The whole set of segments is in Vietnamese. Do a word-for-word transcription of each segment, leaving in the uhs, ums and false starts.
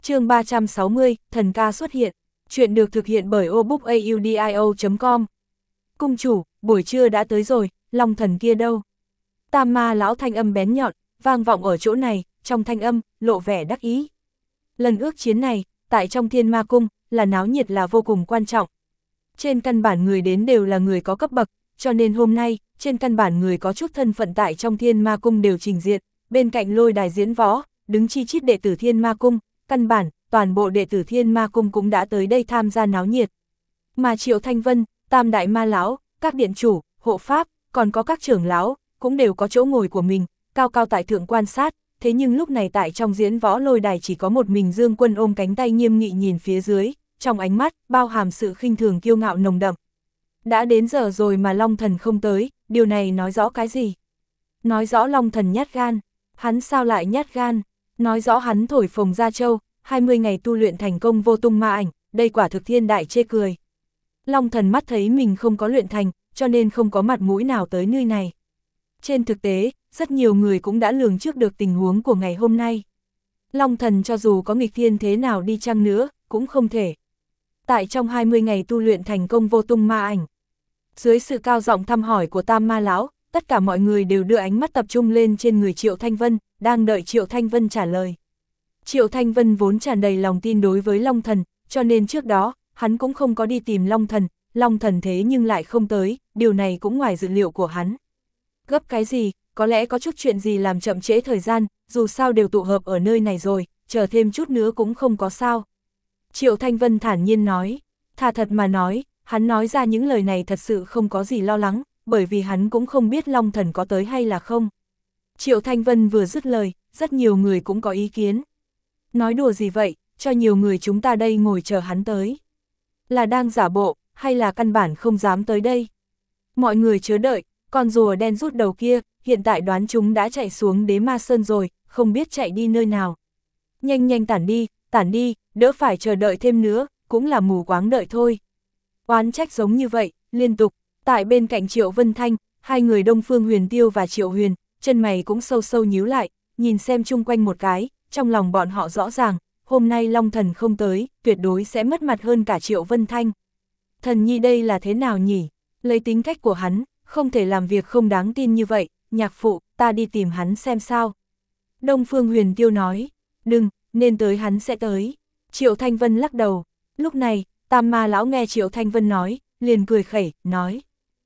Chương ba trăm sáu mươi, thần ca xuất hiện. Chuyện được thực hiện bởi obookaudio chấm com. Cung chủ, buổi trưa đã tới rồi, Long thần kia đâu? Tam ma lão thanh âm bén nhọn, vang vọng ở chỗ này, trong thanh âm, lộ vẻ đắc ý. Lần ước chiến này, tại trong Thiên Ma Cung, là náo nhiệt là vô cùng quan trọng. Trên căn bản người đến đều là người có cấp bậc, cho nên hôm nay, trên căn bản người có chút thân phận tại trong Thiên Ma Cung đều trình diện, bên cạnh lôi đài diễn võ, đứng chi chít đệ tử Thiên Ma Cung, căn bản, toàn bộ đệ tử Thiên Ma Cung cũng đã tới đây tham gia náo nhiệt. Mà Triệu Thanh Vân, Tam Đại Ma Lão, các điện chủ, hộ pháp, còn có các trưởng lão, cũng đều có chỗ ngồi của mình, cao cao tại thượng quan sát, thế nhưng lúc này tại trong diễn võ lôi đài chỉ có một mình Dương Quân ôm cánh tay nghiêm nghị nhìn phía dưới, trong ánh mắt, bao hàm sự khinh thường kiêu ngạo nồng đậm. Đã đến giờ rồi mà Long Thần không tới, điều này nói rõ cái gì? Nói rõ Long Thần nhát gan, hắn sao lại nhát gan? Nói rõ hắn thổi phồng ra châu, hai mươi ngày tu luyện thành công vô tung ma ảnh, đây quả thực thiên đại chê cười. Long Thần mắt thấy mình không có luyện thành, cho nên không có mặt mũi nào tới nơi này. Trên thực tế, rất nhiều người cũng đã lường trước được tình huống của ngày hôm nay. Long Thần cho dù có nghịch thiên thế nào đi chăng nữa, cũng không thể. Tại trong hai mươi ngày tu luyện thành công vô tung ma ảnh. Dưới sự cao giọng thăm hỏi của Tam Ma Lão, tất cả mọi người đều đưa ánh mắt tập trung lên trên người Triệu Thanh Vân, đang đợi Triệu Thanh Vân trả lời. Triệu Thanh Vân vốn tràn đầy lòng tin đối với Long Thần, cho nên trước đó, hắn cũng không có đi tìm Long Thần, Long Thần thế nhưng lại không tới, điều này cũng ngoài dự liệu của hắn. Gấp cái gì, có lẽ có chút chuyện gì làm chậm trễ thời gian, dù sao đều tụ hợp ở nơi này rồi, chờ thêm chút nữa cũng không có sao. Triệu Thanh Vân thản nhiên nói, thà thật mà nói, hắn nói ra những lời này thật sự không có gì lo lắng, bởi vì hắn cũng không biết Long Thần có tới hay là không. Triệu Thanh Vân vừa dứt lời, rất nhiều người cũng có ý kiến. Nói đùa gì vậy, cho nhiều người chúng ta đây ngồi chờ hắn tới. Là đang giả bộ, hay là căn bản không dám tới đây? Mọi người chớ đợi, con rùa đen rút đầu kia, hiện tại đoán chúng đã chạy xuống Đế Ma Sơn rồi, không biết chạy đi nơi nào. Nhanh nhanh tản đi, tản đi, đỡ phải chờ đợi thêm nữa, cũng là mù quáng đợi thôi. Oán trách giống như vậy, liên tục, tại bên cạnh Triệu Vân Thanh, hai người Đông Phương Huyền Tiêu và Triệu Huyền, chân mày cũng sâu sâu nhíu lại, nhìn xem chung quanh một cái, trong lòng bọn họ rõ ràng, hôm nay Long Thần không tới, tuyệt đối sẽ mất mặt hơn cả Triệu Vân Thanh. Thần nhi đây là thế nào nhỉ? Lấy tính cách của hắn, không thể làm việc không đáng tin như vậy, nhạc phụ, ta đi tìm hắn xem sao. Đông Phương Huyền Tiêu nói, đừng, nên tới hắn sẽ tới. Triệu Thanh Vân lắc đầu, lúc này, Tam Ma Lão nghe Triệu Thanh Vân nói, liền cười khẩy, nói.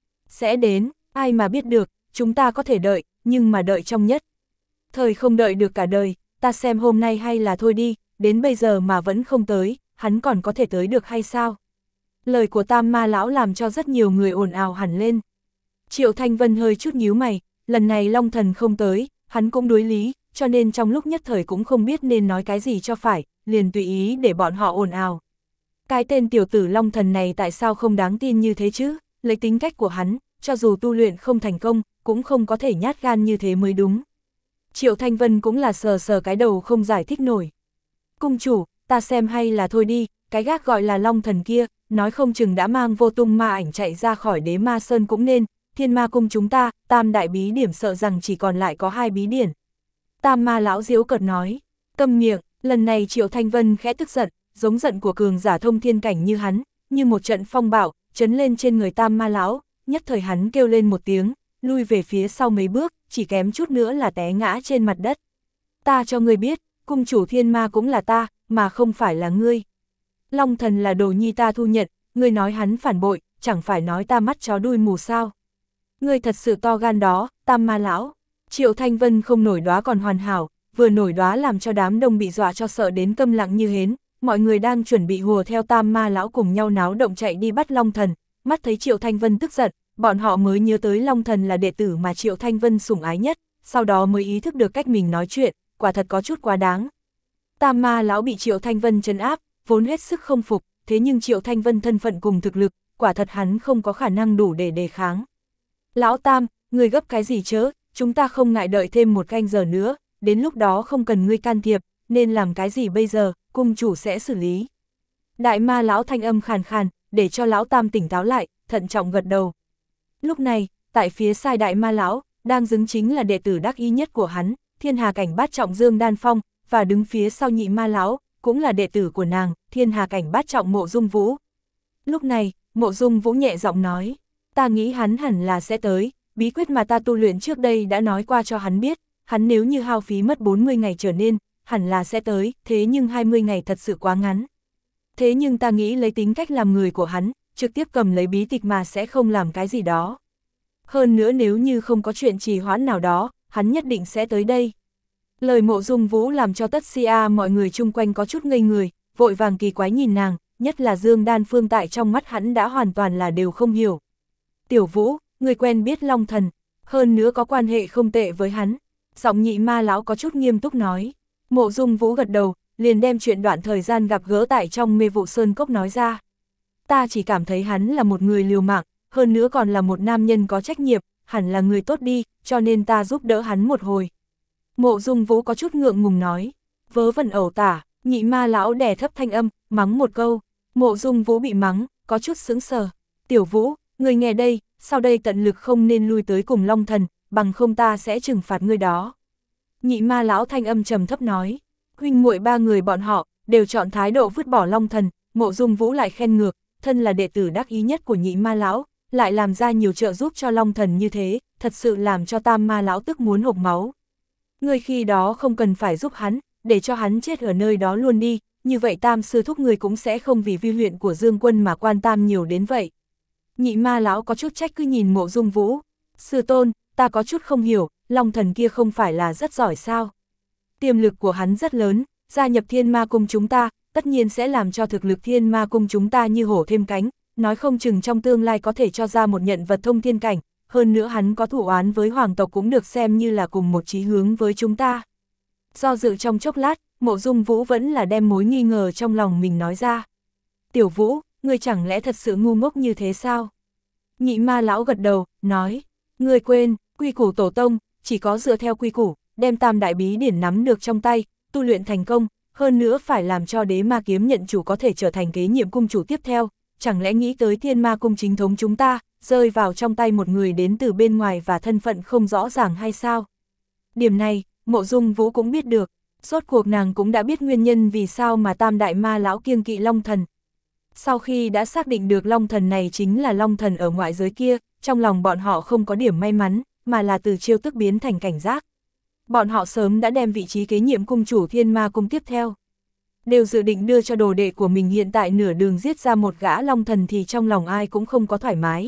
Sẽ đến, ai mà biết được, chúng ta có thể đợi, nhưng mà đợi trong nhất. Thời không đợi được cả đời, ta xem hôm nay hay là thôi đi, đến bây giờ mà vẫn không tới, hắn còn có thể tới được hay sao? Lời của Tam Ma Lão làm cho rất nhiều người ồn ào hẳn lên. Triệu Thanh Vân hơi chút nhíu mày, lần này Long Thần không tới, hắn cũng đối lý, cho nên trong lúc nhất thời cũng không biết nên nói cái gì cho phải, liền tùy ý để bọn họ ồn ào. Cái tên tiểu tử Long Thần này tại sao không đáng tin như thế chứ, lấy tính cách của hắn, cho dù tu luyện không thành công, cũng không có thể nhát gan như thế mới đúng. Triệu Thanh Vân cũng là sờ sờ cái đầu không giải thích nổi. Cung chủ, ta xem hay là thôi đi, cái gác gọi là Long Thần kia, nói không chừng đã mang vô tung ma ảnh chạy ra khỏi Đế Ma Sơn cũng nên, Thiên Ma Cung chúng ta, tam đại bí điểm sợ rằng chỉ còn lại có hai bí điển. Tam Ma Lão giễu cợt nói, câm miệng, lần này Triệu Thanh Vân khẽ tức giận, giống giận của cường giả thông thiên cảnh như hắn, như một trận phong bạo, chấn lên trên người Tam Ma Lão, nhất thời hắn kêu lên một tiếng, lui về phía sau mấy bước, chỉ kém chút nữa là té ngã trên mặt đất. Ta cho ngươi biết, cung chủ Thiên Ma cũng là ta, mà không phải là ngươi. Long Thần là đồ nhi ta thu nhận, ngươi nói hắn phản bội, chẳng phải nói ta mắt chó đuôi mù sao. Ngươi thật sự to gan đó, Tam Ma Lão. Triệu Thanh Vân không nổi đoá còn hoàn hảo, vừa nổi đoá làm cho đám đông bị dọa cho sợ đến câm lặng như hến, mọi người đang chuẩn bị hùa theo Tam Ma Lão cùng nhau náo động chạy đi bắt Long Thần, mắt thấy Triệu Thanh Vân tức giận, bọn họ mới nhớ tới Long Thần là đệ tử mà Triệu Thanh Vân sủng ái nhất, sau đó mới ý thức được cách mình nói chuyện, quả thật có chút quá đáng. Tam Ma Lão bị Triệu Thanh Vân trấn áp, vốn hết sức không phục, thế nhưng Triệu Thanh Vân thân phận cùng thực lực, quả thật hắn không có khả năng đủ để đề kháng. Lão Tam, người gấp cái gì chớ, chúng ta không ngại đợi thêm một canh giờ nữa, đến lúc đó không cần ngươi can thiệp, nên làm cái gì bây giờ, cung chủ sẽ xử lý. Đại Ma Lão thanh âm khàn khàn, để cho Lão Tam tỉnh táo lại, thận trọng gật đầu. Lúc này, tại phía sai Đại Ma Lão, đang đứng chính là đệ tử đắc ý nhất của hắn, Thiên Hà cảnh bát trọng Dương Đan Phong, và đứng phía sau Nhị Ma Lão, cũng là đệ tử của nàng, thiên hà cảnh bát trọng Mộ Dung Vũ. Lúc này, Mộ Dung Vũ nhẹ giọng nói, ta nghĩ hắn hẳn là sẽ tới, bí quyết mà ta tu luyện trước đây đã nói qua cho hắn biết, hắn nếu như hao phí mất bốn mươi ngày trở nên, hẳn là sẽ tới, thế nhưng hai mươi ngày thật sự quá ngắn. Thế nhưng ta nghĩ lấy tính cách làm người của hắn, trực tiếp cầm lấy bí tịch mà sẽ không làm cái gì đó. Hơn nữa nếu như không có chuyện trì hoãn nào đó, hắn nhất định sẽ tới đây. Lời Mộ Dung Vũ làm cho tất xia mọi người chung quanh có chút ngây người, vội vàng kỳ quái nhìn nàng, nhất là Dương Đan Phương tại trong mắt hắn đã hoàn toàn là đều không hiểu. Tiểu Vũ, người quen biết Long Thần, hơn nữa có quan hệ không tệ với hắn. Giọng Nhị Ma lão có chút nghiêm túc nói. Mộ Dung Vũ gật đầu, liền đem chuyện đoạn thời gian gặp gỡ tại trong Mê Vụ Sơn Cốc nói ra. Ta chỉ cảm thấy hắn là một người liều mạng, hơn nữa còn là một nam nhân có trách nhiệm, hẳn là người tốt đi, cho nên ta giúp đỡ hắn một hồi. Mộ Dung Vũ có chút ngượng ngùng nói. Vớ vẩn ẩu tả, Nhị Ma lão đè thấp thanh âm, mắng một câu. Mộ Dung Vũ bị mắng, có chút sững sờ. Tiểu Vũ, người nghe đây, sau đây tận lực không nên lui tới cùng Long Thần, bằng không ta sẽ trừng phạt ngươi đó. Nhị Ma lão thanh âm trầm thấp nói. Huynh muội ba người bọn họ đều chọn thái độ vứt bỏ Long Thần. Mộ Dung Vũ lại khen ngược, thân là đệ tử đắc ý nhất của Nhị Ma lão, lại làm ra nhiều trợ giúp cho Long Thần như thế, thật sự làm cho Tam Ma lão tức muốn hộc máu. Ngươi khi đó không cần phải giúp hắn, để cho hắn chết ở nơi đó luôn đi, như vậy Tam sư thúc người cũng sẽ không vì vi luyện của Dương Quân mà quan tam nhiều đến vậy. Nhị Ma lão có chút trách cứ nhìn Mộ Dung Vũ. Sư tôn, ta có chút không hiểu, Long Thần kia không phải là rất giỏi sao? Tiềm lực của hắn rất lớn, gia nhập Thiên Ma Cung chúng ta, tất nhiên sẽ làm cho thực lực Thiên Ma Cung chúng ta như hổ thêm cánh, nói không chừng trong tương lai có thể cho ra một nhận vật thông thiên cảnh, hơn nữa hắn có thủ oán với hoàng tộc cũng được xem như là cùng một chí hướng với chúng ta. Do dự trong chốc lát, Mộ Dung Vũ vẫn là đem mối nghi ngờ trong lòng mình nói ra. Tiểu Vũ, ngươi chẳng lẽ thật sự ngu ngốc như thế sao? Nhị Ma lão gật đầu, nói, ngươi quên, quy củ tổ tông, chỉ có dựa theo quy củ, đem tam đại bí điển nắm được trong tay, tu luyện thành công, hơn nữa phải làm cho Đế Ma kiếm nhận chủ có thể trở thành kế nhiệm cung chủ tiếp theo, chẳng lẽ nghĩ tới Thiên Ma Cung chính thống chúng ta, rơi vào trong tay một người đến từ bên ngoài và thân phận không rõ ràng hay sao? Điểm này, Mộ Dung Vũ cũng biết được, rốt cuộc nàng cũng đã biết nguyên nhân vì sao mà Tam Đại Ma lão kiêng kỵ Long Thần. Sau khi đã xác định được Long Thần này chính là Long Thần ở ngoại giới kia, trong lòng bọn họ không có điểm may mắn, mà là từ chiêu tức biến thành cảnh giác. Bọn họ sớm đã đem vị trí kế nhiệm cung chủ Thiên Ma Cung tiếp theo. Đều dự định đưa cho đồ đệ của mình hiện tại nửa đường giết ra một gã Long Thần thì trong lòng ai cũng không có thoải mái.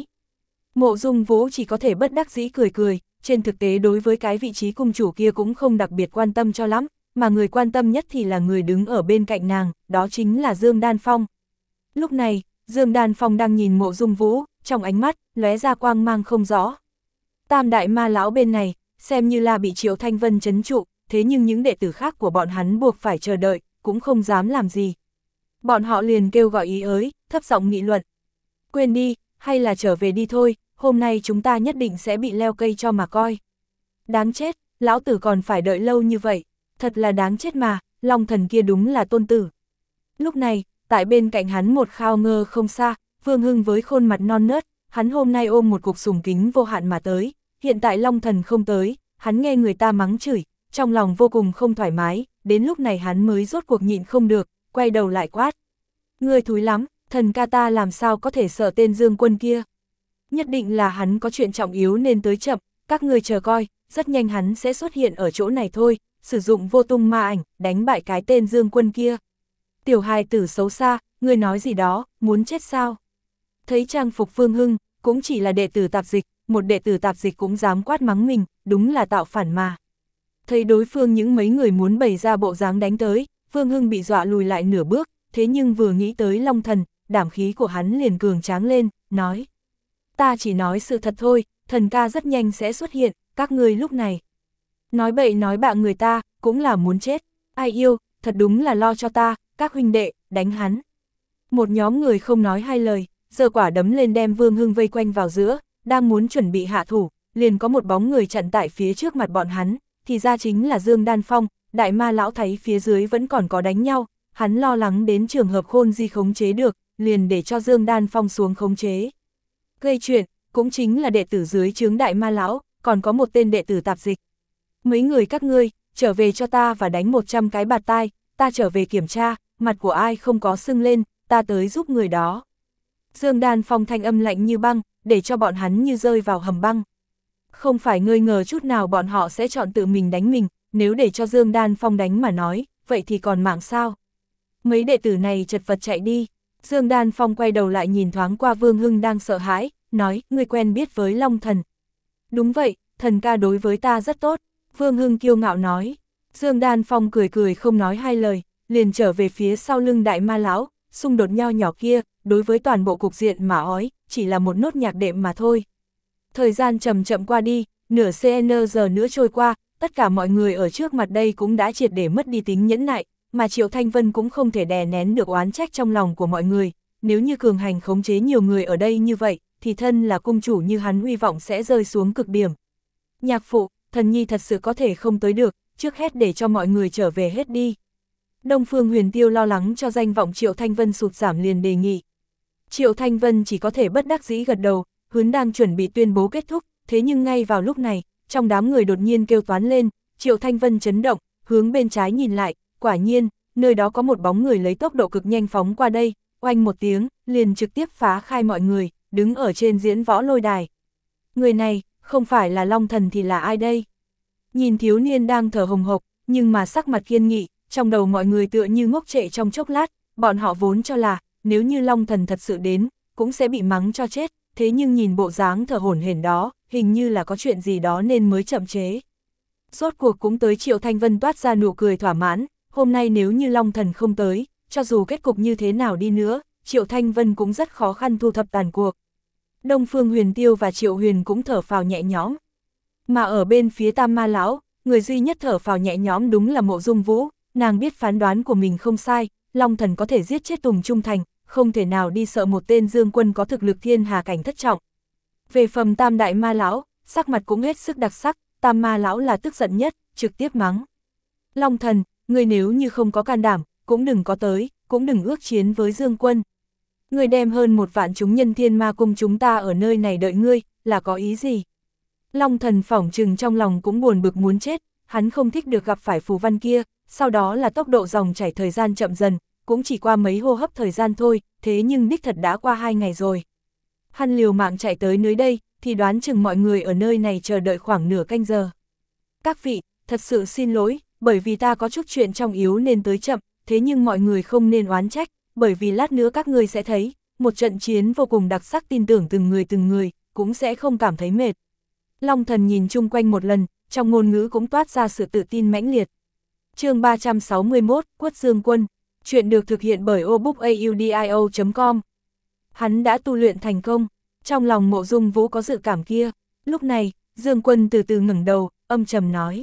Mộ Dung Vũ chỉ có thể bất đắc dĩ cười cười, trên thực tế đối với cái vị trí cung chủ kia cũng không đặc biệt quan tâm cho lắm, mà người quan tâm nhất thì là người đứng ở bên cạnh nàng, đó chính là Dương Đan Phong. Lúc này, Dương Đan Phong đang nhìn Mộ Dung Vũ, trong ánh mắt, lóe ra quang mang không rõ. Tam Đại Ma lão bên này, xem như là bị Triệu Thanh Vân trấn trụ, thế nhưng những đệ tử khác của bọn hắn buộc phải chờ đợi, cũng không dám làm gì. Bọn họ liền kêu gọi ý ới, thấp giọng nghị luận. Quên đi, hay là trở về đi thôi, hôm nay chúng ta nhất định sẽ bị leo cây cho mà coi. Đáng chết, lão tử còn phải đợi lâu như vậy, thật là đáng chết mà, Long Thần kia đúng là tôn tử. Lúc này, tại bên cạnh hắn một khao ngơ không xa, Vương Hưng với khuôn mặt non nớt, hắn hôm nay ôm một cục sùng kính vô hạn mà tới, hiện tại Long Thần không tới, hắn nghe người ta mắng chửi, trong lòng vô cùng không thoải mái, đến lúc này hắn mới rốt cuộc nhịn không được, quay đầu lại quát. Ngươi thúi lắm, thần ca ta làm sao có thể sợ tên Dương Quân kia. Nhất định là hắn có chuyện trọng yếu nên tới chậm, các ngươi chờ coi, rất nhanh hắn sẽ xuất hiện ở chỗ này thôi, sử dụng vô tung ma ảnh, đánh bại cái tên Dương Quân kia. Tiểu hài tử xấu xa, ngươi nói gì đó, muốn chết sao? Thấy trang phục Vương Hưng, cũng chỉ là đệ tử tạp dịch, một đệ tử tạp dịch cũng dám quát mắng mình, đúng là tạo phản mà. Thấy đối phương những mấy người muốn bày ra bộ dáng đánh tới, Vương Hưng bị dọa lùi lại nửa bước, thế nhưng vừa nghĩ tới Long Thần, đảm khí của hắn liền cường tráng lên, nói. Ta chỉ nói sự thật thôi, thần ca rất nhanh sẽ xuất hiện, các ngươi lúc này. Nói bậy nói bạ người ta, cũng là muốn chết, ai yêu, thật đúng là lo cho ta, các huynh đệ, đánh hắn. Một nhóm người không nói hai lời, giơ quả đấm lên đem Vương Hưng vây quanh vào giữa, đang muốn chuẩn bị hạ thủ, liền có một bóng người chặn tại phía trước mặt bọn hắn, thì ra chính là Dương Đan Phong. Đại Ma lão thấy phía dưới vẫn còn có đánh nhau, hắn lo lắng đến trường hợp Khôn Di khống chế được, liền để cho Dương Đan Phong xuống khống chế. Gây chuyện, cũng chính là đệ tử dưới trướng Đại Ma lão, còn có một tên đệ tử tạp dịch. Mấy người các ngươi, trở về cho ta và đánh một trăm cái bạt tai, ta trở về kiểm tra, mặt của ai không có sưng lên, ta tới giúp người đó. Dương Đan Phong thanh âm lạnh như băng, để cho bọn hắn như rơi vào hầm băng. Không phải ngơi ngờ chút nào bọn họ sẽ chọn tự mình đánh mình, nếu để cho Dương Đan Phong đánh mà nói, vậy thì còn mạng sao? Mấy đệ tử này chật vật chạy đi. Dương Đan Phong quay đầu lại nhìn thoáng qua Vương Hưng đang sợ hãi, nói, ngươi quen biết với Long Thần. Đúng vậy, thần ca đối với ta rất tốt, Vương Hưng kiêu ngạo nói. Dương Đan Phong cười cười không nói hai lời, liền trở về phía sau lưng đại ma lão, xung đột nho nhỏ kia, đối với toàn bộ cục diện mà ói, chỉ là một nốt nhạc đệm mà thôi. Thời gian chậm chậm qua đi, nửa cn giờ nữa trôi qua, tất cả mọi người ở trước mặt đây cũng đã triệt để mất đi tính nhẫn nại, mà Triệu Thanh Vân cũng không thể đè nén được oán trách trong lòng của mọi người, nếu như cường hành khống chế nhiều người ở đây như vậy, thì thân là cung chủ như hắn uy vọng sẽ rơi xuống cực điểm. Nhạc phụ, thần nhi thật sự có thể không tới được, trước hết để cho mọi người trở về hết đi. Đông Phương Huyền Tiêu lo lắng cho danh vọng Triệu Thanh Vân sụt giảm liền đề nghị. Triệu Thanh Vân chỉ có thể bất đắc dĩ gật đầu, hướng đang chuẩn bị tuyên bố kết thúc, thế nhưng ngay vào lúc này, trong đám người đột nhiên kêu toán lên, Triệu Thanh Vân chấn động, hướng bên trái nhìn lại, quả nhiên, nơi đó có một bóng người lấy tốc độ cực nhanh phóng qua đây, oanh một tiếng, liền trực tiếp phá khai mọi người, đứng ở trên diễn võ lôi đài. Người này, không phải là Long Thần thì là ai đây? Nhìn thiếu niên đang thở hồng hộc, nhưng mà sắc mặt kiên nghị, trong đầu mọi người tựa như ngốc trệ trong chốc lát, bọn họ vốn cho là, nếu như Long Thần thật sự đến, cũng sẽ bị mắng cho chết, thế nhưng nhìn bộ dáng thở hổn hển đó, hình như là có chuyện gì đó nên mới chậm chế. Rốt cuộc cũng tới Triệu Thanh Vân toát ra nụ cười thỏa mãn, hôm nay nếu như Long Thần không tới, cho dù kết cục như thế nào đi nữa, Triệu Thanh Vân cũng rất khó khăn thu thập tàn cuộc. Đông Phương Huyền Tiêu và Triệu Huyền cũng thở phào nhẹ nhõm. Mà ở bên phía Tam Ma Lão, người duy nhất thở phào nhẹ nhõm đúng là Mộ Dung Vũ, nàng biết phán đoán của mình không sai, Long Thần có thể giết chết Tùng Trung Thành, không thể nào đi sợ một tên Dương Quân có thực lực thiên hà cảnh thất trọng. Về phần Tam Đại Ma Lão, sắc mặt cũng hết sức đặc sắc, Tam Ma Lão là tức giận nhất, trực tiếp mắng. Long Thần, người nếu như không có can đảm, cũng đừng có tới, cũng đừng ước chiến với Dương Quân. Người đem hơn một vạn chúng nhân Thiên Ma Cung chúng ta ở nơi này đợi ngươi, là có ý gì? Long Thần phỏng trừng trong lòng cũng buồn bực muốn chết, hắn không thích được gặp phải phù văn kia, sau đó là tốc độ dòng chảy thời gian chậm dần, cũng chỉ qua mấy hô hấp thời gian thôi, thế nhưng đích thật đã qua hai ngày rồi. Hắn liều mạng chạy tới nơi đây, thì đoán chừng mọi người ở nơi này chờ đợi khoảng nửa canh giờ. Các vị, thật sự xin lỗi, bởi vì ta có chút chuyện trong yếu nên tới chậm, thế nhưng mọi người không nên oán trách, bởi vì lát nữa các ngươi sẽ thấy, một trận chiến vô cùng đặc sắc tin tưởng từng người từng người, cũng sẽ không cảm thấy mệt. Long Thần nhìn chung quanh một lần, trong ngôn ngữ cũng toát ra sự tự tin mãnh liệt. Chương ba trăm sáu mươi mốt, Quất Dương Quân, chuyện được thực hiện bởi obookaudio chấm com. Hắn đã tu luyện thành công, trong lòng Mộ Dung Vũ có dự cảm kia. Lúc này, Dương Quân từ từ ngẩng đầu, âm trầm nói.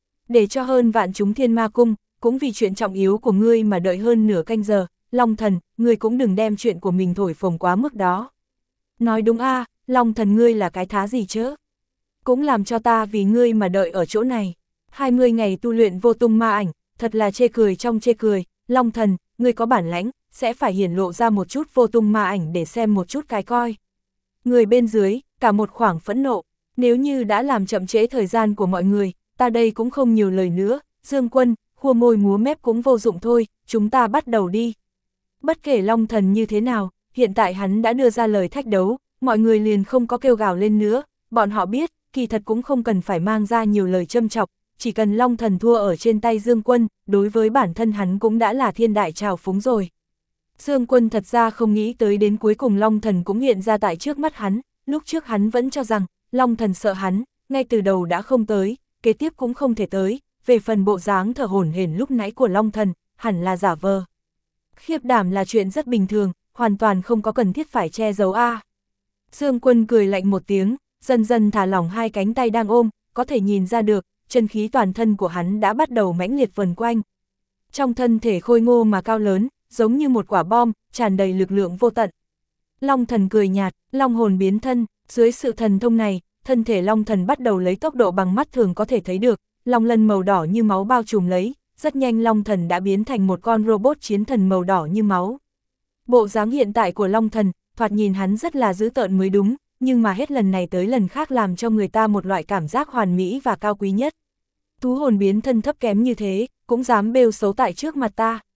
Để cho hơn vạn chúng Thiên Ma Cung, cũng vì chuyện trọng yếu của ngươi mà đợi hơn nửa canh giờ, Long Thần, ngươi cũng đừng đem chuyện của mình thổi phồng quá mức đó. Nói đúng a, à, Long Thần ngươi là cái thá gì chứ? Cũng làm cho ta vì ngươi mà đợi ở chỗ này. hai mươi ngày tu luyện vô tung ma ảnh, thật là chê cười trong chê cười. Long Thần, ngươi có bản lãnh, sẽ phải hiển lộ ra một chút vô tung ma ảnh để xem một chút cái coi. Người bên dưới, cả một khoảng phẫn nộ, nếu như đã làm chậm trễ thời gian của mọi người, ta đây cũng không nhiều lời nữa, Dương Quân, khua môi múa mép cũng vô dụng thôi, chúng ta bắt đầu đi. Bất kể Long Thần như thế nào, hiện tại hắn đã đưa ra lời thách đấu, mọi người liền không có kêu gào lên nữa, bọn họ biết, kỳ thật cũng không cần phải mang ra nhiều lời châm chọc, chỉ cần Long Thần thua ở trên tay Dương Quân, đối với bản thân hắn cũng đã là thiên đại trào phúng rồi. Dương Quân thật ra không nghĩ tới đến cuối cùng Long Thần cũng hiện ra tại trước mắt hắn, lúc trước hắn vẫn cho rằng, Long Thần sợ hắn, ngay từ đầu đã không tới, kế tiếp cũng không thể tới, về phần bộ dáng thở hổn hển lúc nãy của Long Thần, hẳn là giả vờ. Khiếp đảm là chuyện rất bình thường, hoàn toàn không có cần thiết phải che giấu a. Dương Quân cười lạnh một tiếng, dần dần thả lỏng hai cánh tay đang ôm, có thể nhìn ra được, chân khí toàn thân của hắn đã bắt đầu mãnh liệt vần quanh. Trong thân thể khôi ngô mà cao lớn, giống như một quả bom, tràn đầy lực lượng vô tận. Long Thần cười nhạt, long hồn biến thân, dưới sự thần thông này, thân thể Long Thần bắt đầu lấy tốc độ bằng mắt thường có thể thấy được, long lân màu đỏ như máu bao trùm lấy, rất nhanh Long Thần đã biến thành một con robot chiến thần màu đỏ như máu. Bộ dáng hiện tại của Long Thần, thoạt nhìn hắn rất là dữ tợn mới đúng, nhưng mà hết lần này tới lần khác làm cho người ta một loại cảm giác hoàn mỹ và cao quý nhất. Thú hồn biến thân thấp kém như thế, cũng dám bêu xấu tại trước mặt ta.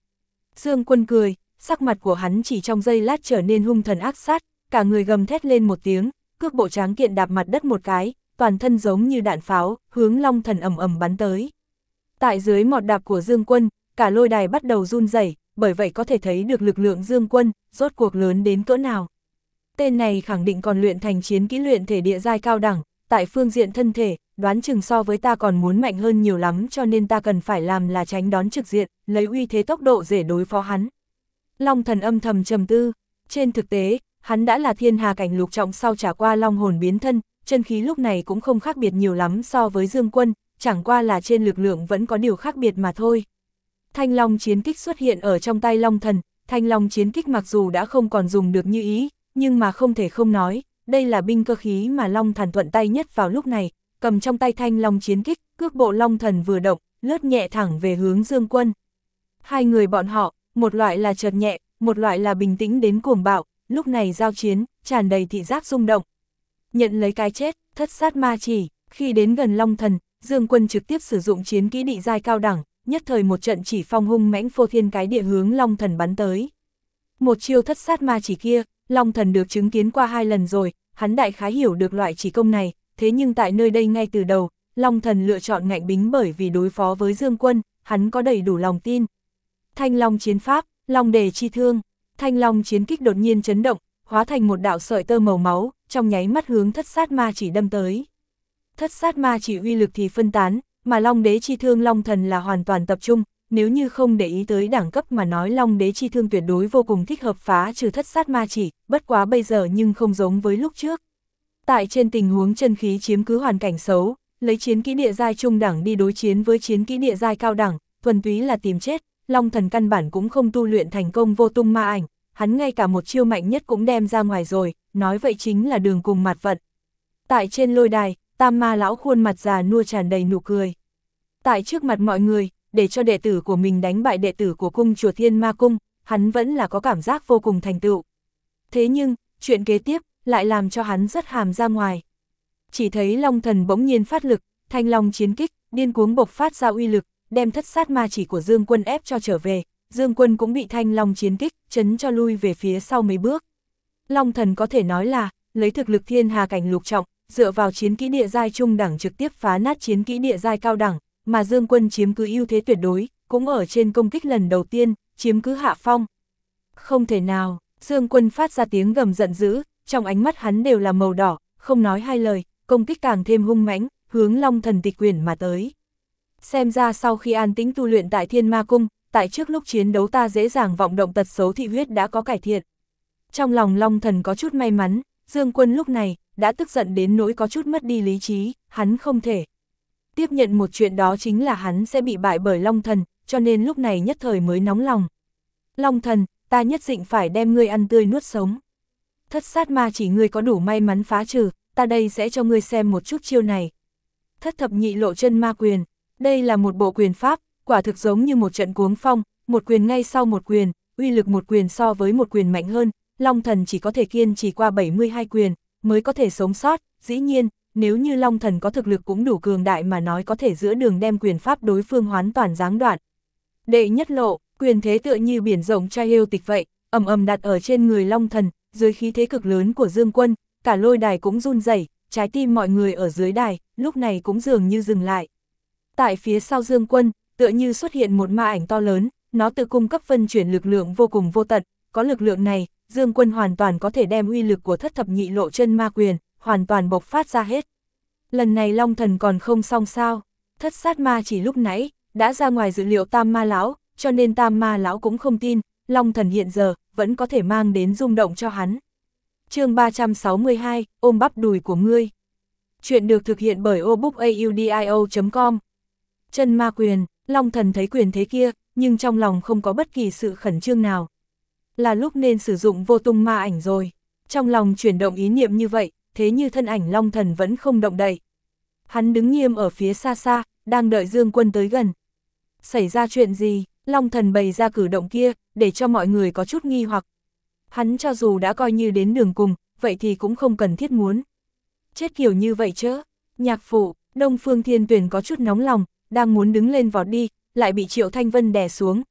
Dương Quân cười, sắc mặt của hắn chỉ trong giây lát trở nên hung thần ác sát, cả người gầm thét lên một tiếng, cước bộ tráng kiện đạp mặt đất một cái, toàn thân giống như đạn pháo, hướng Long Thần ầm ầm bắn tới. Tại dưới mọt đạp của Dương Quân, cả lôi đài bắt đầu run rẩy, bởi vậy có thể thấy được lực lượng Dương Quân rốt cuộc lớn đến cỡ nào. Tên này khẳng định còn luyện thành chiến kỹ luyện thể địa giai cao đẳng, tại phương diện thân thể, đoán chừng so với ta còn muốn mạnh hơn nhiều lắm, cho nên ta cần phải làm là tránh đón trực diện, lấy uy thế tốc độ để đối phó hắn. Long Thần âm thầm trầm tư, trên thực tế, hắn đã là thiên hà cảnh lục trọng sau trả qua long hồn biến thân, chân khí lúc này cũng không khác biệt nhiều lắm so với Dương Quân, chẳng qua là trên lực lượng vẫn có điều khác biệt mà thôi. Thanh Long chiến kích xuất hiện ở trong tay Long Thần, Thanh Long chiến kích mặc dù đã không còn dùng được như ý, nhưng mà không thể không nói, đây là binh cơ khí mà Long Thần thuận tay nhất vào lúc này, cầm trong tay Thanh Long chiến kích, cước bộ Long Thần vừa động, lướt nhẹ thẳng về hướng Dương Quân. Hai người bọn họ, một loại là chợt nhẹ, một loại là bình tĩnh đến cuồng bạo, lúc này giao chiến, tràn đầy thị giác rung động. Nhận lấy cái chết, thất sát ma chỉ, khi đến gần Long Thần, Dương Quân trực tiếp sử dụng chiến kỹ địa giai cao đẳng, nhất thời một trận chỉ phong hung mãnh phô thiên cái địa hướng Long Thần bắn tới. Một chiêu thất sát ma chỉ kia, Long Thần được chứng kiến qua hai lần rồi, hắn đại khái hiểu được loại chỉ công này, thế nhưng tại nơi đây ngay từ đầu, Long Thần lựa chọn ngạnh bính bởi vì đối phó với Dương Quân, hắn có đầy đủ lòng tin. Thanh Long chiến pháp, Long đề chi thương, Thanh Long chiến kích đột nhiên chấn động, hóa thành một đạo sợi tơ màu máu, trong nháy mắt hướng thất sát ma chỉ đâm tới. Thất sát ma chỉ uy lực thì phân tán, mà Long đế chi thương Long Thần là hoàn toàn tập trung, nếu như không để ý tới đẳng cấp mà nói Long đế chi thương tuyệt đối vô cùng thích hợp phá trừ thất sát ma chỉ, bất quá bây giờ nhưng không giống với lúc trước. Tại trên tình huống chân khí chiếm cứ hoàn cảnh xấu, lấy chiến kỹ địa giai trung đẳng đi đối chiến với chiến kỹ địa giai cao đẳng, thuần túy là tìm chết, Long Thần căn bản cũng không tu luyện thành công vô tung ma ảnh, hắn ngay cả một chiêu mạnh nhất cũng đem ra ngoài rồi, nói vậy chính là đường cùng mặt vận. Tại trên lôi đài, Tam Ma lão khuôn mặt già nua tràn đầy nụ cười. Tại trước mặt mọi người, để cho đệ tử của mình đánh bại đệ tử của cung chùa Thiên Ma Cung, hắn vẫn là có cảm giác vô cùng thành tựu. Thế nhưng, chuyện kế tiếp, lại làm cho hắn rất hàm ra ngoài. Chỉ thấy Long Thần bỗng nhiên phát lực, Thanh Long chiến kích, điên cuống bộc phát ra uy lực, đem thất sát ma chỉ của Dương Quân ép cho trở về, Dương Quân cũng bị Thanh Long chiến kích, chấn cho lui về phía sau mấy bước. Long Thần có thể nói là, lấy thực lực thiên hà cảnh lục trọng, dựa vào chiến kỹ địa giai trung đẳng trực tiếp phá nát chiến kỹ địa giai cao đẳng, mà Dương Quân chiếm cứ ưu thế tuyệt đối, cũng ở trên công kích lần đầu tiên, chiếm cứ hạ phong. Không thể nào, Dương Quân phát ra tiếng gầm giận dữ, trong ánh mắt hắn đều là màu đỏ, không nói hai lời, công kích càng thêm hung mãnh, hướng Long Thần tịch quyển mà tới. Xem ra sau khi an tĩnh tu luyện tại Thiên Ma Cung, tại trước lúc chiến đấu ta dễ dàng vọng động tật xấu thị huyết đã có cải thiện. Trong lòng Long Thần có chút may mắn, Dương Quân lúc này, đã tức giận đến nỗi có chút mất đi lý trí, hắn không thể tiếp nhận một chuyện đó chính là hắn sẽ bị bại bởi Long Thần, cho nên lúc này nhất thời mới nóng lòng. Long Thần, ta nhất định phải đem ngươi ăn tươi nuốt sống. Thất sát ma chỉ ngươi có đủ may mắn phá trừ, ta đây sẽ cho ngươi xem một chút chiêu này. Thất thập nhị lộ chân ma quyền, đây là một bộ quyền pháp, quả thực giống như một trận cuống phong, một quyền ngay sau một quyền, uy lực một quyền so với một quyền mạnh hơn, Long Thần chỉ có thể kiên trì qua bảy mươi hai quyền, mới có thể sống sót, dĩ nhiên, nếu như Long Thần có thực lực cũng đủ cường đại mà nói có thể giữa đường đem quyền pháp đối phương hoán toàn giáng đoạn. Đệ nhất lộ, quyền thế tựa như biển rộng trai yêu tịch vậy, ầm ầm đặt ở trên người Long Thần, dưới khí thế cực lớn của Dương Quân, cả lôi đài cũng run rẩy, trái tim mọi người ở dưới đài, lúc này cũng dường như dừng lại. Tại phía sau Dương Quân, tựa như xuất hiện một ma ảnh to lớn, nó tự cung cấp phân chuyển lực lượng vô cùng vô tận, có lực lượng này, Dương Quân hoàn toàn có thể đem uy lực của thất thập nhị lộ chân ma quyền, hoàn toàn bộc phát ra hết. Lần này Long Thần còn không xong sao, thất sát ma chỉ lúc nãy, đã ra ngoài dự liệu Tam Ma lão, cho nên Tam Ma lão cũng không tin, Long Thần hiện giờ, vẫn có thể mang đến rung động cho hắn. Chương ba trăm sáu mươi hai, ôm bắp đùi của ngươi. Chuyện được thực hiện bởi obookaudio chấm com. Chân ma quyền, Long Thần thấy quyền thế kia, nhưng trong lòng không có bất kỳ sự khẩn trương nào. Là lúc nên sử dụng vô tung ma ảnh rồi. Trong lòng chuyển động ý niệm như vậy, thế như thân ảnh Long Thần vẫn không động đậy. Hắn đứng nghiêm ở phía xa xa, đang đợi Dương Quân tới gần. Xảy ra chuyện gì? Long Thần bày ra cử động kia, để cho mọi người có chút nghi hoặc. Hắn cho dù đã coi như đến đường cùng, vậy thì cũng không cần thiết muốn chết kiểu như vậy chứ. Nhạc phụ, Đông Phương Thiên Tuyển có chút nóng lòng, đang muốn đứng lên vọt đi, lại bị Triệu Thanh Vân đè xuống,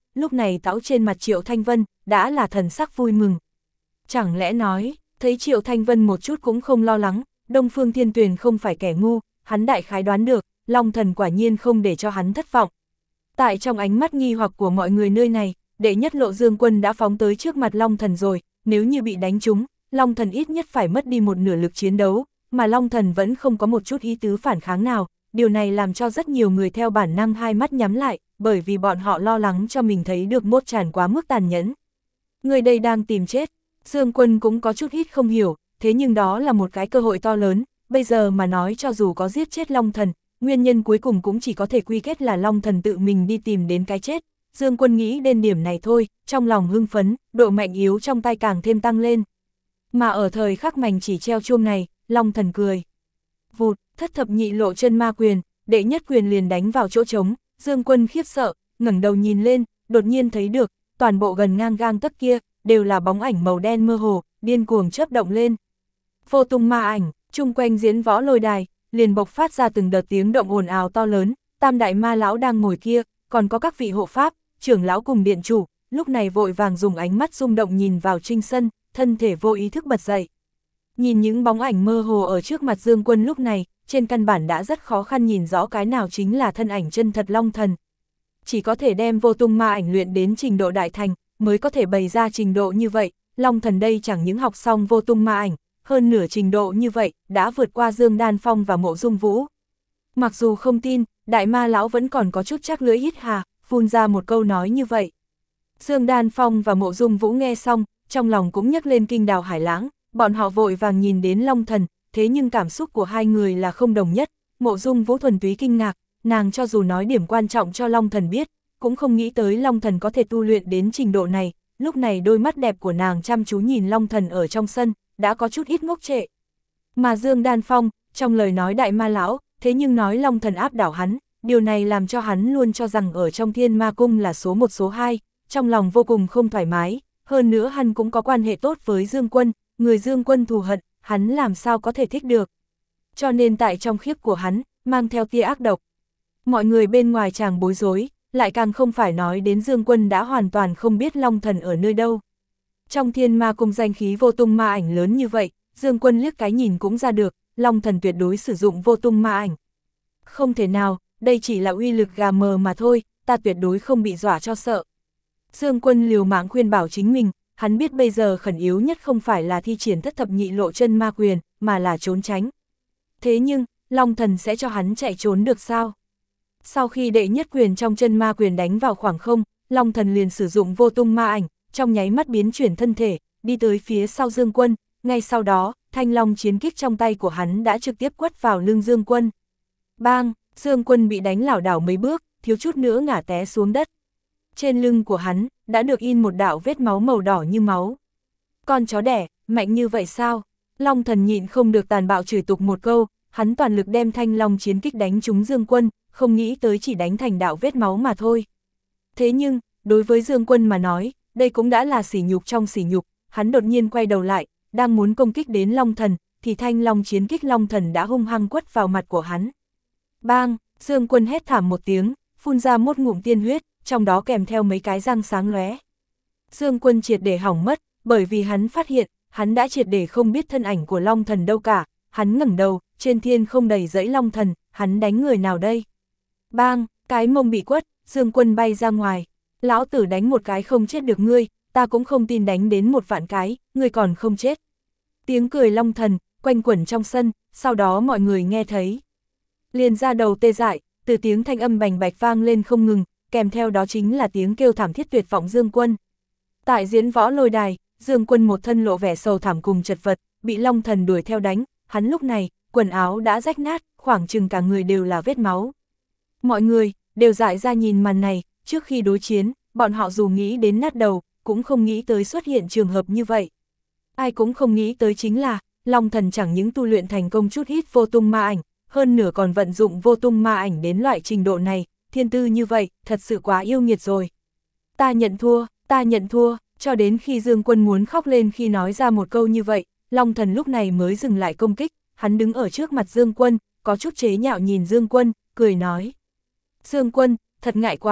lúc này táo trên mặt Triệu Thanh Vân, đã là thần sắc vui mừng. Chẳng lẽ nói, thấy Triệu Thanh Vân một chút cũng không lo lắng, Đông Phương Thiên Tuyền không phải kẻ ngu, hắn đại khái đoán được, Long Thần quả nhiên không để cho hắn thất vọng. Tại trong ánh mắt nghi hoặc của mọi người nơi này, đệ nhất Lộ Dương Quân đã phóng tới trước mặt Long Thần rồi, nếu như bị đánh trúng, Long Thần ít nhất phải mất đi một nửa lực chiến đấu, mà Long Thần vẫn không có một chút ý tứ phản kháng nào, điều này làm cho rất nhiều người theo bản năng hai mắt nhắm lại, bởi vì bọn họ lo lắng cho mình thấy được Mốt Tràn quá mức tàn nhẫn. Người đây đang tìm chết, Dương Quân cũng có chút ít không hiểu, thế nhưng đó là một cái cơ hội to lớn, bây giờ mà nói cho dù có giết chết Long Thần, nguyên nhân cuối cùng cũng chỉ có thể quy kết là Long Thần tự mình đi tìm đến cái chết. Dương Quân nghĩ đến điểm này thôi, trong lòng hưng phấn, độ mạnh yếu trong tay càng thêm tăng lên. Mà ở thời khắc mảnh chỉ treo chuông này, Long Thần cười. Vụt, thất thập nhị lộ chân ma quyền, đệ nhất quyền liền đánh vào chỗ trống, Dương Quân khiếp sợ, ngẩng đầu nhìn lên, đột nhiên thấy được, toàn bộ gần ngang gang tấc kia, đều là bóng ảnh màu đen mơ hồ, điên cuồng chớp động lên. Vô tung ma ảnh, chung quanh diễn võ lôi đài, liền bộc phát ra từng đợt tiếng động ồn ào to lớn, tam đại ma lão đang ngồi kia, còn có các vị hộ pháp, trưởng lão cùng điện chủ, lúc này vội vàng dùng ánh mắt rung động nhìn vào Trinh Sân, thân thể vô ý thức bật dậy. Nhìn những bóng ảnh mơ hồ ở trước mặt Dương Quân lúc này, trên căn bản đã rất khó khăn nhìn rõ cái nào chính là thân ảnh chân thật Long Thần. Chỉ có thể đem vô tung ma ảnh luyện đến trình độ đại thành, mới có thể bày ra trình độ như vậy, Long Thần đây chẳng những học xong vô tung ma ảnh, hơn nửa trình độ như vậy, đã vượt qua Dương Đan Phong và Mộ Dung Vũ. Mặc dù không tin, đại ma lão vẫn còn có chút chắc lưỡi hít hà, phun ra một câu nói như vậy. Dương Đan Phong và Mộ Dung Vũ nghe xong, trong lòng cũng nhấc lên kinh đào hải lãng, bọn họ vội vàng nhìn đến Long Thần, thế nhưng cảm xúc của hai người là không đồng nhất. Mộ Dung Vũ thuần túy kinh ngạc, nàng cho dù nói điểm quan trọng cho Long Thần biết, cũng không nghĩ tới Long Thần có thể tu luyện đến trình độ này, lúc này đôi mắt đẹp của nàng chăm chú nhìn Long Thần ở trong sân, đã có chút ít ngốc trệ. Mà Dương Đan Phong, trong lời nói đại ma lão, thế nhưng nói Long Thần áp đảo hắn, điều này làm cho hắn luôn cho rằng ở trong Thiên Ma Cung là số một số hai, trong lòng vô cùng không thoải mái, hơn nữa hắn cũng có quan hệ tốt với Dương Quân, người Dương Quân thù hận, hắn làm sao có thể thích được. Cho nên tại trong khiếp của hắn, mang theo tia ác độc. Mọi người bên ngoài chàng bối rối, lại càng không phải nói đến Dương Quân đã hoàn toàn không biết Long Thần ở nơi đâu. Trong Thiên Ma Cung danh khí vô tung ma ảnh lớn như vậy, Dương Quân liếc cái nhìn cũng ra được, Long Thần tuyệt đối sử dụng vô tung ma ảnh. Không thể nào, đây chỉ là uy lực gà mờ mà thôi, ta tuyệt đối không bị dọa cho sợ. Dương Quân liều mạng khuyên bảo chính mình, hắn biết bây giờ khẩn yếu nhất không phải là thi triển thất thập nhị lộ chân ma quyền, mà là trốn tránh. Thế nhưng, Long Thần sẽ cho hắn chạy trốn được sao? Sau khi đệ nhất quyền trong chân ma quyền đánh vào khoảng không, Long Thần liền sử dụng vô tung ma ảnh, trong nháy mắt biến chuyển thân thể, đi tới phía sau Dương Quân, ngay sau đó, thanh long chiến kích trong tay của hắn đã trực tiếp quất vào lưng Dương Quân. Bang, Dương Quân bị đánh lảo đảo mấy bước, thiếu chút nữa ngã té xuống đất. Trên lưng của hắn, đã được in một đạo vết máu màu đỏ như máu. Con chó đẻ, mạnh như vậy sao? Long Thần nhịn không được tàn bạo chửi tục một câu, hắn toàn lực đem thanh long chiến kích đánh trúng Dương Quân, không nghĩ tới chỉ đánh thành đạo vết máu mà thôi. Thế nhưng, đối với Dương Quân mà nói, đây cũng đã là sỉ nhục trong sỉ nhục, hắn đột nhiên quay đầu lại, đang muốn công kích đến Long Thần, thì thanh long chiến kích Long Thần đã hung hăng quất vào mặt của hắn. Bang, Dương Quân hét thảm một tiếng, phun ra một ngụm tiên huyết, trong đó kèm theo mấy cái răng sáng lóe. Dương Quân triệt để hỏng mất, bởi vì hắn phát hiện, hắn đã triệt để không biết thân ảnh của Long Thần đâu cả, hắn ngẩng đầu, trên thiên không đầy dãy Long Thần, hắn đánh người nào đây? Bang, cái mông bị quất, Dương Quân bay ra ngoài, lão tử đánh một cái không chết được ngươi, ta cũng không tin đánh đến một vạn cái, ngươi còn không chết. Tiếng cười Long Thần, quanh quẩn trong sân, sau đó mọi người nghe thấy. Liền ra đầu tê dại, từ tiếng thanh âm bành bạch vang lên không ngừng, kèm theo đó chính là tiếng kêu thảm thiết tuyệt vọng Dương Quân. Tại diễn võ lôi đài, Dương Quân một thân lộ vẻ sầu thảm cùng chật vật, bị Long Thần đuổi theo đánh, hắn lúc này, quần áo đã rách nát, khoảng chừng cả người đều là vết máu. Mọi người, đều dại ra nhìn màn này, trước khi đối chiến, bọn họ dù nghĩ đến nát đầu, cũng không nghĩ tới xuất hiện trường hợp như vậy. Ai cũng không nghĩ tới chính là, Long Thần chẳng những tu luyện thành công chút ít vô tung ma ảnh, hơn nửa còn vận dụng vô tung ma ảnh đến loại trình độ này, thiên tư như vậy, thật sự quá yêu nghiệt rồi. Ta nhận thua, ta nhận thua, cho đến khi Dương Quân muốn khóc lên khi nói ra một câu như vậy, Long Thần lúc này mới dừng lại công kích, hắn đứng ở trước mặt Dương Quân, có chút chế nhạo nhìn Dương Quân, cười nói. Dương Quân, thật ngại quá,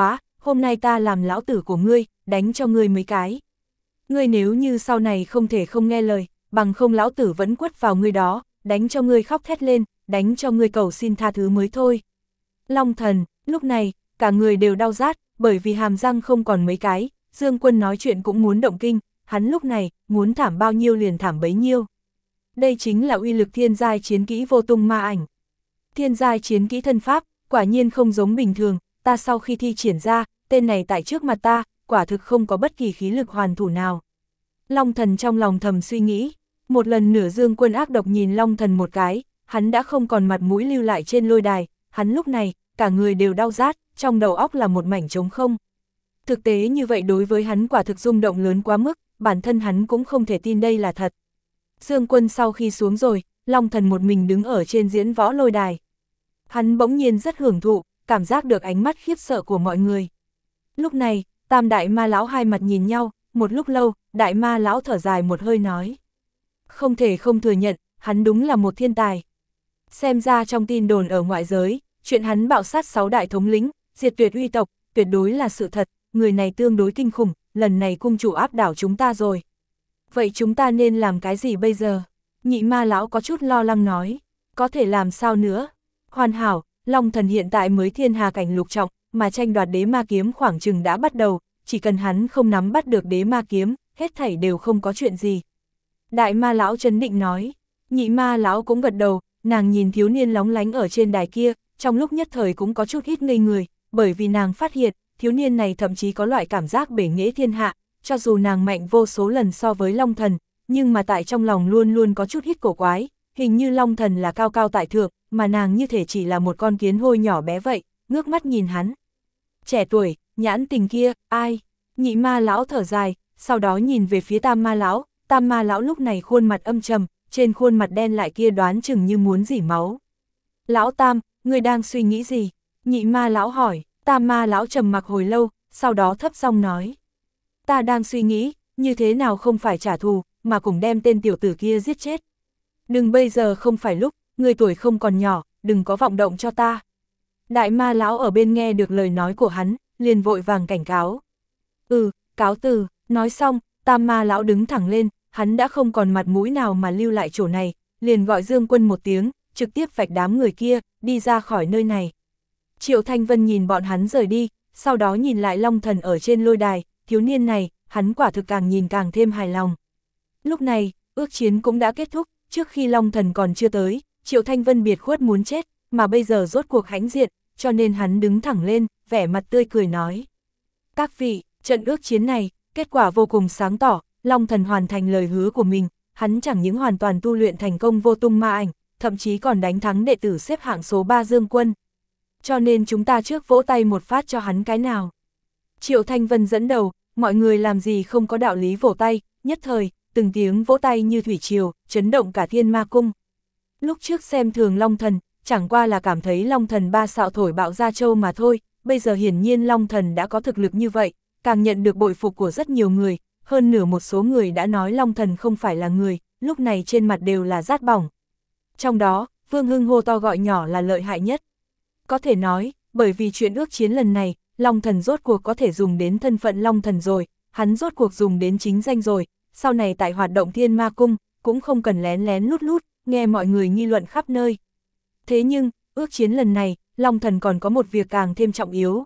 hôm nay ta làm lão tử của ngươi, đánh cho ngươi mấy cái. Ngươi nếu như sau này không thể không nghe lời, bằng không lão tử vẫn quất vào ngươi đó, đánh cho ngươi khóc thét lên, đánh cho ngươi cầu xin tha thứ mới thôi. Long Thần, lúc này, cả người đều đau rát, bởi vì hàm răng không còn mấy cái, Dương Quân nói chuyện cũng muốn động kinh, hắn lúc này, muốn thảm bao nhiêu liền thảm bấy nhiêu. Đây chính là uy lực thiên giai chiến kỹ vô tung ma ảnh. Thiên giai chiến kỹ thân pháp, quả nhiên không giống bình thường, ta sau khi thi triển ra, tên này tại trước mặt ta, quả thực không có bất kỳ khí lực hoàn thủ nào. Long Thần trong lòng thầm suy nghĩ, một lần nữa Dương Quân ác độc nhìn Long Thần một cái, hắn đã không còn mặt mũi lưu lại trên lôi đài, hắn lúc này, cả người đều đau rát, trong đầu óc là một mảnh trống không. Thực tế như vậy đối với hắn quả thực rung động lớn quá mức, bản thân hắn cũng không thể tin đây là thật. Dương Quân sau khi xuống rồi, Long Thần một mình đứng ở trên diễn võ lôi đài. Hắn bỗng nhiên rất hưởng thụ, cảm giác được ánh mắt khiếp sợ của mọi người. Lúc này, Tam Đại Ma Lão hai mặt nhìn nhau, một lúc lâu, Đại Ma Lão thở dài một hơi nói. Không thể không thừa nhận, hắn đúng là một thiên tài. Xem ra trong tin đồn ở ngoại giới, chuyện hắn bạo sát sáu đại thống lĩnh, diệt tuyệt uy tộc, tuyệt đối là sự thật, người này tương đối kinh khủng, lần này cung chủ áp đảo chúng ta rồi. Vậy chúng ta nên làm cái gì bây giờ? Nhị Ma Lão có chút lo lắng nói, có thể làm sao nữa? Hoàn hảo, Long Thần hiện tại mới thiên hà cảnh lục trọng, mà tranh đoạt đế ma kiếm khoảng chừng đã bắt đầu, chỉ cần hắn không nắm bắt được đế ma kiếm, hết thảy đều không có chuyện gì. Đại Ma Lão trấn định nói, Nhị Ma Lão cũng gật đầu, nàng nhìn thiếu niên lóng lánh ở trên đài kia, trong lúc nhất thời cũng có chút ít ngây người, bởi vì nàng phát hiện, thiếu niên này thậm chí có loại cảm giác bể nghệ thiên hạ, cho dù nàng mạnh vô số lần so với Long Thần, nhưng mà tại trong lòng luôn luôn có chút ít cổ quái, hình như Long Thần là cao cao tại thượng, mà nàng như thể chỉ là một con kiến hôi nhỏ bé vậy, ngước mắt nhìn hắn. Trẻ tuổi, nhãn tình kia, ai? Nhị Ma Lão thở dài, sau đó nhìn về phía Tam Ma Lão, Tam Ma Lão lúc này khuôn mặt âm trầm, trên khuôn mặt đen lại kia đoán chừng như muốn rỉ máu. Lão Tam, ngươi đang suy nghĩ gì? Nhị Ma Lão hỏi, Tam Ma Lão trầm mặc hồi lâu, sau đó thấp giọng nói. Ta đang suy nghĩ, như thế nào không phải trả thù, mà cùng đem tên tiểu tử kia giết chết. Đừng bây giờ không phải lúc, người tuổi không còn nhỏ, đừng có vọng động cho ta. Đại Ma Lão ở bên nghe được lời nói của hắn, liền vội vàng cảnh cáo. Ừ, cáo từ, nói xong, Tam Ma Lão đứng thẳng lên, hắn đã không còn mặt mũi nào mà lưu lại chỗ này, liền gọi Dương Quân một tiếng, trực tiếp vạch đám người kia, đi ra khỏi nơi này. Triệu Thanh Vân nhìn bọn hắn rời đi, sau đó nhìn lại Long Thần ở trên lôi đài, thiếu niên này, hắn quả thực càng nhìn càng thêm hài lòng. Lúc này, ước chiến cũng đã kết thúc, trước khi Long Thần còn chưa tới, Triệu Thanh Vân biệt khuất muốn chết, mà bây giờ rốt cuộc hãnh diện, cho nên hắn đứng thẳng lên, vẻ mặt tươi cười nói. Các vị, trận ước chiến này, kết quả vô cùng sáng tỏ, Long Thần hoàn thành lời hứa của mình, hắn chẳng những hoàn toàn tu luyện thành công vô tung ma ảnh, thậm chí còn đánh thắng đệ tử xếp hạng số ba Dương Quân. Cho nên chúng ta trước vỗ tay một phát cho hắn cái nào. Triệu Thanh Vân dẫn đầu, mọi người làm gì không có đạo lý vỗ tay, nhất thời, từng tiếng vỗ tay như thủy triều, chấn động cả Thiên Ma Cung. Lúc trước xem thường Long Thần, chẳng qua là cảm thấy Long Thần ba xạo thổi bạo ra châu mà thôi, bây giờ hiển nhiên Long Thần đã có thực lực như vậy, càng nhận được bội phục của rất nhiều người, hơn nửa một số người đã nói Long Thần không phải là người, lúc này trên mặt đều là rát bỏng. Trong đó, Vương Hưng hô to gọi nhỏ là lợi hại nhất. Có thể nói, bởi vì chuyện ước chiến lần này, Long Thần rốt cuộc có thể dùng đến thân phận Long Thần rồi, hắn rốt cuộc dùng đến chính danh rồi, sau này tại hoạt động Thiên Ma Cung, cũng không cần lén lén lút lút, nghe mọi người nghi luận khắp nơi. Thế nhưng, ước chiến lần này, Long Thần còn có một việc càng thêm trọng yếu.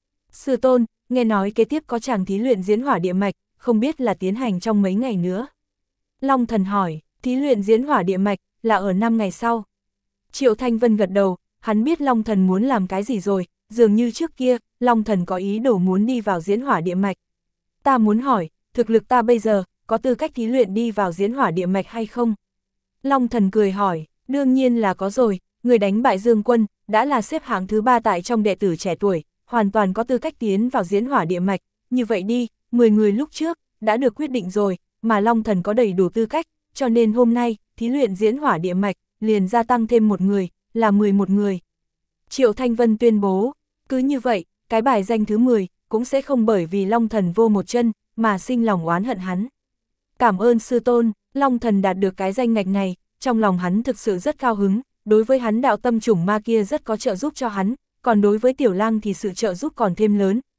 Sư tôn, nghe nói kế tiếp có chàng thí luyện diễn hỏa địa mạch, không biết là tiến hành trong mấy ngày nữa. Long Thần hỏi, thí luyện diễn hỏa địa mạch, là ở năm ngày sau. Triệu Thanh Vân gật đầu, hắn biết Long Thần muốn làm cái gì rồi, dường như trước kia, Long Thần có ý đồ muốn đi vào diễn hỏa địa mạch. Ta muốn hỏi, thực lực ta bây giờ, có tư cách thí luyện đi vào diễn hỏa địa mạch hay không? Long Thần cười hỏi, đương nhiên là có rồi, người đánh bại Dương Quân, đã là xếp hạng thứ ba tại trong đệ tử trẻ tuổi, hoàn toàn có tư cách tiến vào diễn hỏa địa mạch, như vậy đi, mười người lúc trước, đã được quyết định rồi, mà Long Thần có đầy đủ tư cách, cho nên hôm nay, thí luyện diễn hỏa địa mạch, liền gia tăng thêm một người, là mười một người. Triệu Thanh Vân tuyên bố, cứ như vậy, cái bài danh thứ mười, cũng sẽ không bởi vì Long Thần vô một chân, mà sinh lòng oán hận hắn. Cảm ơn sư tôn, Long Thần đạt được cái danh ngạch này, trong lòng hắn thực sự rất cao hứng, đối với hắn đạo tâm chủng ma kia rất có trợ giúp cho hắn, còn đối với Tiểu Lang thì sự trợ giúp còn thêm lớn,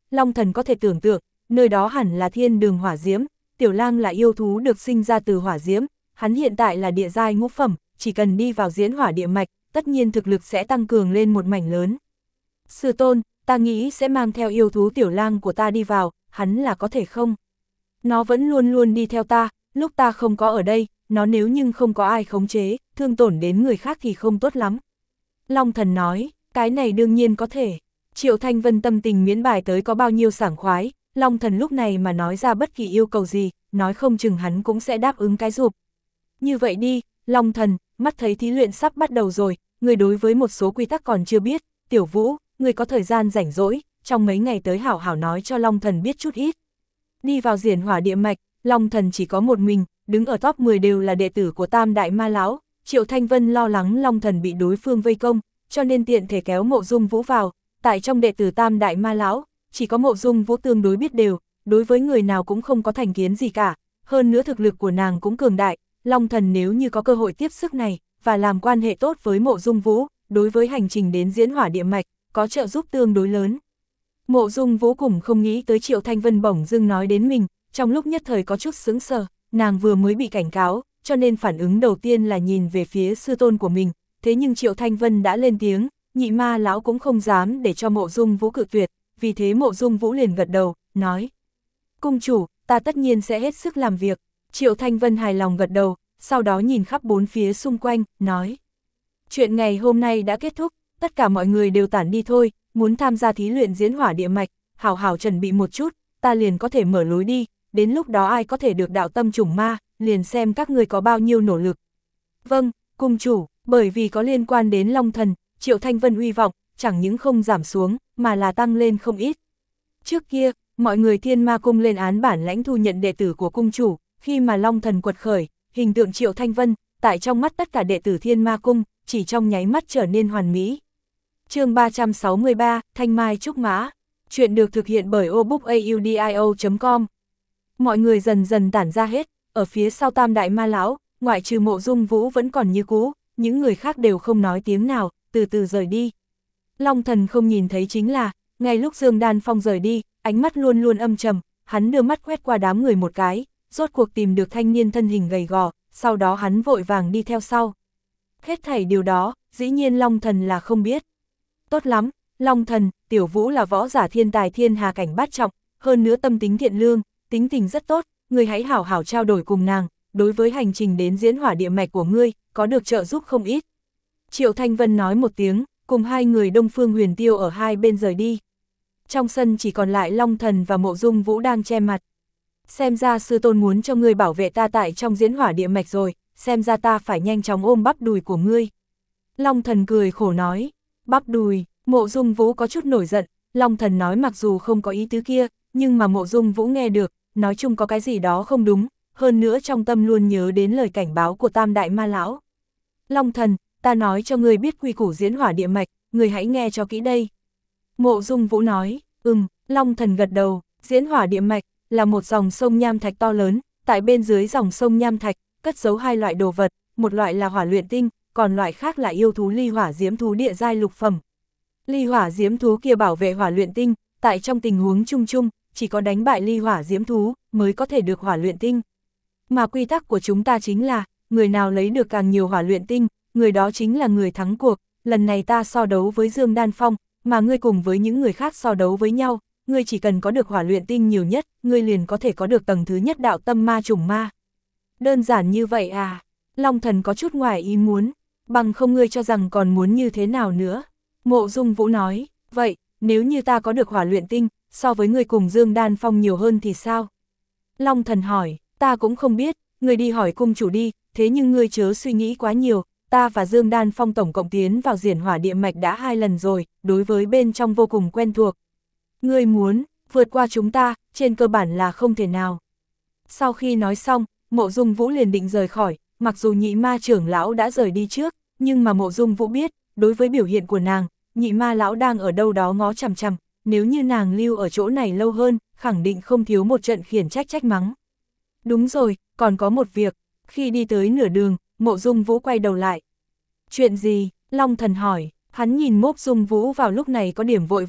Long Thần có thể tưởng tượng, nơi đó hẳn là thiên đường hỏa diễm, Tiểu Lang là yêu thú được sinh ra từ hỏa diễm, hắn hiện tại là địa giai ngũ phẩm, chỉ cần đi vào diễn hỏa địa mạch, tất nhiên thực lực sẽ tăng cường lên một mảnh lớn. Sư tôn, ta nghĩ sẽ mang theo yêu thú Tiểu Lang của ta đi vào, hắn là có thể không? Nó vẫn luôn luôn đi theo ta, lúc ta không có ở đây, nó nếu nhưng không có ai khống chế, thương tổn đến người khác thì không tốt lắm. Long Thần nói, cái này đương nhiên có thể. Triệu Thanh Vân tâm tình miễn bài tới có bao nhiêu sảng khoái, Long Thần lúc này mà nói ra bất kỳ yêu cầu gì, nói không chừng hắn cũng sẽ đáp ứng cái rụp. Như vậy đi, Long Thần, mắt thấy thí luyện sắp bắt đầu rồi, người đối với một số quy tắc còn chưa biết, Tiểu Vũ, người có thời gian rảnh rỗi, trong mấy ngày tới hảo hảo nói cho Long Thần biết chút ít. Đi vào diễn hỏa địa mạch, Long Thần chỉ có một mình, đứng ở top mười đều là đệ tử của Tam Đại Ma Lão. Triệu Thanh Vân lo lắng Long Thần bị đối phương vây công, cho nên tiện thể kéo Mộ Dung Vũ vào. Tại trong đệ tử Tam Đại Ma Lão, chỉ có Mộ Dung Vũ tương đối biết đều, đối với người nào cũng không có thành kiến gì cả. Hơn nữa thực lực của nàng cũng cường đại, Long Thần nếu như có cơ hội tiếp sức này, và làm quan hệ tốt với Mộ Dung Vũ, đối với hành trình đến diễn hỏa địa mạch, có trợ giúp tương đối lớn. Mộ Dung Vũ cùng không nghĩ tới Triệu Thanh Vân bỗng dưng nói đến mình, trong lúc nhất thời có chút sững sờ, nàng vừa mới bị cảnh cáo, cho nên phản ứng đầu tiên là nhìn về phía sư tôn của mình, thế nhưng Triệu Thanh Vân đã lên tiếng, Nhị Ma Lão cũng không dám để cho Mộ Dung Vũ cự tuyệt, vì thế Mộ Dung Vũ liền gật đầu, nói: "Cung chủ, ta tất nhiên sẽ hết sức làm việc." Triệu Thanh Vân hài lòng gật đầu, sau đó nhìn khắp bốn phía xung quanh, nói: "Chuyện ngày hôm nay đã kết thúc, tất cả mọi người đều tản đi thôi, muốn tham gia thí luyện diễn hỏa địa mạch, hảo hảo chuẩn bị một chút, ta liền có thể mở lối đi, đến lúc đó ai có thể được đạo tâm chủng ma, liền xem các người có bao nhiêu nỗ lực." "Vâng, cung chủ." Bởi vì có liên quan đến Long Thần, Triệu Thanh Vân uy vọng, chẳng những không giảm xuống, mà là tăng lên không ít. Trước kia, mọi người Thiên Ma Cung lên án bản lãnh thu nhận đệ tử của cung chủ, khi mà Long Thần quật khởi, hình tượng Triệu Thanh Vân, tại trong mắt tất cả đệ tử Thiên Ma Cung, chỉ trong nháy mắt trở nên hoàn mỹ. Chương ba trăm sáu mươi ba, Thanh Mai Trúc Mã. Chuyện được thực hiện bởi obookaudio chấm com. Mọi người dần dần tản ra hết, ở phía sau Tam Đại Ma Lão, ngoại trừ Mộ Dung Vũ vẫn còn như cũ, những người khác đều không nói tiếng nào, từ từ rời đi. Long Thần không nhìn thấy chính là, ngay lúc Dương Đan Phong rời đi, ánh mắt luôn luôn âm trầm, hắn đưa mắt quét qua đám người một cái, rốt cuộc tìm được thanh niên thân hình gầy gò, sau đó hắn vội vàng đi theo sau. Hết thảy điều đó, dĩ nhiên Long Thần là không biết. Tốt lắm, Long Thần, Tiểu Vũ là võ giả thiên tài thiên hà cảnh bát trọng, hơn nữa tâm tính thiện lương, tính tình rất tốt, ngươi hãy hảo hảo trao đổi cùng nàng, đối với hành trình đến diễn hỏa địa mạch của ngươi, có được trợ giúp không ít. Triệu Thanh Vân nói một tiếng, cùng hai người Đông Phương Huyền Tiêu ở hai bên rời đi. Trong sân chỉ còn lại Long Thần và Mộ Dung Vũ đang che mặt. Xem ra sư tôn muốn cho ngươi bảo vệ ta tại trong diễn hỏa địa mạch rồi, xem ra ta phải nhanh chóng ôm bắp đùi của ngươi. Long Thần cười khổ nói, bắp đùi. Mộ Dung Vũ có chút nổi giận, Long Thần nói mặc dù không có ý tứ kia, nhưng mà Mộ Dung Vũ nghe được, nói chung có cái gì đó không đúng, hơn nữa trong tâm luôn nhớ đến lời cảnh báo của Tam Đại Ma Lão. Long Thần, ta nói cho ngươi biết quy củ diễn hỏa địa mạch, ngươi hãy nghe cho kỹ đây. Mộ Dung Vũ nói, ừm, Long Thần gật đầu, diễn hỏa địa mạch là một dòng sông nham thạch to lớn, tại bên dưới dòng sông nham thạch, cất giấu hai loại đồ vật, một loại là hỏa luyện tinh, còn loại khác là yêu thú ly hỏa diễm thú địa giai lục phẩm. Ly hỏa diễm thú kia bảo vệ hỏa luyện tinh, tại trong tình huống chung chung, chỉ có đánh bại ly hỏa diễm thú mới có thể được hỏa luyện tinh. Mà quy tắc của chúng ta chính là, người nào lấy được càng nhiều hỏa luyện tinh, người đó chính là người thắng cuộc. Lần này ta so đấu với Dương Đan Phong, mà ngươi cùng với những người khác so đấu với nhau, ngươi chỉ cần có được hỏa luyện tinh nhiều nhất, ngươi liền có thể có được tầng thứ nhất đạo tâm ma chủng ma. Đơn giản như vậy à? Long Thần có chút ngoài ý muốn, bằng không ngươi cho rằng còn muốn như thế nào nữa? Mộ Dung Vũ nói, vậy, nếu như ta có được hỏa luyện tinh, so với ngươi cùng Dương Đan Phong nhiều hơn thì sao? Long Thần hỏi, ta cũng không biết, ngươi đi hỏi cung chủ đi, thế nhưng ngươi chớ suy nghĩ quá nhiều, ta và Dương Đan Phong tổng cộng tiến vào diễn hỏa địa mạch đã hai lần rồi, đối với bên trong vô cùng quen thuộc. Ngươi muốn, vượt qua chúng ta, trên cơ bản là không thể nào. Sau khi nói xong, Mộ Dung Vũ liền định rời khỏi, mặc dù nhị ma trưởng lão đã rời đi trước, nhưng mà Mộ Dung Vũ biết, đối với biểu hiện của nàng, nhị ma lão đang ở đâu đó ngó chằm chằm, nếu như nàng lưu ở chỗ này lâu hơn, khẳng định không thiếu một trận khiển trách trách mắng. Đúng rồi, còn có một việc, khi đi tới nửa đường, Mộ Dung Vũ quay đầu lại. Chuyện gì? Long Thần hỏi, hắn nhìn Mộ Dung Vũ vào lúc này có điểm vội vàng,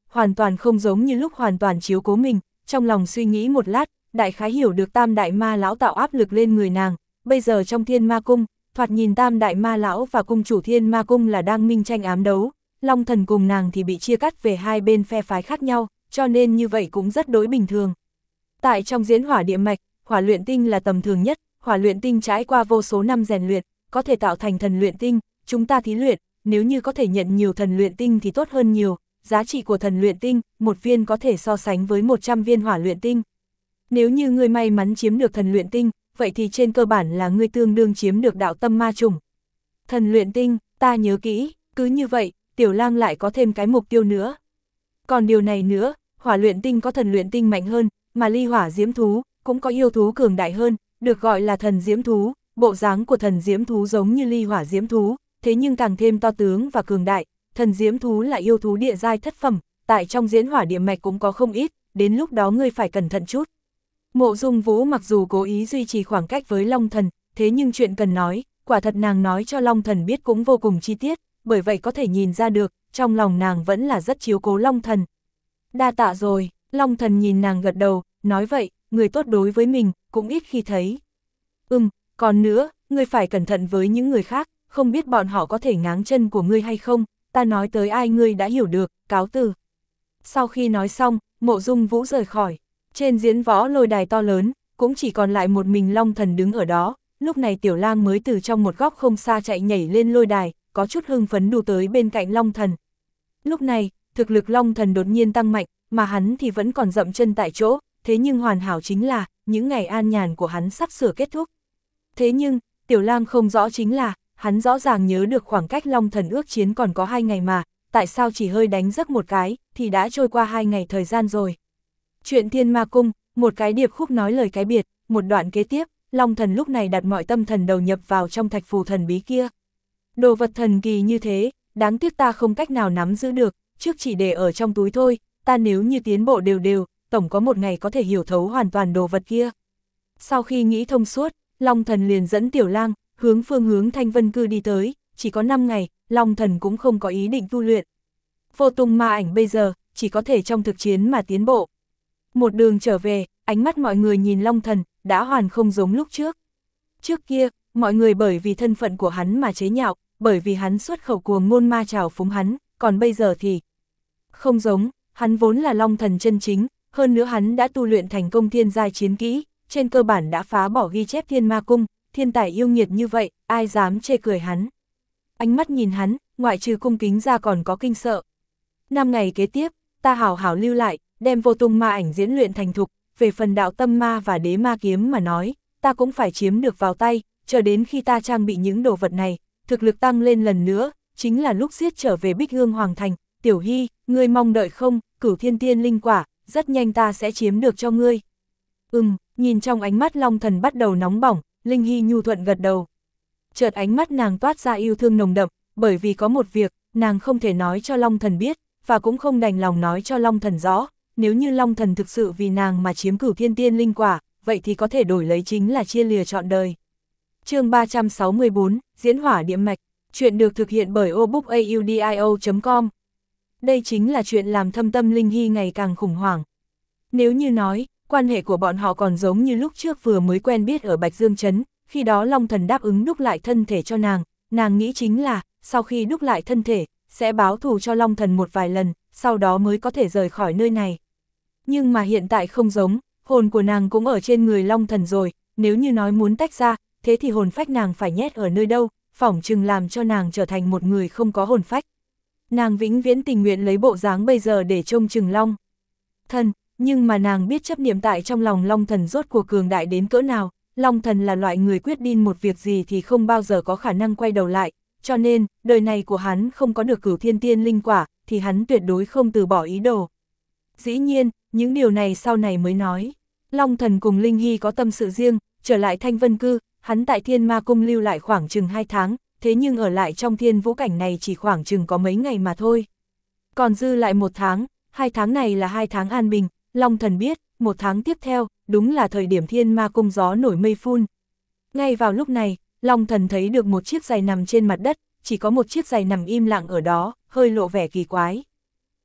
hoàn toàn không giống như lúc hoàn toàn chiếu cố mình, trong lòng suy nghĩ một lát, đại khái hiểu được Tam Đại Ma Lão tạo áp lực lên người nàng, bây giờ trong Thiên Ma Cung, thoạt nhìn Tam Đại Ma Lão và cung chủ Thiên Ma Cung là đang minh tranh ám đấu, Long Thần cùng nàng thì bị chia cắt về hai bên phe phái khác nhau, cho nên như vậy cũng rất đối bình thường. Tại trong diễn hỏa địa mạch, hỏa luyện tinh là tầm thường nhất, hỏa luyện tinh trải qua vô số năm rèn luyện, có thể tạo thành thần luyện tinh, chúng ta thí luyện, nếu như có thể nhận nhiều thần luyện tinh thì tốt hơn nhiều, giá trị của thần luyện tinh, một viên có thể so sánh với một trăm viên hỏa luyện tinh. Nếu như ngươi may mắn chiếm được thần luyện tinh, vậy thì trên cơ bản là ngươi tương đương chiếm được đạo tâm ma chủng. Thần luyện tinh, ta nhớ kỹ, cứ như vậy, Tiểu Lang lại có thêm cái mục tiêu nữa. Còn điều này nữa, hỏa luyện tinh có thần luyện tinh mạnh hơn, mà ly hỏa diễm thú, cũng có yêu thú cường đại hơn, được gọi là thần diễm thú, bộ dáng của thần diễm thú giống như ly hỏa diễm thú, thế nhưng càng thêm to tướng và cường đại, thần diễm thú là yêu thú địa giai thất phẩm, tại trong diễn hỏa địa mạch cũng có không ít, đến lúc đó ngươi phải cẩn thận chút. Mộ Dung Vũ mặc dù cố ý duy trì khoảng cách với Long Thần, thế nhưng chuyện cần nói, quả thật nàng nói cho Long Thần biết cũng vô cùng chi tiết, bởi vậy có thể nhìn ra được, trong lòng nàng vẫn là rất chiếu cố Long Thần. Đa tạ rồi, Long Thần nhìn nàng gật đầu, nói vậy, người tốt đối với mình, cũng ít khi thấy. Ừm, còn nữa, ngươi phải cẩn thận với những người khác, không biết bọn họ có thể ngáng chân của ngươi hay không, ta nói tới ai ngươi đã hiểu được, cáo từ. Sau khi nói xong, Mộ Dung Vũ rời khỏi, trên diễn võ lôi đài to lớn, cũng chỉ còn lại một mình Long Thần đứng ở đó, lúc này Tiểu Lang mới từ trong một góc không xa chạy nhảy lên lôi đài, có chút hưng phấn đu tới bên cạnh Long Thần. Lúc này, thực lực Long Thần đột nhiên tăng mạnh, mà hắn thì vẫn còn dậm chân tại chỗ, thế nhưng hoàn hảo chính là, những ngày an nhàn của hắn sắp sửa kết thúc. Thế nhưng, Tiểu Lang không rõ chính là, hắn rõ ràng nhớ được khoảng cách Long Thần ước chiến còn có hai ngày mà, tại sao chỉ hơi đánh giấc một cái, thì đã trôi qua hai ngày thời gian rồi. Chuyện Thiên Ma Cung, một cái điệp khúc nói lời cái biệt, một đoạn kế tiếp, Long Thần lúc này đặt mọi tâm thần đầu nhập vào trong thạch phù thần bí kia. Đồ vật thần kỳ như thế, đáng tiếc ta không cách nào nắm giữ được, trước chỉ để ở trong túi thôi, ta nếu như tiến bộ đều đều, tổng có một ngày có thể hiểu thấu hoàn toàn đồ vật kia. Sau khi nghĩ thông suốt, Long Thần liền dẫn Tiểu Lang, hướng phương hướng Thanh Vân Cư đi tới, chỉ có năm ngày, Long Thần cũng không có ý định tu luyện. Vô tung ma ảnh bây giờ, chỉ có thể trong thực chiến mà tiến bộ. Một đường trở về, ánh mắt mọi người nhìn Long Thần, đã hoàn không giống lúc trước. Trước kia, mọi người bởi vì thân phận của hắn mà chế nhạo, bởi vì hắn xuất khẩu cuồng ngôn ma trào phúng hắn, còn bây giờ thì không giống, hắn vốn là Long Thần chân chính, hơn nữa hắn đã tu luyện thành công thiên giai chiến kỹ, trên cơ bản đã phá bỏ ghi chép Thiên Ma Cung, thiên tài yêu nghiệt như vậy, ai dám chê cười hắn. Ánh mắt nhìn hắn, ngoại trừ cung kính ra còn có kinh sợ. Năm ngày kế tiếp, ta hảo hảo lưu lại, đem vô tung ma ảnh diễn luyện thành thục, về phần đạo tâm ma và đế ma kiếm mà nói, ta cũng phải chiếm được vào tay, chờ đến khi ta trang bị những đồ vật này, thực lực tăng lên lần nữa, chính là lúc giết trở về Bích Hương Hoàng Thành. Tiểu Hy, ngươi mong đợi không, Cửu Thiên Tiên linh quả, rất nhanh ta sẽ chiếm được cho ngươi. Ừm, nhìn trong ánh mắt Long Thần bắt đầu nóng bỏng, Linh Hy nhu thuận gật đầu. Chợt ánh mắt nàng toát ra yêu thương nồng đậm, bởi vì có một việc, nàng không thể nói cho Long Thần biết, và cũng không đành lòng nói cho Long Thần rõ, nếu như Long Thần thực sự vì nàng mà chiếm Cửu Thiên Tiên linh quả, vậy thì có thể đổi lấy chính là chia lìa trọn đời. Chương ba trăm sáu mươi bốn, Diễn hỏa địa mạch, chuyện được thực hiện bởi obookaudio chấm com. Đây chính là chuyện làm thâm tâm Linh Hy ngày càng khủng hoảng. Nếu như nói, quan hệ của bọn họ còn giống như lúc trước vừa mới quen biết ở Bạch Dương Trấn, khi đó Long Thần đáp ứng đúc lại thân thể cho nàng, nàng nghĩ chính là, sau khi đúc lại thân thể, sẽ báo thù cho Long Thần một vài lần, sau đó mới có thể rời khỏi nơi này. Nhưng mà hiện tại không giống, hồn của nàng cũng ở trên người Long Thần rồi, nếu như nói muốn tách ra, thế thì hồn phách nàng phải nhét ở nơi đâu, phỏng chừng làm cho nàng trở thành một người không có hồn phách. Nàng vĩnh viễn tình nguyện lấy bộ dáng bây giờ để trông chừng Long Thần, nhưng mà nàng biết chấp niệm tại trong lòng Long Thần rốt cuộc cường đại đến cỡ nào, Long Thần là loại người quyết định một việc gì thì không bao giờ có khả năng quay đầu lại, cho nên, đời này của hắn không có được Cửu Thiên Tiên linh quả, thì hắn tuyệt đối không từ bỏ ý đồ. Dĩ nhiên, những điều này sau này mới nói. Long Thần cùng Linh Hy có tâm sự riêng, trở lại Thanh Vân Cư, hắn tại Thiên Ma Cung lưu lại khoảng chừng hai tháng, thế nhưng ở lại trong thiên vũ cảnh này chỉ khoảng chừng có mấy ngày mà thôi. Còn dư lại một tháng, hai tháng này là hai tháng an bình, Long Thần biết, một tháng tiếp theo, đúng là thời điểm Thiên Ma Cung gió nổi mây phun. Ngay vào lúc này, Long Thần thấy được một chiếc giày nằm trên mặt đất, chỉ có một chiếc giày nằm im lặng ở đó, hơi lộ vẻ kỳ quái.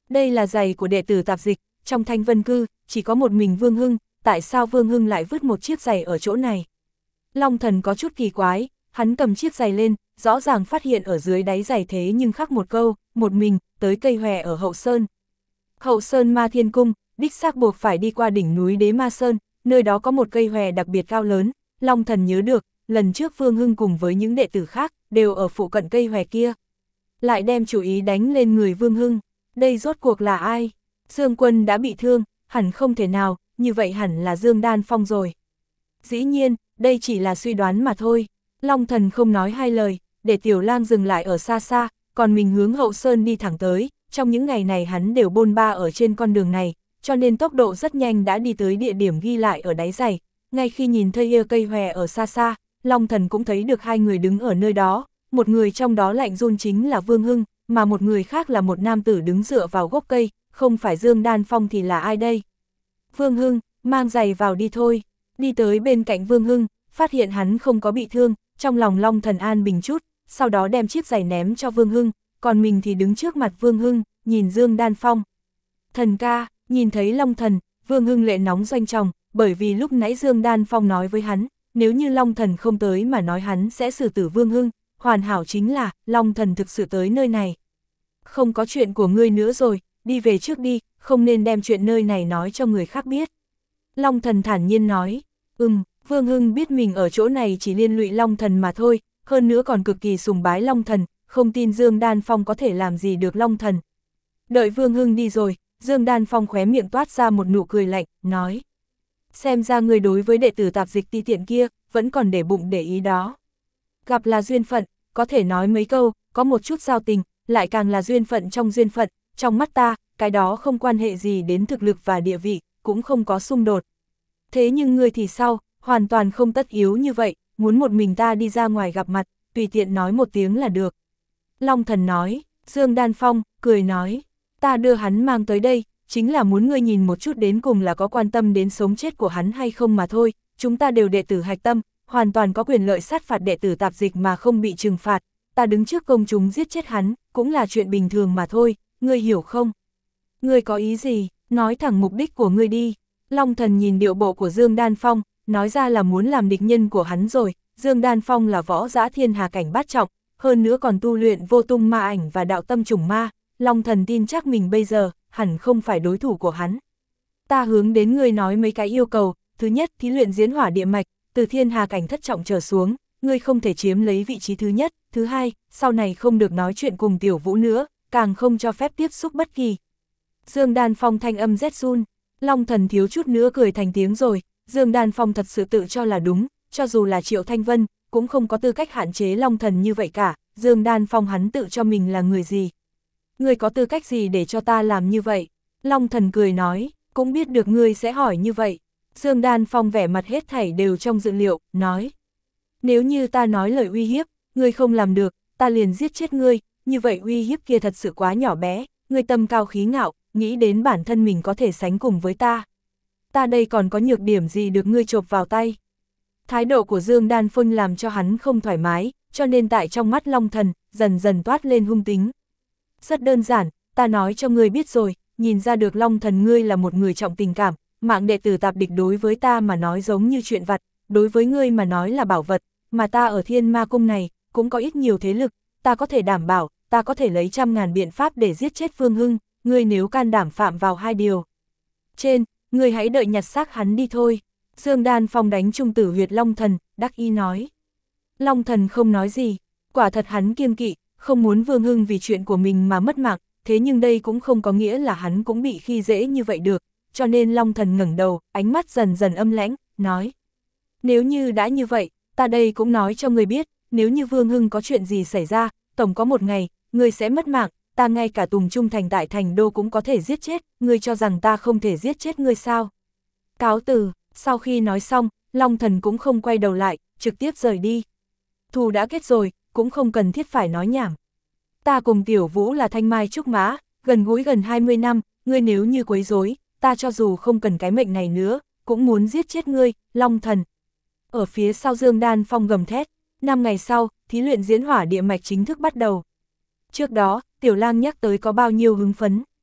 Đây là giày của đệ tử tạp dịch, trong Thanh Vân Cư, chỉ có một mình Vương Hưng, tại sao Vương Hưng lại vứt một chiếc giày ở chỗ này? Long Thần có chút kỳ quái, hắn cầm chiếc giày lên, rõ ràng phát hiện ở dưới đáy giày thế nhưng khắc một câu, một mình, tới cây hòe ở Hậu Sơn. Hậu Sơn Ma Thiên Cung, đích xác buộc phải đi qua đỉnh núi Đế Ma Sơn, nơi đó có một cây hòe đặc biệt cao lớn, Long Thần nhớ được, lần trước Vương Hưng cùng với những đệ tử khác, đều ở phụ cận cây hòe kia. Lại đem chủ ý đánh lên người Vương Hưng, đây rốt cuộc là ai? Dương Quân đã bị thương, hẳn không thể nào, như vậy hẳn là Dương Đan Phong rồi. Dĩ nhiên, đây chỉ là suy đoán mà thôi. Long Thần không nói hai lời, để Tiểu Lang dừng lại ở xa xa, còn mình hướng Hậu Sơn đi thẳng tới. Trong những ngày này hắn đều bôn ba ở trên con đường này, cho nên tốc độ rất nhanh đã đi tới địa điểm ghi lại ở đáy giày. Ngay khi nhìn thấy yêu cây hòe ở xa xa, Long Thần cũng thấy được hai người đứng ở nơi đó. Một người trong đó lạnh run chính là Vương Hưng, mà một người khác là một nam tử đứng dựa vào gốc cây, không phải Dương Đan Phong thì là ai đây? Vương Hưng, mang giày vào đi thôi. Đi tới bên cạnh Vương Hưng, phát hiện hắn không có bị thương, trong lòng Long Thần an bình chút, sau đó đem chiếc giày ném cho Vương Hưng, còn mình thì đứng trước mặt Vương Hưng, nhìn Dương Đan Phong. Thần ca, nhìn thấy Long Thần, Vương Hưng lệ nóng doanh trọng, bởi vì lúc nãy Dương Đan Phong nói với hắn, nếu như Long Thần không tới mà nói hắn sẽ xử tử Vương Hưng, hoàn hảo chính là, Long Thần thực sự tới nơi này. Không có chuyện của ngươi nữa rồi, đi về trước đi, không nên đem chuyện nơi này nói cho người khác biết. Long Thần thản nhiên nói, ừm, Vương Hưng biết mình ở chỗ này chỉ liên lụy Long Thần mà thôi, hơn nữa còn cực kỳ sùng bái Long Thần, không tin Dương Đan Phong có thể làm gì được Long Thần. Đợi Vương Hưng đi rồi, Dương Đan Phong khóe miệng toát ra một nụ cười lạnh, nói. Xem ra người đối với đệ tử tạp dịch ti tiện kia, vẫn còn để bụng để ý đó. Gặp là duyên phận, có thể nói mấy câu, có một chút giao tình, lại càng là duyên phận trong duyên phận, trong mắt ta, cái đó không quan hệ gì đến thực lực và địa vị, cũng không có xung đột. Thế nhưng ngươi thì sao, hoàn toàn không tất yếu như vậy, muốn một mình ta đi ra ngoài gặp mặt, tùy tiện nói một tiếng là được. Long Thần nói, Dương Đan Phong, cười nói, ta đưa hắn mang tới đây, chính là muốn ngươi nhìn một chút đến cùng là có quan tâm đến sống chết của hắn hay không mà thôi, chúng ta đều đệ tử hạch tâm, hoàn toàn có quyền lợi sát phạt đệ tử tạp dịch mà không bị trừng phạt, ta đứng trước công chúng giết chết hắn, cũng là chuyện bình thường mà thôi, ngươi hiểu không? Ngươi có ý gì, nói thẳng mục đích của ngươi đi. Long Thần nhìn điệu bộ của Dương Đan Phong, nói ra là muốn làm địch nhân của hắn rồi, Dương Đan Phong là võ dã thiên hà cảnh bát trọng, hơn nữa còn tu luyện vô tung ma ảnh và đạo tâm trùng ma, Long Thần tin chắc mình bây giờ, hẳn không phải đối thủ của hắn. Ta hướng đến ngươi nói mấy cái yêu cầu, thứ nhất thí luyện diễn hỏa địa mạch, từ thiên hà cảnh thất trọng trở xuống, ngươi không thể chiếm lấy vị trí thứ nhất, thứ hai, sau này không được nói chuyện cùng Tiểu Vũ nữa, càng không cho phép tiếp xúc bất kỳ. Dương Đan Phong thanh âm rét run, Long Thần thiếu chút nữa cười thành tiếng rồi, Dương Đan Phong thật sự tự cho là đúng, cho dù là Triệu Thanh Vân, cũng không có tư cách hạn chế Long Thần như vậy cả, Dương Đan Phong hắn tự cho mình là người gì. Ngươi có tư cách gì để cho ta làm như vậy? Long Thần cười nói, cũng biết được ngươi sẽ hỏi như vậy. Dương Đan Phong vẻ mặt hết thảy đều trong dự liệu, nói. Nếu như ta nói lời uy hiếp, ngươi không làm được, ta liền giết chết ngươi, như vậy uy hiếp kia thật sự quá nhỏ bé, ngươi tâm cao khí ngạo, nghĩ đến bản thân mình có thể sánh cùng với ta. Ta đây còn có nhược điểm gì được ngươi chộp vào tay? Thái độ của Dương Đan Phong làm cho hắn không thoải mái, cho nên tại trong mắt Long Thần, dần dần toát lên hung tính. Rất đơn giản, ta nói cho ngươi biết rồi, nhìn ra được Long Thần ngươi là một người trọng tình cảm, mạng đệ tử tạp địch đối với ta mà nói giống như chuyện vặt, đối với ngươi mà nói là bảo vật, mà ta ở Thiên Ma Cung này, cũng có ít nhiều thế lực, ta có thể đảm bảo, ta có thể lấy trăm ngàn biện pháp để giết chết Vương Hưng, ngươi nếu can đảm phạm vào hai điều. Trên, ngươi hãy đợi nhặt xác hắn đi thôi. Dương Đan Phong đánh trung tử huyệt Long Thần, đắc ý nói. Long Thần không nói gì, quả thật hắn kiêng kỵ, không muốn Vương Hưng vì chuyện của mình mà mất mạng, thế nhưng đây cũng không có nghĩa là hắn cũng bị khi dễ như vậy được, cho nên Long Thần ngẩng đầu, ánh mắt dần dần âm lãnh, nói. Nếu như đã như vậy, ta đây cũng nói cho ngươi biết, nếu như Vương Hưng có chuyện gì xảy ra, tổng có một ngày, ngươi sẽ mất mạng, ta ngay cả Tùng Trung Thành tại Thành Đô cũng có thể giết chết, ngươi cho rằng ta không thể giết chết ngươi sao? Cáo từ, sau khi nói xong, Long Thần cũng không quay đầu lại, trực tiếp rời đi. Thù đã kết rồi, cũng không cần thiết phải nói nhảm. Ta cùng Tiểu Vũ là thanh mai trúc mã, gần gũi gần hai mươi năm, ngươi nếu như quấy rối, ta cho dù không cần cái mệnh này nữa, cũng muốn giết chết ngươi, Long Thần. Ở phía sau Dương Đan Phong gầm thét, năm ngày sau, thí luyện diễn hỏa địa mạch chính thức bắt đầu. Trước đó, Tiểu Lang nhắc tới có bao nhiêu hứng phấn.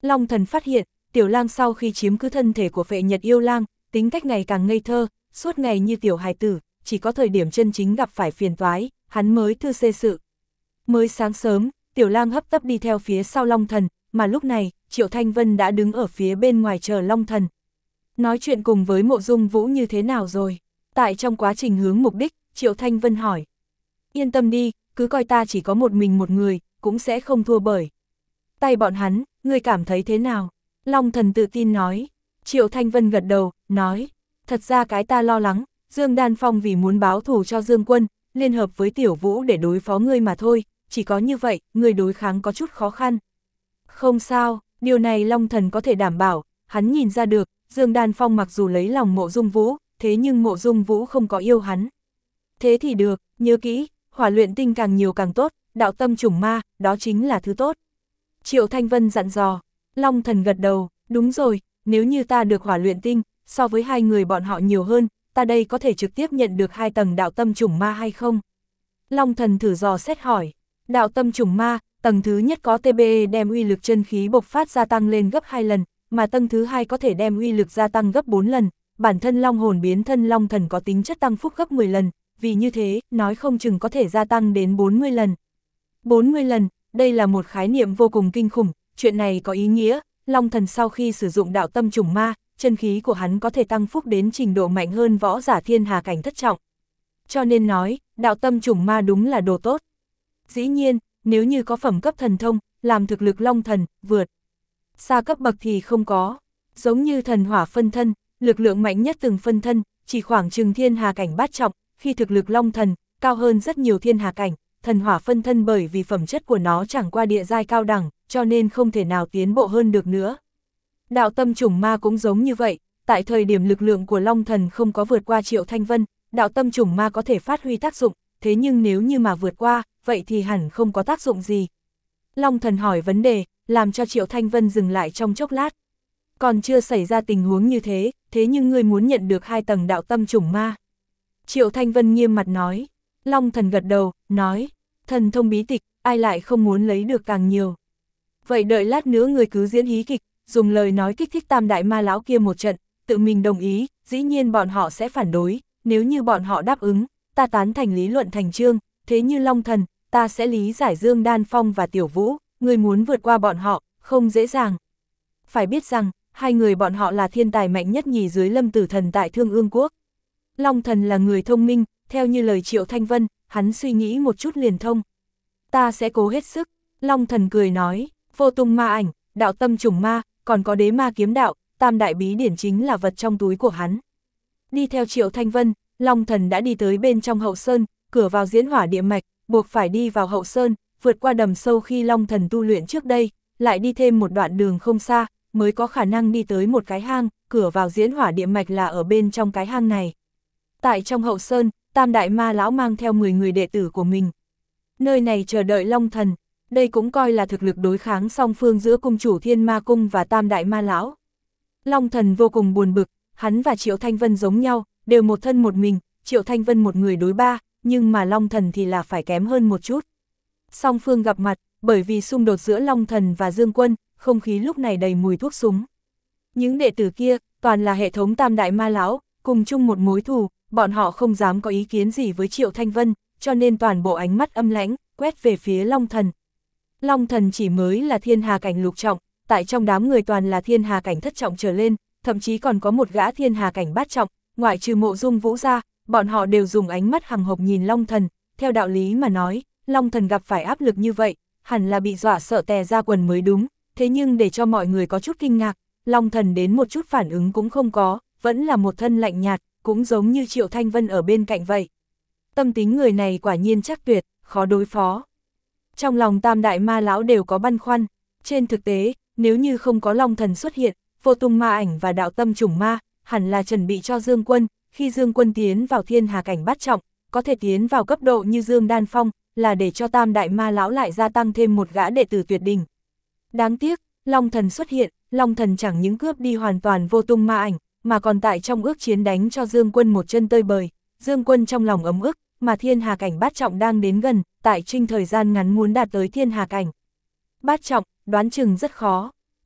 Long Thần phát hiện, Tiểu Lang sau khi chiếm cứ thân thể của Phệ Nhật Yêu Lang, tính cách ngày càng ngây thơ, suốt ngày như tiểu hài tử, chỉ có thời điểm chân chính gặp phải phiền toái, hắn mới thư xê sự. Mới sáng sớm, Tiểu Lang hấp tấp đi theo phía sau Long Thần, mà lúc này, Triệu Thanh Vân đã đứng ở phía bên ngoài chờ Long Thần. Nói chuyện cùng với Mộ Dung Vũ như thế nào rồi? Tại trong quá trình hướng mục đích, Triệu Thanh Vân hỏi. Yên tâm đi, cứ coi ta chỉ có một mình một người, cũng sẽ không thua bởi. Tay bọn hắn, ngươi cảm thấy thế nào? Long Thần tự tin nói. Triệu Thanh Vân gật đầu, nói. Thật ra cái ta lo lắng, Dương Đan Phong vì muốn báo thù cho Dương Quân, liên hợp với Tiểu Vũ để đối phó ngươi mà thôi, chỉ có như vậy, ngươi đối kháng có chút khó khăn. Không sao, điều này Long Thần có thể đảm bảo, hắn nhìn ra được, Dương Đan Phong mặc dù lấy lòng Mộ Dung Vũ, thế nhưng Mộ Dung Vũ không có yêu hắn. Thế thì được, nhớ kỹ, hỏa luyện tinh càng nhiều càng tốt, đạo tâm chủng ma, đó chính là thứ tốt. Triệu Thanh Vân dặn dò, Long Thần gật đầu, đúng rồi, nếu như ta được hỏa luyện tinh, so với hai người bọn họ nhiều hơn, ta đây có thể trực tiếp nhận được hai tầng đạo tâm chủng ma hay không? Long Thần thử dò xét hỏi, đạo tâm chủng ma, tầng thứ nhất có tê bê e đem uy lực chân khí bộc phát gia tăng lên gấp hai lần, mà tầng thứ hai có thể đem uy lực gia tăng gấp bốn lần, bản thân long hồn biến thân Long Thần có tính chất tăng phúc gấp mười lần, vì như thế, nói không chừng có thể gia tăng đến bốn mươi lần. bốn mươi lần, đây là một khái niệm vô cùng kinh khủng, chuyện này có ý nghĩa, Long Thần sau khi sử dụng đạo tâm chủng ma, chân khí của hắn có thể tăng phúc đến trình độ mạnh hơn võ giả thiên hà cảnh thất trọng. Cho nên nói, đạo tâm chủng ma đúng là đồ tốt. Dĩ nhiên, nếu như có phẩm cấp thần thông, làm thực lực Long Thần, vượt xa cấp bậc thì không có. Giống như thần hỏa phân thân, lực lượng mạnh nhất từng phân thân, chỉ khoảng chừng thiên hà cảnh bát trọng, khi thực lực Long Thần, cao hơn rất nhiều thiên hà cảnh, thần hỏa phân thân bởi vì phẩm chất của nó chẳng qua địa giai cao đẳng, cho nên không thể nào tiến bộ hơn được nữa. Đạo tâm chủng ma cũng giống như vậy, tại thời điểm lực lượng của Long Thần không có vượt qua Triệu Thanh Vân, đạo tâm chủng ma có thể phát huy tác dụng, thế nhưng nếu như mà vượt qua, vậy thì hẳn không có tác dụng gì. Long Thần hỏi vấn đề, làm cho Triệu Thanh Vân dừng lại trong chốc lát. Còn chưa xảy ra tình huống như thế, thế nhưng ngươi muốn nhận được hai tầng đạo tâm chủng ma. Triệu Thanh Vân nghiêm mặt nói. Long Thần gật đầu, nói, thần thông bí tịch, ai lại không muốn lấy được càng nhiều. Vậy đợi lát nữa người cứ diễn hí kịch, dùng lời nói kích thích tam đại ma lão kia một trận, tự mình đồng ý, dĩ nhiên bọn họ sẽ phản đối, nếu như bọn họ đáp ứng, ta tán thành lý luận thành chương, thế như Long Thần, ta sẽ lý giải Dương Đan Phong và Tiểu Vũ, người muốn vượt qua bọn họ, không dễ dàng. Phải biết rằng, hai người bọn họ là thiên tài mạnh nhất nhì dưới Lâm Tử Thần tại Thương Ương Quốc. Long Thần là người thông minh, theo như lời Triệu Thanh Vân, hắn suy nghĩ một chút liền thông. Ta sẽ cố hết sức, Long Thần cười nói, vô tung ma ảnh, đạo tâm chủng ma, còn có đế ma kiếm đạo, tam đại bí điển chính là vật trong túi của hắn. Đi theo Triệu Thanh Vân, Long Thần đã đi tới bên trong hậu sơn, cửa vào diễn hỏa địa mạch, buộc phải đi vào hậu sơn, vượt qua đầm sâu khi Long Thần tu luyện trước đây, lại đi thêm một đoạn đường không xa, mới có khả năng đi tới một cái hang, cửa vào diễn hỏa địa mạch là ở bên trong cái hang này. Tại trong hậu sơn, tam đại ma lão mang theo mười người đệ tử của mình. Nơi này chờ đợi Long Thần, đây cũng coi là thực lực đối kháng song phương giữa cung chủ Thiên Ma Cung và tam đại ma lão. Long Thần vô cùng buồn bực, hắn và Triệu Thanh Vân giống nhau, đều một thân một mình, Triệu Thanh Vân một người đối ba, nhưng mà Long Thần thì là phải kém hơn một chút. Song phương gặp mặt, bởi vì xung đột giữa Long Thần và Dương Quân, không khí lúc này đầy mùi thuốc súng. Những đệ tử kia, toàn là hệ thống tam đại ma lão, cùng chung một mối thù, bọn họ không dám có ý kiến gì với Triệu Thanh Vân, cho nên toàn bộ ánh mắt âm lãnh, quét về phía Long Thần. Long Thần chỉ mới là thiên hà cảnh lục trọng, tại trong đám người toàn là thiên hà cảnh thất trọng trở lên, thậm chí còn có một gã thiên hà cảnh bát trọng, ngoại trừ Mộ Dung Vũ ra, bọn họ đều dùng ánh mắt hằng hộc nhìn Long Thần, theo đạo lý mà nói, Long Thần gặp phải áp lực như vậy, hẳn là bị dọa sợ tè ra quần mới đúng, thế nhưng để cho mọi người có chút kinh ngạc, Long Thần đến một chút phản ứng cũng không có, vẫn là một thân lạnh nhạt, cũng giống như Triệu Thanh Vân ở bên cạnh vậy. Tâm tính người này quả nhiên chắc tuyệt, khó đối phó. Trong lòng tam đại ma lão đều có băn khoăn, trên thực tế, nếu như không có Long Thần xuất hiện, vô tung ma ảnh và đạo tâm chủng ma, hẳn là chuẩn bị cho Dương Quân, khi Dương Quân tiến vào thiên hà cảnh bát trọng, có thể tiến vào cấp độ như Dương Đan Phong, là để cho tam đại ma lão lại gia tăng thêm một gã đệ tử tuyệt đỉnh. Đáng tiếc, Long Thần xuất hiện, Long Thần chẳng những cướp đi hoàn toàn vô tung ma ảnh, mà còn tại trong ước chiến đánh cho Dương Quân một chân tơi bời, Dương Quân trong lòng ấm ức, mà thiên hà cảnh bát trọng đang đến gần, tại trinh thời gian ngắn muốn đạt tới thiên hà cảnh bát trọng, đoán chừng rất khó.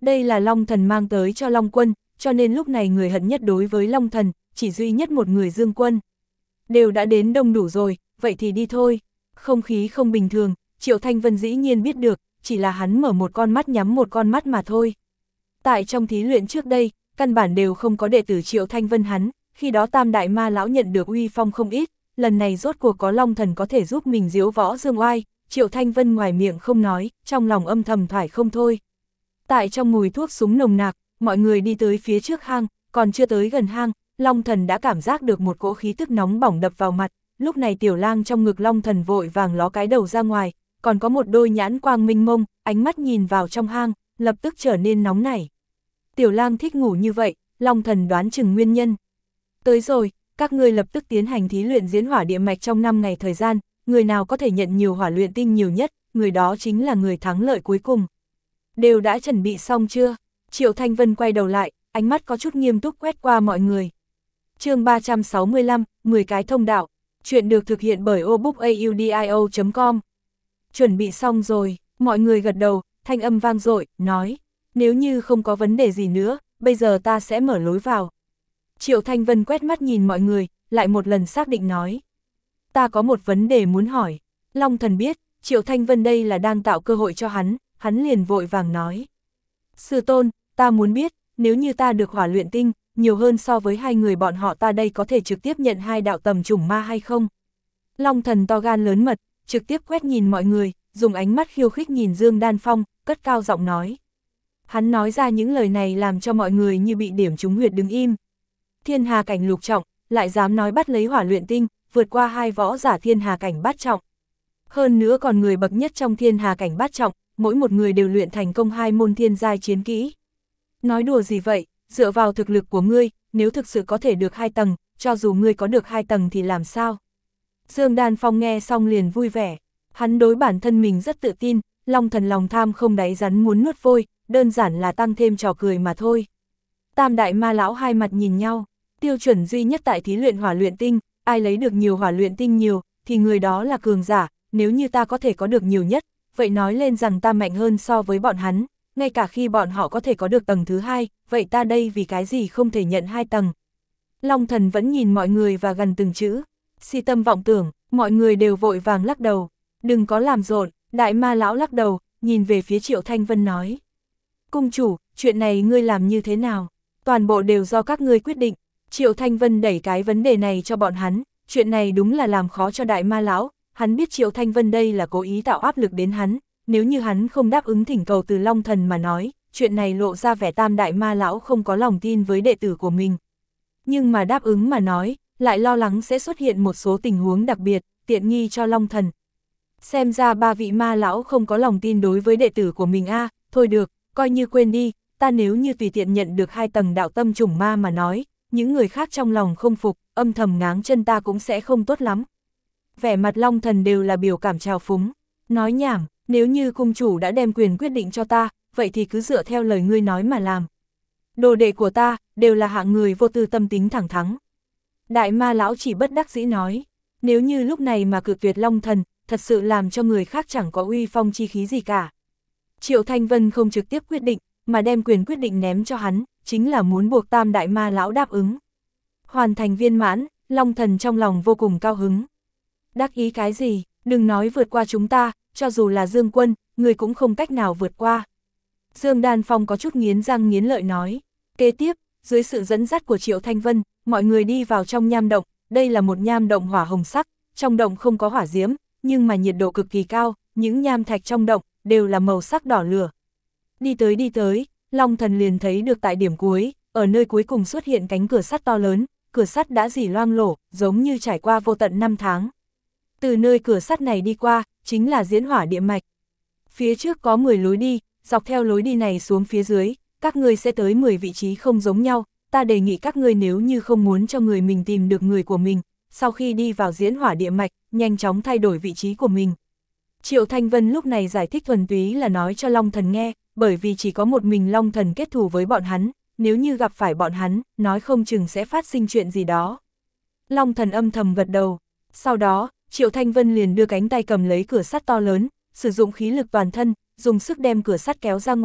Đây là Long Thần mang tới cho Long Quân, cho nên lúc này người hận nhất đối với Long Thần, chỉ duy nhất một người Dương Quân. Đều đã đến đông đủ rồi, vậy thì đi thôi. Không khí không bình thường, Triệu Thanh Vân dĩ nhiên biết được, chỉ là hắn mở một con mắt nhắm một con mắt mà thôi. Tại trong thí luyện trước đây, căn bản đều không có đệ tử Triệu Thanh Vân hắn, khi đó Tam Đại Ma Lão nhận được uy phong không ít, lần này rốt cuộc có Long Thần có thể giúp mình diếu võ dương oai, Triệu Thanh Vân ngoài miệng không nói, trong lòng âm thầm thoải không thôi. Tại trong mùi thuốc súng nồng nặc, mọi người đi tới phía trước hang, còn chưa tới gần hang, Long Thần đã cảm giác được một cỗ khí tức nóng bỏng đập vào mặt, lúc này Tiểu Lang trong ngực Long Thần vội vàng ló cái đầu ra ngoài, còn có một đôi nhãn quang minh mông, ánh mắt nhìn vào trong hang, lập tức trở nên nóng nảy. Tiểu Lang thích ngủ như vậy, Long Thần đoán chừng nguyên nhân. Tới rồi, các ngươi lập tức tiến hành thí luyện diễn hỏa địa mạch trong năm ngày thời gian, người nào có thể nhận nhiều hỏa luyện tinh nhiều nhất, người đó chính là người thắng lợi cuối cùng. Đều đã chuẩn bị xong chưa? Triệu Thanh Vân quay đầu lại, ánh mắt có chút nghiêm túc quét qua mọi người. Chương ba trăm sáu mươi lăm, mười cái thông đạo. Chuyện được thực hiện bởi obookaudio chấm com. Chuẩn bị xong rồi, mọi người gật đầu, thanh âm vang dội, nói, nếu như không có vấn đề gì nữa, bây giờ ta sẽ mở lối vào. Triệu Thanh Vân quét mắt nhìn mọi người, lại một lần xác định nói, ta có một vấn đề muốn hỏi. Long Thần biết, Triệu Thanh Vân đây là đang tạo cơ hội cho hắn, hắn liền vội vàng nói. Sư tôn, ta muốn biết, nếu như ta được hỏa luyện tinh, nhiều hơn so với hai người bọn họ ta đây có thể trực tiếp nhận hai đạo tầm chủng ma hay không? Long Thần to gan lớn mật, trực tiếp quét nhìn mọi người, dùng ánh mắt khiêu khích nhìn Dương Đan Phong, cất cao giọng nói. Hắn nói ra những lời này làm cho mọi người như bị điểm trúng huyệt đứng im. Thiên hà cảnh lục trọng, lại dám nói bắt lấy hỏa luyện tinh, vượt qua hai võ giả thiên hà cảnh bát trọng. Hơn nữa còn người bậc nhất trong thiên hà cảnh bát trọng, mỗi một người đều luyện thành công hai môn thiên giai chiến kỹ. Nói đùa gì vậy, dựa vào thực lực của ngươi, nếu thực sự có thể được hai tầng, cho dù ngươi có được hai tầng thì làm sao? Dương Đan Phong nghe xong liền vui vẻ, hắn đối bản thân mình rất tự tin, Long Thần lòng tham không đáy rắn muốn nuốt vôi, đơn giản là tăng thêm trò cười mà thôi. Tam Đại Ma Lão hai mặt nhìn nhau, tiêu chuẩn duy nhất tại thí luyện hỏa luyện tinh, ai lấy được nhiều hỏa luyện tinh nhiều, thì người đó là cường giả, nếu như ta có thể có được nhiều nhất, vậy nói lên rằng ta mạnh hơn so với bọn hắn, ngay cả khi bọn họ có thể có được tầng thứ hai, vậy ta đây vì cái gì không thể nhận hai tầng. Long Thần vẫn nhìn mọi người và gần từng chữ, si tâm vọng tưởng, mọi người đều vội vàng lắc đầu, đừng có làm rộn. Đại Ma Lão lắc đầu, nhìn về phía Triệu Thanh Vân nói. Cung chủ, chuyện này ngươi làm như thế nào? Toàn bộ đều do các ngươi quyết định. Triệu Thanh Vân đẩy cái vấn đề này cho bọn hắn, chuyện này đúng là làm khó cho Đại Ma Lão, hắn biết Triệu Thanh Vân đây là cố ý tạo áp lực đến hắn, nếu như hắn không đáp ứng thỉnh cầu từ Long Thần mà nói, chuyện này lộ ra vẻ Tam Đại Ma Lão không có lòng tin với đệ tử của mình. Nhưng mà đáp ứng mà nói, lại lo lắng sẽ xuất hiện một số tình huống đặc biệt, tiện nghi cho Long Thần. Xem ra ba vị Ma Lão không có lòng tin đối với đệ tử của mình a, à, thôi được, coi như quên đi, ta nếu như tùy tiện nhận được hai tầng đạo tâm chủng ma mà nói, những người khác trong lòng không phục, âm thầm ngáng chân ta cũng sẽ không tốt lắm. Vẻ mặt Long Thần đều là biểu cảm trào phúng, nói nhảm, nếu như cung chủ đã đem quyền quyết định cho ta, vậy thì cứ dựa theo lời ngươi nói mà làm. Đồ đệ của ta, đều là hạng người vô tư tâm tính thẳng thắn. Đại Ma Lão chỉ bất đắc dĩ nói, nếu như lúc này mà cự tuyệt Long Thần, thật sự làm cho người khác chẳng có uy phong chi khí gì cả. Triệu Thanh Vân không trực tiếp quyết định, mà đem quyền quyết định ném cho hắn, chính là muốn buộc Tam Đại Ma Lão đáp ứng. Hoàn thành viên mãn, Long Thần trong lòng vô cùng cao hứng. Đắc ý cái gì, đừng nói vượt qua chúng ta, cho dù là Dương Quân, người cũng không cách nào vượt qua. Dương Đan Phong có chút nghiến răng nghiến lợi nói. Kế tiếp, dưới sự dẫn dắt của Triệu Thanh Vân, mọi người đi vào trong nham động, đây là một nham động hỏa hồng sắc, trong động không có hỏa diễm, nhưng mà nhiệt độ cực kỳ cao, những nham thạch trong động đều là màu sắc đỏ lửa. Đi tới đi tới, Long Thần liền thấy được tại điểm cuối, ở nơi cuối cùng xuất hiện cánh cửa sắt to lớn, cửa sắt đã rỉ loang lổ, giống như trải qua vô tận năm tháng. Từ nơi cửa sắt này đi qua, chính là diễn hỏa địa mạch. Phía trước có mười lối đi, dọc theo lối đi này xuống phía dưới, các ngươi sẽ tới mười vị trí không giống nhau, ta đề nghị các ngươi nếu như không muốn cho người mình tìm được người của mình, sau khi đi vào diễn hỏa địa mạch, nhanh chóng thay đổi vị trí của mình. Triệu Thanh Vân lúc này giải thích thuần túy là nói cho Long Thần nghe, bởi vì chỉ có một mình Long Thần kết thù với bọn hắn, nếu như gặp phải bọn hắn, nói không chừng sẽ phát sinh chuyện gì đó. Long Thần âm thầm gật đầu, sau đó, Triệu Thanh Vân liền đưa cánh tay cầm lấy cửa sắt to lớn, sử dụng khí lực toàn thân, dùng sức đem cửa sắt kéo ra ngoài,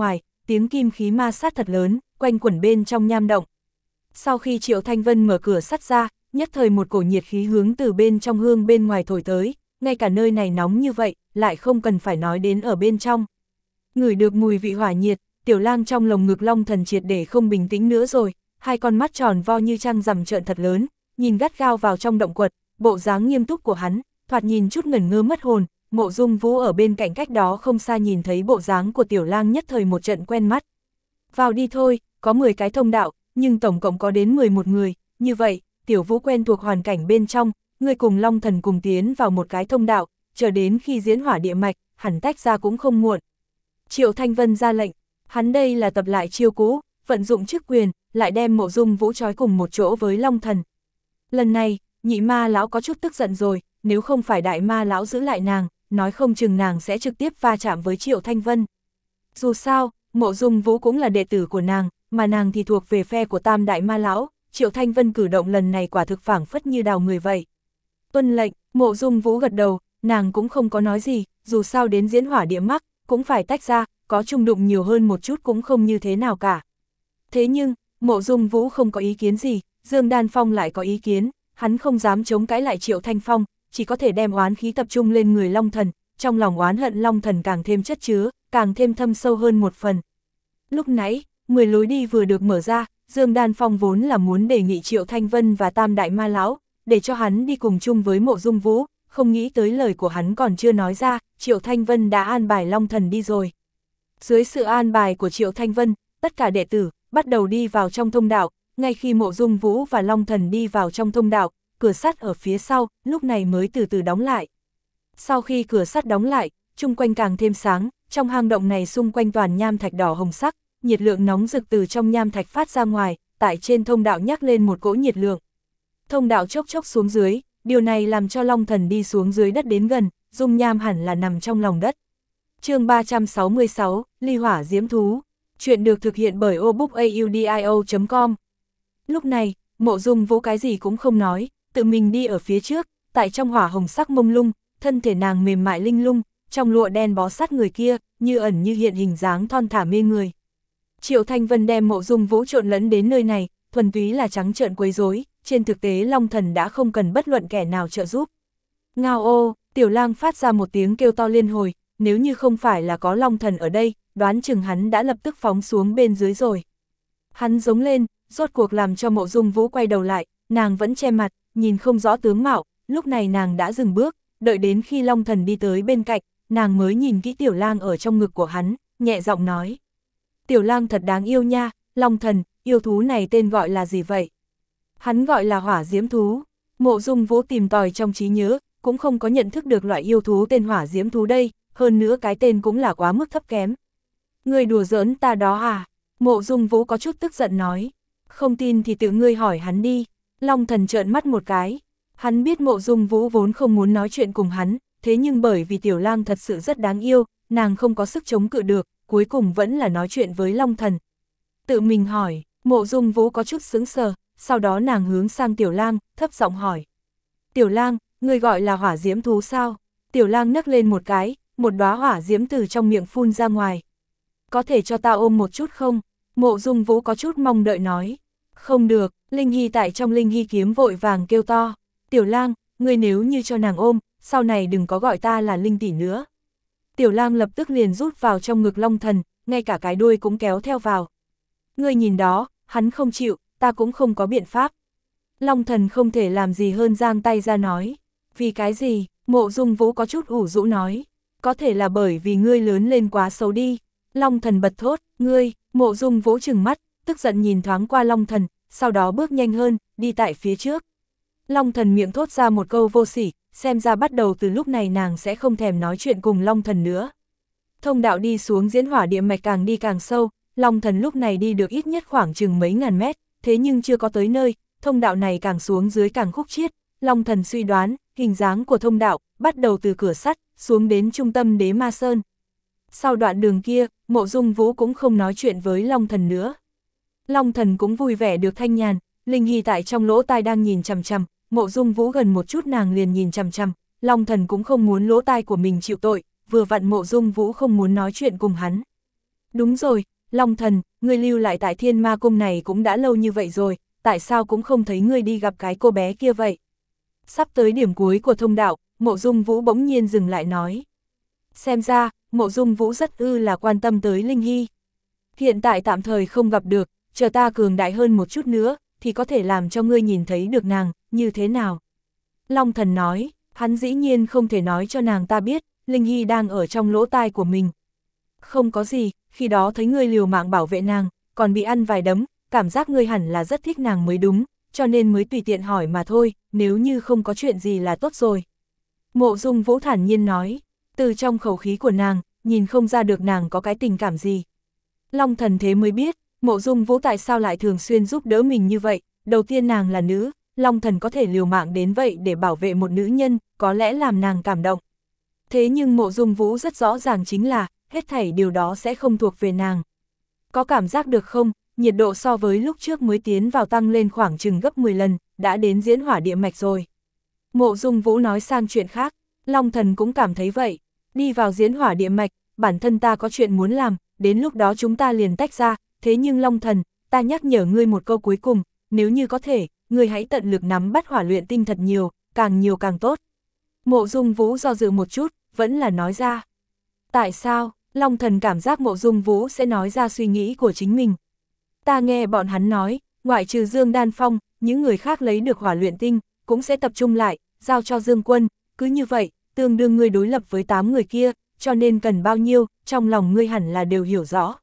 tiếng kim khí ma sát thật lớn, quanh quẩn bên trong nham động. Sau khi Triệu Thanh Vân mở cửa sắt ra, nhất thời một cổ nhiệt khí hướng từ bên trong hương bên ngoài thổi tới, ngay cả nơi này nóng như vậy, lại không cần phải nói đến ở bên trong. Ngửi được mùi vị hỏa nhiệt, Tiểu Lang trong lồng ngực Long Thần triệt để không bình tĩnh nữa rồi, hai con mắt tròn vo như trăng rằm trợn thật lớn, nhìn gắt gao vào trong động quật, bộ dáng nghiêm túc của hắn, thoạt nhìn chút ngẩn ngơ mất hồn. Mộ Dung Vũ ở bên cạnh cách đó không xa nhìn thấy bộ dáng của Tiểu Lang nhất thời một trận quen mắt. Vào đi thôi, có mười cái thông đạo, nhưng tổng cộng có đến mười một người, như vậy, Tiểu Vũ quen thuộc hoàn cảnh bên trong, người cùng Long Thần cùng tiến vào một cái thông đạo, chờ đến khi diễn hỏa địa mạch, hẳn tách ra cũng không muộn. Triệu Thanh Vân ra lệnh, hắn đây là tập lại chiêu cũ, vận dụng chức quyền, lại đem Mộ Dung Vũ trói cùng một chỗ với Long Thần. Lần này, nhị ma lão có chút tức giận rồi, nếu không phải đại ma lão giữ lại nàng, nói không chừng nàng sẽ trực tiếp va chạm với Triệu Thanh Vân. Dù sao, Mộ Dung Vũ cũng là đệ tử của nàng, mà nàng thì thuộc về phe của tam đại ma lão, Triệu Thanh Vân cử động lần này quả thực phảng phất như đào người vậy. Tuân lệnh, Mộ Dung Vũ gật đầu, nàng cũng không có nói gì, dù sao đến diễn hỏa địa mắc, cũng phải tách ra, có chung đụng nhiều hơn một chút cũng không như thế nào cả. Thế nhưng, Mộ Dung Vũ không có ý kiến gì, Dương Đan Phong lại có ý kiến, hắn không dám chống cãi lại Triệu Thanh Phong, chỉ có thể đem oán khí tập trung lên người Long Thần, trong lòng oán hận Long Thần càng thêm chất chứa, càng thêm thâm sâu hơn một phần. Lúc nãy, mười lối đi vừa được mở ra, Dương Đan Phong vốn là muốn đề nghị Triệu Thanh Vân và Tam Đại Ma Lão, để cho hắn đi cùng chung với Mộ Dung Vũ, không nghĩ tới lời của hắn còn chưa nói ra, Triệu Thanh Vân đã an bài Long Thần đi rồi. Dưới sự an bài của Triệu Thanh Vân, tất cả đệ tử bắt đầu đi vào trong thông đạo, ngay khi Mộ Dung Vũ và Long Thần đi vào trong thông đạo, cửa sắt ở phía sau, lúc này mới từ từ đóng lại. Sau khi cửa sắt đóng lại, chung quanh càng thêm sáng, trong hang động này xung quanh toàn nham thạch đỏ hồng sắc, nhiệt lượng nóng rực từ trong nham thạch phát ra ngoài, tại trên thông đạo nhắc lên một cỗ nhiệt lượng. Thông đạo chốc chốc xuống dưới, điều này làm cho Long Thần đi xuống dưới đất đến gần, dung nham hẳn là nằm trong lòng đất. Chương ba trăm sáu mươi sáu, Ly Hỏa Diễm Thú. Chuyện được thực hiện bởi obookaudio chấm com. Lúc này, Mộ Dung Vũ cái gì cũng không nói, tự mình đi ở phía trước, tại trong hỏa hồng sắc mông lung, thân thể nàng mềm mại linh lung, trong lụa đen bó sát người kia, như ẩn như hiện hình dáng thon thả mê người. Triệu Thanh Vân đem Mộ Dung Vũ trộn lẫn đến nơi này, thuần túy là trắng trợn quấy rối, trên thực tế Long Thần đã không cần bất luận kẻ nào trợ giúp. Ngao ô, Tiểu Lang phát ra một tiếng kêu to liên hồi, nếu như không phải là có Long Thần ở đây, đoán chừng hắn đã lập tức phóng xuống bên dưới rồi. Hắn giống lên, rốt cuộc làm cho Mộ Dung Vũ quay đầu lại, nàng vẫn che mặt, nhìn không rõ tướng mạo, lúc này nàng đã dừng bước, đợi đến khi Long Thần đi tới bên cạnh, nàng mới nhìn kỹ Tiểu Lang ở trong ngực của hắn, nhẹ giọng nói. Tiểu Lang thật đáng yêu nha, Long Thần, yêu thú này tên gọi là gì vậy? Hắn gọi là hỏa diễm thú. Mộ Dung Vũ tìm tòi trong trí nhớ, cũng không có nhận thức được loại yêu thú tên hỏa diễm thú đây, hơn nữa cái tên cũng là quá mức thấp kém. Ngươi đùa giỡn ta đó à? Mộ Dung Vũ có chút tức giận nói. Không tin thì tự ngươi hỏi hắn đi. Long Thần trợn mắt một cái. Hắn biết Mộ Dung Vũ vốn không muốn nói chuyện cùng hắn, thế nhưng bởi vì Tiểu Lang thật sự rất đáng yêu, nàng không có sức chống cự được, cuối cùng vẫn là nói chuyện với Long Thần. Tự mình hỏi, Mộ Dung Vũ có chút sững sờ, sau đó nàng hướng sang Tiểu Lang, thấp giọng hỏi. Tiểu Lang, ngươi gọi là hỏa diễm thú sao? Tiểu Lang nấc lên một cái, một đóa hỏa diễm từ trong miệng phun ra ngoài. Có thể cho ta ôm một chút không? Mộ Dung Vũ có chút mong đợi nói. Không được, Linh Hy tại trong Linh Hy kiếm vội vàng kêu to. Tiểu Lang, ngươi nếu như cho nàng ôm, sau này đừng có gọi ta là Linh tỷ nữa. Tiểu Lang lập tức liền rút vào trong ngực Long Thần, ngay cả cái đuôi cũng kéo theo vào. Ngươi nhìn đó, hắn không chịu, ta cũng không có biện pháp. Long Thần không thể làm gì hơn giang tay ra nói. Vì cái gì? Mộ Dung Vũ có chút ủ rũ nói. Có thể là bởi vì ngươi lớn lên quá xấu đi. Long Thần bật thốt, ngươi. Mộ Dung Vũ trừng mắt, tức giận nhìn thoáng qua Long Thần, sau đó bước nhanh hơn, đi tại phía trước. Long Thần miệng thốt ra một câu vô sỉ, xem ra bắt đầu từ lúc này nàng sẽ không thèm nói chuyện cùng Long Thần nữa. Thông đạo đi xuống diễn hỏa địa mạch càng đi càng sâu, Long Thần lúc này đi được ít nhất khoảng chừng mấy ngàn mét, thế nhưng chưa có tới nơi, thông đạo này càng xuống dưới càng khúc chiết. Long Thần suy đoán, hình dáng của thông đạo, bắt đầu từ cửa sắt, xuống đến trung tâm Đế Ma Sơn. Sau đoạn đường kia, Mộ Dung Vũ cũng không nói chuyện với Long Thần nữa. Long Thần cũng vui vẻ được thanh nhàn, Linh Hy tại trong lỗ tai đang nhìn chằm chằm, Mộ Dung Vũ gần một chút nàng liền nhìn chằm chằm, Long Thần cũng không muốn lỗ tai của mình chịu tội, vừa vặn Mộ Dung Vũ không muốn nói chuyện cùng hắn. Đúng rồi, Long Thần, ngươi lưu lại tại Thiên Ma Cung này cũng đã lâu như vậy rồi, tại sao cũng không thấy ngươi đi gặp cái cô bé kia vậy? Sắp tới điểm cuối của thông đạo, Mộ Dung Vũ bỗng nhiên dừng lại nói. Xem ra, Mộ Dung Vũ rất ư là quan tâm tới Linh Hy. Hiện tại tạm thời không gặp được, chờ ta cường đại hơn một chút nữa, thì có thể làm cho ngươi nhìn thấy được nàng, như thế nào? Long Thần nói, hắn dĩ nhiên không thể nói cho nàng ta biết, Linh Hy đang ở trong lỗ tai của mình. Không có gì, khi đó thấy ngươi liều mạng bảo vệ nàng, còn bị ăn vài đấm, cảm giác ngươi hẳn là rất thích nàng mới đúng, cho nên mới tùy tiện hỏi mà thôi, nếu như không có chuyện gì là tốt rồi. Mộ Dung Vũ thản nhiên nói, từ trong khẩu khí của nàng, nhìn không ra được nàng có cái tình cảm gì. Long Thần thế mới biết, Mộ Dung Vũ tại sao lại thường xuyên giúp đỡ mình như vậy, đầu tiên nàng là nữ, Long Thần có thể liều mạng đến vậy để bảo vệ một nữ nhân, có lẽ làm nàng cảm động. Thế nhưng Mộ Dung Vũ rất rõ ràng chính là, hết thảy điều đó sẽ không thuộc về nàng. Có cảm giác được không, nhiệt độ so với lúc trước mới tiến vào tăng lên khoảng chừng gấp mười lần, đã đến diễn hỏa địa mạch rồi. Mộ Dung Vũ nói sang chuyện khác, Long Thần cũng cảm thấy vậy, đi vào diễn hỏa địa mạch, bản thân ta có chuyện muốn làm, đến lúc đó chúng ta liền tách ra, thế nhưng Long Thần, ta nhắc nhở ngươi một câu cuối cùng, nếu như có thể, ngươi hãy tận lực nắm bắt hỏa luyện tinh thật nhiều, càng nhiều càng tốt. Mộ Dung Vũ do dự một chút, vẫn là nói ra. Tại sao? Long Thần cảm giác Mộ Dung Vũ sẽ nói ra suy nghĩ của chính mình. Ta nghe bọn hắn nói, ngoại trừ Dương Đan Phong, những người khác lấy được hỏa luyện tinh, cũng sẽ tập trung lại, giao cho Dương Quân, cứ như vậy, tương đương ngươi đối lập với tám người kia, cho nên cần bao nhiêu, trong lòng ngươi hẳn là đều hiểu rõ.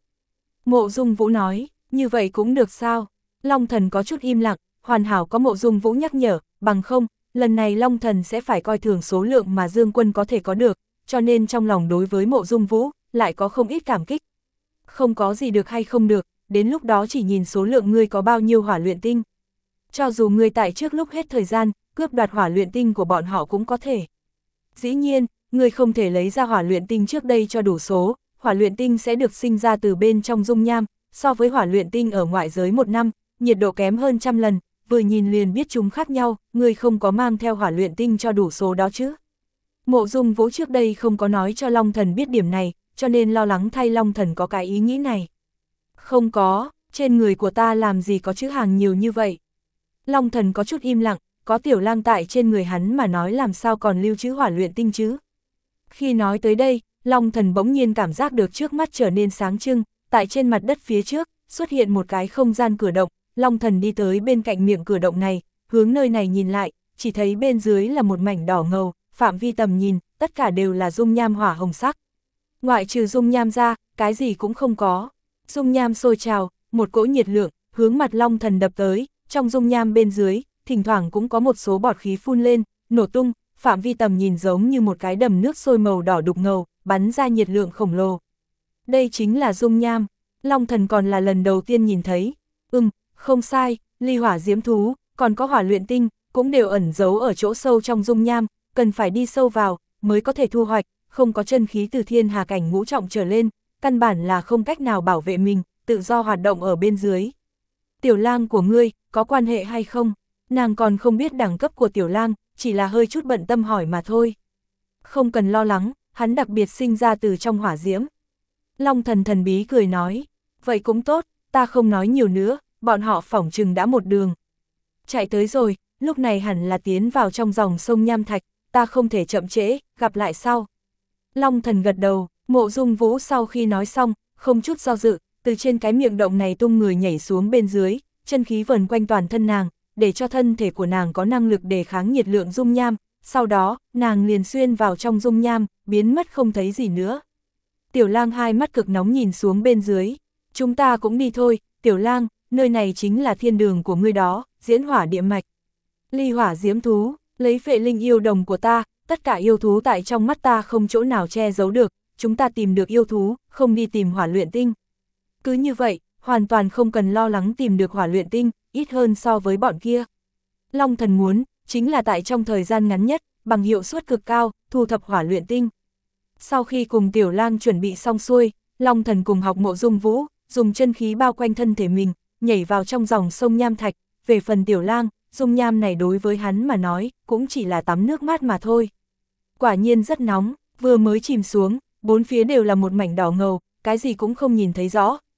Mộ Dung Vũ nói, như vậy cũng được sao? Long Thần có chút im lặng, hoàn hảo có Mộ Dung Vũ nhắc nhở, bằng không, lần này Long Thần sẽ phải coi thường số lượng mà Dương Quân có thể có được, cho nên trong lòng đối với Mộ Dung Vũ, lại có không ít cảm kích. Không có gì được hay không được, đến lúc đó chỉ nhìn số lượng ngươi có bao nhiêu hỏa luyện tinh. Cho dù ngươi tại trước lúc hết thời gian, cướp đoạt hỏa luyện tinh của bọn họ cũng có thể. Dĩ nhiên, ngươi không thể lấy ra hỏa luyện tinh trước đây cho đủ số, hỏa luyện tinh sẽ được sinh ra từ bên trong dung nham, so với hỏa luyện tinh ở ngoại giới một năm, nhiệt độ kém hơn trăm lần, vừa nhìn liền biết chúng khác nhau, ngươi không có mang theo hỏa luyện tinh cho đủ số đó chứ. Mộ Dung Vũ trước đây không có nói cho Long Thần biết điểm này, cho nên lo lắng thay Long Thần có cái ý nghĩ này. Không có, trên người của ta làm gì có chữ hàng nhiều như vậy. Long Thần có chút im lặng, có Tiểu Lang tại trên người hắn mà nói làm sao còn lưu trữ hỏa luyện tinh chứ. Khi nói tới đây, Long Thần bỗng nhiên cảm giác được trước mắt trở nên sáng trưng, tại trên mặt đất phía trước, xuất hiện một cái không gian cửa động, Long Thần đi tới bên cạnh miệng cửa động này, hướng nơi này nhìn lại, chỉ thấy bên dưới là một mảnh đỏ ngầu, phạm vi tầm nhìn, tất cả đều là dung nham hỏa hồng sắc. Ngoại trừ dung nham ra, cái gì cũng không có. Dung nham sôi trào, một cỗ nhiệt lượng, hướng mặt Long Thần đập tới, trong dung nham bên dưới, thỉnh thoảng cũng có một số bọt khí phun lên, nổ tung, phạm vi tầm nhìn giống như một cái đầm nước sôi màu đỏ đục ngầu, bắn ra nhiệt lượng khổng lồ. Đây chính là dung nham, Long Thần còn là lần đầu tiên nhìn thấy. Ừm, không sai, ly hỏa diễm thú, còn có hỏa luyện tinh, cũng đều ẩn giấu ở chỗ sâu trong dung nham, cần phải đi sâu vào, mới có thể thu hoạch, không có chân khí từ thiên hà cảnh ngũ trọng trở lên, căn bản là không cách nào bảo vệ mình, tự do hoạt động ở bên dưới. Tiểu Lang của ngươi, có quan hệ hay không? Nàng còn không biết đẳng cấp của Tiểu Lang, chỉ là hơi chút bận tâm hỏi mà thôi. Không cần lo lắng, hắn đặc biệt sinh ra từ trong hỏa diễm. Long Thần thần bí cười nói, vậy cũng tốt, ta không nói nhiều nữa, bọn họ phỏng chừng đã một đường. Chạy tới rồi, lúc này hẳn là tiến vào trong dòng sông Nham Thạch, ta không thể chậm trễ, gặp lại sau. Long Thần gật đầu, Mộ Dung Vũ sau khi nói xong, không chút do dự, từ trên cái miệng động này tung người nhảy xuống bên dưới, chân khí vần quanh toàn thân nàng, để cho thân thể của nàng có năng lực đề kháng nhiệt lượng dung nham, sau đó, nàng liền xuyên vào trong dung nham, biến mất không thấy gì nữa. Tiểu Lang hai mắt cực nóng nhìn xuống bên dưới, chúng ta cũng đi thôi, Tiểu Lang, nơi này chính là thiên đường của ngươi đó, diễn hỏa địa mạch. Ly hỏa diễm thú, lấy phệ linh yêu đồng của ta, tất cả yêu thú tại trong mắt ta không chỗ nào che giấu được, chúng ta tìm được yêu thú, không đi tìm hỏa luyện tinh. Cứ như vậy, hoàn toàn không cần lo lắng tìm được hỏa luyện tinh, ít hơn so với bọn kia. Long Thần muốn, chính là tại trong thời gian ngắn nhất, bằng hiệu suất cực cao, thu thập hỏa luyện tinh. Sau khi cùng Tiểu Lang chuẩn bị xong xuôi, Long Thần cùng học Mộ Dung Vũ, dùng chân khí bao quanh thân thể mình, nhảy vào trong dòng sông Nham Thạch, về phần Tiểu Lang, dung nham này đối với hắn mà nói, cũng chỉ là tắm nước mát mà thôi. Quả nhiên rất nóng, vừa mới chìm xuống, bốn phía đều là một mảnh đỏ ngầu, cái gì cũng không nhìn thấy rõ,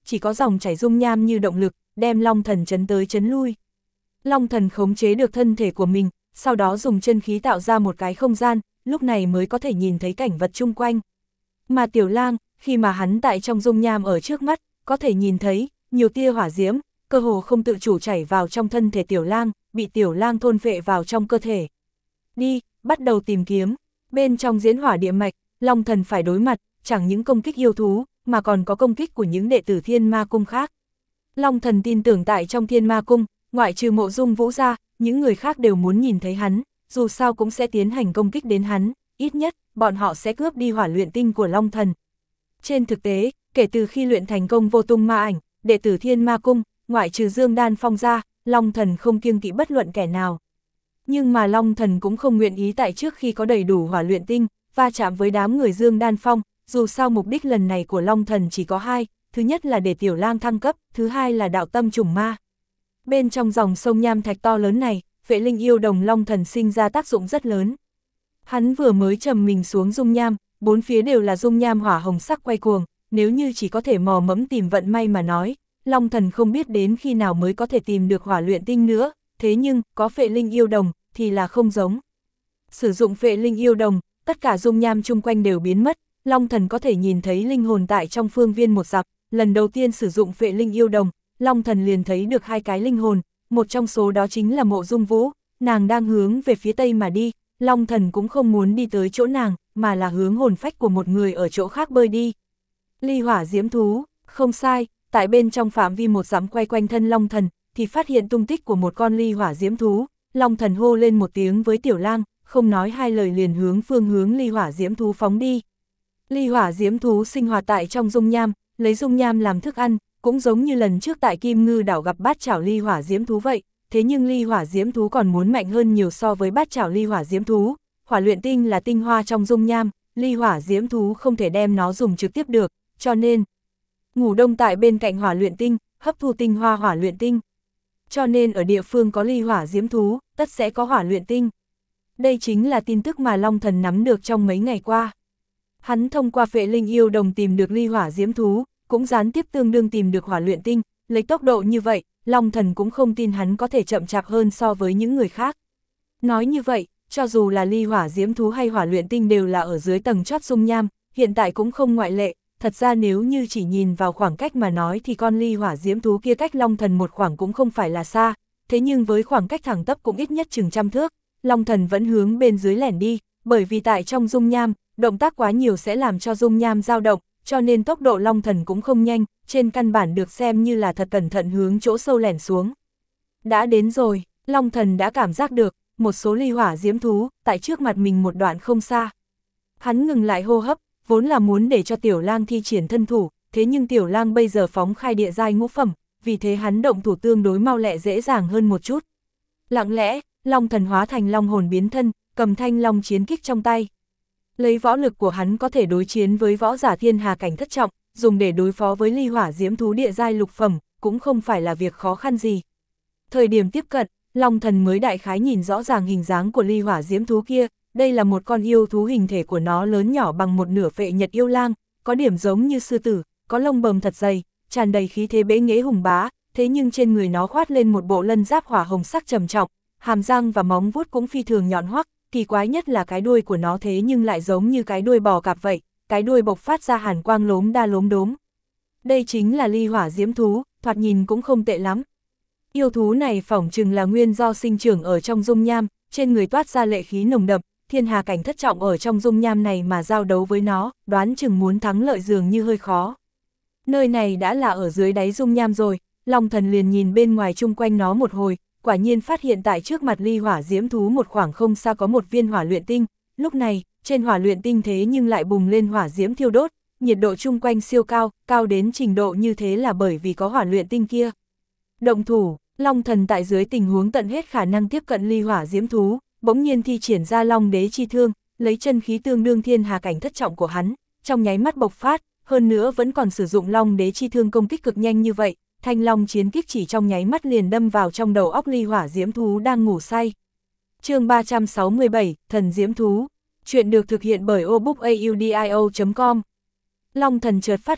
chỉ có dòng chảy dung nham như động lực, đem Long Thần chấn tới chấn lui. Long Thần khống chế được thân thể của mình, sau đó dùng chân khí tạo ra một cái không gian, lúc này mới có thể nhìn thấy cảnh vật chung quanh. Mà Tiểu Lang, khi mà hắn tại trong dung nham ở trước mắt, có thể nhìn thấy, nhiều tia hỏa diễm, cơ hồ không tự chủ chảy vào trong thân thể Tiểu Lang, bị Tiểu Lang thôn phệ vào trong cơ thể. Đi, bắt đầu tìm kiếm, bên trong diễn hỏa địa mạch, Long Thần phải đối mặt, chẳng những công kích yêu thú, mà còn có công kích của những đệ tử Thiên Ma Cung khác. Long Thần tin tưởng tại trong Thiên Ma Cung, ngoại trừ Mộ Dung Vũ ra, những người khác đều muốn nhìn thấy hắn, dù sao cũng sẽ tiến hành công kích đến hắn, ít nhất, bọn họ sẽ cướp đi hỏa luyện tinh của Long Thần. Trên thực tế, kể từ khi luyện thành công vô tung ma ảnh, đệ tử Thiên Ma Cung, ngoại trừ Dương Đan Phong ra, Long Thần không kiêng kỵ bất luận kẻ nào. Nhưng mà Long Thần cũng không nguyện ý tại trước khi có đầy đủ hỏa luyện tinh, va chạm với đám người Dương Đan Phong, dù sao mục đích lần này của Long Thần chỉ có hai, thứ nhất là để Tiểu Lang thăng cấp, thứ hai là đạo tâm trùng ma. Bên trong dòng sông nham thạch to lớn này, Vệ Linh Yêu Đồng Long Thần sinh ra tác dụng rất lớn. Hắn vừa mới trầm mình xuống dung nham, bốn phía đều là dung nham hỏa hồng sắc quay cuồng, nếu như chỉ có thể mò mẫm tìm vận may mà nói, Long Thần không biết đến khi nào mới có thể tìm được hỏa luyện tinh nữa, thế nhưng, có Vệ Linh Yêu Đồng, thì là không giống. Sử dụng Vệ Linh Yêu Đồng, tất cả dung nham chung quanh đều biến mất, Long Thần có thể nhìn thấy linh hồn tại trong phương viên một dặm. Lần đầu tiên sử dụng Vệ Linh Yêu Đồng, Long Thần liền thấy được hai cái linh hồn, một trong số đó chính là Mộ Dung Vũ, nàng đang hướng về phía tây mà đi, Long Thần cũng không muốn đi tới chỗ nàng, mà là hướng hồn phách của một người ở chỗ khác bơi đi. Ly hỏa diễm thú, không sai, tại bên trong phạm vi một dặm quay quanh thân Long Thần, thì phát hiện tung tích của một con ly hỏa diễm thú, Long Thần hô lên một tiếng với Tiểu Lang, không nói hai lời liền hướng phương hướng ly hỏa diễm thú phóng đi. Ly hỏa diễm thú sinh hoạt tại trong dung nham, lấy dung nham làm thức ăn, cũng giống như lần trước tại Kim Ngư đảo gặp bát chảo ly hỏa diễm thú vậy, thế nhưng ly hỏa diễm thú còn muốn mạnh hơn nhiều so với bát chảo ly hỏa diễm thú. Hỏa luyện tinh là tinh hoa trong dung nham, ly hỏa diễm thú không thể đem nó dùng trực tiếp được, cho nên ngủ đông tại bên cạnh hỏa luyện tinh, hấp thu tinh hoa hỏa luyện tinh. Cho nên ở địa phương có ly hỏa diễm thú, tất sẽ có hỏa luyện tinh. Đây chính là tin tức mà Long Thần nắm được trong mấy ngày qua. Hắn thông qua Vệ Linh Yêu Đồng tìm được ly hỏa diễm thú, cũng gián tiếp tương đương tìm được hỏa luyện tinh, lấy tốc độ như vậy, Long Thần cũng không tin hắn có thể chậm chạp hơn so với những người khác. Nói như vậy, cho dù là ly hỏa diễm thú hay hỏa luyện tinh đều là ở dưới tầng chót dung nham, hiện tại cũng không ngoại lệ, thật ra nếu như chỉ nhìn vào khoảng cách mà nói thì con ly hỏa diễm thú kia cách Long Thần một khoảng cũng không phải là xa, thế nhưng với khoảng cách thẳng tắp cũng ít nhất chừng trăm thước, Long Thần vẫn hướng bên dưới lẻn đi, bởi vì tại trong dung nham, động tác quá nhiều sẽ làm cho dung nham dao động, cho nên tốc độ Long Thần cũng không nhanh, trên căn bản được xem như là thật cẩn thận hướng chỗ sâu lẻn xuống. Đã đến rồi, Long Thần đã cảm giác được, một số ly hỏa diễm thú, tại trước mặt mình một đoạn không xa. Hắn ngừng lại hô hấp, vốn là muốn để cho Tiểu Lang thi triển thân thủ, thế nhưng Tiểu Lang bây giờ phóng khai địa giai ngũ phẩm, vì thế hắn động thủ tương đối mau lẹ dễ dàng hơn một chút. Lặng lẽ, Long Thần hóa thành long hồn biến thân, cầm thanh long chiến kích trong tay. Lấy võ lực của hắn có thể đối chiến với võ giả thiên hà cảnh thất trọng, dùng để đối phó với ly hỏa diễm thú địa giai lục phẩm, cũng không phải là việc khó khăn gì. Thời điểm tiếp cận, Long Thần mới đại khái nhìn rõ ràng hình dáng của ly hỏa diễm thú kia, đây là một con yêu thú, hình thể của nó lớn nhỏ bằng một nửa Phệ Nhật yêu lang, có điểm giống như sư tử, có lông bầm thật dày, tràn đầy khí thế bẽ nghễ hùng bá, thế nhưng trên người nó khoát lên một bộ lân giáp hỏa hồng sắc trầm trọng, hàm răng và móng vuốt cũng phi thường nhọn hoắc, kỳ quái nhất là cái đuôi của nó thế nhưng lại giống như cái đuôi bò cạp vậy, cái đuôi bộc phát ra hàn quang lốm đa lốm đốm. Đây chính là ly hỏa diễm thú, thoạt nhìn cũng không tệ lắm. Yêu thú này phỏng chừng là nguyên do sinh trưởng ở trong dung nham, trên người toát ra lệ khí nồng đậm, thiên hà cảnh thất trọng ở trong dung nham này mà giao đấu với nó, đoán chừng muốn thắng lợi dường như hơi khó. Nơi này đã là ở dưới đáy dung nham rồi, Long Thần liền nhìn bên ngoài chung quanh nó một hồi, quả nhiên phát hiện tại trước mặt ly hỏa diễm thú một khoảng không xa có một viên hỏa luyện tinh, lúc này, trên hỏa luyện tinh thế nhưng lại bùng lên hỏa diễm thiêu đốt, nhiệt độ chung quanh siêu cao, cao đến trình độ như thế là bởi vì có hỏa luyện tinh kia. Động thủ, Long Thần tại dưới tình huống tận hết khả năng tiếp cận ly hỏa diễm thú, bỗng nhiên thi triển ra Long Đế chi thương, lấy chân khí tương đương thiên hà cảnh thất trọng của hắn, trong nháy mắt bộc phát, hơn nữa vẫn còn sử dụng Long Đế chi thương công kích cực nhanh như vậy, thanh long chiến kích chỉ trong nháy mắt liền đâm vào trong đầu óc ly hỏa diễm thú đang ngủ say. Chương ba trăm sáu mươi bảy, Thần Diễm Thú. Chuyện được thực hiện bởi obookaudio chấm com. Long Thần chợt phát lực,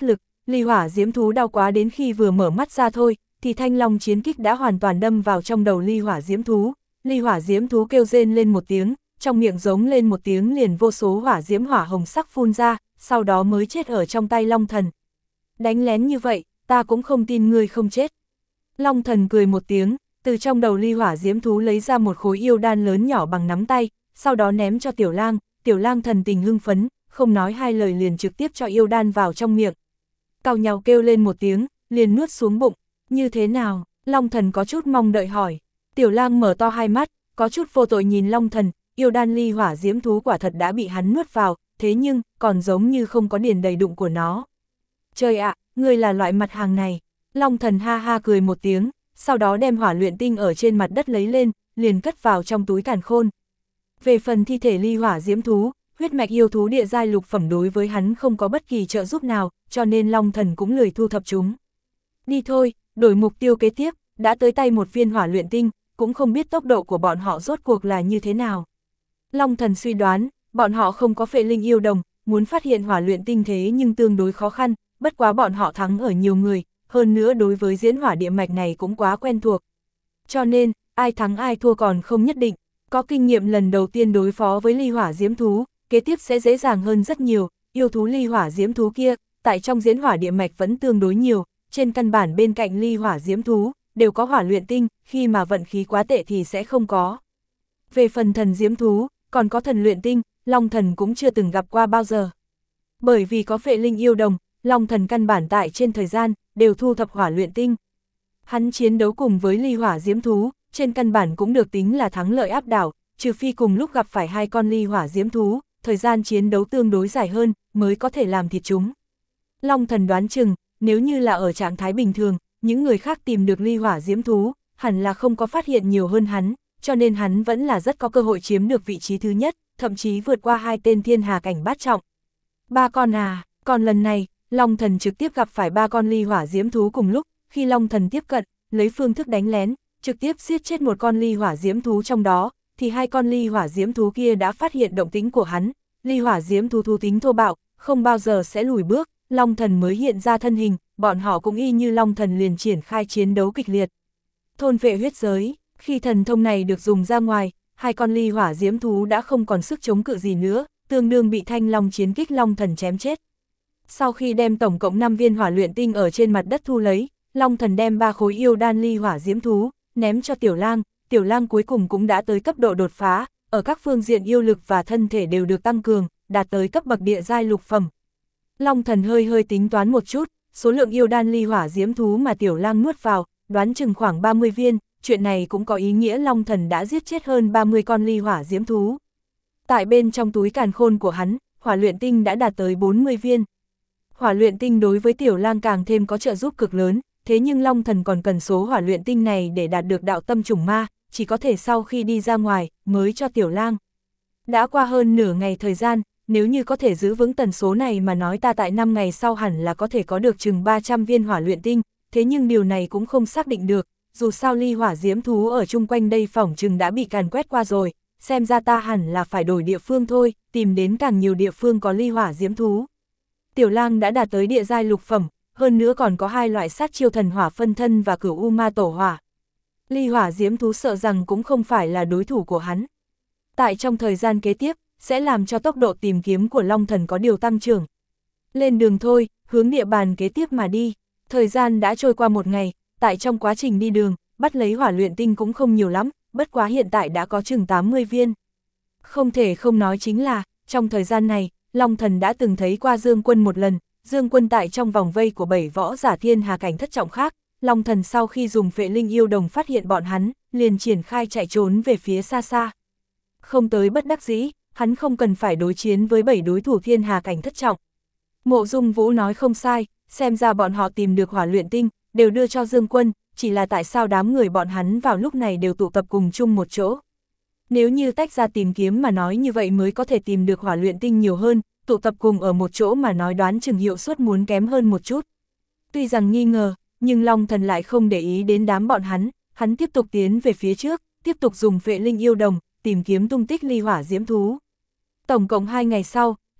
ly hỏa diễm thú đau quá đến khi vừa mở mắt ra thôi, thì thanh long chiến kích đã hoàn toàn đâm vào trong đầu ly hỏa diễm thú. Ly hỏa diễm thú kêu rên lên một tiếng, trong miệng giống lên một tiếng liền vô số hỏa diễm hỏa hồng sắc phun ra, sau đó mới chết ở trong tay Long Thần. Đánh lén như vậy, ta cũng không tin ngươi không chết. Long Thần cười một tiếng, từ trong đầu ly hỏa diễm thú lấy ra một khối yêu đan lớn nhỏ bằng nắm tay, sau đó ném cho Tiểu Lang. Tiểu Lang thần tình hưng phấn, không nói hai lời liền trực tiếp cho yêu đan vào trong miệng. Cào nhào kêu lên một tiếng, liền nuốt xuống bụng. Như thế nào? Long Thần có chút mong đợi hỏi. Tiểu Lang mở to hai mắt, có chút vô tội nhìn Long Thần, yêu đan ly hỏa diễm thú quả thật đã bị hắn nuốt vào, thế nhưng, còn giống như không có điền đầy đụng của nó. Trời ạ, ngươi là loại mặt hàng này. Long Thần ha ha cười một tiếng, sau đó đem hỏa luyện tinh ở trên mặt đất lấy lên, liền cất vào trong túi càn khôn. Về phần thi thể ly hỏa diễm thú, huyết mạch yêu thú địa giai lục phẩm đối với hắn không có bất kỳ trợ giúp nào, cho nên Long Thần cũng lười thu thập chúng. Đi thôi, đổi mục tiêu kế tiếp, đã tới tay một viên hỏa luyện tinh, cũng không biết tốc độ của bọn họ rốt cuộc là như thế nào. Long Thần suy đoán, bọn họ không có phệ linh yêu đồng, muốn phát hiện hỏa luyện tinh thế nhưng tương đối khó khăn, bất quá bọn họ thắng ở nhiều người, hơn nữa đối với diễn hỏa địa mạch này cũng quá quen thuộc. Cho nên, ai thắng ai thua còn không nhất định, có kinh nghiệm lần đầu tiên đối phó với ly hỏa diễm thú, kế tiếp sẽ dễ dàng hơn rất nhiều. Yêu thú ly hỏa diễm thú kia, tại trong diễn hỏa địa mạch vẫn tương đối nhiều, trên căn bản bên cạnh ly hỏa diễm thú, đều có hỏa luyện tinh, khi mà vận khí quá tệ thì sẽ không có. Về phần thần diễm thú, còn có thần luyện tinh, Long Thần cũng chưa từng gặp qua bao giờ. Bởi vì có phệ linh yêu đồng, Long Thần căn bản tại trên thời gian, đều thu thập hỏa luyện tinh. Hắn chiến đấu cùng với ly hỏa diễm thú, trên căn bản cũng được tính là thắng lợi áp đảo, trừ phi cùng lúc gặp phải hai con ly hỏa diễm thú, thời gian chiến đấu tương đối dài hơn, mới có thể làm thịt chúng. Long Thần đoán chừng, nếu như là ở trạng thái bình thường, những người khác tìm được ly hỏa diễm thú, hẳn là không có phát hiện nhiều hơn hắn, cho nên hắn vẫn là rất có cơ hội chiếm được vị trí thứ nhất, thậm chí vượt qua hai tên thiên hà cảnh bát trọng. Ba con à, còn lần này, Long Thần trực tiếp gặp phải ba con ly hỏa diễm thú cùng lúc, khi Long Thần tiếp cận, lấy phương thức đánh lén, trực tiếp giết chết một con ly hỏa diễm thú trong đó, thì hai con ly hỏa diễm thú kia đã phát hiện động tĩnh của hắn. Ly hỏa diễm thú thú tính thô bạo, không bao giờ sẽ lùi bước, Long Thần mới hiện ra thân hình, bọn họ cũng y như Long Thần liền triển khai chiến đấu kịch liệt. Thôn vệ huyết giới, khi thần thông này được dùng ra ngoài, hai con ly hỏa diễm thú đã không còn sức chống cự gì nữa, tương đương bị thanh long chiến kích Long Thần chém chết. Sau khi đem tổng cộng năm viên hỏa luyện tinh ở trên mặt đất thu lấy, Long Thần đem ba khối yêu đan ly hỏa diễm thú, ném cho Tiểu Lang. Tiểu Lang cuối cùng cũng đã tới cấp độ đột phá, ở các phương diện yêu lực và thân thể đều được tăng cường, đạt tới cấp bậc địa giai lục phẩm. Long Thần hơi hơi tính toán một chút, số lượng yêu đan ly hỏa diễm thú mà Tiểu Lang nuốt vào, đoán chừng khoảng ba mươi viên, chuyện này cũng có ý nghĩa Long Thần đã giết chết hơn ba mươi con ly hỏa diễm thú. Tại bên trong túi càn khôn của hắn, hỏa luyện tinh đã đạt tới bốn mươi viên. Hỏa luyện tinh đối với Tiểu Lang càng thêm có trợ giúp cực lớn, thế nhưng Long Thần còn cần số hỏa luyện tinh này để đạt được đạo tâm trùng ma, chỉ có thể sau khi đi ra ngoài, mới cho Tiểu Lang. Đã qua hơn nửa ngày thời gian, nếu như có thể giữ vững tần số này mà nói ta tại năm ngày sau hẳn là có thể có được chừng ba trăm viên hỏa luyện tinh, thế nhưng điều này cũng không xác định được, dù sao ly hỏa diễm thú ở chung quanh đây phỏng chừng đã bị càn quét qua rồi, xem ra ta hẳn là phải đổi địa phương thôi, tìm đến càng nhiều địa phương có ly hỏa diễm thú. Tiểu Lang đã đạt tới địa giai lục phẩm, hơn nữa còn có hai loại sát chiêu thần hỏa phân thân và cửu u ma tổ hỏa. Ly hỏa diễm thú sợ rằng cũng không phải là đối thủ của hắn. Tại trong thời gian kế tiếp, sẽ làm cho tốc độ tìm kiếm của Long Thần có điều tăng trưởng. Lên đường thôi, hướng địa bàn kế tiếp mà đi. Thời gian đã trôi qua một ngày, tại trong quá trình đi đường, bắt lấy hỏa luyện tinh cũng không nhiều lắm, bất quá hiện tại đã có chừng tám mươi viên. Không thể không nói chính là, trong thời gian này, Long Thần đã từng thấy qua Dương Quân một lần, Dương Quân tại trong vòng vây của bảy võ giả thiên hà cảnh thất trọng khác, Long Thần sau khi dùng phệ linh yêu đồng phát hiện bọn hắn, liền triển khai chạy trốn về phía xa xa. Không tới bất đắc dĩ, hắn không cần phải đối chiến với bảy đối thủ thiên hà cảnh thất trọng. Mộ Dung Vũ nói không sai, xem ra bọn họ tìm được hỏa luyện tinh, đều đưa cho Dương Quân, chỉ là tại sao đám người bọn hắn vào lúc này đều tụ tập cùng chung một chỗ. Nếu như tách ra tìm kiếm mà nói như vậy mới có thể tìm được hỏa luyện tinh nhiều hơn, tụ tập cùng ở một chỗ mà nói đoán chừng hiệu suất muốn kém hơn một chút. Tuy rằng nghi ngờ, nhưng Long Thần lại không để ý đến đám bọn hắn, hắn tiếp tục tiến về phía trước, tiếp tục dùng phệ linh yêu đồng, tìm kiếm tung tích ly hỏa diễm thú. Tổng cộng hai ngày sau,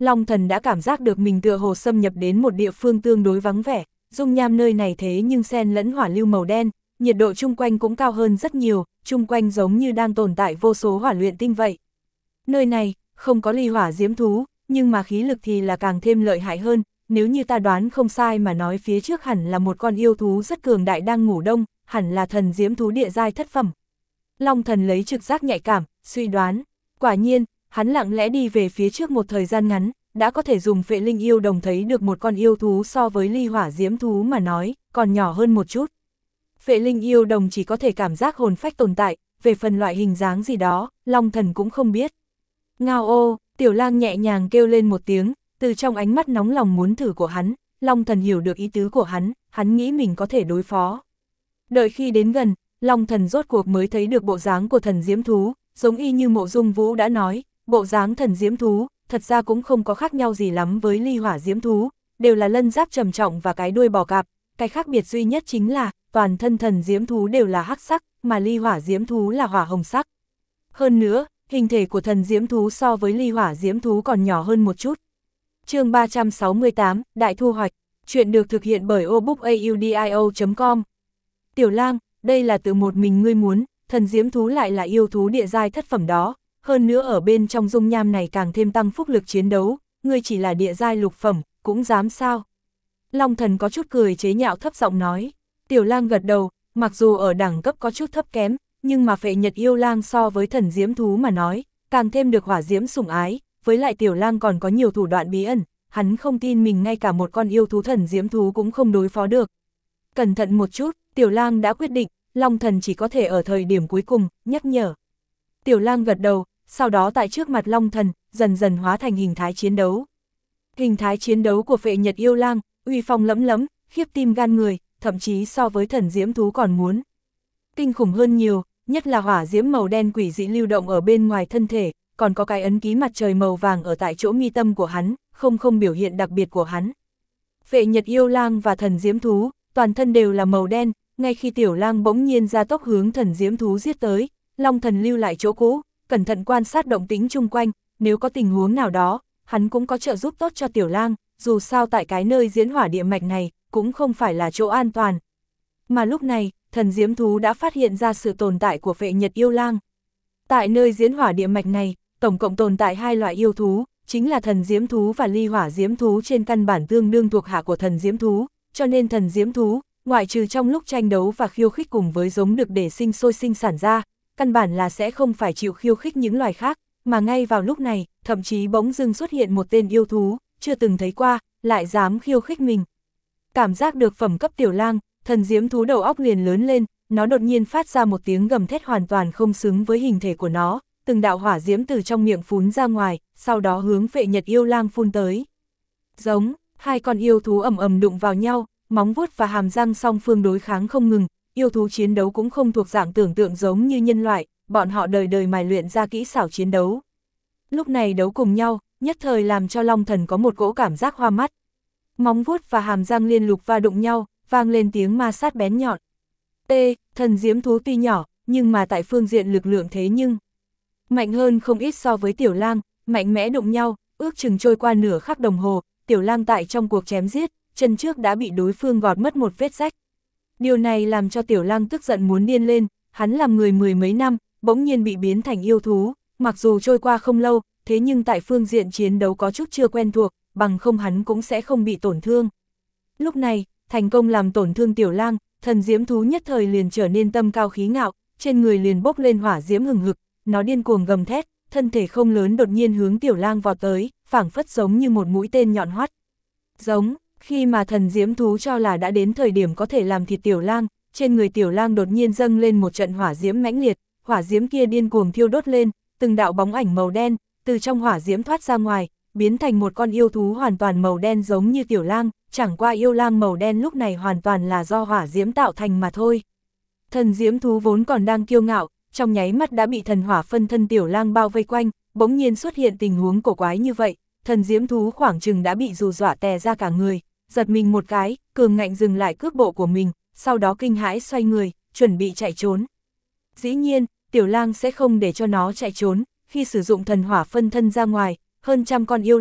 Long Thần đã cảm giác được mình tựa hồ xâm nhập đến một địa phương tương đối vắng vẻ, dung nham nơi này thế nhưng xen lẫn hỏa lưu màu đen, nhiệt độ chung quanh cũng cao hơn rất nhiều, chung quanh giống như đang tồn tại vô số hỏa luyện tinh vậy. Nơi này, không có ly hỏa diễm thú, nhưng mà khí lực thì là càng thêm lợi hại hơn, nếu như ta đoán không sai mà nói phía trước hẳn là một con yêu thú rất cường đại đang ngủ đông, hẳn là thần diễm thú địa giai thất phẩm. Long Thần lấy trực giác nhạy cảm, suy đoán, quả nhiên, hắn lặng lẽ đi về phía trước một thời gian ngắn, đã có thể dùng phệ linh yêu đồng thấy được một con yêu thú so với ly hỏa diễm thú mà nói, còn nhỏ hơn một chút. Phệ linh yêu đồng chỉ có thể cảm giác hồn phách tồn tại, về phần loại hình dáng gì đó, Long Thần cũng không biết. Ngao ô, Tiểu Lang nhẹ nhàng kêu lên một tiếng, từ trong ánh mắt nóng lòng muốn thử của hắn, Long Thần hiểu được ý tứ của hắn, hắn nghĩ mình có thể đối phó. Đợi khi đến gần, Long Thần rốt cuộc mới thấy được bộ dáng của thần diễm thú, giống y như Mộ Dung Vũ đã nói, bộ dáng thần diễm thú, thật ra cũng không có khác nhau gì lắm với ly hỏa diễm thú, đều là lân giáp trầm trọng và cái đuôi bò cạp, cái khác biệt duy nhất chính là, toàn thân thần diễm thú đều là hắc sắc, mà ly hỏa diễm thú là hỏa hồng sắc. Hơn nữa, hình thể của thần diễm thú so với ly hỏa diễm thú còn nhỏ hơn một chút. Chương ba trăm sáu mươi tám, Đại Thu Hoạch, chuyện được thực hiện bởi obookaudio chấm com. Tiểu Lang, đây là tự một mình ngươi muốn, thần diễm thú lại là yêu thú địa giai thất phẩm đó, hơn nữa ở bên trong dung nham này càng thêm tăng phúc lực chiến đấu, ngươi chỉ là địa giai lục phẩm, cũng dám sao? Long Thần có chút cười chế nhạo thấp giọng nói. Tiểu Lang gật đầu, mặc dù ở đẳng cấp có chút thấp kém, nhưng mà Phệ Nhật yêu lang so với thần diễm thú mà nói, càng thêm được hỏa diễm sủng ái, với lại Tiểu Lang còn có nhiều thủ đoạn bí ẩn, hắn không tin mình ngay cả một con yêu thú thần diễm thú cũng không đối phó được. Cẩn thận một chút, Tiểu Lang đã quyết định, Long Thần chỉ có thể ở thời điểm cuối cùng, nhắc nhở. Tiểu Lang gật đầu, sau đó tại trước mặt Long Thần, dần dần hóa thành hình thái chiến đấu. Hình thái chiến đấu của Phệ Nhật yêu lang, uy phong lẫm lẫm, khiếp tim gan người, thậm chí so với thần diễm thú còn muốn kinh khủng hơn nhiều, nhất là hỏa diễm màu đen quỷ dị lưu động ở bên ngoài thân thể, còn có cái ấn ký mặt trời màu vàng ở tại chỗ mi tâm của hắn, không không biểu hiện đặc biệt của hắn. Phệ Nhật yêu lang và thần diễm thú, toàn thân đều là màu đen, ngay khi Tiểu Lang bỗng nhiên ra tốc hướng thần diễm thú giết tới, Long Thần lưu lại chỗ cũ, cẩn thận quan sát động tĩnh chung quanh, nếu có tình huống nào đó, hắn cũng có trợ giúp tốt cho Tiểu Lang, dù sao tại cái nơi diễn hỏa địa mạch này, cũng không phải là chỗ an toàn. Mà lúc này, thần diễm thú đã phát hiện ra sự tồn tại của Phệ Nhật yêu lang. Tại nơi diễn hỏa địa mạch này, tổng cộng tồn tại hai loại yêu thú, chính là thần diễm thú và ly hỏa diễm thú trên căn bản tương đương thuộc hạ của thần diễm thú, cho nên thần diễm thú, ngoại trừ trong lúc tranh đấu và khiêu khích cùng với giống được để sinh sôi sinh sản ra, căn bản là sẽ không phải chịu khiêu khích những loài khác, mà ngay vào lúc này, thậm chí bỗng dưng xuất hiện một tên yêu thú, chưa từng thấy qua, lại dám khiêu khích mình. Cảm giác được phẩm cấp Tiểu Lang, thần diễm thú đầu óc liền lớn lên, nó đột nhiên phát ra một tiếng gầm thét hoàn toàn không xứng với hình thể của nó, từng đạo hỏa diễm từ trong miệng phún ra ngoài, sau đó hướng Phệ Nhật yêu lang phun tới. Giống, hai con yêu thú ầm ầm đụng vào nhau, móng vuốt và hàm răng song phương đối kháng không ngừng, yêu thú chiến đấu cũng không thuộc dạng tưởng tượng giống như nhân loại, bọn họ đời đời mài luyện ra kỹ xảo chiến đấu. Lúc này đấu cùng nhau, nhất thời làm cho Long Thần có một cỗ cảm giác hoa mắt. Móng vuốt và hàm răng liên lục va đụng nhau, vang lên tiếng ma sát bén nhọn. T, thần diễm thú tuy nhỏ, nhưng mà tại phương diện lực lượng thế nhưng mạnh hơn không ít so với Tiểu Lang, mạnh mẽ đụng nhau, ước chừng trôi qua nửa khắc đồng hồ, Tiểu Lang tại trong cuộc chém giết, chân trước đã bị đối phương gọt mất một vết rách. Điều này làm cho Tiểu Lang tức giận muốn điên lên, hắn làm người mười mấy năm, bỗng nhiên bị biến thành yêu thú, mặc dù trôi qua không lâu, thế nhưng tại phương diện chiến đấu có chút chưa quen thuộc, bằng không hắn cũng sẽ không bị tổn thương. Lúc này, thành công làm tổn thương Tiểu Lang, thần diễm thú nhất thời liền trở nên tâm cao khí ngạo, trên người liền bốc lên hỏa diễm hừng hực, nó điên cuồng gầm thét, thân thể không lớn đột nhiên hướng Tiểu Lang vọt tới, phảng phất giống như một mũi tên nhọn hoắt. Giống, khi mà thần diễm thú cho là đã đến thời điểm có thể làm thịt Tiểu Lang, trên người Tiểu Lang đột nhiên dâng lên một trận hỏa diễm mãnh liệt, hỏa diễm kia điên cuồng thiêu đốt lên, từng đạo bóng ảnh màu đen từ trong hỏa diễm thoát ra ngoài, biến thành một con yêu thú hoàn toàn màu đen giống như Tiểu Lang, chẳng qua yêu lang màu đen lúc này hoàn toàn là do hỏa diễm tạo thành mà thôi. Thần diễm thú vốn còn đang kiêu ngạo, trong nháy mắt đã bị thần hỏa phân thân Tiểu Lang bao vây quanh, bỗng nhiên xuất hiện tình huống cổ quái như vậy, thần diễm thú khoảng chừng đã bị dù dọa tè ra cả người, giật mình một cái, cường ngạnh dừng lại cước bộ của mình, sau đó kinh hãi xoay người, chuẩn bị chạy trốn. Dĩ nhiên, Tiểu Lang sẽ không để cho nó chạy trốn, khi sử dụng thần hỏa phân thân ra ngoài, hơn trăm con yêu lang,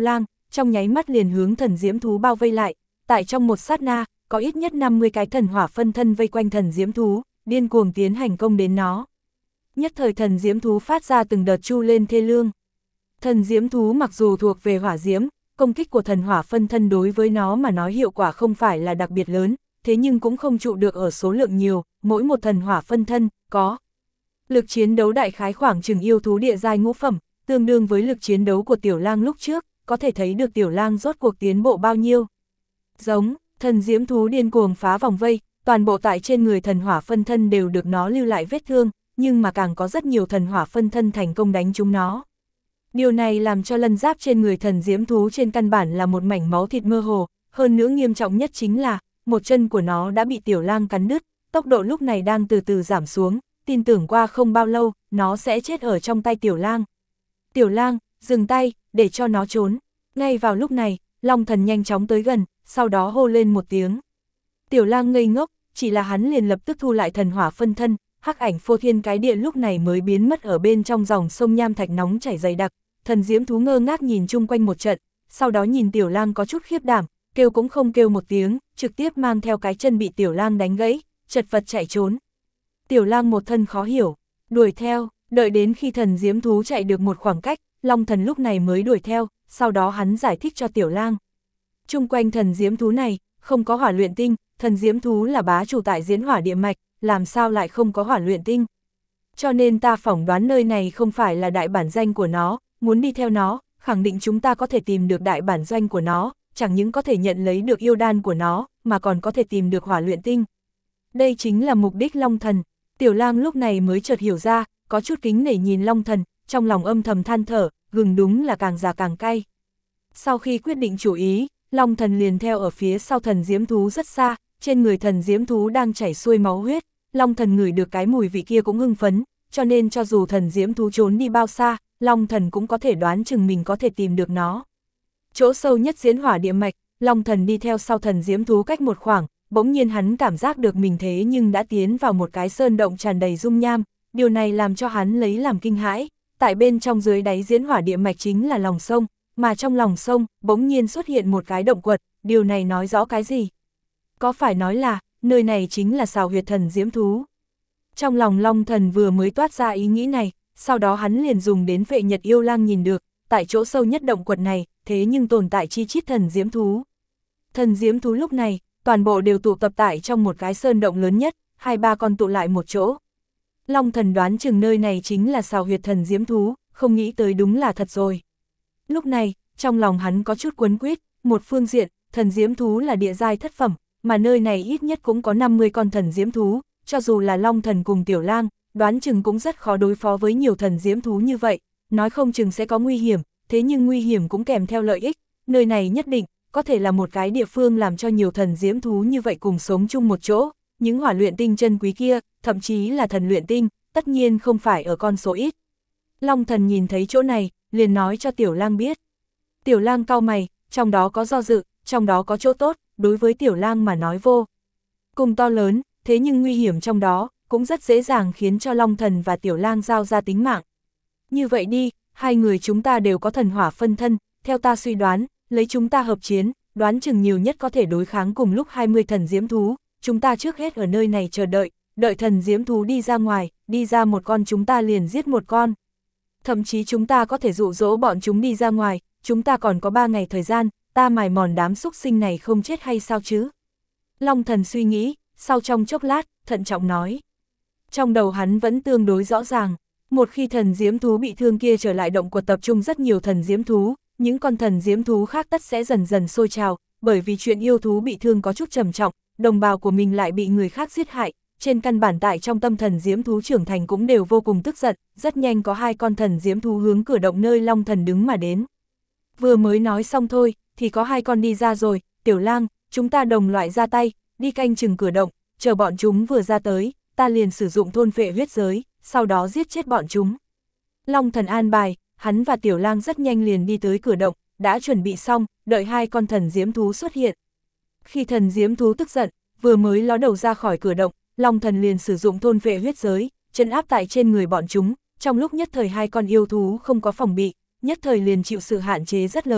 trong nháy mắt liền hướng thần diễm thú bao vây lại, tại trong một sát na, có ít nhất năm mươi cái thần hỏa phân thân vây quanh thần diễm thú, điên cuồng tiến hành công đến nó. Nhất thời thần diễm thú phát ra từng đợt chu lên thê lương. Thần diễm thú mặc dù thuộc về hỏa diễm, công kích của thần hỏa phân thân đối với nó mà nói hiệu quả không phải là đặc biệt lớn, thế nhưng cũng không trụ được ở số lượng nhiều, mỗi một thần hỏa phân thân, có lực chiến đấu đại khái khoảng chừng yêu thú địa giai ngũ phẩm, tương đương với lực chiến đấu của tiểu lang lúc trước, có thể thấy được tiểu lang rốt cuộc tiến bộ bao nhiêu. Giống, thần diễm thú điên cuồng phá vòng vây, toàn bộ tại trên người thần hỏa phân thân đều được nó lưu lại vết thương, nhưng mà càng có rất nhiều thần hỏa phân thân thành công đánh trúng nó. Điều này làm cho lân giáp trên người thần diễm thú trên căn bản là một mảnh máu thịt mơ hồ, hơn nữa nghiêm trọng nhất chính là, một chân của nó đã bị tiểu lang cắn đứt, tốc độ lúc này đang từ từ giảm xuống, tin tưởng qua không bao lâu, nó sẽ chết ở trong tay tiểu lang. Tiểu lang, dừng tay, để cho nó trốn. Ngay vào lúc này, Long Thần nhanh chóng tới gần, sau đó hô lên một tiếng. Tiểu lang ngây ngốc, chỉ là hắn liền lập tức thu lại thần hỏa phân thân, hắc ảnh phô thiên cái địa lúc này mới biến mất ở bên trong dòng sông nham thạch nóng chảy dày đặc. Thần diễm thú ngơ ngác nhìn chung quanh một trận, sau đó nhìn tiểu lang có chút khiếp đảm, kêu cũng không kêu một tiếng, trực tiếp mang theo cái chân bị tiểu lang đánh gãy, chật vật chạy trốn. Tiểu lang một thân khó hiểu, đuổi theo, đợi đến khi thần diễm thú chạy được một khoảng cách, Long Thần lúc này mới đuổi theo, sau đó hắn giải thích cho tiểu lang. Chung quanh thần diễm thú này, không có hỏa luyện tinh, thần diễm thú là bá chủ tại diễn hỏa địa mạch, làm sao lại không có hỏa luyện tinh. Cho nên ta phỏng đoán nơi này không phải là đại bản danh của nó, muốn đi theo nó, khẳng định chúng ta có thể tìm được đại bản doanh của nó, chẳng những có thể nhận lấy được yêu đan của nó, mà còn có thể tìm được hỏa luyện tinh. Đây chính là mục đích Long Thần. Tiểu lang lúc này mới chợt hiểu ra, có chút kính nể nhìn Long Thần, trong lòng âm thầm than thở, gừng đúng là càng già càng cay. Sau khi quyết định chủ ý, Long Thần liền theo ở phía sau thần diễm thú rất xa, trên người thần diễm thú đang chảy xuôi máu huyết, Long Thần ngửi được cái mùi vị kia cũng hưng phấn, cho nên cho dù thần diễm thú trốn đi bao xa, Long Thần cũng có thể đoán chừng mình có thể tìm được nó. Chỗ sâu nhất diễn hỏa địa mạch, Long Thần đi theo sau thần diễm thú cách một khoảng, bỗng nhiên hắn cảm giác được mình thế nhưng đã tiến vào một cái sơn động tràn đầy dung nham, điều này làm cho hắn lấy làm kinh hãi. Tại bên trong dưới đáy diễn hỏa địa mạch chính là lòng sông, mà trong lòng sông bỗng nhiên xuất hiện một cái động quật, điều này nói rõ cái gì? Có phải nói là, nơi này chính là sào huyệt thần diễm thú? Trong lòng Long Thần vừa mới toát ra ý nghĩ này, sau đó hắn liền dùng đến Vệ Nhật Yêu Lang nhìn được, tại chỗ sâu nhất động quật này, thế nhưng tồn tại chi chít thần diễm thú. Thần diễm thú lúc này, toàn bộ đều tụ tập tại trong một cái sơn động lớn nhất, hai ba con tụ lại một chỗ. Long Thần đoán chừng nơi này chính là sào huyệt thần diễm thú, không nghĩ tới đúng là thật rồi. Lúc này, trong lòng hắn có chút quấn quýt, một phương diện, thần diễm thú là địa giai thất phẩm, mà nơi này ít nhất cũng có năm mươi con thần diễm thú, cho dù là Long Thần cùng Tiểu Lang, đoán chừng cũng rất khó đối phó với nhiều thần diễm thú như vậy, nói không chừng sẽ có nguy hiểm, thế nhưng nguy hiểm cũng kèm theo lợi ích, nơi này nhất định có thể là một cái địa phương làm cho nhiều thần diễm thú như vậy cùng sống chung một chỗ, những hỏa luyện tinh chân quý kia, thậm chí là thần luyện tinh, tất nhiên không phải ở con số ít. Long Thần nhìn thấy chỗ này, liền nói cho Tiểu Lang biết. Tiểu Lang cau mày, trong đó có do dự, trong đó có chỗ tốt, đối với Tiểu Lang mà nói vô cùng to lớn, thế nhưng nguy hiểm trong đó, cũng rất dễ dàng khiến cho Long Thần và Tiểu Lang giao ra tính mạng. Như vậy đi, hai người chúng ta đều có thần hỏa phân thân, theo ta suy đoán, lấy chúng ta hợp chiến, đoán chừng nhiều nhất có thể đối kháng cùng lúc hai mươi thần diễm thú, chúng ta trước hết ở nơi này chờ đợi, đợi thần diễm thú đi ra ngoài, đi ra một con chúng ta liền giết một con. Thậm chí chúng ta có thể dụ dỗ bọn chúng đi ra ngoài, chúng ta còn có ba ngày thời gian, ta mài mòn đám xúc sinh này không chết hay sao chứ? Long Thần suy nghĩ, sau trong chốc lát, thận trọng nói. Trong đầu hắn vẫn tương đối rõ ràng, một khi thần diễm thú bị thương kia trở lại động quật tập trung rất nhiều thần diễm thú, những con thần diễm thú khác tất sẽ dần dần sôi trào, bởi vì chuyện yêu thú bị thương có chút trầm trọng, đồng bào của mình lại bị người khác giết hại, trên căn bản tại trong tâm thần diễm thú trưởng thành cũng đều vô cùng tức giận, rất nhanh có hai con thần diễm thú hướng cửa động nơi Long Thần đứng mà đến. Vừa mới nói xong thôi, thì có hai con đi ra rồi, Tiểu Lang, chúng ta đồng loại ra tay, đi canh chừng cửa động, chờ bọn chúng vừa ra tới, ta liền sử dụng thôn phệ huyết giới, sau đó giết chết bọn chúng. Long Thần an bài, hắn và Tiểu Lang rất nhanh liền đi tới cửa động, đã chuẩn bị xong, đợi hai con thần diễm thú xuất hiện. Khi thần diễm thú tức giận, vừa mới ló đầu ra khỏi cửa động, Long Thần liền sử dụng thôn phệ huyết giới, trấn áp tại trên người bọn chúng, trong lúc nhất thời hai con yêu thú không có phòng bị, nhất thời liền chịu sự hạn chế rất lớn,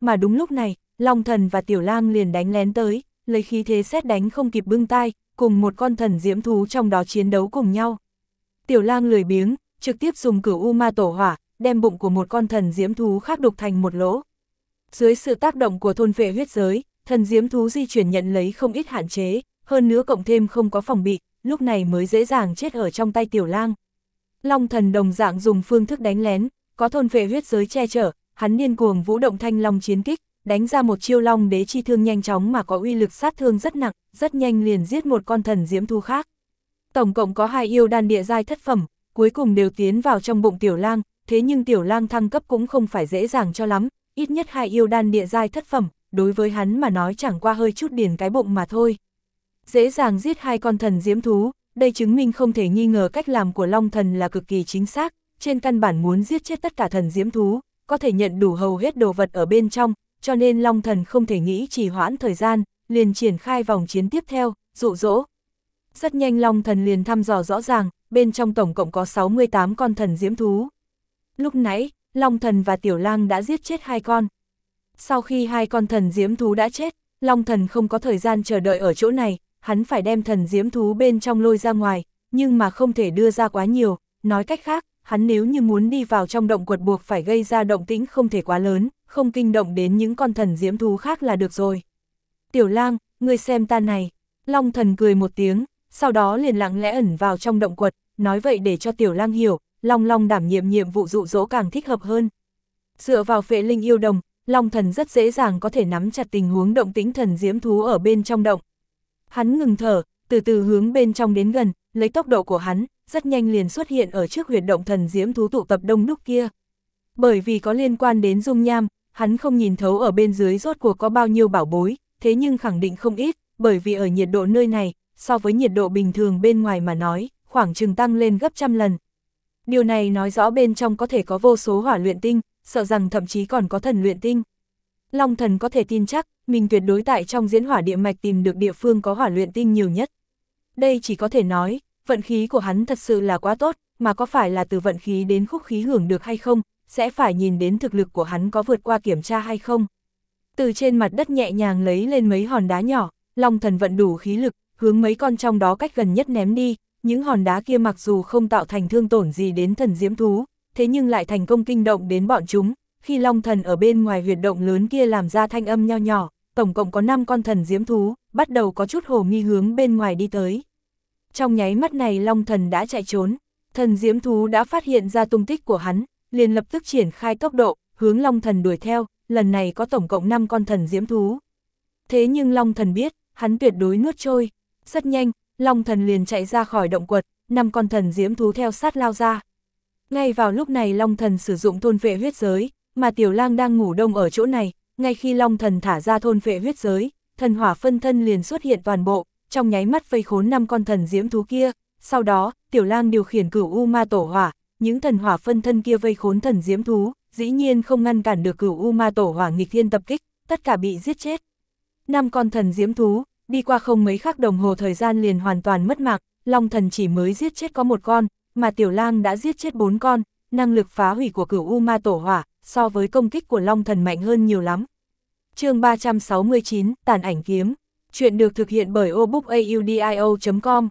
mà đúng lúc này, Long Thần và Tiểu Lang liền đánh lén tới, lấy khí thế sét đánh không kịp bưng tai, cùng một con thần diễm thú trong đó chiến đấu cùng nhau. Tiểu Lang lười biếng, trực tiếp dùng Cửu U Ma Tổ Hỏa, đem bụng của một con thần diễm thú khác đục thành một lỗ. Dưới sự tác động của thôn phệ huyết giới, thần diễm thú di chuyển nhận lấy không ít hạn chế, hơn nữa cộng thêm không có phòng bị, lúc này mới dễ dàng chết ở trong tay Tiểu Lang. Long Thần đồng dạng dùng phương thức đánh lén, có thôn phệ huyết giới che chở, hắn điên cuồng vũ động thanh long chiến kích, đánh ra một chiêu long đế chi thương nhanh chóng mà có uy lực sát thương rất nặng, rất nhanh liền giết một con thần diễm thú khác. Tổng cộng có hai yêu đan địa giai thất phẩm, cuối cùng đều tiến vào trong bụng Tiểu Lang, thế nhưng Tiểu Lang thăng cấp cũng không phải dễ dàng cho lắm, ít nhất hai yêu đan địa giai thất phẩm, đối với hắn mà nói chẳng qua hơi chút điền cái bụng mà thôi. Dễ dàng giết hai con thần diễm thú, đây chứng minh không thể nghi ngờ cách làm của Long Thần là cực kỳ chính xác, trên căn bản muốn giết chết tất cả thần diễm thú, có thể nhận đủ hầu hết đồ vật ở bên trong, cho nên Long Thần không thể nghĩ trì hoãn thời gian, liền triển khai vòng chiến tiếp theo, dụ dỗ. Rất nhanh Long Thần liền thăm dò rõ ràng, bên trong tổng cộng có sáu mươi tám con thần diễm thú. Lúc nãy, Long Thần và Tiểu Lang đã giết chết hai con. Sau khi hai con thần diễm thú đã chết, Long Thần không có thời gian chờ đợi ở chỗ này, hắn phải đem thần diễm thú bên trong lôi ra ngoài, nhưng mà không thể đưa ra quá nhiều, nói cách khác, hắn nếu như muốn đi vào trong động quật buộc phải gây ra động tĩnh không thể quá lớn, không kinh động đến những con thần diễm thú khác là được rồi. Tiểu Lang, ngươi xem ta này. Long Thần cười một tiếng, sau đó liền lặng lẽ ẩn vào trong động quật, nói vậy để cho Tiểu Lang hiểu, Long Long đảm nhiệm nhiệm vụ dụ dỗ càng thích hợp hơn. Dựa vào phệ linh yêu đồng, Long Thần rất dễ dàng có thể nắm chặt tình huống động tĩnh thần diễm thú ở bên trong động. Hắn ngừng thở, từ từ hướng bên trong đến gần, lấy tốc độ của hắn, rất nhanh liền xuất hiện ở trước huyệt động thần diễm thú tụ tập đông đúc kia. Bởi vì có liên quan đến dung nham, hắn không nhìn thấu ở bên dưới rốt cuộc có bao nhiêu bảo bối, thế nhưng khẳng định không ít, bởi vì ở nhiệt độ nơi này, so với nhiệt độ bình thường bên ngoài mà nói, khoảng chừng tăng lên gấp trăm lần. Điều này nói rõ bên trong có thể có vô số hỏa luyện tinh, sợ rằng thậm chí còn có thần luyện tinh. Long Thần có thể tin chắc, mình tuyệt đối tại trong diễn hỏa địa mạch tìm được địa phương có hỏa luyện tinh nhiều nhất. Đây chỉ có thể nói, vận khí của hắn thật sự là quá tốt, mà có phải là từ vận khí đến khúc khí hưởng được hay không, sẽ phải nhìn đến thực lực của hắn có vượt qua kiểm tra hay không. Từ trên mặt đất nhẹ nhàng lấy lên mấy hòn đá nhỏ, Long Thần vận đủ khí lực, hướng mấy con trong đó cách gần nhất ném đi, những hòn đá kia mặc dù không tạo thành thương tổn gì đến thần diễm thú, thế nhưng lại thành công kinh động đến bọn chúng. Khi Long Thần ở bên ngoài huyệt động lớn kia làm ra thanh âm nho nhỏ, tổng cộng có năm con thần diễm thú, bắt đầu có chút hồ nghi hướng bên ngoài đi tới. Trong nháy mắt này Long Thần đã chạy trốn, thần diễm thú đã phát hiện ra tung tích của hắn, liền lập tức triển khai tốc độ, hướng Long Thần đuổi theo, lần này có tổng cộng năm con thần diễm thú. Thế nhưng Long Thần biết, hắn tuyệt đối nuốt trôi, rất nhanh, Long Thần liền chạy ra khỏi động quật, năm con thần diễm thú theo sát lao ra. Ngay vào lúc này Long Thần sử dụng thôn phệ huyết giới, mà Tiểu Lang đang ngủ đông ở chỗ này, ngay khi Long Thần thả ra thôn phệ huyết giới, thần hỏa phân thân liền xuất hiện toàn bộ, trong nháy mắt vây khốn năm con thần diễm thú kia, sau đó, Tiểu Lang điều khiển Cửu U Ma Tổ Hỏa, những thần hỏa phân thân kia vây khốn thần diễm thú, dĩ nhiên không ngăn cản được Cửu U Ma Tổ Hỏa nghịch thiên tập kích, tất cả bị giết chết. Năm con thần diễm thú, đi qua không mấy khắc đồng hồ thời gian liền hoàn toàn mất mạng, Long Thần chỉ mới giết chết có một con, mà Tiểu Lang đã giết chết bốn con, năng lực phá hủy của Cửu U Ma Tổ Hỏa so với công kích của Long Thần mạnh hơn nhiều lắm. Chương ba trăm sáu mươi chín, Tàn Ảnh Kiếm. Chuyện được thực hiện bởi obookaudio chấm com.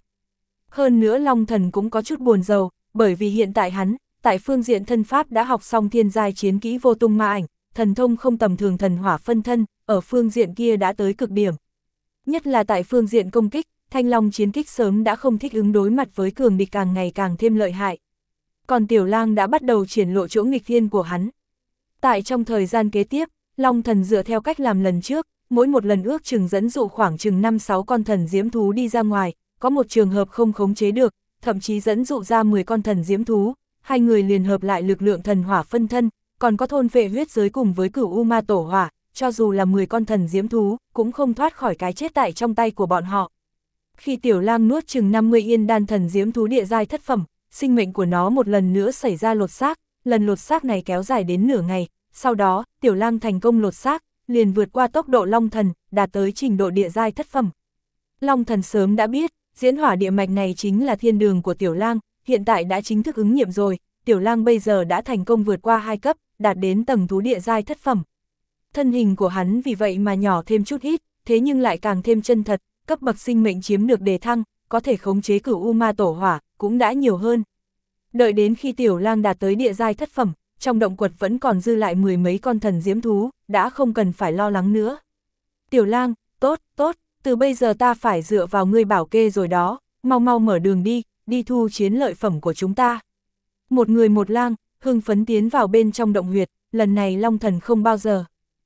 Hơn nữa Long Thần cũng có chút buồn rầu, bởi vì hiện tại hắn, tại phương diện thân pháp đã học xong thiên giai chiến kỹ vô tung ma ảnh, thần thông không tầm thường thần hỏa phân thân, ở phương diện kia đã tới cực điểm. Nhất là tại phương diện công kích, Thanh Long chiến kích sớm đã không thích ứng đối mặt với cường địch càng ngày càng thêm lợi hại. Còn Tiểu Lang đã bắt đầu triển lộ chỗ nghịch thiên của hắn. Tại trong thời gian kế tiếp, Long Thần dựa theo cách làm lần trước, mỗi một lần ước chừng dẫn dụ khoảng chừng năm sáu con thần diễm thú đi ra ngoài, có một trường hợp không khống chế được, thậm chí dẫn dụ ra mười con thần diễm thú, hai người liền hợp lại lực lượng thần hỏa phân thân, còn có thôn phệ huyết giới cùng với Cửu U Ma Tổ Hỏa, cho dù là mười con thần diễm thú, cũng không thoát khỏi cái chết tại trong tay của bọn họ. Khi Tiểu Lang nuốt chừng năm mươi yên đan thần diễm thú địa giai thất phẩm, sinh mệnh của nó một lần nữa xảy ra lột xác, lần lột xác này kéo dài đến nửa ngày, sau đó, Tiểu Lang thành công lột xác, liền vượt qua tốc độ Long Thần, đạt tới trình độ địa giai thất phẩm. Long Thần sớm đã biết, diễn hỏa địa mạch này chính là thiên đường của Tiểu Lang, hiện tại đã chính thức ứng nghiệm rồi, Tiểu Lang bây giờ đã thành công vượt qua hai cấp, đạt đến tầng thú địa giai thất phẩm. Thân hình của hắn vì vậy mà nhỏ thêm chút ít, thế nhưng lại càng thêm chân thật, cấp bậc sinh mệnh chiếm được đề thăng, có thể khống chế cửu U Ma Tổ Hỏa, cũng đã nhiều hơn. Đợi đến khi Tiểu Lang đạt tới địa giai thất phẩm, trong động quật vẫn còn dư lại mười mấy con thần diễm thú, đã không cần phải lo lắng nữa. Tiểu Lang, tốt, tốt, từ bây giờ ta phải dựa vào ngươi bảo kê rồi đó, mau mau mở đường đi, đi thu chiến lợi phẩm của chúng ta. Một người một lang, hưng phấn tiến vào bên trong động huyệt, lần này Long Thần không bao giờ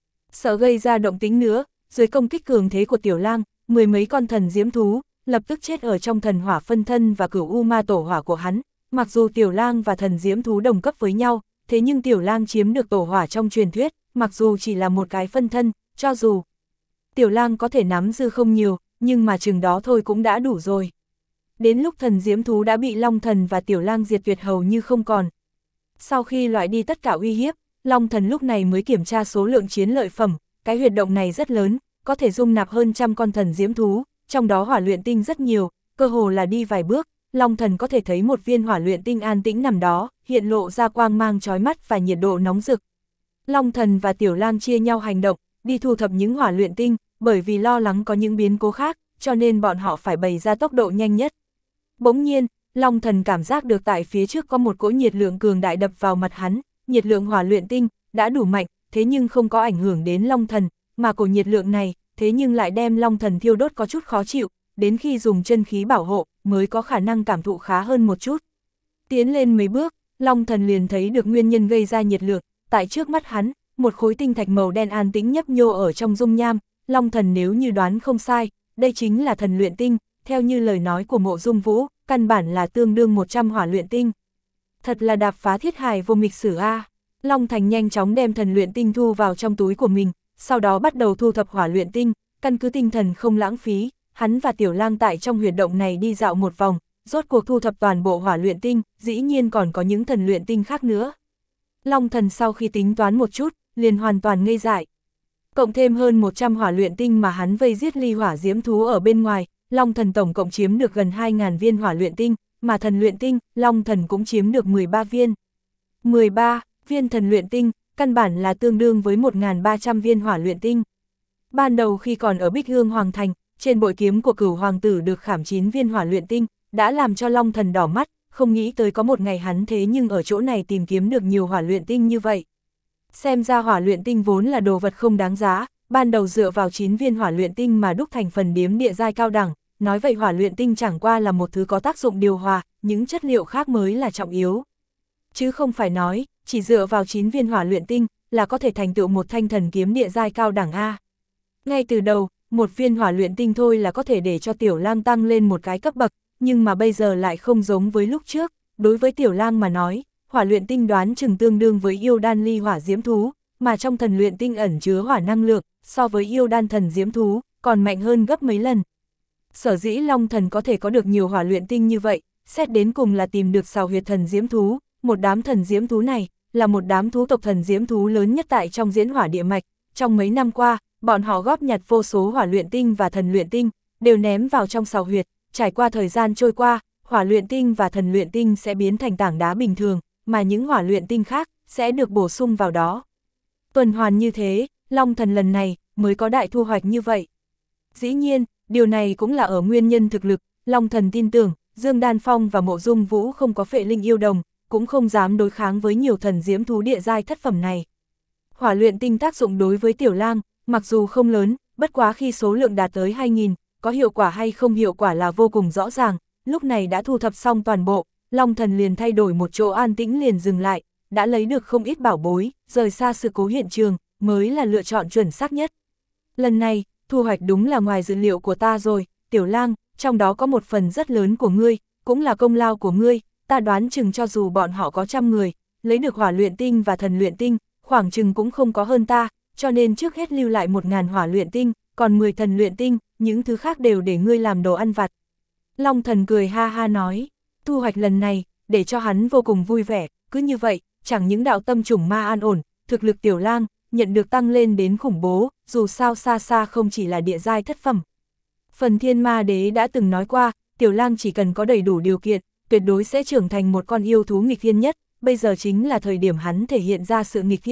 sợ gây ra động tĩnh nữa, dưới công kích cường thế của Tiểu Lang, mười mấy con thần diễm thú, lập tức chết ở trong thần hỏa phân thân và cửu U Ma Tổ Hỏa của hắn. Mặc dù Tiểu Lang và thần diễm thú đồng cấp với nhau, thế nhưng Tiểu Lang chiếm được tổ hỏa trong truyền thuyết, mặc dù chỉ là một cái phân thân, cho dù Tiểu Lang có thể nắm dư không nhiều, nhưng mà chừng đó thôi cũng đã đủ rồi. Đến lúc thần diễm thú đã bị Long Thần và Tiểu Lang diệt tuyệt hầu như không còn. Sau khi loại đi tất cả uy hiếp, Long Thần lúc này mới kiểm tra số lượng chiến lợi phẩm, cái huyệt động này rất lớn, có thể dung nạp hơn trăm con thần diễm thú, trong đó hỏa luyện tinh rất nhiều, cơ hồ là đi vài bước, Long Thần có thể thấy một viên hỏa luyện tinh an tĩnh nằm đó, hiện lộ ra quang mang chói mắt và nhiệt độ nóng rực. Long Thần và Tiểu Lang chia nhau hành động, đi thu thập những hỏa luyện tinh, bởi vì lo lắng có những biến cố khác, cho nên bọn họ phải bày ra tốc độ nhanh nhất. Bỗng nhiên, Long Thần cảm giác được tại phía trước có một cỗ nhiệt lượng cường đại đập vào mặt hắn, nhiệt lượng hỏa luyện tinh đã đủ mạnh, thế nhưng không có ảnh hưởng đến Long Thần, mà cỗ nhiệt lượng này, thế nhưng lại đem Long Thần thiêu đốt có chút khó chịu, đến khi dùng chân khí bảo hộ, mới có khả năng cảm thụ khá hơn một chút. Tiến lên mấy bước, Long Thần liền thấy được nguyên nhân gây ra nhiệt lượng, tại trước mắt hắn, một khối tinh thạch màu đen an tĩnh nhấp nhô ở trong dung nham, Long Thần nếu như đoán không sai, đây chính là thần luyện tinh, theo như lời nói của Mộ Dung Vũ, căn bản là tương đương một trăm hỏa luyện tinh. Thật là đạp phá thiết hài vô mịch sử a. Long Thành nhanh chóng đem thần luyện tinh thu vào trong túi của mình, sau đó bắt đầu thu thập hỏa luyện tinh, căn cứ tinh thần không lãng phí, hắn và Tiểu Lang tại trong huyệt động này đi dạo một vòng, rốt cuộc thu thập toàn bộ hỏa luyện tinh, dĩ nhiên còn có những thần luyện tinh khác nữa. Long Thần sau khi tính toán một chút, liền hoàn toàn ngây dại. Cộng thêm hơn một trăm hỏa luyện tinh mà hắn vây giết ly hỏa diễm thú ở bên ngoài, Long Thần tổng cộng chiếm được gần hai nghìn viên hỏa luyện tinh, mà thần luyện tinh, Long Thần cũng chiếm được mười ba viên. mười ba viên thần luyện tinh, căn bản là tương đương với một nghìn ba trăm viên hỏa luyện tinh. Ban đầu khi còn ở Bích Hương Hoàng Thành, trên bội kiếm của Cửu Hoàng tử được khảm chín viên hỏa luyện tinh, đã làm cho Long Thần đỏ mắt, không nghĩ tới có một ngày hắn thế nhưng ở chỗ này tìm kiếm được nhiều hỏa luyện tinh như vậy. Xem ra hỏa luyện tinh vốn là đồ vật không đáng giá, ban đầu dựa vào chín viên hỏa luyện tinh mà đúc thành phần điếm địa giai cao đẳng, nói vậy hỏa luyện tinh chẳng qua là một thứ có tác dụng điều hòa, những chất liệu khác mới là trọng yếu. Chứ không phải nói, chỉ dựa vào chín viên hỏa luyện tinh là có thể thành tựu một thanh thần kiếm địa giai cao đẳng A. Ngay từ đầu, một viên hỏa luyện tinh thôi là có thể để cho Tiểu Lang tăng lên một cái cấp bậc, nhưng mà bây giờ lại không giống với lúc trước, đối với Tiểu Lang mà nói, hỏa luyện tinh đoán chừng tương đương với yêu đan ly hỏa diễm thú, mà trong thần luyện tinh ẩn chứa hỏa năng lượng, so với yêu đan thần diễm thú, còn mạnh hơn gấp mấy lần. Sở dĩ Long Thần có thể có được nhiều hỏa luyện tinh như vậy, xét đến cùng là tìm được sào huyệt thần diễm thú, một đám thần diễm thú này, là một đám thú tộc thần diễm thú lớn nhất tại trong diễn hỏa địa mạch, trong mấy năm qua, bọn họ góp nhặt vô số hỏa luyện tinh và thần luyện tinh, đều ném vào trong sào huyệt, trải qua thời gian trôi qua, hỏa luyện tinh và thần luyện tinh sẽ biến thành tảng đá bình thường, mà những hỏa luyện tinh khác sẽ được bổ sung vào đó. Tuần hoàn như thế, Long Thần lần này mới có đại thu hoạch như vậy. Dĩ nhiên, điều này cũng là ở nguyên nhân thực lực, Long Thần tin tưởng, Dương Đan Phong và Mộ Dung Vũ không có phệ linh yêu đồng, cũng không dám đối kháng với nhiều thần diễm thú địa giai thất phẩm này. Hỏa luyện tinh tác dụng đối với Tiểu Lang, mặc dù không lớn, bất quá khi số lượng đạt tới hai nghìn, có hiệu quả hay không hiệu quả là vô cùng rõ ràng, lúc này đã thu thập xong toàn bộ, Long Thần liền thay đổi một chỗ an tĩnh liền dừng lại, đã lấy được không ít bảo bối, rời xa sự cố hiện trường, mới là lựa chọn chuẩn xác nhất. Lần này, thu hoạch đúng là ngoài dự liệu của ta rồi, Tiểu Lang, trong đó có một phần rất lớn của ngươi, cũng là công lao của ngươi, ta đoán chừng cho dù bọn họ có trăm người, lấy được hỏa luyện tinh và thần luyện tinh, khoảng chừng cũng không có hơn ta, cho nên trước hết lưu lại một ngàn hỏa luyện tinh, còn mười thần luyện tinh, những thứ khác đều để ngươi làm đồ ăn vặt. Long Thần cười ha ha nói, thu hoạch lần này, để cho hắn vô cùng vui vẻ, cứ như vậy, chẳng những đạo tâm trùng ma an ổn, thực lực Tiểu Lang nhận được tăng lên đến khủng bố, dù sao xa xa không chỉ là địa giai thất phẩm. Phần Thiên Ma Đế đã từng nói qua, Tiểu Lang chỉ cần có đầy đủ điều kiện, tuyệt đối sẽ trưởng thành một con yêu thú nghịch thiên nhất, bây giờ chính là thời điểm hắn thể hiện ra sự nghịch thiên,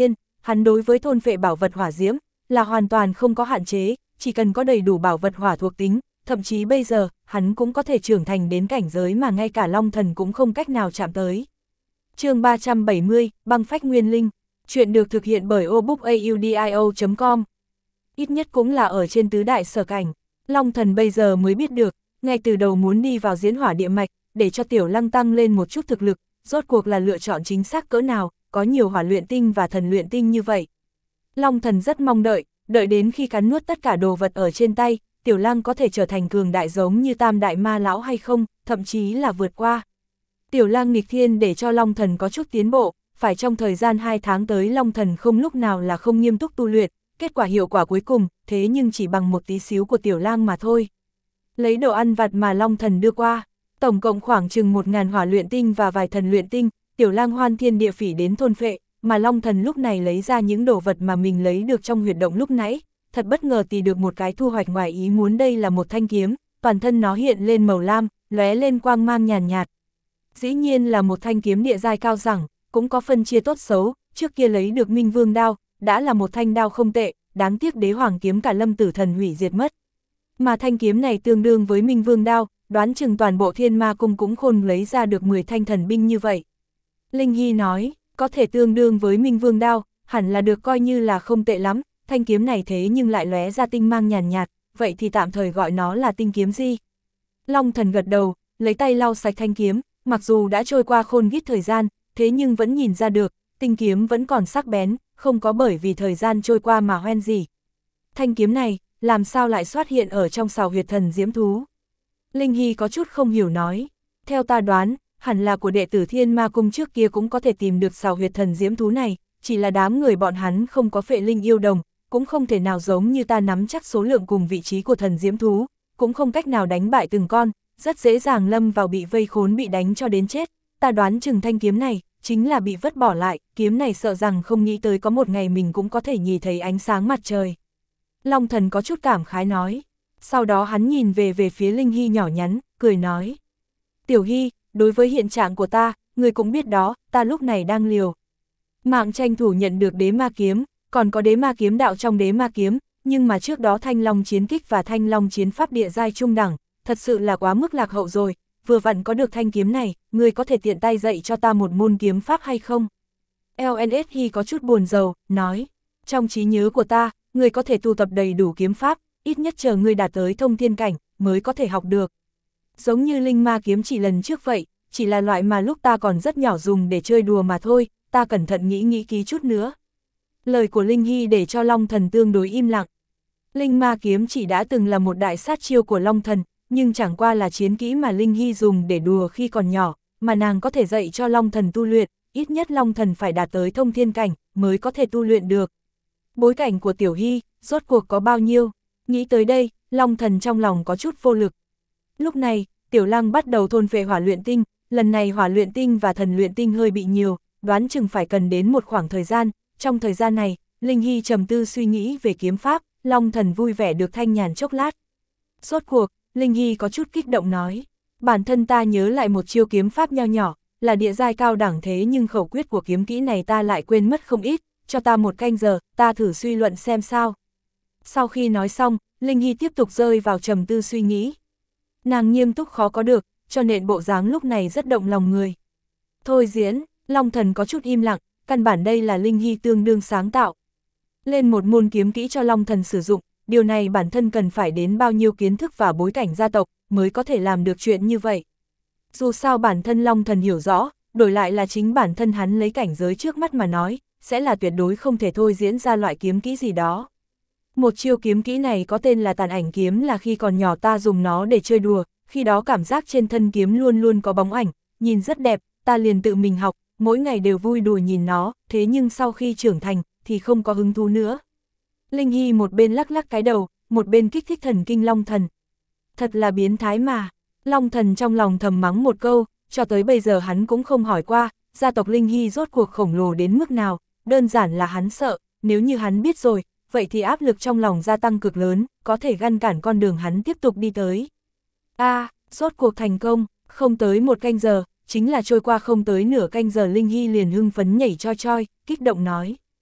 hắn đối với thôn phệ bảo vật hỏa diễm, là hoàn toàn không có hạn chế, chỉ cần có đầy đủ bảo vật hỏa thuộc tính, thậm chí bây giờ, hắn cũng có thể trưởng thành đến cảnh giới mà ngay cả Long Thần cũng không cách nào chạm tới. chương ba trăm bảy mươi, băng phách nguyên linh, chuyện được thực hiện bởi obookaudio chấm com. Ít nhất cũng là ở trên tứ đại sở cảnh, Long Thần bây giờ mới biết được, ngay từ đầu muốn đi vào diễn hỏa địa mạch, để cho Tiểu Lăng tăng lên một chút thực lực, rốt cuộc là lựa chọn chính xác cỡ nào, có nhiều hỏa luyện tinh và thần luyện tinh như vậy. Long Thần rất mong đợi, đợi đến khi cắn nuốt tất cả đồ vật ở trên tay, Tiểu Lăng có thể trở thành cường đại giống như Tam Đại Ma Lão hay không, thậm chí là vượt qua. Tiểu Lăng nghịch thiên để cho Long Thần có chút tiến bộ, phải trong thời gian hai tháng tới Long Thần không lúc nào là không nghiêm túc tu luyện, kết quả hiệu quả cuối cùng, thế nhưng chỉ bằng một tí xíu của Tiểu Lang mà thôi. Lấy đồ ăn vặt mà Long Thần đưa qua, tổng cộng khoảng chừng một ngàn hỏa luyện tinh và vài thần luyện tinh, Tiểu Lang hoan thiên địa phỉ đến thôn phệ, mà Long Thần lúc này lấy ra những đồ vật mà mình lấy được trong huyệt động lúc nãy, thật bất ngờ tìm được một cái thu hoạch ngoài ý muốn. Đây là một thanh kiếm, toàn thân nó hiện lên màu lam, lóe lên quang mang nhàn nhạt, nhạt. Dĩ nhiên là một thanh kiếm địa giai cao đẳng, cũng có phân chia tốt xấu, trước kia lấy được Minh Vương đao, đã là một thanh đao không tệ, đáng tiếc Đế Hoàng kiếm cả Lâm Tử Thần hủy diệt mất. Mà thanh kiếm này tương đương với Minh Vương đao, đoán chừng toàn bộ Thiên Ma Cung cũng khôn lấy ra được mười thanh thần binh như vậy. Linh Hy nói, có thể tương đương với Minh Vương đao, hẳn là được coi như là không tệ lắm, thanh kiếm này thế nhưng lại lóe ra tinh mang nhàn nhạt, nhạt, vậy thì tạm thời gọi nó là tinh kiếm gì? Long Thần gật đầu, lấy tay lau sạch thanh kiếm, mặc dù đã trôi qua khôn gít thời gian, thế nhưng vẫn nhìn ra được, tinh kiếm vẫn còn sắc bén, không có bởi vì thời gian trôi qua mà hoen gì. Thanh kiếm này, làm sao lại xuất hiện ở trong sào huyệt thần diễm thú? Linh Hy có chút không hiểu nói, theo ta đoán, hẳn là của đệ tử Thiên Ma Cung trước kia cũng có thể tìm được sào huyệt thần diễm thú này, chỉ là đám người bọn hắn không có phệ linh yêu đồng, cũng không thể nào giống như ta nắm chắc số lượng cùng vị trí của thần diễm thú, cũng không cách nào đánh bại từng con, rất dễ dàng lâm vào bị vây khốn bị đánh cho đến chết. Ta đoán chừng thanh kiếm này, chính là bị vứt bỏ lại, kiếm này sợ rằng không nghĩ tới có một ngày mình cũng có thể nhìn thấy ánh sáng mặt trời. Long Thần có chút cảm khái nói, sau đó hắn nhìn về về phía Linh Hy nhỏ nhắn, cười nói. Tiểu Hy, đối với hiện trạng của ta, người cũng biết đó, ta lúc này đang liều mạng tranh thủ nhận được đế ma kiếm, còn có đế ma kiếm đạo trong đế ma kiếm, nhưng mà trước đó thanh long chiến kích và thanh long chiến pháp địa giai trung đẳng, thật sự là quá mức lạc hậu rồi, vừa vặn có được thanh kiếm này, người có thể tiện tay dạy cho ta một môn kiếm pháp hay không? lờ en ét Hy có chút buồn rầu, nói, trong trí nhớ của ta, người có thể tu tập đầy đủ kiếm pháp, ít nhất chờ người đạt tới thông thiên cảnh, mới có thể học được. Giống như linh ma kiếm chỉ lần trước vậy, chỉ là loại mà lúc ta còn rất nhỏ dùng để chơi đùa mà thôi, ta cẩn thận nghĩ nghĩ ký chút nữa. Lời của Linh Hy để cho Long Thần tương đối im lặng. Linh ma kiếm chỉ đã từng là một đại sát chiêu của Long Thần, nhưng chẳng qua là chiến kỹ mà Linh Hy dùng để đùa khi còn nhỏ, mà nàng có thể dạy cho Long Thần tu luyện, ít nhất Long Thần phải đạt tới thông thiên cảnh, mới có thể tu luyện được. Bối cảnh của Tiểu Hy, rốt cuộc có bao nhiêu? Nghĩ tới đây, Long Thần trong lòng có chút vô lực. Lúc này, Tiểu Lăng bắt đầu thôn phệ hỏa luyện tinh, lần này hỏa luyện tinh và thần luyện tinh hơi bị nhiều, đoán chừng phải cần đến một khoảng thời gian, trong thời gian này, Linh Hy trầm tư suy nghĩ về kiếm pháp, Long Thần vui vẻ được thanh nhàn chốc lát. Rốt cuộc, Linh Hy có chút kích động nói, bản thân ta nhớ lại một chiêu kiếm pháp nho nhỏ, là địa giai cao đẳng thế nhưng khẩu quyết của kiếm kỹ này ta lại quên mất không ít, cho ta một canh giờ, ta thử suy luận xem sao. Sau khi nói xong, Linh Hy tiếp tục rơi vào trầm tư suy nghĩ. Nàng nghiêm túc khó có được, cho nên bộ dáng lúc này rất động lòng người. Thôi diễn, Long Thần có chút im lặng, căn bản đây là Linh Hy tương đương sáng tạo. Lên một môn kiếm kỹ cho Long Thần sử dụng, điều này bản thân cần phải đến bao nhiêu kiến thức và bối cảnh gia tộc mới có thể làm được chuyện như vậy. Dù sao bản thân Long Thần hiểu rõ, đổi lại là chính bản thân hắn lấy cảnh giới trước mắt mà nói, sẽ là tuyệt đối không thể thôi diễn ra loại kiếm kỹ gì đó. Một chiêu kiếm kỹ này có tên là tàn ảnh kiếm, là khi còn nhỏ ta dùng nó để chơi đùa, khi đó cảm giác trên thân kiếm luôn luôn có bóng ảnh, nhìn rất đẹp, ta liền tự mình học, mỗi ngày đều vui đùa nhìn nó, thế nhưng sau khi trưởng thành, thì không có hứng thú nữa. Linh Hy một bên lắc lắc cái đầu, một bên kích thích thần kinh Long Thần. Thật là biến thái mà. Long Thần trong lòng thầm mắng một câu, cho tới bây giờ hắn cũng không hỏi qua, gia tộc Linh Hy rốt cuộc khổng lồ đến mức nào, đơn giản là hắn sợ, nếu như hắn biết rồi, vậy thì áp lực trong lòng gia tăng cực lớn, có thể ngăn cản con đường hắn tiếp tục đi tới. A, à, rốt cuộc thành công, không tới một canh giờ, chính là trôi qua không tới nửa canh giờ Linh Hy liền hưng phấn nhảy choi choi, kích động nói.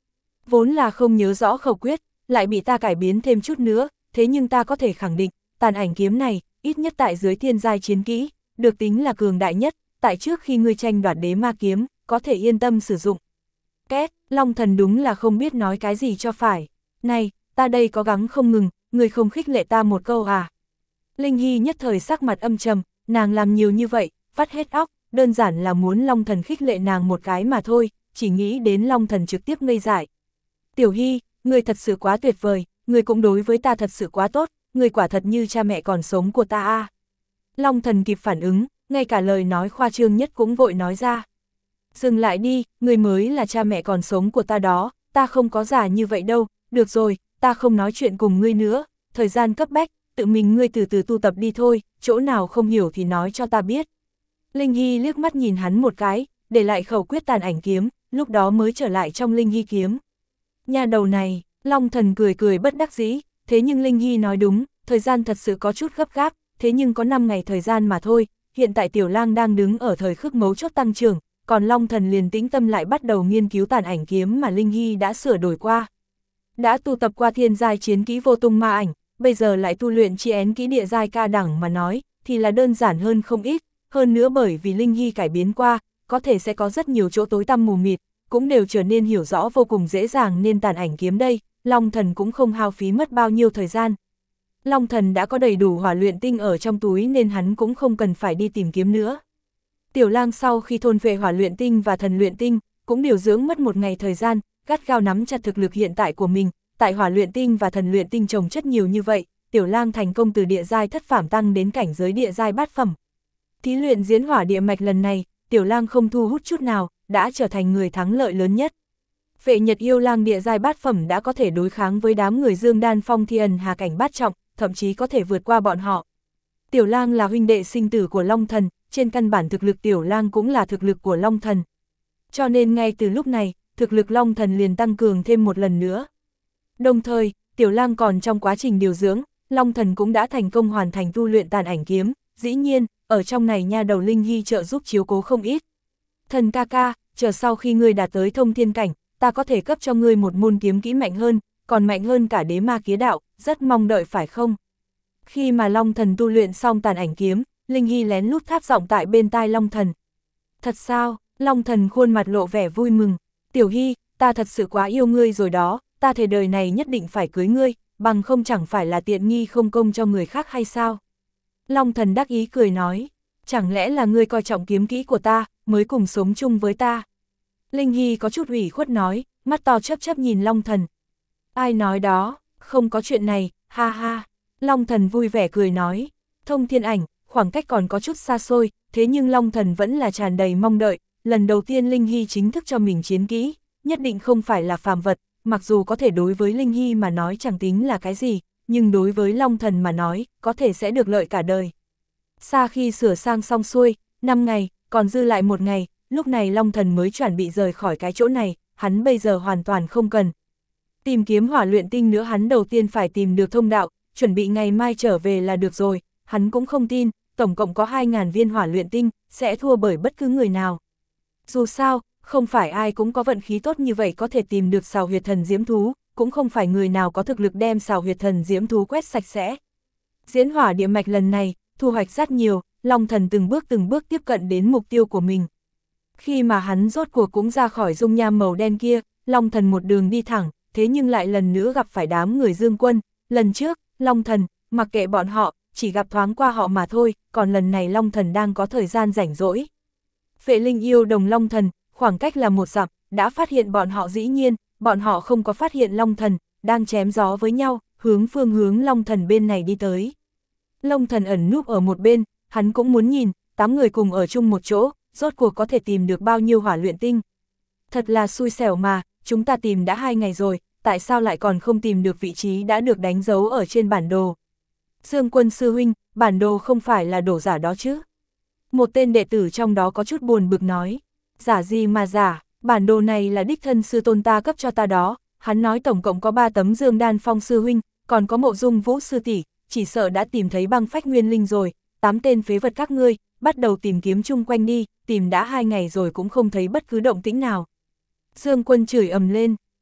Vốn là không nhớ rõ khẩu quyết, lại bị ta cải biến thêm chút nữa, thế nhưng ta có thể khẳng định, tàn ảnh kiếm này, ít nhất tại dưới thiên giai chiến kỹ, được tính là cường đại nhất, tại trước khi ngươi tranh đoạt đế ma kiếm, có thể yên tâm sử dụng. Két, Long Thần đúng là không biết nói cái gì cho phải. Này, ta đây có gắng không ngừng, ngươi không khích lệ ta một câu à? Linh Hy nhất thời sắc mặt âm trầm, nàng làm nhiều như vậy, vắt hết óc, đơn giản là muốn Long Thần khích lệ nàng một cái mà thôi, chỉ nghĩ đến Long Thần trực tiếp ngây dại. Tiểu Hy, ngươi thật sự quá tuyệt vời, ngươi cũng đối với ta thật sự quá tốt, ngươi quả thật như cha mẹ còn sống của ta a. Long Thần kịp phản ứng, ngay cả lời nói khoa trương nhất cũng vội nói ra. Dừng lại đi, ngươi mới là cha mẹ còn sống của ta đó, ta không có già như vậy đâu, được rồi, ta không nói chuyện cùng ngươi nữa, thời gian cấp bách, tự mình ngươi từ từ tu tập đi thôi, chỗ nào không hiểu thì nói cho ta biết. Linh Hy liếc mắt nhìn hắn một cái, để lại khẩu quyết tàn ảnh kiếm, lúc đó mới trở lại trong Linh Hy kiếm. Nhà đầu này, Long Thần cười cười bất đắc dĩ, thế nhưng Linh Hy nói đúng, thời gian thật sự có chút gấp gáp, thế nhưng có năm ngày thời gian mà thôi, hiện tại Tiểu Lang đang đứng ở thời khắc mấu chốt tăng trưởng, còn Long Thần liền tĩnh tâm lại bắt đầu nghiên cứu tàn ảnh kiếm mà Linh Hy đã sửa đổi qua. Đã tu tập qua thiên giai chiến kỹ vô tung ma ảnh, bây giờ lại tu luyện chi én kỹ địa giai ca đẳng mà nói, thì là đơn giản hơn không ít, hơn nữa bởi vì Linh Hy cải biến qua, có thể sẽ có rất nhiều chỗ tối tăm mù mịt, cũng đều trở nên hiểu rõ vô cùng dễ dàng nên tàn ảnh kiếm đây, Long Thần cũng không hao phí mất bao nhiêu thời gian. Long Thần đã có đầy đủ hỏa luyện tinh ở trong túi nên hắn cũng không cần phải đi tìm kiếm nữa. Tiểu Lang sau khi thôn phệ hỏa luyện tinh và thần luyện tinh, cũng điều dưỡng mất một ngày thời gian, gắt gao nắm chặt thực lực hiện tại của mình, tại hỏa luyện tinh và thần luyện tinh trồng chất nhiều như vậy, Tiểu Lang thành công từ địa giai thất phẩm tăng đến cảnh giới địa giai bát phẩm. Thí luyện diễn hỏa địa mạch lần này, Tiểu Lang không thu hút chút nào, đã trở thành người thắng lợi lớn nhất. Vệ Nhật Yêu Lang địa giai bát phẩm đã có thể đối kháng với đám người Dương Đan Phong Thi Ẩn Hà cảnh bát trọng, thậm chí có thể vượt qua bọn họ. Tiểu Lang là huynh đệ sinh tử của Long Thần, trên căn bản thực lực Tiểu Lang cũng là thực lực của Long Thần. Cho nên ngay từ lúc này, thực lực Long Thần liền tăng cường thêm một lần nữa. Đồng thời, Tiểu Lang còn trong quá trình điều dưỡng, Long Thần cũng đã thành công hoàn thành tu luyện tàn ảnh kiếm, dĩ nhiên, ở trong này nha đầu Linh Hy trợ giúp chiếu cố không ít. Thần ca ca, chờ sau khi ngươi đạt tới thông thiên cảnh, ta có thể cấp cho ngươi một môn kiếm kỹ mạnh hơn, còn mạnh hơn cả đế ma kía đạo, rất mong đợi phải không? Khi mà Long Thần tu luyện xong tàn ảnh kiếm, Linh Hy lén lút tháp giọng tại bên tai Long Thần. Thật sao? Long Thần khuôn mặt lộ vẻ vui mừng. Tiểu Hy, ta thật sự quá yêu ngươi rồi đó, ta thề đời này nhất định phải cưới ngươi, bằng không chẳng phải là tiện nghi không công cho người khác hay sao? Long Thần đắc ý cười nói, chẳng lẽ là ngươi coi trọng kiếm kỹ của ta, mới cùng sống chung với ta? Linh Hy có chút ủy khuất nói, mắt to chớp chớp nhìn Long Thần. Ai nói đó, không có chuyện này, ha ha. Long Thần vui vẻ cười nói, thông thiên ảnh, khoảng cách còn có chút xa xôi, thế nhưng Long Thần vẫn là tràn đầy mong đợi, lần đầu tiên Linh Hy chính thức cho mình chiến kỹ, nhất định không phải là phàm vật, mặc dù có thể đối với Linh Hy mà nói chẳng tính là cái gì, nhưng đối với Long Thần mà nói, có thể sẽ được lợi cả đời. Xa khi sửa sang xong xuôi, năm ngày, còn dư lại một ngày, lúc này Long Thần mới chuẩn bị rời khỏi cái chỗ này, hắn bây giờ hoàn toàn không cần. Tìm kiếm hỏa luyện tinh nữa hắn đầu tiên phải tìm được thông đạo, chuẩn bị ngày mai trở về là được rồi, hắn cũng không tin, tổng cộng có hai nghìn viên hỏa luyện tinh, sẽ thua bởi bất cứ người nào. Dù sao, không phải ai cũng có vận khí tốt như vậy có thể tìm được sào huyệt thần diễm thú, cũng không phải người nào có thực lực đem sào huyệt thần diễm thú quét sạch sẽ. Diễn hỏa địa mạch lần này, thu hoạch rất nhiều, Long Thần từng bước từng bước tiếp cận đến mục tiêu của mình. Khi mà hắn rốt cuộc cũng ra khỏi dung nham màu đen kia, Long Thần một đường đi thẳng, thế nhưng lại lần nữa gặp phải đám người Dương Quân. Lần trước, Long Thần, mặc kệ bọn họ, chỉ gặp thoáng qua họ mà thôi, còn lần này Long Thần đang có thời gian rảnh rỗi. Vệ Linh yêu đồng Long Thần, khoảng cách là một dặm, đã phát hiện bọn họ dĩ nhiên, bọn họ không có phát hiện Long Thần, đang chém gió với nhau, hướng phương hướng Long Thần bên này đi tới. Long Thần ẩn núp ở một bên, hắn cũng muốn nhìn, tám người cùng ở chung một chỗ, rốt cuộc có thể tìm được bao nhiêu hỏa luyện tinh. Thật là xui xẻo mà, chúng ta tìm đã hai ngày rồi, tại sao lại còn không tìm được vị trí đã được đánh dấu ở trên bản đồ? Dương Quân sư huynh, bản đồ không phải là đổ giả đó chứ? Một tên đệ tử trong đó có chút buồn bực nói, giả gì mà giả, bản đồ này là đích thân sư tôn ta cấp cho ta đó, hắn nói tổng cộng có ba tấm Dương Đan Phong sư huynh, còn có Mộ Dung Vũ sư tỷ, chỉ sợ đã tìm thấy băng phách nguyên linh rồi, tám tên phế vật các ngươi, bắt đầu tìm kiếm chung quanh đi, tìm đã hai ngày rồi cũng không thấy bất cứ động tĩnh nào. Dương Quân chửi ầm lên,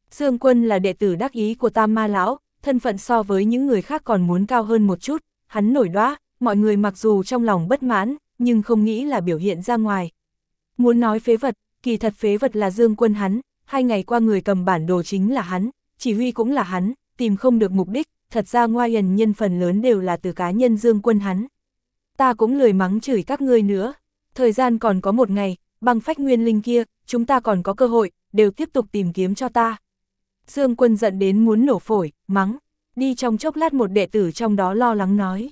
Dương Quân là đệ tử đắc ý của Tam Ma Lão, thân phận so với những người khác còn muốn cao hơn một chút, hắn nổi đoá, mọi người mặc dù trong lòng bất mãn, nhưng không nghĩ là biểu hiện ra ngoài. Muốn nói phế vật, kỳ thật phế vật là Dương Quân hắn, hai ngày qua người cầm bản đồ chính là hắn, chỉ huy cũng là hắn, tìm không được mục đích, thật ra ngoại nhân nhân phần lớn đều là từ cá nhân Dương Quân hắn. Ta cũng lười mắng chửi các ngươi nữa, thời gian còn có một ngày, băng phách nguyên linh kia, chúng ta còn có cơ hội, đều tiếp tục tìm kiếm cho ta. Dương Quân giận đến muốn nổ phổi, mắng, đi trong chốc lát một đệ tử trong đó lo lắng nói.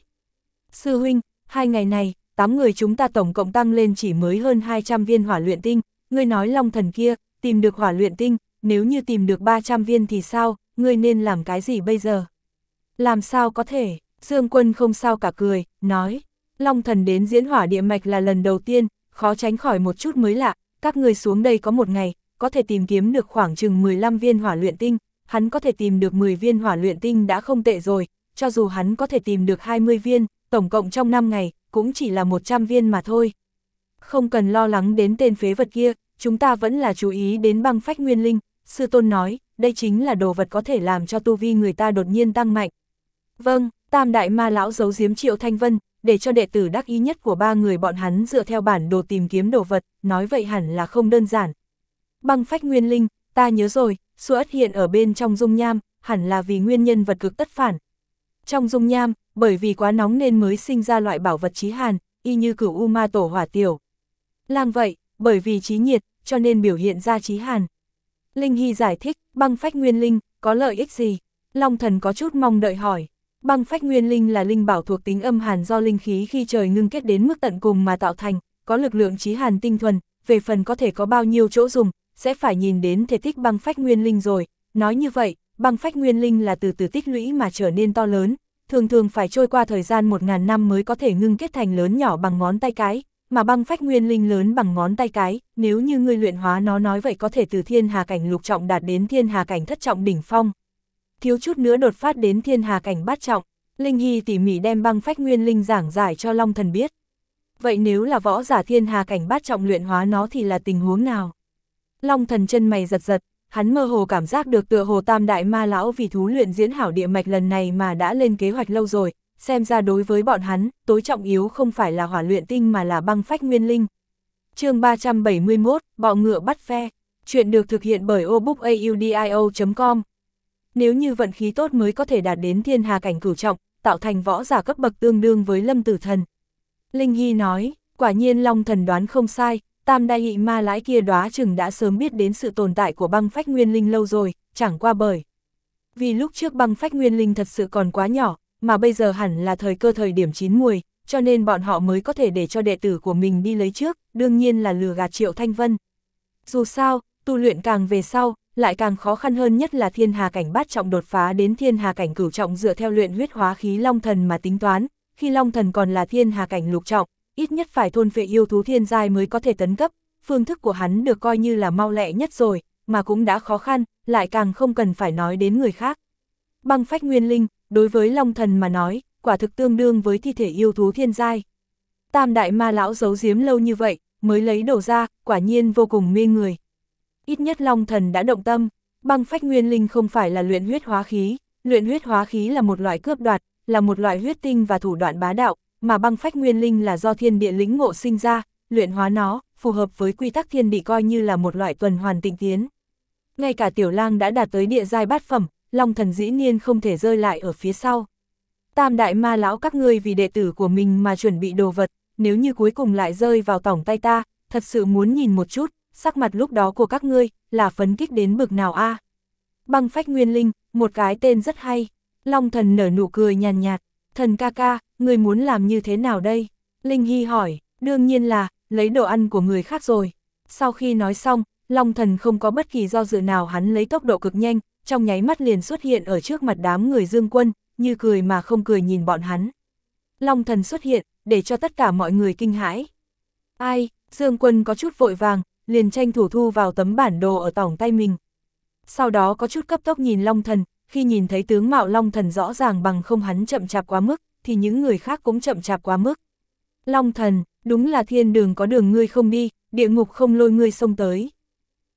Sư huynh, hai ngày này, tám người chúng ta tổng cộng tăng lên chỉ mới hơn hai trăm viên hỏa luyện tinh, ngươi nói Long Thần kia, tìm được hỏa luyện tinh, nếu như tìm được ba trăm viên thì sao, ngươi nên làm cái gì bây giờ? Làm sao có thể, Dương Quân không sao cả cười, nói, Long Thần đến diễn hỏa địa mạch là lần đầu tiên, khó tránh khỏi một chút mới lạ, các ngươi xuống đây có một ngày, có thể tìm kiếm được khoảng chừng mười lăm viên hỏa luyện tinh, hắn có thể tìm được mười viên hỏa luyện tinh đã không tệ rồi, cho dù hắn có thể tìm được hai mươi viên, tổng cộng trong năm ngày, cũng chỉ là một trăm viên mà thôi. Không cần lo lắng đến tên phế vật kia, chúng ta vẫn là chú ý đến băng phách nguyên linh, sư tôn nói, đây chính là đồ vật có thể làm cho tu vi người ta đột nhiên tăng mạnh. Vâng, Tam Đại Ma Lão giấu giếm Triệu Thanh Vân, để cho đệ tử đắc ý nhất của ba người bọn hắn dựa theo bản đồ tìm kiếm đồ vật, nói vậy hẳn là không đơn giản. Băng phách nguyên linh, ta nhớ rồi, xuất hiện ở bên trong dung nham, hẳn là vì nguyên nhân vật cực tất phản. Trong dung nham, bởi vì quá nóng nên mới sinh ra loại bảo vật chí hàn, y như cửu U Ma Tổ hỏa tiểu. Lang vậy, bởi vì chí nhiệt, cho nên biểu hiện ra chí hàn. Linh Hy giải thích, băng phách nguyên linh, có lợi ích gì? Long Thần có chút mong đợi hỏi. Băng phách nguyên linh là linh bảo thuộc tính âm hàn do linh khí khi trời ngưng kết đến mức tận cùng mà tạo thành, có lực lượng chí hàn tinh thuần, về phần có thể có bao nhiêu chỗ dùng, sẽ phải nhìn đến thể tích băng phách nguyên linh rồi. Nói như vậy, băng phách nguyên linh là từ từ tích lũy mà trở nên to lớn, thường thường phải trôi qua thời gian một ngàn năm mới có thể ngưng kết thành lớn nhỏ bằng ngón tay cái, mà băng phách nguyên linh lớn bằng ngón tay cái, nếu như ngươi luyện hóa nó nói vậy có thể từ thiên hà cảnh lục trọng đạt đến thiên hà cảnh thất trọng đỉnh phong. Thiếu chút nữa đột phát đến thiên hà cảnh bát trọng, Linh Hy tỉ mỉ đem băng phách nguyên linh giảng giải cho Long Thần biết. Vậy nếu là võ giả thiên hà cảnh bát trọng luyện hóa nó thì là tình huống nào? Long Thần chân mày giật giật, hắn mơ hồ cảm giác được tựa hồ Tam Đại Ma Lão vì thú luyện diễn hảo địa mạch lần này mà đã lên kế hoạch lâu rồi, xem ra đối với bọn hắn, tối trọng yếu không phải là hỏa luyện tinh mà là băng phách nguyên linh. Chương ba trăm bảy mươi mốt, bọ ngựa bắt ve. Chuyện được thực hiện bởi obookaudio chấm com. Nếu như vận khí tốt mới có thể đạt đến thiên hà cảnh cửu trọng, tạo thành võ giả cấp bậc tương đương với Lâm Tử Thần. Linh Hy nói, quả nhiên Long Thần đoán không sai, Tam Đại Hị Ma Lãi kia đoá chừng đã sớm biết đến sự tồn tại của băng phách nguyên linh lâu rồi, chẳng qua bởi. Vì lúc trước băng phách nguyên linh thật sự còn quá nhỏ, mà bây giờ hẳn là thời cơ thời điểm chín muồi, cho nên bọn họ mới có thể để cho đệ tử của mình đi lấy trước, đương nhiên là lừa gạt Triệu Thanh Vân. Dù sao, tu luyện càng về sau, lại càng khó khăn hơn, nhất là thiên hà cảnh bát trọng đột phá đến thiên hà cảnh cửu trọng dựa theo luyện huyết hóa khí Long Thần mà tính toán, khi Long Thần còn là thiên hà cảnh lục trọng, ít nhất phải thôn phệ yêu thú thiên giai mới có thể tấn cấp, phương thức của hắn được coi như là mau lẹ nhất rồi, mà cũng đã khó khăn, lại càng không cần phải nói đến người khác. Băng phách nguyên linh, đối với Long Thần mà nói, quả thực tương đương với thi thể yêu thú thiên giai. Tam Đại Ma Lão giấu giếm lâu như vậy, mới lấy đổ ra, quả nhiên vô cùng mê người. Ít nhất Long Thần đã động tâm, băng phách nguyên linh không phải là luyện huyết hóa khí, luyện huyết hóa khí là một loại cướp đoạt, là một loại huyết tinh và thủ đoạn bá đạo, mà băng phách nguyên linh là do thiên địa lĩnh ngộ sinh ra, luyện hóa nó, phù hợp với quy tắc thiên địa coi như là một loại tuần hoàn tịnh tiến. Ngay cả Tiểu Lang đã đạt tới địa giai bát phẩm, Long Thần dĩ nhiên không thể rơi lại ở phía sau. Tam Đại Ma Lão các ngươi vì đệ tử của mình mà chuẩn bị đồ vật, nếu như cuối cùng lại rơi vào tỏng tay ta, thật sự muốn nhìn một chút, sắc mặt lúc đó của các ngươi, là phấn kích đến bực nào a? À? Băng phách nguyên linh, một cái tên rất hay. Long Thần nở nụ cười nhàn nhạt, Thần ca ca, ngươi muốn làm như thế nào đây? Linh Hy hỏi, đương nhiên là, lấy đồ ăn của người khác rồi. Sau khi nói xong, Long Thần không có bất kỳ do dự nào, hắn lấy tốc độ cực nhanh, trong nháy mắt liền xuất hiện ở trước mặt đám người Dương Quân, như cười mà không cười nhìn bọn hắn. Long Thần xuất hiện, để cho tất cả mọi người kinh hãi. Ai, Dương Quân có chút vội vàng, liền tranh thủ thu vào tấm bản đồ ở tỏng tay mình. Sau đó có chút cấp tốc nhìn Long Thần, khi nhìn thấy tướng mạo Long Thần rõ ràng bằng không hắn chậm chạp quá mức, thì những người khác cũng chậm chạp quá mức. Long Thần, đúng là thiên đường có đường ngươi không đi, địa ngục không lôi ngươi xông tới.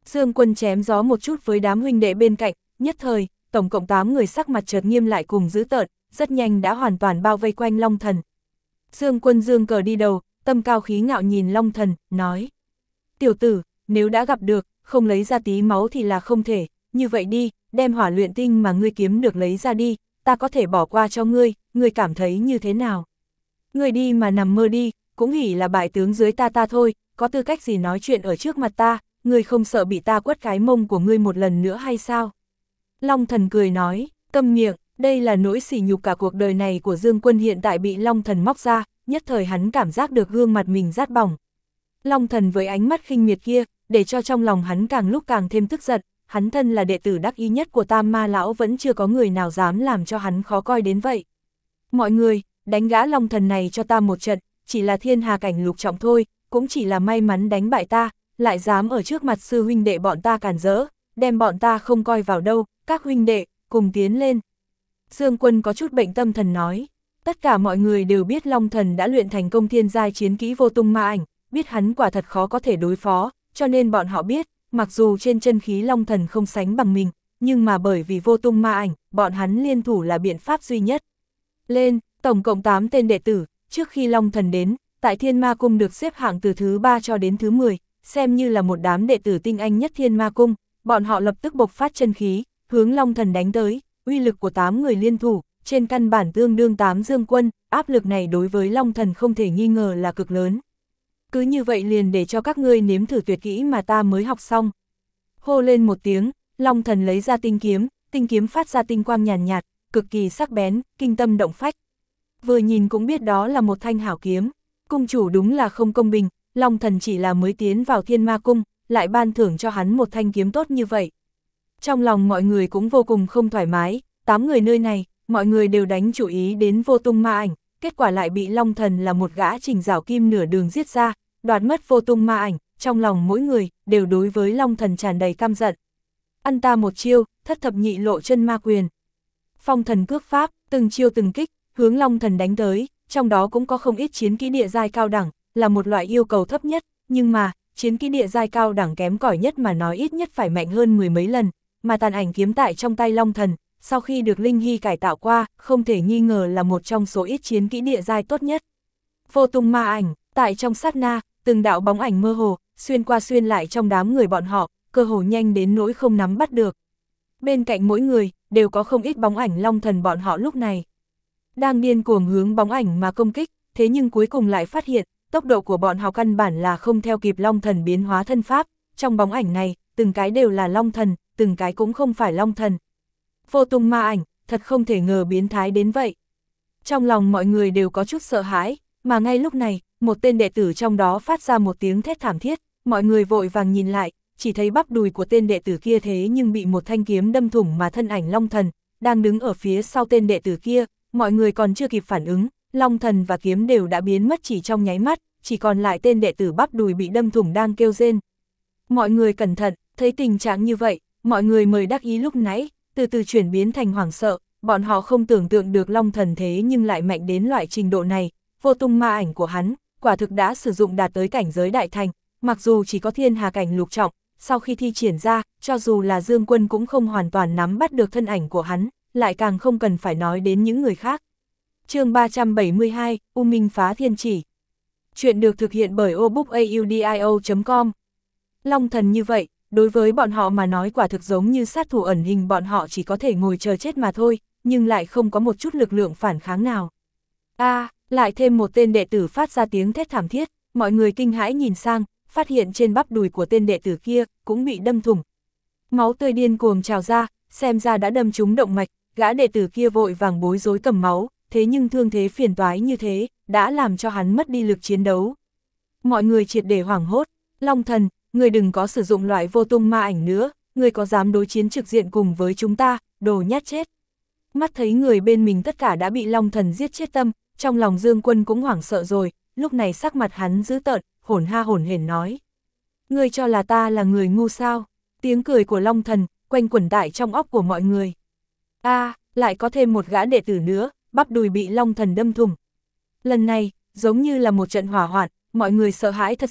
Dương Quân chém gió một chút với đám huynh đệ bên cạnh, nhất thời, tổng cộng tám người sắc mặt chợt nghiêm lại cùng dữ tợn, rất nhanh đã hoàn toàn bao vây quanh Long Thần. Dương Quân dương cờ đi đầu, tâm cao khí ngạo nhìn Long Thần, nói. Tiểu tử, nếu đã gặp được, không lấy ra tí máu thì là không thể, như vậy đi, đem hỏa luyện tinh mà ngươi kiếm được lấy ra đi, ta có thể bỏ qua cho ngươi, ngươi cảm thấy như thế nào? Ngươi đi mà nằm mơ đi, cũng hỉ là bại tướng dưới ta ta thôi, có tư cách gì nói chuyện ở trước mặt ta, ngươi không sợ bị ta quất cái mông của ngươi một lần nữa hay sao? Long Thần cười nói, câm miệng, đây là nỗi sỉ nhục cả cuộc đời này của Dương Quân hiện tại bị Long Thần móc ra, nhất thời hắn cảm giác được gương mặt mình rát bỏng. Long Thần với ánh mắt khinh miệt kia, để cho trong lòng hắn càng lúc càng thêm tức giận, hắn thân là đệ tử đắc ý nhất của Tam Ma Lão vẫn chưa có người nào dám làm cho hắn khó coi đến vậy. Mọi người, đánh gã Long Thần này cho ta một trận, chỉ là thiên hà cảnh lục trọng thôi, cũng chỉ là may mắn đánh bại ta, lại dám ở trước mặt sư huynh đệ bọn ta cản rỡ, đem bọn ta không coi vào đâu, các huynh đệ, cùng tiến lên. Dương Quân có chút bệnh tâm thần nói, tất cả mọi người đều biết Long Thần đã luyện thành công thiên giai chiến kỹ vô tung ma ảnh, biết hắn quả thật khó có thể đối phó, cho nên bọn họ biết, mặc dù trên chân khí Long Thần không sánh bằng mình, nhưng mà bởi vì vô tung ma ảnh, bọn hắn liên thủ là biện pháp duy nhất. Lên, tổng cộng tám tên đệ tử, trước khi Long Thần đến, tại Thiên Ma Cung được xếp hạng từ thứ ba cho đến thứ mười, xem như là một đám đệ tử tinh anh nhất Thiên Ma Cung, bọn họ lập tức bộc phát chân khí, hướng Long Thần đánh tới, uy lực của tám người liên thủ, trên căn bản tương đương tám Dương Quân, áp lực này đối với Long Thần không thể nghi ngờ là cực lớn. Cứ như vậy liền để cho các ngươi nếm thử tuyệt kỹ mà ta mới học xong. Hô lên một tiếng, Long Thần lấy ra tinh kiếm, tinh kiếm phát ra tinh quang nhàn nhạt, nhạt, cực kỳ sắc bén, kinh tâm động phách. Vừa nhìn cũng biết đó là một thanh hảo kiếm. Cung chủ đúng là không công bình, Long Thần chỉ là mới tiến vào Thiên Ma Cung, lại ban thưởng cho hắn một thanh kiếm tốt như vậy. Trong lòng mọi người cũng vô cùng không thoải mái, tám người nơi này, mọi người đều đánh chủ ý đến vô tung ma ảnh, kết quả lại bị Long Thần là một gã trình rảo kim nửa đường giết ra, đoạt mất vô tung ma ảnh, trong lòng mỗi người đều đối với Long Thần tràn đầy căm giận. Ăn ta một chiêu, thất thập nhị lộ chân ma quyền. Phong thần cước pháp, từng chiêu từng kích, hướng Long Thần đánh tới, trong đó cũng có không ít chiến kỹ địa giai cao đẳng, là một loại yêu cầu thấp nhất, nhưng mà, chiến kỹ địa giai cao đẳng kém cỏi nhất mà nói ít nhất phải mạnh hơn mười mấy lần, mà tàn ảnh kiếm tại trong tay Long Thần, sau khi được Linh Hy cải tạo qua, không thể nghi ngờ là một trong số ít chiến kỹ địa giai tốt nhất. Vô tung ma ảnh, tại trong sát na, từng đạo bóng ảnh mơ hồ, xuyên qua xuyên lại trong đám người bọn họ, cơ hồ nhanh đến nỗi không nắm bắt được. Bên cạnh mỗi người, đều có không ít bóng ảnh Long Thần bọn họ lúc này. Đang điên cuồng hướng bóng ảnh mà công kích, thế nhưng cuối cùng lại phát hiện, tốc độ của bọn họ căn bản là không theo kịp Long Thần biến hóa thân pháp, trong bóng ảnh này, từng cái đều là Long Thần, từng cái cũng không phải Long Thần. Vô tung ma ảnh, thật không thể ngờ biến thái đến vậy. Trong lòng mọi người đều có chút sợ hãi, mà ngay lúc này, một tên đệ tử trong đó phát ra một tiếng thét thảm thiết, mọi người vội vàng nhìn lại, chỉ thấy bắp đùi của tên đệ tử kia thế nhưng bị một thanh kiếm đâm thủng mà thân ảnh Long Thần, đang đứng ở phía sau tên đệ tử kia, mọi người còn chưa kịp phản ứng, Long Thần và kiếm đều đã biến mất chỉ trong nháy mắt, chỉ còn lại tên đệ tử bắp đùi bị đâm thủng đang kêu rên. Mọi người cẩn thận, thấy tình trạng như vậy, mọi người mới đắc ý lúc nãy, từ từ chuyển biến thành hoảng sợ, bọn họ không tưởng tượng được Long Thần thế nhưng lại mạnh đến loại trình độ này, vô tung ma ảnh của hắn, quả thực đã sử dụng đạt tới cảnh giới đại thành, mặc dù chỉ có thiên hà cảnh lục trọng, sau khi thi triển ra, cho dù là Dương Quân cũng không hoàn toàn nắm bắt được thân ảnh của hắn, lại càng không cần phải nói đến những người khác. Chương ba trăm bảy mươi hai, U Minh phá thiên chỉ. Chuyện được thực hiện bởi obookaudio chấm com. Long Thần như vậy, đối với bọn họ mà nói quả thực giống như sát thủ ẩn hình, bọn họ chỉ có thể ngồi chờ chết mà thôi, nhưng lại không có một chút lực lượng phản kháng nào. A, à, lại thêm một tên đệ tử phát ra tiếng thét thảm thiết, mọi người kinh hãi nhìn sang, phát hiện trên bắp đùi của tên đệ tử kia cũng bị đâm thủng. Máu tươi điên cuồng trào ra, xem ra đã đâm trúng động mạch, gã đệ tử kia vội vàng bối rối cầm máu, thế nhưng thương thế phiền toái như thế, đã làm cho hắn mất đi lực chiến đấu. Mọi người triệt để hoảng hốt, Long Thần, người đừng có sử dụng loại vô tung ma ảnh nữa, người có dám đối chiến trực diện cùng với chúng ta, đồ nhát chết. Mắt thấy người bên mình tất cả đã bị Long Thần giết chết tâm, trong lòng Dương Quân cũng hoảng sợ rồi, lúc này sắc mặt hắn dữ tợn, hổn ha hổn hển nói. Ngươi cho là ta là người ngu sao? Tiếng cười của Long Thần, quanh quẩn tại trong óc của mọi người. A, à, lại có thêm một gã đệ tử nữa, bắp đùi bị Long Thần đâm thủng. Lần này, giống như là một trận hỏa hoạn, mọi người sợ hãi thật sự,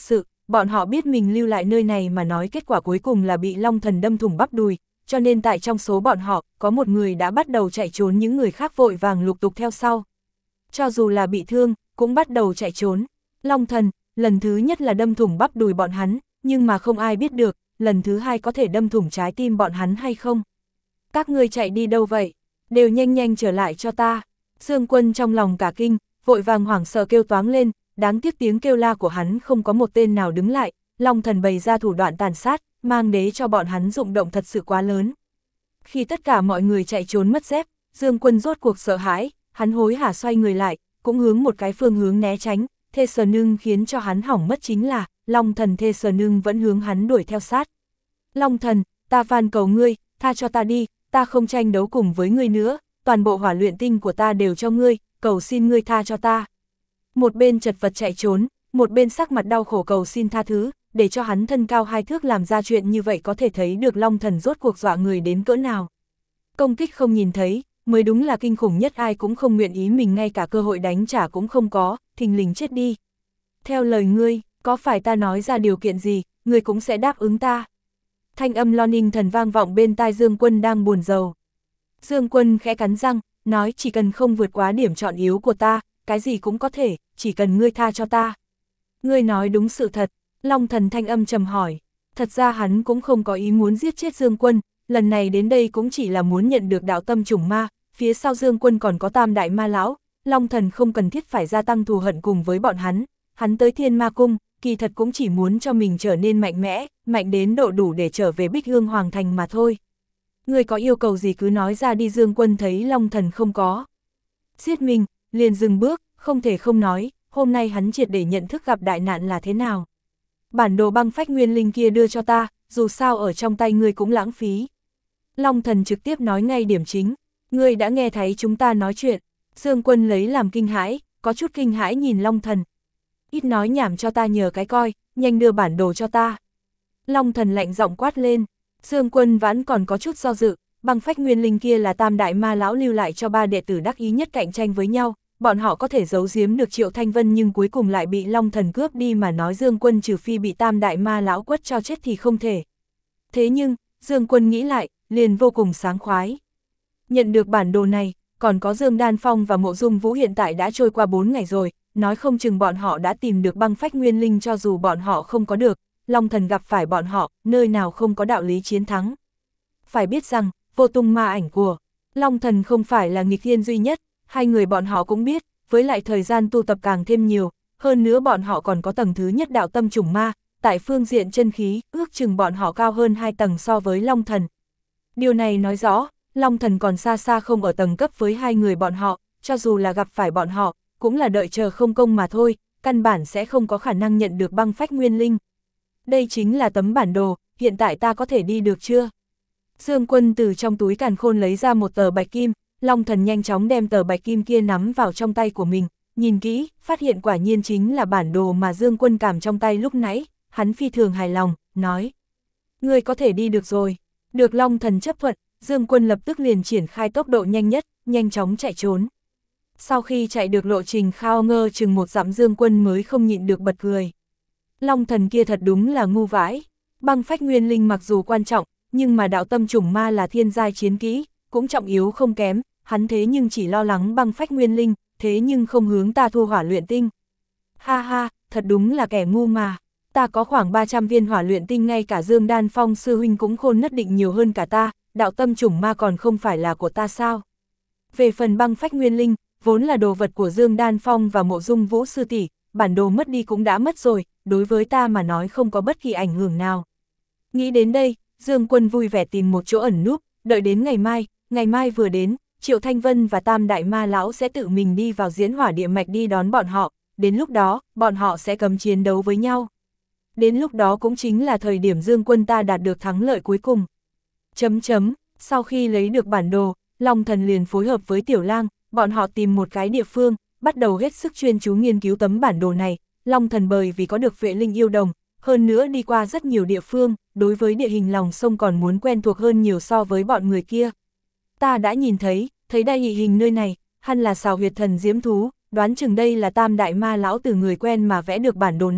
bọn họ biết mình lưu lại nơi này mà nói kết quả cuối cùng là bị Long Thần đâm thủng bắp đùi, cho nên tại trong số bọn họ, có một người đã bắt đầu chạy trốn, những người khác vội vàng lục tục theo sau. Cho dù là bị thương, cũng bắt đầu chạy trốn. Long Thần, lần thứ nhất là đâm thủng bắp đùi bọn hắn, nhưng mà không ai biết được, lần thứ hai có thể đâm thủng trái tim bọn hắn hay không. Các ngươi chạy đi đâu vậy? Đều nhanh nhanh trở lại cho ta. Dương Quân trong lòng cả kinh, vội vàng hoảng sợ kêu toáng lên, đáng tiếc tiếng kêu la của hắn không có một tên nào đứng lại, Long Thần bày ra thủ đoạn tàn sát, mang đế cho bọn hắn rụng động thật sự quá lớn. Khi tất cả mọi người chạy trốn mất dép, Dương Quân rốt cuộc sợ hãi, hắn hối hả xoay người lại, cũng hướng một cái phương hướng né tránh, thê sờ nương khiến cho hắn hỏng mất chính là, Long Thần thê sờ nương vẫn hướng hắn đuổi theo sát. Long Thần, ta van cầu ngươi, tha cho ta đi, ta không tranh đấu cùng với ngươi nữa, toàn bộ hỏa luyện tinh của ta đều cho ngươi, cầu xin ngươi tha cho ta. Một bên chật vật chạy trốn, một bên sắc mặt đau khổ cầu xin tha thứ, để cho hắn thân cao hai thước làm ra chuyện như vậy có thể thấy được Long Thần rốt cuộc dọa người đến cỡ nào. Công kích không nhìn thấy, mới đúng là kinh khủng nhất, ai cũng không nguyện ý mình ngay cả cơ hội đánh trả cũng không có, thình lình chết đi. Theo lời ngươi, có phải ta nói ra điều kiện gì, ngươi cũng sẽ đáp ứng ta. Thanh âm lo ninh thần vang vọng bên tai Dương Quân đang buồn rầu. Dương Quân khẽ cắn răng, nói chỉ cần không vượt quá điểm chọn yếu của ta, cái gì cũng có thể, chỉ cần ngươi tha cho ta. Ngươi nói đúng sự thật, Long Thần thanh âm trầm hỏi. Thật ra hắn cũng không có ý muốn giết chết Dương Quân, lần này đến đây cũng chỉ là muốn nhận được đạo tâm chủng ma, phía sau Dương Quân còn có Tam Đại Ma Lão, Long Thần không cần thiết phải gia tăng thù hận cùng với bọn hắn, hắn tới Thiên Ma Cung, kỳ thật cũng chỉ muốn cho mình trở nên mạnh mẽ, mạnh đến độ đủ để trở về Bích Hương Hoàng Thành mà thôi. Ngươi có yêu cầu gì cứ nói ra đi. Dương Quân thấy Long Thần không có giết mình, liền dừng bước, không thể không nói, hôm nay hắn triệt để nhận thức gặp đại nạn là thế nào. Bản đồ băng phách nguyên linh kia đưa cho ta, dù sao ở trong tay ngươi cũng lãng phí. Long Thần trực tiếp nói ngay điểm chính, ngươi đã nghe thấy chúng ta nói chuyện. Dương Quân lấy làm kinh hãi, có chút kinh hãi nhìn Long Thần. Ít nói nhảm cho ta nhờ cái coi, nhanh đưa bản đồ cho ta. Long Thần lạnh giọng quát lên. Dương Quân vẫn còn có chút do dự, băng phách nguyên linh kia là Tam Đại Ma Lão lưu lại cho ba đệ tử đắc ý nhất cạnh tranh với nhau, bọn họ có thể giấu giếm được Triệu Thanh Vân nhưng cuối cùng lại bị Long Thần cướp đi, mà nói Dương Quân trừ phi bị Tam Đại Ma Lão quất cho chết thì không thể. Thế nhưng, Dương Quân nghĩ lại, liền vô cùng sáng khoái. Nhận được bản đồ này, còn có Dương Đan Phong và Mộ Dung Vũ hiện tại đã trôi qua bốn ngày rồi, nói không chừng bọn họ đã tìm được băng phách nguyên linh, cho dù bọn họ không có được, Long Thần gặp phải bọn họ, nơi nào không có đạo lý chiến thắng. Phải biết rằng, vô tung ma ảnh của Long Thần không phải là nghịch thiên duy nhất, hai người bọn họ cũng biết, với lại thời gian tu tập càng thêm nhiều, hơn nữa bọn họ còn có tầng thứ nhất đạo tâm chủng ma, tại phương diện chân khí, ước chừng bọn họ cao hơn hai tầng so với Long Thần. Điều này nói rõ, Long Thần còn xa xa không ở tầng cấp với hai người bọn họ, cho dù là gặp phải bọn họ, cũng là đợi chờ không công mà thôi, căn bản sẽ không có khả năng nhận được băng phách nguyên linh. Đây chính là tấm bản đồ, hiện tại ta có thể đi được chưa? Dương Quân từ trong túi càn khôn lấy ra một tờ bạch kim, Long Thần nhanh chóng đem tờ bạch kim kia nắm vào trong tay của mình, nhìn kỹ, phát hiện quả nhiên chính là bản đồ mà Dương Quân cảm trong tay lúc nãy, hắn phi thường hài lòng, nói. Ngươi có thể đi được rồi. Được Long Thần chấp thuận, Dương Quân lập tức liền triển khai tốc độ nhanh nhất, nhanh chóng chạy trốn. Sau khi chạy được lộ trình khao ngơ chừng một dặm, Dương Quân mới không nhịn được bật cười. Long Thần kia thật đúng là ngu vãi, băng phách nguyên linh mặc dù quan trọng, nhưng mà đạo tâm chủng ma là thiên giai chiến kỹ, cũng trọng yếu không kém, hắn thế nhưng chỉ lo lắng băng phách nguyên linh, thế nhưng không hướng ta thu hỏa luyện tinh. Ha ha, thật đúng là kẻ ngu mà, ta có khoảng ba trăm viên hỏa luyện tinh, ngay cả Dương Đan Phong sư huynh cũng khôn nhất định nhiều hơn cả ta, đạo tâm chủng ma còn không phải là của ta sao? Về phần băng phách nguyên linh, vốn là đồ vật của Dương Đan Phong và Mộ Dung Vũ sư tỷ, bản đồ mất đi cũng đã mất rồi, đối với ta mà nói không có bất kỳ ảnh hưởng nào. Nghĩ đến đây, Dương Quân vui vẻ tìm một chỗ ẩn núp, đợi đến ngày mai, ngày mai vừa đến, Triệu Thanh Vân và Tam Đại Ma Lão sẽ tự mình đi vào diễn hỏa địa mạch đi đón bọn họ, đến lúc đó, bọn họ sẽ cầm chiến đấu với nhau. Đến lúc đó cũng chính là thời điểm Dương Quân ta đạt được thắng lợi cuối cùng. Chấm chấm, sau khi lấy được bản đồ, Long Thần liền phối hợp với Tiểu Lang, bọn họ tìm một cái địa phương, bắt đầu hết sức chuyên chú nghiên cứu tấm bản đồ này. Long Thần bởi vì có được vệ linh yêu đồng, hơn nữa đi qua rất nhiều địa phương, đối với địa hình lòng sông còn muốn quen thuộc hơn nhiều so với bọn người kia. Ta đã nhìn thấy, thấy đại địa hình nơi này, hẳn là xào huyệt thần diễm thú, đoán chừng đây là Tam Đại Ma Lão từ người quen mà vẽ được bản đồ này,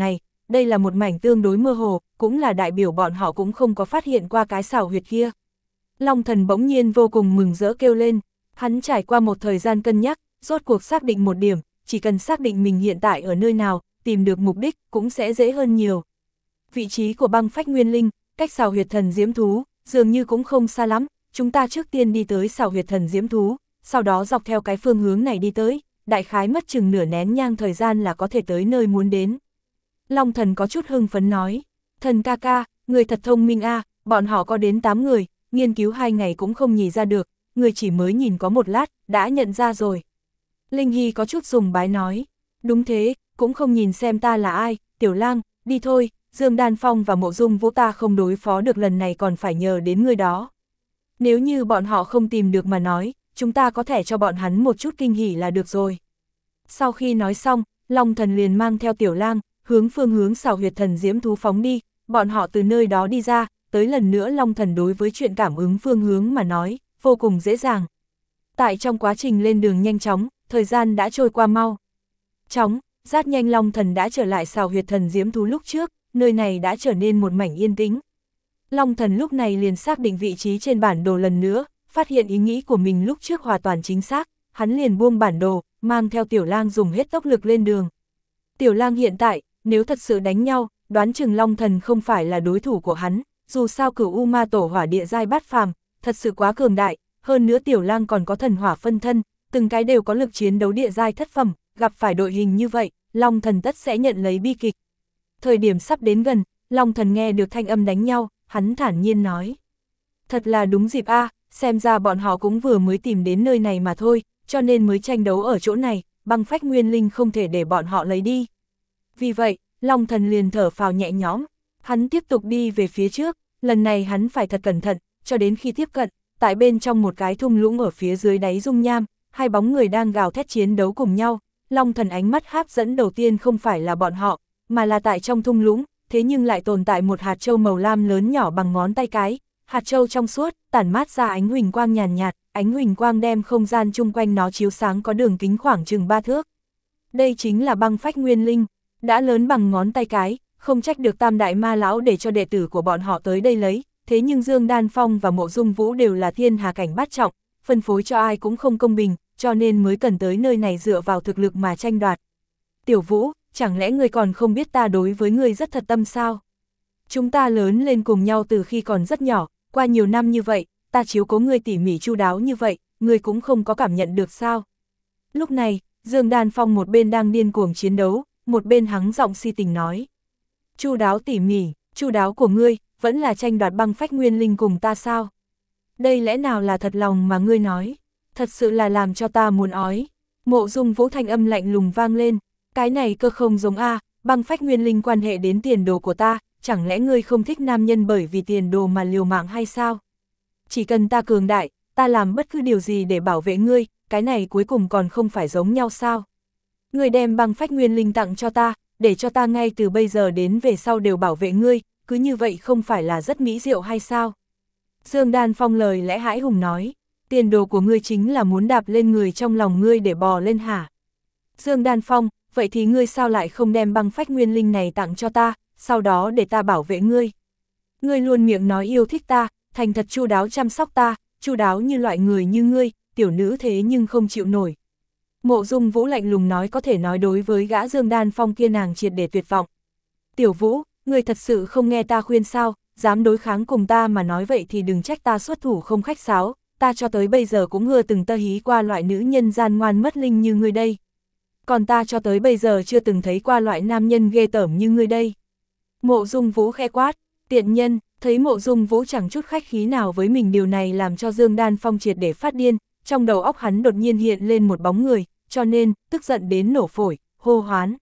đây là một mảnh tương đối mơ hồ, cũng là đại biểu bọn họ cũng không có phát hiện qua cái xào huyệt kia. Long thần bỗng nhiên vô cùng mừng rỡ kêu lên, hắn trải qua một thời gian cân nhắc, rốt cuộc xác định một điểm, chỉ cần xác định mình hiện tại ở nơi nào, tìm được mục đích cũng sẽ dễ hơn nhiều. Vị trí của băng phách nguyên linh, cách xào huyệt thần diễm thú, dường như cũng không xa lắm, chúng ta trước tiên đi tới xào huyệt thần diễm thú, sau đó dọc theo cái phương hướng này đi tới, đại khái mất chừng nửa nén nhang thời gian là có thể tới nơi muốn đến. Long thần có chút hưng phấn nói, thần ca ca, người thật thông minh a, bọn họ có đến tám người, nghiên cứu hai ngày cũng không nhìn ra được, người chỉ mới nhìn có một lát, đã nhận ra rồi. Linh Hy có chút dùng bái nói, đúng thế, cũng không nhìn xem ta là ai, Tiểu Lang, đi thôi, Dương Đan Phong và Mộ Dung Vũ ta không đối phó được lần này còn phải nhờ đến người đó. Nếu như bọn họ không tìm được mà nói, chúng ta có thể cho bọn hắn một chút kinh hỉ là được rồi. Sau khi nói xong, Long thần liền mang theo Tiểu Lang, hướng phương hướng xào huyệt thần diễm thú phóng đi, bọn họ từ nơi đó đi ra, tới lần nữa Long thần đối với chuyện cảm ứng phương hướng mà nói, vô cùng dễ dàng. Tại trong quá trình lên đường nhanh chóng, thời gian đã trôi qua mau. Chóng, rất nhanh Long thần đã trở lại xào huyệt thần diễm thú lúc trước, nơi này đã trở nên một mảnh yên tĩnh. Long thần lúc này liền xác định vị trí trên bản đồ lần nữa, phát hiện ý nghĩ của mình lúc trước hoàn toàn chính xác, hắn liền buông bản đồ, mang theo Tiểu Lang dùng hết tốc lực lên đường. Tiểu Lang hiện tại, nếu thật sự đánh nhau, đoán chừng Long thần không phải là đối thủ của hắn, dù sao Cửu U Ma Tổ hỏa địa giai bát phàm, thật sự quá cường đại, hơn nữa Tiểu Lang còn có thần hỏa phân thân, từng cái đều có lực chiến đấu địa giai thất phẩm, gặp phải đội hình như vậy, Long thần tất sẽ nhận lấy bi kịch. Thời điểm sắp đến gần, Long thần nghe được thanh âm đánh nhau, hắn thản nhiên nói. Thật là đúng dịp a, xem ra bọn họ cũng vừa mới tìm đến nơi này mà thôi, cho nên mới tranh đấu ở chỗ này, băng phách nguyên linh không thể để bọn họ lấy đi. Vì vậy, Long thần liền thở phào nhẹ nhõm, hắn tiếp tục đi về phía trước, lần này hắn phải thật cẩn thận, cho đến khi tiếp cận, tại bên trong một cái thung lũng ở phía dưới đáy dung nham, hai bóng người đang gào thét chiến đấu cùng nhau, Long thần ánh mắt hấp dẫn đầu tiên không phải là bọn họ, mà là tại trong thung lũng, thế nhưng lại tồn tại một hạt châu màu lam lớn nhỏ bằng ngón tay cái, hạt châu trong suốt, tản mát ra ánh huỳnh quang nhàn nhạt, ánh huỳnh quang đem không gian chung quanh nó chiếu sáng có đường kính khoảng chừng ba thước. Đây chính là băng phách nguyên linh, đã lớn bằng ngón tay cái, không trách được Tam Đại Ma Lão để cho đệ tử của bọn họ tới đây lấy, thế nhưng Dương Đan Phong và Mộ Dung Vũ đều là thiên hà cảnh bát trọng, phân phối cho ai cũng không công bình, cho nên mới cần tới nơi này dựa vào thực lực mà tranh đoạt. Tiểu Vũ, chẳng lẽ ngươi còn không biết ta đối với ngươi rất thật tâm sao? Chúng ta lớn lên cùng nhau từ khi còn rất nhỏ, qua nhiều năm như vậy, ta chiếu cố ngươi tỉ mỉ chu đáo như vậy, ngươi cũng không có cảm nhận được sao? Lúc này, Dương Đan Phong một bên đang điên cuồng chiến đấu, một bên hắng giọng si tình nói. Chu đáo tỉ mỉ, chu đáo của ngươi, vẫn là tranh đoạt băng phách nguyên linh cùng ta sao? Đây lẽ nào là thật lòng mà ngươi nói? Thật sự là làm cho ta muốn ói. Mộ Dung Vũ thanh âm lạnh lùng vang lên. Cái này cơ không giống a, băng phách nguyên linh quan hệ đến tiền đồ của ta, chẳng lẽ ngươi không thích nam nhân bởi vì tiền đồ mà liều mạng hay sao? Chỉ cần ta cường đại, ta làm bất cứ điều gì để bảo vệ ngươi, cái này cuối cùng còn không phải giống nhau sao? Ngươi đem băng phách nguyên linh tặng cho ta, để cho ta ngay từ bây giờ đến về sau đều bảo vệ ngươi, cứ như vậy không phải là rất mỹ diệu hay sao? Dương Đan Phong lời lẽ hãi hùng nói, tiền đồ của ngươi chính là muốn đạp lên người trong lòng ngươi để bò lên hả? Dương Đan Phong, vậy thì ngươi sao lại không đem băng phách nguyên linh này tặng cho ta, sau đó để ta bảo vệ ngươi? Ngươi luôn miệng nói yêu thích ta, thành thật chu đáo chăm sóc ta, chu đáo như loại người như ngươi, tiểu nữ thế nhưng không chịu nổi. Mộ Dung Vũ lạnh lùng nói, có thể nói đối với gã Dương Đan Phong kia nàng triệt để tuyệt vọng. Tiểu Vũ, ngươi thật sự không nghe ta khuyên sao, dám đối kháng cùng ta mà nói vậy thì đừng trách ta xuất thủ không khách sáo, ta cho tới bây giờ cũng hưa từng tơ hí qua loại nữ nhân gian ngoan mất linh như ngươi đây. Còn ta cho tới bây giờ chưa từng thấy qua loại nam nhân ghê tởm như ngươi đây. Mộ Dung Vũ khẽ quát, tiện nhân, thấy Mộ Dung Vũ chẳng chút khách khí nào với mình, điều này làm cho Dương Đan Phong triệt để phát điên, trong đầu óc hắn đột nhiên hiện lên một bóng người, cho nên, tức giận đến nổ phổi, hô hoán.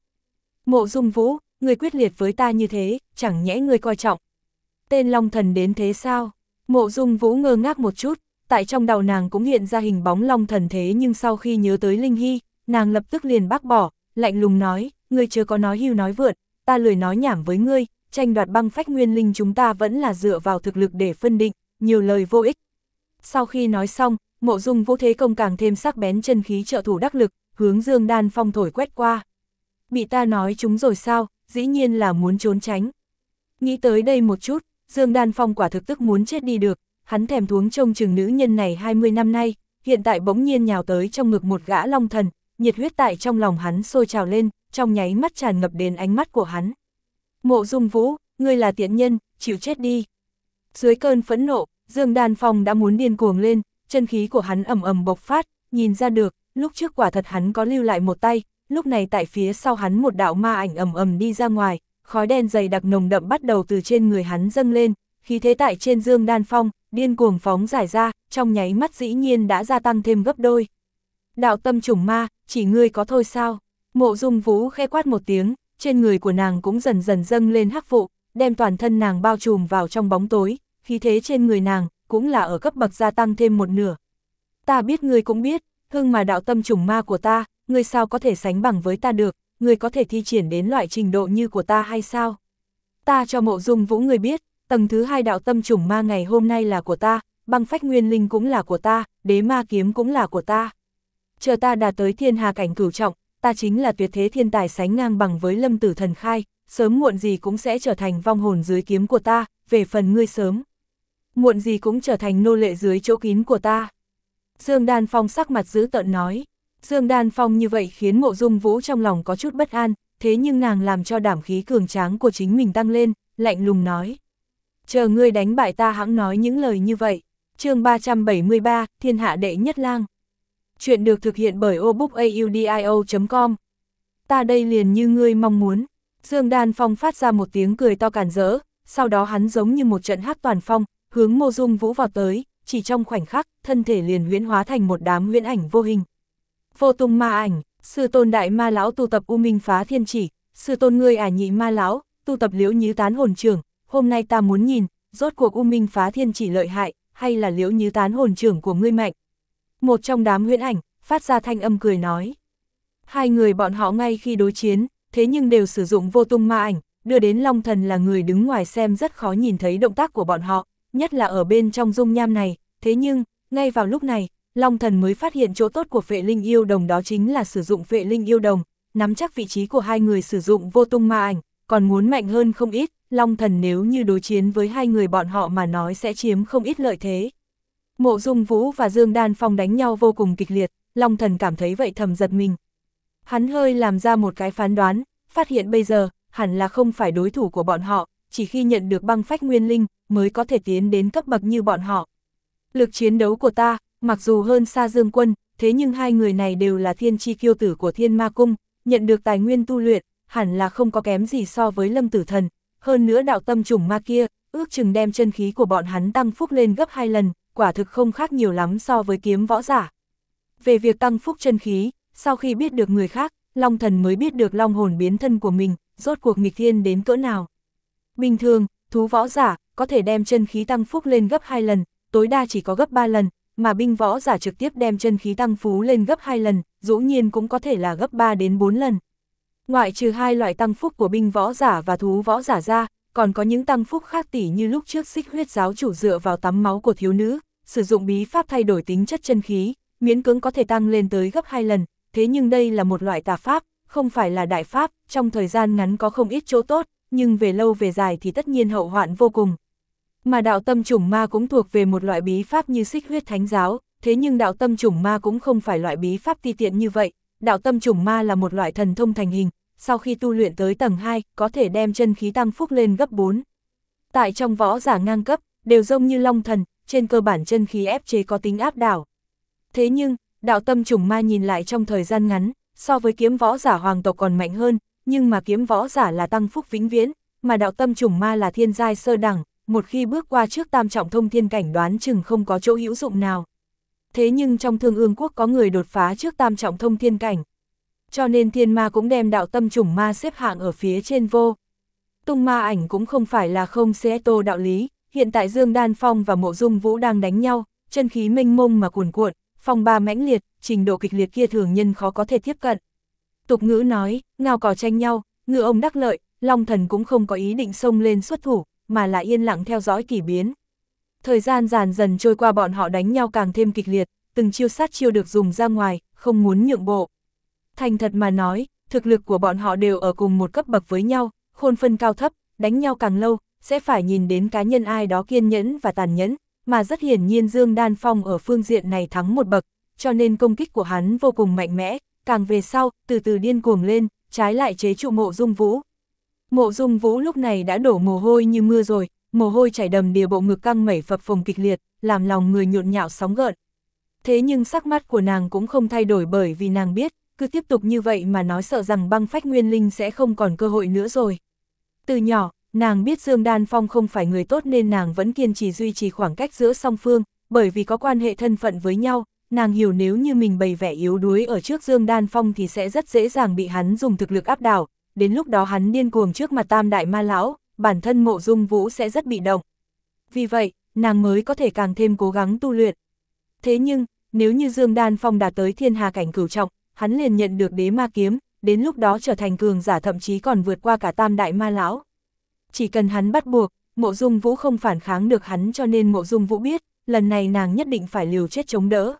Mộ Dung Vũ, ngươi quyết liệt với ta như thế, chẳng nhẽ ngươi coi trọng tên Long Thần đến thế sao? Mộ Dung Vũ ngơ ngác một chút, tại trong đầu nàng cũng hiện ra hình bóng Long Thần, thế nhưng sau khi nhớ tới Linh Hy, nàng lập tức liền bác bỏ, lạnh lùng nói, ngươi chưa có nói hưu nói vượt, ta lười nói nhảm với ngươi, tranh đoạt băng phách nguyên linh chúng ta vẫn là dựa vào thực lực để phân định, nhiều lời vô ích. Sau khi nói xong, Mộ Dung Vũ thế công càng thêm sắc bén, chân khí trợ thủ đắc lực, hướng Dương Đan Phong thổi quét qua. Bị ta nói chúng rồi sao, dĩ nhiên là muốn trốn tránh. Nghĩ tới đây một chút, Dương Đan Phong quả thực tức muốn chết đi được, hắn thèm thuống trông chừng nữ nhân này hai mươi năm nay, hiện tại bỗng nhiên nhào tới trong ngực một gã long thần, nhiệt huyết tại trong lòng hắn sôi trào lên, trong nháy mắt tràn ngập đến ánh mắt của hắn. Mộ Dung Vũ, ngươi là tiện nhân, chịu chết đi. Dưới cơn phẫn nộ, Dương Đan Phong đã muốn điên cuồng lên, chân khí của hắn ầm ầm bộc phát, nhìn ra được, lúc trước quả thật hắn có lưu lại một tay, lúc này tại phía sau hắn một đạo ma ảnh ầm ầm đi ra ngoài, khói đen dày đặc nồng đậm bắt đầu từ trên người hắn dâng lên, khí thế tại trên Dương Đan Phong, điên cuồng phóng giải ra, trong nháy mắt dĩ nhiên đã gia tăng thêm gấp đôi. Đạo tâm chủng ma, chỉ ngươi có thôi sao? Mộ Dung Vũ khẽ quát một tiếng, trên người của nàng cũng dần dần dâng lên hắc vụ, đem toàn thân nàng bao trùm vào trong bóng tối, khí thế trên người nàng cũng là ở cấp bậc gia tăng thêm một nửa. Ta biết ngươi cũng biết, hưng mà đạo tâm chủng ma của ta, ngươi sao có thể sánh bằng với ta được, ngươi có thể thi triển đến loại trình độ như của ta hay sao? Ta cho Mộ Dung Vũ ngươi biết, tầng thứ hai đạo tâm chủng ma ngày hôm nay là của ta, băng phách nguyên linh cũng là của ta, đế ma kiếm cũng là của ta. Chờ ta đạt tới thiên hà cảnh cửu trọng, ta chính là tuyệt thế thiên tài sánh ngang bằng với Lâm Tử Thần Khai, sớm muộn gì cũng sẽ trở thành vong hồn dưới kiếm của ta, về phần ngươi sớm muộn gì cũng trở thành nô lệ dưới chỗ kín của ta. Dương Đan Phong sắc mặt dữ tợn nói. Dương Đan Phong như vậy khiến Mộ Dung Vũ trong lòng có chút bất an, thế nhưng nàng làm cho đảm khí cường tráng của chính mình tăng lên, lạnh lùng nói. Chờ ngươi đánh bại ta hãng nói những lời như vậy. Chương ba trăm bảy mươi ba, Thiên hạ đệ nhất lang. Chuyện được thực hiện bởi obookaudio chấm com. Ta đây liền như ngươi mong muốn. Dương Đan Phong phát ra một tiếng cười to càn rỡ, sau đó hắn giống như một trận hắc toàn phong, hướng Mộ Dung Vũ vào tới, chỉ trong khoảnh khắc, thân thể liền huyễn hóa thành một đám huyễn ảnh vô hình. Vô tung ma ảnh, sư tôn đại ma lão tu tập U Minh Phá Thiên Chỉ, sư tôn ngươi ả nhị ma lão, tu tập Liễu Nhứ Tán Hồn Trưởng, hôm nay ta muốn nhìn, rốt cuộc U Minh Phá Thiên Chỉ lợi hại, hay là Liễu Nhứ Tán Hồn Trưởng của ngươi mạnh. Một trong đám huyễn ảnh, phát ra thanh âm cười nói. Hai người bọn họ ngay khi đối chiến, thế nhưng đều sử dụng vô tung ma ảnh, đưa đến Long Thần là người đứng ngoài xem rất khó nhìn thấy động tác của bọn họ, nhất là ở bên trong dung nham này, thế nhưng, ngay vào lúc này, Long Thần mới phát hiện chỗ tốt của Phệ Linh Yêu Đồng, đó chính là sử dụng Phệ Linh Yêu Đồng, nắm chắc vị trí của hai người sử dụng vô tung ma ảnh, còn muốn mạnh hơn không ít, Long Thần nếu như đối chiến với hai người bọn họ mà nói sẽ chiếm không ít lợi thế. Mộ Dung Vũ và Dương Đan Phong đánh nhau vô cùng kịch liệt, Long Thần cảm thấy vậy thầm giật mình. Hắn hơi làm ra một cái phán đoán, phát hiện bây giờ, hẳn là không phải đối thủ của bọn họ, chỉ khi nhận được băng phách nguyên linh, mới có thể tiến đến cấp bậc như bọn họ. Lực chiến đấu của ta, mặc dù hơn xa Dương Quân, thế nhưng hai người này đều là thiên chi kiêu tử của Thiên Ma Cung, nhận được tài nguyên tu luyện, hẳn là không có kém gì so với Lâm Tử Thần. Hơn nữa đạo tâm chủng ma kia, ước chừng đem chân khí của bọn hắn tăng phúc lên gấp hai lần, quả thực không khác nhiều lắm so với kiếm võ giả. Về việc tăng phúc chân khí, sau khi biết được người khác, Long Thần mới biết được long hồn biến thân của mình, rốt cuộc nghịch thiên đến cỡ nào. Bình thường, thú võ giả, có thể đem chân khí tăng phúc lên gấp hai lần, tối đa chỉ có gấp ba lần, mà binh võ giả trực tiếp đem chân khí tăng phú lên gấp hai lần, dĩ nhiên cũng có thể là gấp ba đến bốn lần. Ngoại trừ hai loại tăng phúc của binh võ giả và thú võ giả ra, còn có những tăng phúc khác tỉ như lúc trước Xích Huyết giáo chủ dựa vào tắm máu của thiếu nữ, sử dụng bí pháp thay đổi tính chất chân khí, miễn cưỡng có thể tăng lên tới gấp hai lần, thế nhưng đây là một loại tà pháp, không phải là đại pháp, trong thời gian ngắn có không ít chỗ tốt, nhưng về lâu về dài thì tất nhiên hậu hoạn vô cùng. Mà đạo tâm chủng ma cũng thuộc về một loại bí pháp như Xích Huyết thánh giáo, thế nhưng đạo tâm chủng ma cũng không phải loại bí pháp ti tiện như vậy, đạo tâm chủng ma là một loại thần thông thành hình, sau khi tu luyện tới tầng hai, có thể đem chân khí tăng phúc lên gấp bốn. Tại trong võ giả ngang cấp, đều giống như Long Thần, trên cơ bản chân khí ép chế có tính áp đảo. Thế nhưng, đạo tâm chủng ma nhìn lại trong thời gian ngắn, so với kiếm võ giả hoàng tộc còn mạnh hơn, nhưng mà kiếm võ giả là tăng phúc vĩnh viễn, mà đạo tâm chủng ma là thiên giai sơ đẳng, một khi bước qua trước tam trọng thông thiên cảnh đoán chừng không có chỗ hữu dụng nào. Thế nhưng trong Thương Ương Quốc có người đột phá trước tam trọng thông thiên cảnh, cho nên thiên ma cũng đem đạo tâm chủng ma xếp hạng ở phía trên vô tung ma ảnh cũng không phải là không xê tô đạo lý. Hiện tại Dương Đan Phong và Mộ Dung Vũ đang đánh nhau, chân khí mênh mông mà cuồn cuộn, phong ba mãnh liệt, trình độ kịch liệt kia thường nhân khó có thể tiếp cận. Tục ngữ nói, ngao cò tranh nhau, ngựa ông đắc lợi, Long Thần cũng không có ý định xông lên xuất thủ, mà là yên lặng theo dõi kỳ biến. Thời gian dần dần trôi qua, bọn họ đánh nhau càng thêm kịch liệt, từng chiêu sát chiêu được dùng ra ngoài, không muốn nhượng bộ. Thành thật mà nói, thực lực của bọn họ đều ở cùng một cấp bậc với nhau, khôn phân cao thấp, đánh nhau càng lâu, sẽ phải nhìn đến cá nhân ai đó kiên nhẫn và tàn nhẫn, mà rất hiển nhiên Dương Đan Phong ở phương diện này thắng một bậc, cho nên công kích của hắn vô cùng mạnh mẽ, càng về sau, từ từ điên cuồng lên, trái lại chế trụ Mộ Dung Vũ. Mộ Dung Vũ lúc này đã đổ mồ hôi như mưa rồi, mồ hôi chảy đầm đìa, bộ ngực căng mẩy phập phồng kịch liệt, làm lòng người nhộn nhạo sóng gợn. Thế nhưng sắc mắt của nàng cũng không thay đổi, bởi vì nàng biết, cứ tiếp tục như vậy mà nói sợ rằng băng phách nguyên linh sẽ không còn cơ hội nữa rồi. Từ nhỏ, nàng biết Dương Đan Phong không phải người tốt nên nàng vẫn kiên trì duy trì khoảng cách giữa song phương, bởi vì có quan hệ thân phận với nhau, nàng hiểu nếu như mình bày vẻ yếu đuối ở trước Dương Đan Phong thì sẽ rất dễ dàng bị hắn dùng thực lực áp đảo, đến lúc đó hắn điên cuồng trước mặt Tam Đại Ma Lão, bản thân Mộ Dung Vũ sẽ rất bị động. Vì vậy, nàng mới có thể càng thêm cố gắng tu luyện. Thế nhưng, nếu như Dương Đan Phong đạt tới thiên hà cảnh cửu trọng, hắn liền nhận được đế ma kiếm, đến lúc đó trở thành cường giả, thậm chí còn vượt qua cả Tam Đại Ma Lão. Chỉ cần hắn bắt buộc, Mộ Dung Vũ không phản kháng được hắn, cho nên Mộ Dung Vũ biết, lần này nàng nhất định phải liều chết chống đỡ.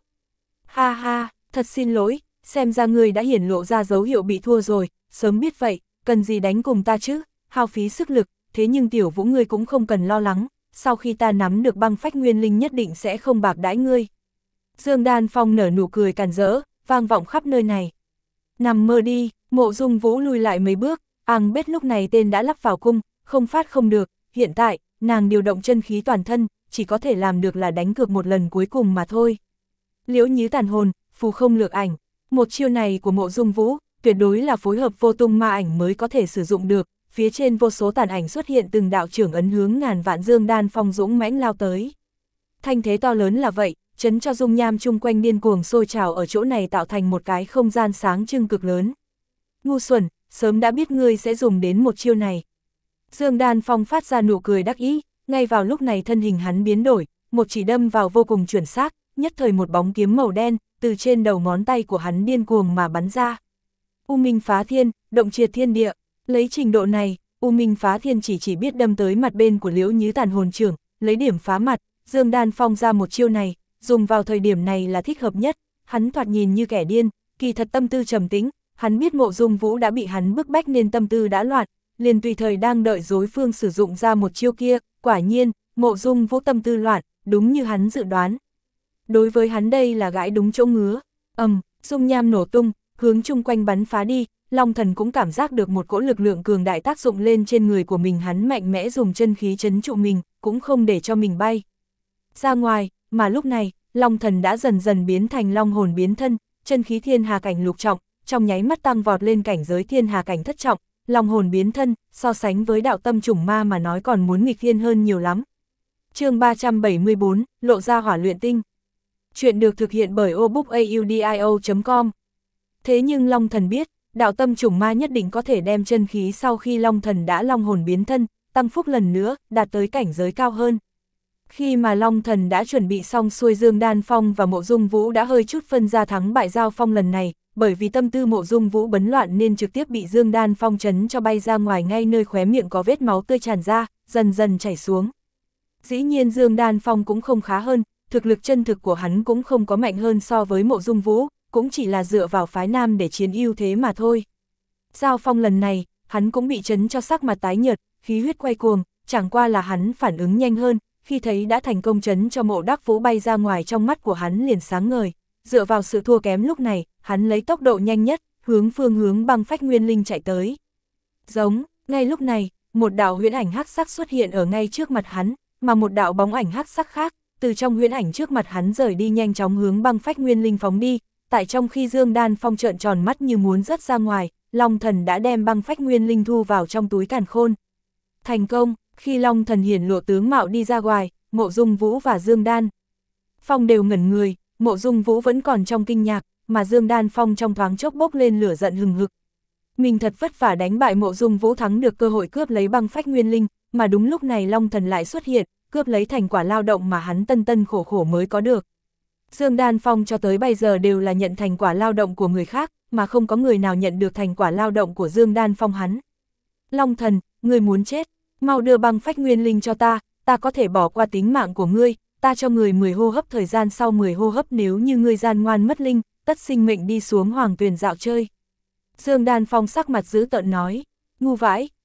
Ha ha, thật xin lỗi, xem ra ngươi đã hiển lộ ra dấu hiệu bị thua rồi, sớm biết vậy, cần gì đánh cùng ta chứ, hao phí sức lực, thế nhưng Tiểu Vũ ngươi cũng không cần lo lắng, sau khi ta nắm được băng phách nguyên linh nhất định sẽ không bạc đãi ngươi. Dương Đan Phong nở nụ cười càn rỡ, vang vọng khắp nơi này. Nằm mơ đi, Mộ Dung Vũ lùi lại mấy bước, àng bết lúc này tên đã lắp vào cung, không phát không được, hiện tại, nàng điều động chân khí toàn thân, chỉ có thể làm được là đánh cược một lần cuối cùng mà thôi. Liễu Nhứ Tàn Hồn, phù không lược ảnh, một chiêu này của Mộ Dung Vũ, tuyệt đối là phối hợp vô tung ma ảnh mới có thể sử dụng được, phía trên vô số tàn ảnh xuất hiện, từng đạo trưởng ấn hướng ngàn vạn Dương Đan Phong dũng mãnh lao tới. Thanh thế to lớn là vậy, chấn cho dung nham chung quanh điên cuồng sôi trào ở chỗ này, tạo thành một cái không gian sáng trưng cực lớn. Ngu xuẩn, sớm đã biết ngươi sẽ dùng đến một chiêu này. Dương Đan Phong phát ra nụ cười đắc ý, ngay vào lúc này thân hình hắn biến đổi, một chỉ đâm vào vô cùng chuẩn xác, nhất thời một bóng kiếm màu đen, từ trên đầu ngón tay của hắn điên cuồng mà bắn ra. U Minh Phá Thiên, động triệt thiên địa, lấy trình độ này, U Minh Phá Thiên chỉ chỉ biết đâm tới mặt bên của Liễu Nhứ Tàn Hồn trưởng, lấy điểm phá mặt, Dương Đan Phong ra một chiêu này, dùng vào thời điểm này là thích hợp nhất, hắn thoạt nhìn như kẻ điên, kỳ thật tâm tư trầm tĩnh, hắn biết Mộ Dung Vũ đã bị hắn bức bách nên tâm tư đã loạn, liền tùy thời đang đợi đối phương sử dụng ra một chiêu kia, quả nhiên, Mộ Dung Vũ tâm tư loạn, đúng như hắn dự đoán. Đối với hắn đây là gãi đúng chỗ ngứa, ầm, um, dung nham nổ tung, hướng chung quanh bắn phá đi, Long Thần cũng cảm giác được một cỗ lực lượng cường đại tác dụng lên trên người của mình, hắn mạnh mẽ dùng chân khí trấn trụ mình, cũng không để cho mình bay ra ngoài, mà lúc này, Long Thần đã dần dần biến thành long hồn biến thân, chân khí thiên hà cảnh lục trọng, trong nháy mắt tăng vọt lên cảnh giới thiên hà cảnh thất trọng, long hồn biến thân, so sánh với đạo tâm chủng ma mà nói còn muốn nghịch thiên hơn nhiều lắm. Chương ba trăm bảy mươi bốn, lộ ra hỏa luyện tinh. Chuyện được thực hiện bởi obookaudio chấm com. Thế nhưng Long Thần biết, đạo tâm chủng ma nhất định có thể đem chân khí sau khi Long Thần đã long hồn biến thân, tăng phúc lần nữa, đạt tới cảnh giới cao hơn. Khi mà Long Thần đã chuẩn bị xong xuôi, Dương Đan Phong và Mộ Dung Vũ đã hơi chút phân ra thắng bại giao phong lần này, bởi vì tâm tư Mộ Dung Vũ bấn loạn nên trực tiếp bị Dương Đan Phong chấn cho bay ra ngoài, ngay nơi khóe miệng có vết máu tươi tràn ra, dần dần chảy xuống. Dĩ nhiên Dương Đan Phong cũng không khá hơn, thực lực chân thực của hắn cũng không có mạnh hơn so với Mộ Dung Vũ, cũng chỉ là dựa vào phái nam để chiến ưu thế mà thôi. Giao phong lần này, hắn cũng bị chấn cho sắc mặt tái nhợt, khí huyết quay cuồng, chẳng qua là hắn phản ứng nhanh hơn, khi thấy đã thành công chấn cho Mộ Đắc Vũ bay ra ngoài, trong mắt của hắn liền sáng ngời, dựa vào sự thua kém lúc này, hắn lấy tốc độ nhanh nhất, hướng phương hướng băng phách nguyên linh chạy tới. Giống, ngay lúc này, một đạo huyễn ảnh hắc sắc xuất hiện ở ngay trước mặt hắn, mà một đạo bóng ảnh hắc sắc khác, từ trong huyễn ảnh trước mặt hắn rời đi, nhanh chóng hướng băng phách nguyên linh phóng đi. Tại trong khi Dương Đan Phong trợn tròn mắt như muốn rớt ra ngoài, Long Thần đã đem băng phách nguyên linh thu vào trong túi càn khôn. Thành công, khi Long Thần hiển lộ tướng mạo đi ra ngoài, Mộ Dung Vũ và Dương Đan Phong đều ngẩn người, Mộ Dung Vũ vẫn còn trong kinh ngạc, mà Dương Đan Phong trong thoáng chốc bốc lên lửa giận hừng hực. Mình thật vất vả đánh bại Mộ Dung Vũ, thắng được cơ hội cướp lấy băng phách nguyên linh, mà đúng lúc này Long Thần lại xuất hiện, cướp lấy thành quả lao động mà hắn tân tân khổ khổ mới có được. Dương Đan Phong cho tới bây giờ đều là nhận thành quả lao động của người khác, mà không có người nào nhận được thành quả lao động của Dương Đan Phong hắn. Long Thần, ngươi muốn chết, mau đưa băng phách nguyên linh cho ta, ta có thể bỏ qua tính mạng của ngươi, ta cho người mười hô hấp thời gian, sau mười hô hấp nếu như ngươi gian ngoan mất linh, tất sinh mệnh đi xuống hoàng tuyền dạo chơi. Dương Đan Phong sắc mặt dữ tợn nói, ngu vãi,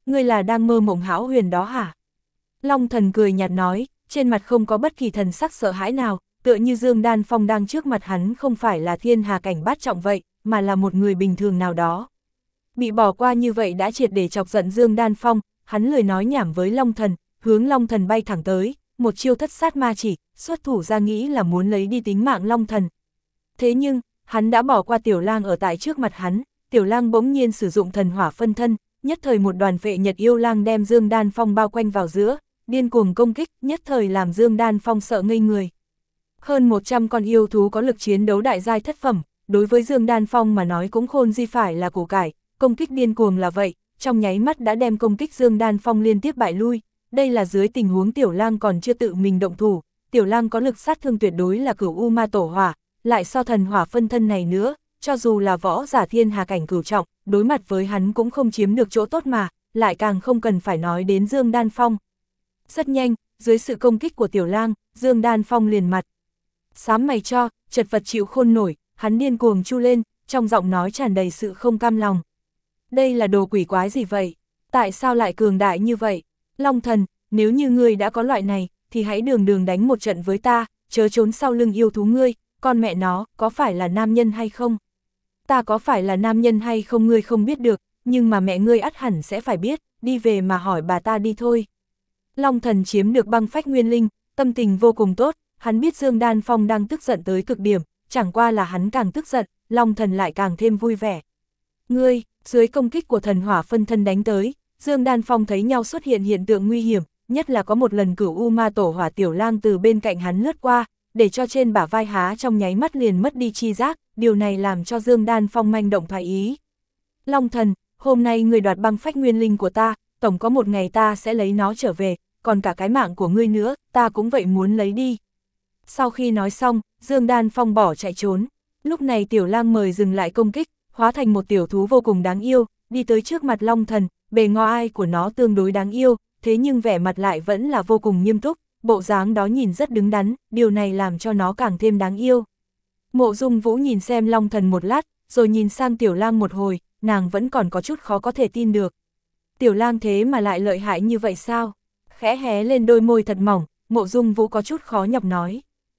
ngươi là đang mơ mộng hão huyền đó hả? Long Thần cười nhạt nói, trên mặt không có bất kỳ thần sắc sợ hãi nào, tựa như Dương Đan Phong đang trước mặt hắn không phải là thiên hà cảnh bát trọng vậy, mà là một người bình thường nào đó. Bị bỏ qua như vậy đã triệt để chọc giận Dương Đan Phong, hắn lời nói nhảm với Long Thần, hướng Long Thần bay thẳng tới, một chiêu thất sát ma chỉ, xuất thủ ra nghĩ là muốn lấy đi tính mạng Long Thần. Thế nhưng, hắn đã bỏ qua Tiểu Lang ở tại trước mặt hắn, Tiểu Lang bỗng nhiên sử dụng thần hỏa phân thân, nhất thời một đoàn vệ nhật yêu lang đem Dương Đan Phong bao quanh vào giữa, điên cuồng công kích, nhất thời làm Dương Đan Phong sợ ngây người. Hơn một trăm con yêu thú có lực chiến đấu đại giai thất phẩm, đối với Dương Đan Phong mà nói cũng khôn di phải là củ cải, công kích điên cuồng là vậy, trong nháy mắt đã đem công kích Dương Đan Phong liên tiếp bại lui, đây là dưới tình huống Tiểu Lang còn chưa tự mình động thủ, Tiểu Lang có lực sát thương tuyệt đối là cửu U Ma Tổ Hỏa, lại so thần hỏa phân thân này nữa, cho dù là võ giả thiên hà cảnh cửu trọng, đối mặt với hắn cũng không chiếm được chỗ tốt mà, lại càng không cần phải nói đến Dương Đan Phong. Rất nhanh, dưới sự công kích của Tiểu Lang, Dương Đan Phong liền mặt xám mày cho, chật vật chịu khôn nổi, hắn điên cuồng chu lên, trong giọng nói tràn đầy sự không cam lòng. Đây là đồ quỷ quái gì vậy? Tại sao lại cường đại như vậy? Long Thần, nếu như ngươi đã có loại này, thì hãy đường đường đánh một trận với ta, chớ trốn sau lưng yêu thú ngươi, con mẹ nó, có phải là nam nhân hay không? Ta có phải là nam nhân hay không ngươi không biết được, nhưng mà mẹ ngươi ắt hẳn sẽ phải biết, đi về mà hỏi bà ta đi thôi. Long Thần chiếm được băng phách nguyên linh, tâm tình vô cùng tốt, hắn biết Dương Đan Phong đang tức giận tới cực điểm, chẳng qua là hắn càng tức giận, Long Thần lại càng thêm vui vẻ. Ngươi, dưới công kích của thần hỏa phân thân đánh tới, Dương Đan Phong thấy nhau xuất hiện hiện tượng nguy hiểm, nhất là có một lần cửu U Ma Tổ Hỏa Tiểu Lang từ bên cạnh hắn lướt qua, để cho trên bả vai há trong nháy mắt liền mất đi chi giác, điều này làm cho Dương Đan Phong manh động thoái ý. Long Thần, hôm nay người đoạt băng phách nguyên linh của ta, tổng có một ngày ta sẽ lấy nó trở về, còn cả cái mạng của ngươi nữa, ta cũng vậy muốn lấy đi. Sau khi nói xong, Dương Đan Phong bỏ chạy trốn, lúc này Tiểu Lang mời dừng lại công kích, hóa thành một tiểu thú vô cùng đáng yêu, đi tới trước mặt Long Thần, bề ngoài của nó tương đối đáng yêu, thế nhưng vẻ mặt lại vẫn là vô cùng nghiêm túc, bộ dáng đó nhìn rất đứng đắn, điều này làm cho nó càng thêm đáng yêu. Mộ Dung Vũ nhìn xem Long Thần một lát, rồi nhìn sang Tiểu Lang một hồi, nàng vẫn còn có chút khó có thể tin được. Tiểu Lang thế mà lại lợi hại như vậy sao? Khẽ hé lên đôi môi thật mỏng, Mộ Dung Vũ có chút khó nhọc nói.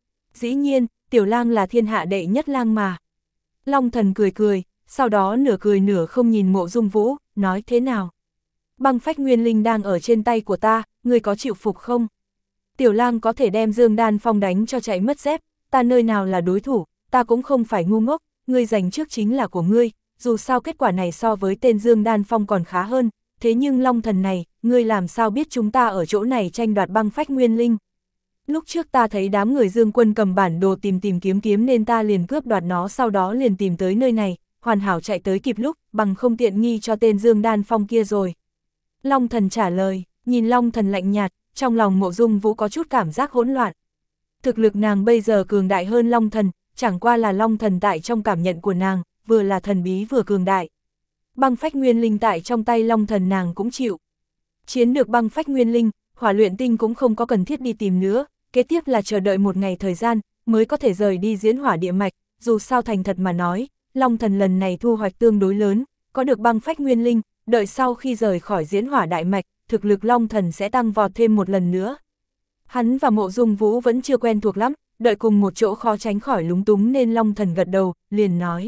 Dĩ nhiên, Tiểu Lang là thiên hạ đệ nhất lang mà. Long Thần cười cười, sau đó nửa cười nửa không nhìn Mộ Dung Vũ, nói thế nào? Băng phách nguyên linh đang ở trên tay của ta, ngươi có chịu phục không? Tiểu Lang có thể đem Dương Đan Phong đánh cho chạy mất dép, ta nơi nào là đối thủ, ta cũng không phải ngu ngốc, ngươi giành trước chính là của ngươi, dù sao kết quả này so với tên Dương Đan Phong còn khá hơn, thế nhưng Long Thần này, ngươi làm sao biết chúng ta ở chỗ này tranh đoạt băng phách nguyên linh? Lúc trước ta thấy đám người Dương Quân cầm bản đồ tìm tìm kiếm kiếm nên ta liền cướp đoạt nó, sau đó liền tìm tới nơi này, hoàn hảo chạy tới kịp lúc, bằng không tiện nghi cho tên Dương Đan Phong kia rồi. Long Thần trả lời, nhìn Long Thần lạnh nhạt, trong lòng Mộ Dung Vũ có chút cảm giác hỗn loạn. Thực lực nàng bây giờ cường đại hơn Long Thần, chẳng qua là Long Thần tại trong cảm nhận của nàng, vừa là thần bí vừa cường đại. Băng phách nguyên linh tại trong tay Long Thần nàng cũng chịu. Chiến được băng phách nguyên linh, hỏa luyện tinh cũng không có cần thiết đi tìm nữa, kế tiếp là chờ đợi một ngày thời gian, mới có thể rời đi diễn hỏa địa mạch, dù sao thành thật mà nói, Long Thần lần này thu hoạch tương đối lớn, có được băng phách nguyên linh, đợi sau khi rời khỏi diễn hỏa đại mạch, thực lực Long Thần sẽ tăng vọt thêm một lần nữa. Hắn và Mộ Dung Vũ vẫn chưa quen thuộc lắm, đợi cùng một chỗ khó tránh khỏi lúng túng nên Long Thần gật đầu, liền nói.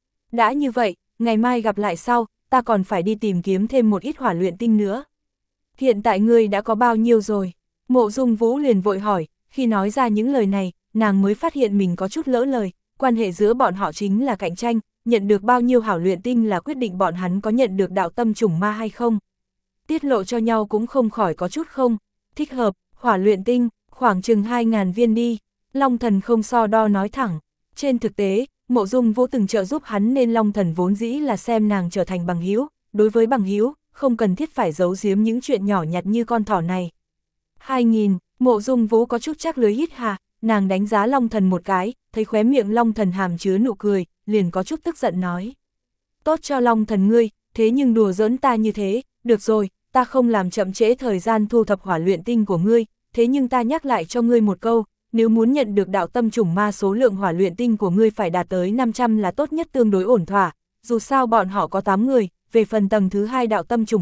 Đã như vậy, ngày mai gặp lại sau, ta còn phải đi tìm kiếm thêm một ít hỏa luyện tinh nữa. Hiện tại ngươi đã có bao nhiêu rồi? Mộ Dung Vũ liền vội hỏi, khi nói ra những lời này, nàng mới phát hiện mình có chút lỡ lời, quan hệ giữa bọn họ chính là cạnh tranh, nhận được bao nhiêu hảo luyện tinh là quyết định bọn hắn có nhận được đạo tâm chủng ma hay không. Tiết lộ cho nhau cũng không khỏi có chút không thích hợp, hỏa luyện tinh, khoảng chừng hai ngàn viên đi. Long Thần không so đo nói thẳng, trên thực tế, Mộ Dung Vũ từng trợ giúp hắn nên Long Thần vốn dĩ là xem nàng trở thành bằng hữu, đối với bằng hữu, không cần thiết phải giấu giếm những chuyện nhỏ nhặt như con thỏ này. Hai nghìn, Mộ Dung Vũ có chút chắc lưới hít hà, nàng đánh giá Long Thần một cái, thấy khóe miệng Long Thần hàm chứa nụ cười, liền có chút tức giận nói. Tốt cho Long Thần ngươi, thế nhưng đùa giỡn ta như thế, được rồi, ta không làm chậm trễ thời gian thu thập hỏa luyện tinh của ngươi, thế nhưng ta nhắc lại cho ngươi một câu, nếu muốn nhận được đạo tâm chủng ma số lượng hỏa luyện tinh của ngươi phải đạt tới năm trăm là tốt nhất tương đối ổn thỏa, dù sao bọn họ có tám người, về phần tầng thứ hai đạo tâm chủng ma,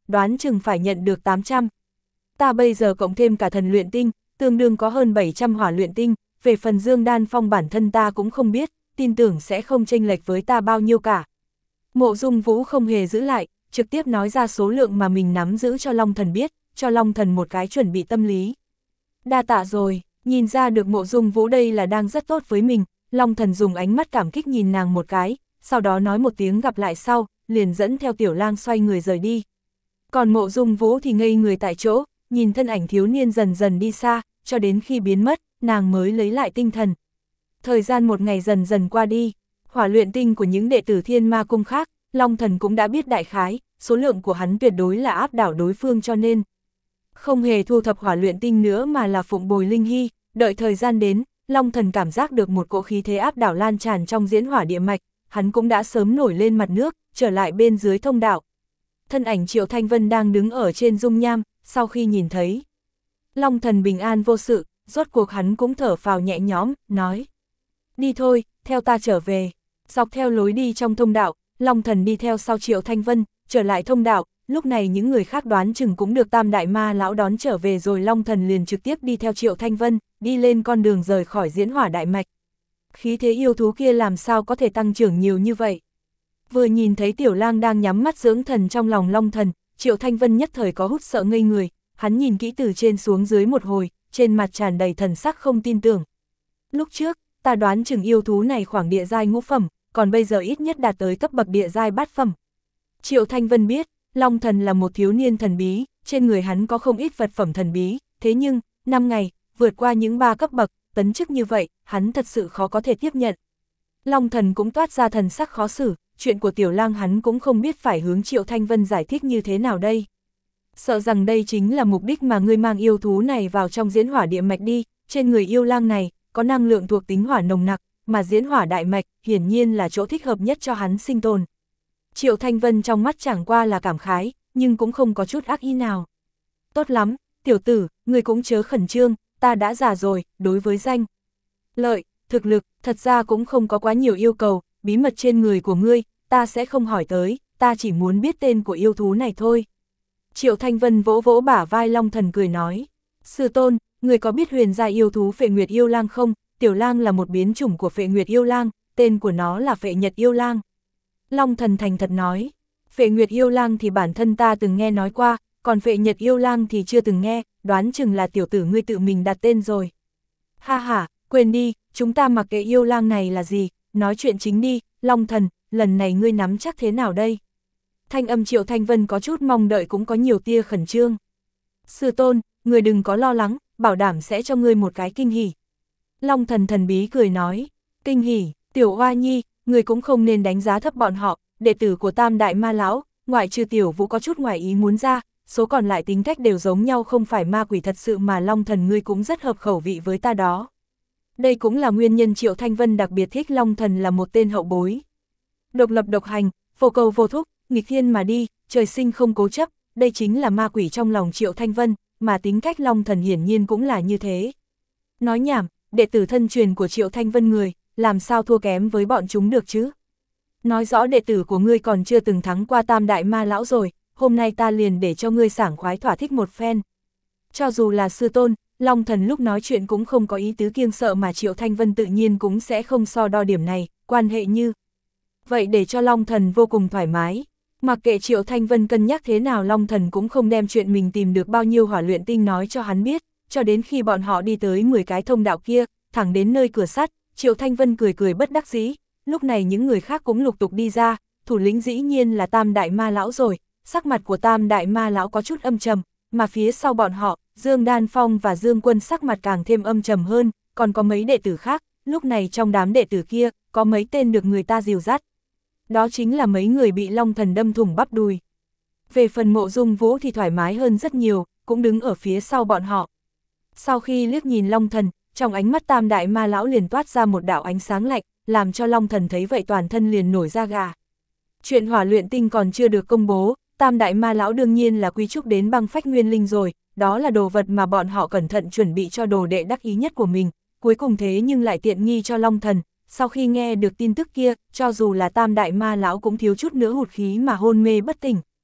đoán chừng phải nhận được tám trăm. Ta bây giờ cộng thêm cả thần luyện tinh, tương đương có hơn bảy trăm hỏa luyện tinh, về phần Dương Đan Phong bản thân ta cũng không biết, tin tưởng sẽ không chênh lệch với ta bao nhiêu cả. Mộ Dung Vũ không hề giữ lại, trực tiếp nói ra số lượng mà mình nắm giữ cho Long Thần biết, cho Long Thần một cái chuẩn bị tâm lý. Đa tạ rồi, nhìn ra được Mộ Dung Vũ đây là đang rất tốt với mình, Long Thần dùng ánh mắt cảm kích nhìn nàng một cái, sau đó nói một tiếng gặp lại sau, liền dẫn theo Tiểu Lang xoay người rời đi. Còn Mộ Dung Vũ thì ngây người tại chỗ, nhìn thân ảnh thiếu niên dần dần đi xa, cho đến khi biến mất, nàng mới lấy lại tinh thần. Thời gian một ngày dần dần qua đi, hỏa luyện tinh của những đệ tử Thiên Ma Cung khác, Long Thần cũng đã biết đại khái, số lượng của hắn tuyệt đối là áp đảo đối phương cho nên không hề thu thập hỏa luyện tinh nữa mà là phụng bồi linh hy, đợi thời gian đến, Long Thần cảm giác được một cỗ khí thế áp đảo lan tràn trong diễn hỏa địa mạch, hắn cũng đã sớm nổi lên mặt nước, trở lại bên dưới thông đạo. Thân ảnh Triệu Thanh Vân đang đứng ở trên dung nham, sau khi nhìn thấy Long Thần bình an vô sự, rốt cuộc hắn cũng thở phào nhẹ nhõm, nói: đi thôi, theo ta trở về. Dọc theo lối đi trong thông đạo, Long Thần đi theo sau Triệu Thanh Vân, trở lại thông đạo, lúc này những người khác đoán chừng cũng được Tam Đại Ma Lão đón trở về rồi, Long Thần liền trực tiếp đi theo Triệu Thanh Vân, đi lên con đường rời khỏi diễn hỏa đại mạch. Khí thế yêu thú kia làm sao có thể tăng trưởng nhiều như vậy? Vừa nhìn thấy Tiểu Lang đang nhắm mắt dưỡng thần trong lòng Long Thần, Triệu Thanh Vân nhất thời có hút sợ ngây người, hắn nhìn kỹ từ trên xuống dưới một hồi, trên mặt tràn đầy thần sắc không tin tưởng. Lúc trước, ta đoán chừng yêu thú này khoảng địa giai ngũ phẩm, còn bây giờ ít nhất đạt tới cấp bậc địa giai bát phẩm. Triệu Thanh Vân biết, Long Thần là một thiếu niên thần bí, trên người hắn có không ít vật phẩm thần bí, thế nhưng, năm ngày, vượt qua những ba cấp bậc, tấn chức như vậy, hắn thật sự khó có thể tiếp nhận. Long Thần cũng toát ra thần sắc khó xử, chuyện của Tiểu Lang hắn cũng không biết phải hướng Triệu Thanh Vân giải thích như thế nào đây. Sợ rằng đây chính là mục đích mà ngươi mang yêu thú này vào trong diễn hỏa địa mạch đi, trên người yêu lang này, có năng lượng thuộc tính hỏa nồng nặc, mà diễn hỏa đại mạch, hiển nhiên là chỗ thích hợp nhất cho hắn sinh tồn. Triệu Thanh Vân trong mắt chẳng qua là cảm khái, nhưng cũng không có chút ác ý nào. Tốt lắm, tiểu tử, ngươi cũng chớ khẩn trương, ta đã già rồi, đối với danh lợi, thực lực, thật ra cũng không có quá nhiều yêu cầu, bí mật trên người của ngươi, ta sẽ không hỏi tới, ta chỉ muốn biết tên của yêu thú này thôi. Triệu Thanh Vân vỗ vỗ bả vai Long Thần cười nói: sư tôn, người có biết huyền giai yêu thú Phệ Nguyệt Yêu Lang không? Tiểu Lang là một biến chủng của Phệ Nguyệt Yêu Lang, tên của nó là Phệ Nhật Yêu Lang. Long Thần thành thật nói: Phệ Nguyệt Yêu Lang thì bản thân ta từng nghe nói qua, còn Phệ Nhật Yêu Lang thì chưa từng nghe, đoán chừng là tiểu tử ngươi tự mình đặt tên rồi. Ha ha, quên đi, chúng ta mặc kệ yêu lang này là gì, nói chuyện chính đi, Long Thần, lần này ngươi nắm chắc thế nào đây? Thanh âm Triệu Thanh Vân có chút mong đợi cũng có nhiều tia khẩn trương. Sư tôn, ngươi đừng có lo lắng, bảo đảm sẽ cho ngươi một cái kinh hỉ. Long Thần thần bí cười nói: kinh hỉ, Tiểu Hoa Nhi, ngươi cũng không nên đánh giá thấp bọn họ, đệ tử của Tam Đại Ma Lão, ngoại trừ Tiểu Vũ có chút ngoài ý muốn ra, số còn lại tính cách đều giống nhau, không phải ma quỷ thật sự mà Long Thần ngươi cũng rất hợp khẩu vị với ta đó. Đây cũng là nguyên nhân Triệu Thanh Vân đặc biệt thích Long Thần là một tên hậu bối. Độc lập độc hành, vô cầu vô thúc, nghịch thiên mà đi, trời sinh không cố chấp, đây chính là ma quỷ trong lòng Triệu Thanh Vân, mà tính cách Long Thần hiển nhiên cũng là như thế. Nói nhảm, đệ tử thân truyền của Triệu Thanh Vân người, làm sao thua kém với bọn chúng được chứ? Nói rõ đệ tử của ngươi còn chưa từng thắng qua Tam Đại Ma Lão rồi, hôm nay ta liền để cho ngươi sảng khoái thỏa thích một phen. Cho dù là sư tôn, Long Thần lúc nói chuyện cũng không có ý tứ kiêng sợ, mà Triệu Thanh Vân tự nhiên cũng sẽ không so đo điểm này, quan hệ như vậy để cho Long Thần vô cùng thoải mái. Mặc kệ Triệu Thanh Vân cân nhắc thế nào, Long Thần cũng không đem chuyện mình tìm được bao nhiêu hỏa luyện tinh nói cho hắn biết, cho đến khi bọn họ đi tới mười cái thông đạo kia, thẳng đến nơi cửa sắt, Triệu Thanh Vân cười cười bất đắc dĩ, lúc này những người khác cũng lục tục đi ra, thủ lĩnh dĩ nhiên là Tam Đại Ma Lão rồi, sắc mặt của Tam Đại Ma Lão có chút âm trầm, mà phía sau bọn họ, Dương Đan Phong và Dương Quân sắc mặt càng thêm âm trầm hơn, còn có mấy đệ tử khác, lúc này trong đám đệ tử kia, có mấy tên được người ta dìu dắt. Đó chính là mấy người bị Long Thần đâm thủng bắp đùi. Về phần Mộ Dung Vũ thì thoải mái hơn rất nhiều, cũng đứng ở phía sau bọn họ. Sau khi liếc nhìn Long Thần, trong ánh mắt Tam Đại Ma Lão liền toát ra một đạo ánh sáng lạnh, làm cho Long Thần thấy vậy toàn thân liền nổi da gà. Chuyện hỏa luyện tinh còn chưa được công bố, Tam Đại Ma Lão đương nhiên là quy chúc đến băng phách nguyên linh rồi, đó là đồ vật mà bọn họ cẩn thận chuẩn bị cho đồ đệ đắc ý nhất của mình, cuối cùng thế nhưng lại tiện nghi cho Long Thần. Sau khi nghe được tin tức kia, cho dù là Tam Đại Ma Lão cũng thiếu chút nữa hụt khí mà hôn mê bất tỉnh.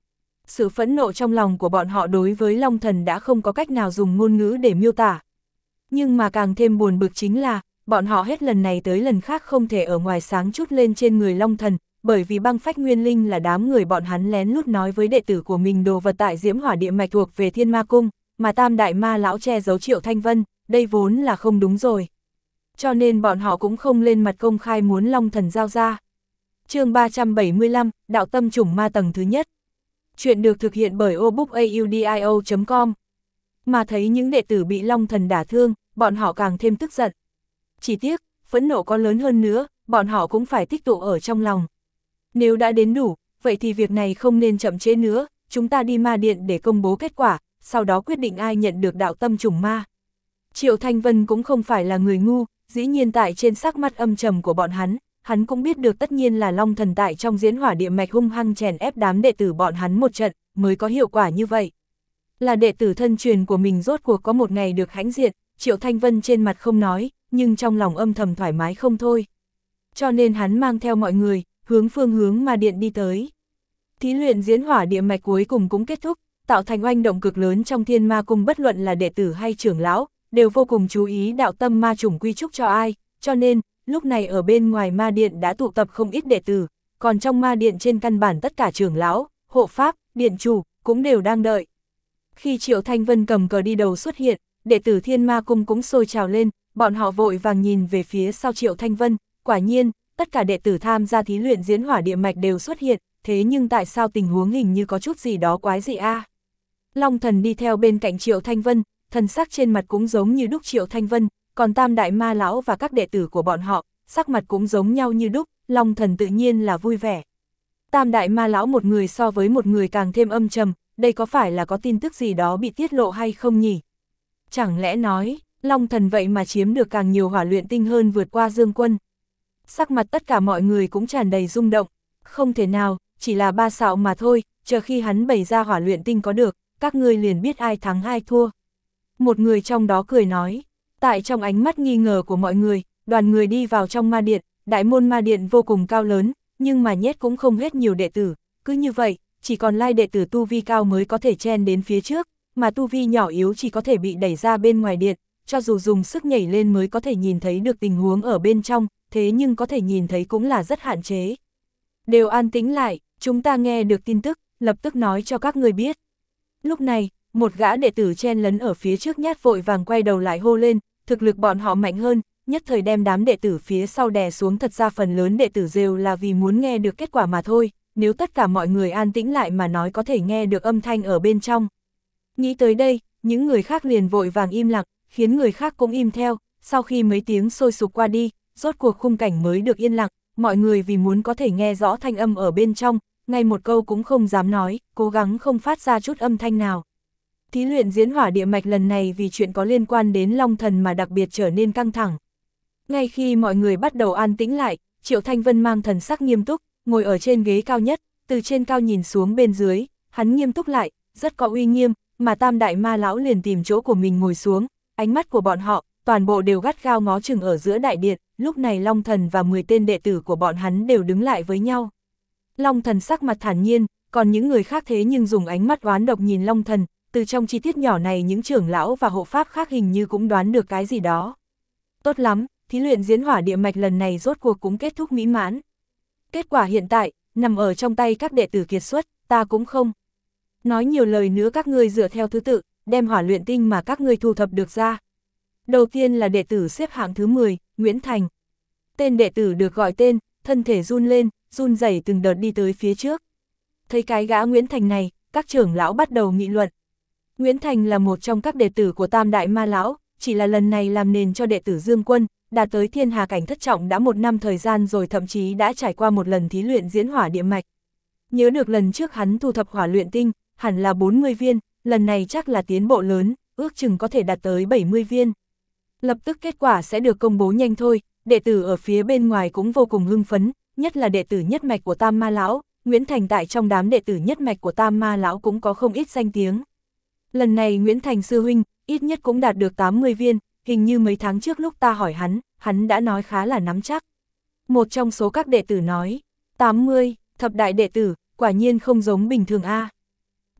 Sự phẫn nộ trong lòng của bọn họ đối với Long Thần đã không có cách nào dùng ngôn ngữ để miêu tả. Nhưng mà càng thêm buồn bực chính là, bọn họ hết lần này tới lần khác không thể ở ngoài sáng chút lên trên người Long Thần, bởi vì băng phách nguyên linh là đám người bọn hắn lén lút nói với đệ tử của mình đồ vật tại Diễm Hỏa Địa Mạch thuộc về Thiên Ma Cung, mà Tam Đại Ma Lão che giấu Triệu Thanh Vân, đây vốn là không đúng rồi. Cho nên bọn họ cũng không lên mặt công khai muốn Long Thần giao ra. Chương ba trăm bảy mươi lăm, Đạo Tâm Chủng Ma tầng thứ nhất. Chuyện được thực hiện bởi obookaudio chấm com. Mà thấy những đệ tử bị Long Thần đả thương, bọn họ càng thêm tức giận. Chỉ tiếc, phẫn nộ có lớn hơn nữa, bọn họ cũng phải tích tụ ở trong lòng. Nếu đã đến đủ, vậy thì việc này không nên chậm trễ nữa, chúng ta đi ma điện để công bố kết quả, sau đó quyết định ai nhận được đạo tâm chủng ma. Triệu Thanh Vân cũng không phải là người ngu, dĩ nhiên tại trên sắc mắt âm trầm của bọn hắn, hắn cũng biết được tất nhiên là Long Thần tại trong Diễn Hỏa Địa Mạch hung hăng chèn ép đám đệ tử bọn hắn một trận, mới có hiệu quả như vậy. Là đệ tử thân truyền của mình rốt cuộc có một ngày được hãnh diện, Triệu Thanh Vân trên mặt không nói, nhưng trong lòng âm thầm thoải mái không thôi. Cho nên hắn mang theo mọi người, hướng phương hướng ma điện đi tới. Thí luyện Diễn Hỏa Địa Mạch cuối cùng cũng kết thúc, tạo thành oanh động cực lớn trong Thiên Ma Cung, bất luận là đệ tử hay trưởng lão, đều vô cùng chú ý đạo tâm ma chủng quy trúc cho ai, cho nên, lúc này ở bên ngoài ma điện đã tụ tập không ít đệ tử, còn trong ma điện trên căn bản tất cả trưởng lão, hộ pháp, điện chủ, cũng đều đang đợi. Khi Triệu Thanh Vân cầm cờ đi đầu xuất hiện, đệ tử Thiên Ma Cung cũng sôi trào lên, bọn họ vội vàng nhìn về phía sau Triệu Thanh Vân, quả nhiên, tất cả đệ tử tham gia thí luyện Diễn Hỏa Địa Mạch đều xuất hiện, thế nhưng tại sao tình huống hình như có chút gì đó quái dị a? À? Long Thần đi theo bên cạnh Triệu Thanh Vân, thần sắc trên mặt cũng giống như đúc Triệu Thanh Vân, còn Tam Đại Ma Lão và các đệ tử của bọn họ, sắc mặt cũng giống nhau như đúc, Long Thần tự nhiên là vui vẻ. Tam Đại Ma Lão một người so với một người càng thêm âm trầm, đây có phải là có tin tức gì đó bị tiết lộ hay không nhỉ? Chẳng lẽ nói, Long Thần vậy mà chiếm được càng nhiều hỏa luyện tinh hơn vượt qua Dương Quân? Sắc mặt tất cả mọi người cũng tràn đầy rung động, không thể nào, chỉ là ba sạo mà thôi, chờ khi hắn bày ra hỏa luyện tinh có được, các ngươi liền biết ai thắng ai thua. Một người trong đó cười nói, tại trong ánh mắt nghi ngờ của mọi người, đoàn người đi vào trong ma điện, đại môn ma điện vô cùng cao lớn, nhưng mà nhét cũng không hết nhiều đệ tử, cứ như vậy, chỉ còn lai đệ tử tu vi cao mới có thể chen đến phía trước, mà tu vi nhỏ yếu chỉ có thể bị đẩy ra bên ngoài điện, cho dù dùng sức nhảy lên mới có thể nhìn thấy được tình huống ở bên trong, thế nhưng có thể nhìn thấy cũng là rất hạn chế. Đều an tĩnh lại, chúng ta nghe được tin tức, lập tức nói cho các người biết. Lúc này, một gã đệ tử chen lấn ở phía trước nhát vội vàng quay đầu lại hô lên, thực lực bọn họ mạnh hơn, nhất thời đem đám đệ tử phía sau đè xuống. Thật ra phần lớn đệ tử đều là vì muốn nghe được kết quả mà thôi, nếu tất cả mọi người an tĩnh lại mà nói có thể nghe được âm thanh ở bên trong. Nghĩ tới đây, những người khác liền vội vàng im lặng, khiến người khác cũng im theo, sau khi mấy tiếng sôi sục qua đi, rốt cuộc khung cảnh mới được yên lặng, mọi người vì muốn có thể nghe rõ thanh âm ở bên trong, ngay một câu cũng không dám nói, cố gắng không phát ra chút âm thanh nào. Thí luyện Diễn Hỏa Địa Mạch lần này vì chuyện có liên quan đến Long Thần mà đặc biệt trở nên căng thẳng. Ngay khi mọi người bắt đầu an tĩnh lại, Triệu Thanh Vân mang thần sắc nghiêm túc, ngồi ở trên ghế cao nhất, từ trên cao nhìn xuống bên dưới, hắn nghiêm túc lại, rất có uy nghiêm, mà Tam Đại Ma Lão liền tìm chỗ của mình ngồi xuống, ánh mắt của bọn họ, toàn bộ đều gắt gao ngó chừng ở giữa đại điện, lúc này Long Thần và mười tên đệ tử của bọn hắn đều đứng lại với nhau. Long Thần sắc mặt thản nhiên, còn những người khác thế nhưng dùng ánh mắt oán độc nhìn Long Thần, từ trong chi tiết nhỏ này những trưởng lão và hộ pháp khác hình như cũng đoán được cái gì đó. Tốt lắm, thí luyện Diễn Hỏa Địa Mạch lần này rốt cuộc cũng kết thúc mỹ mãn. Kết quả hiện tại, nằm ở trong tay các đệ tử kiệt xuất, ta cũng không nói nhiều lời nữa, các ngươi dựa theo thứ tự, đem hỏa luyện tinh mà các ngươi thu thập được ra. Đầu tiên là đệ tử xếp hạng thứ mười, Nguyễn Thành. Tên đệ tử được gọi tên, thân thể run lên, run rẩy từng đợt đi tới phía trước. Thấy cái gã Nguyễn Thành này, các trưởng lão bắt đầu nghị luận. Nguyễn Thành là một trong các đệ tử của Tam Đại Ma Lão, chỉ là lần này làm nền cho đệ tử Dương Quân, đạt tới thiên hà cảnh thất trọng đã một năm thời gian rồi, thậm chí đã trải qua một lần thí luyện Diễn Hỏa Địa Mạch. Nhớ được lần trước hắn thu thập hỏa luyện tinh, hẳn là bốn mươi viên, lần này chắc là tiến bộ lớn, ước chừng có thể đạt tới bảy mươi viên. Lập tức kết quả sẽ được công bố nhanh thôi, đệ tử ở phía bên ngoài cũng vô cùng hưng phấn, nhất là đệ tử nhất mạch của Tam Ma Lão, Nguyễn Thành tại trong đám đệ tử nhất mạch của Tam Ma Lão cũng có không ít danh tiếng. Lần này Nguyễn Thành sư huynh, ít nhất cũng đạt được tám mươi viên, hình như mấy tháng trước lúc ta hỏi hắn, hắn đã nói khá là nắm chắc. Một trong số các đệ tử nói, tám mươi, thập đại đệ tử, quả nhiên không giống bình thường a.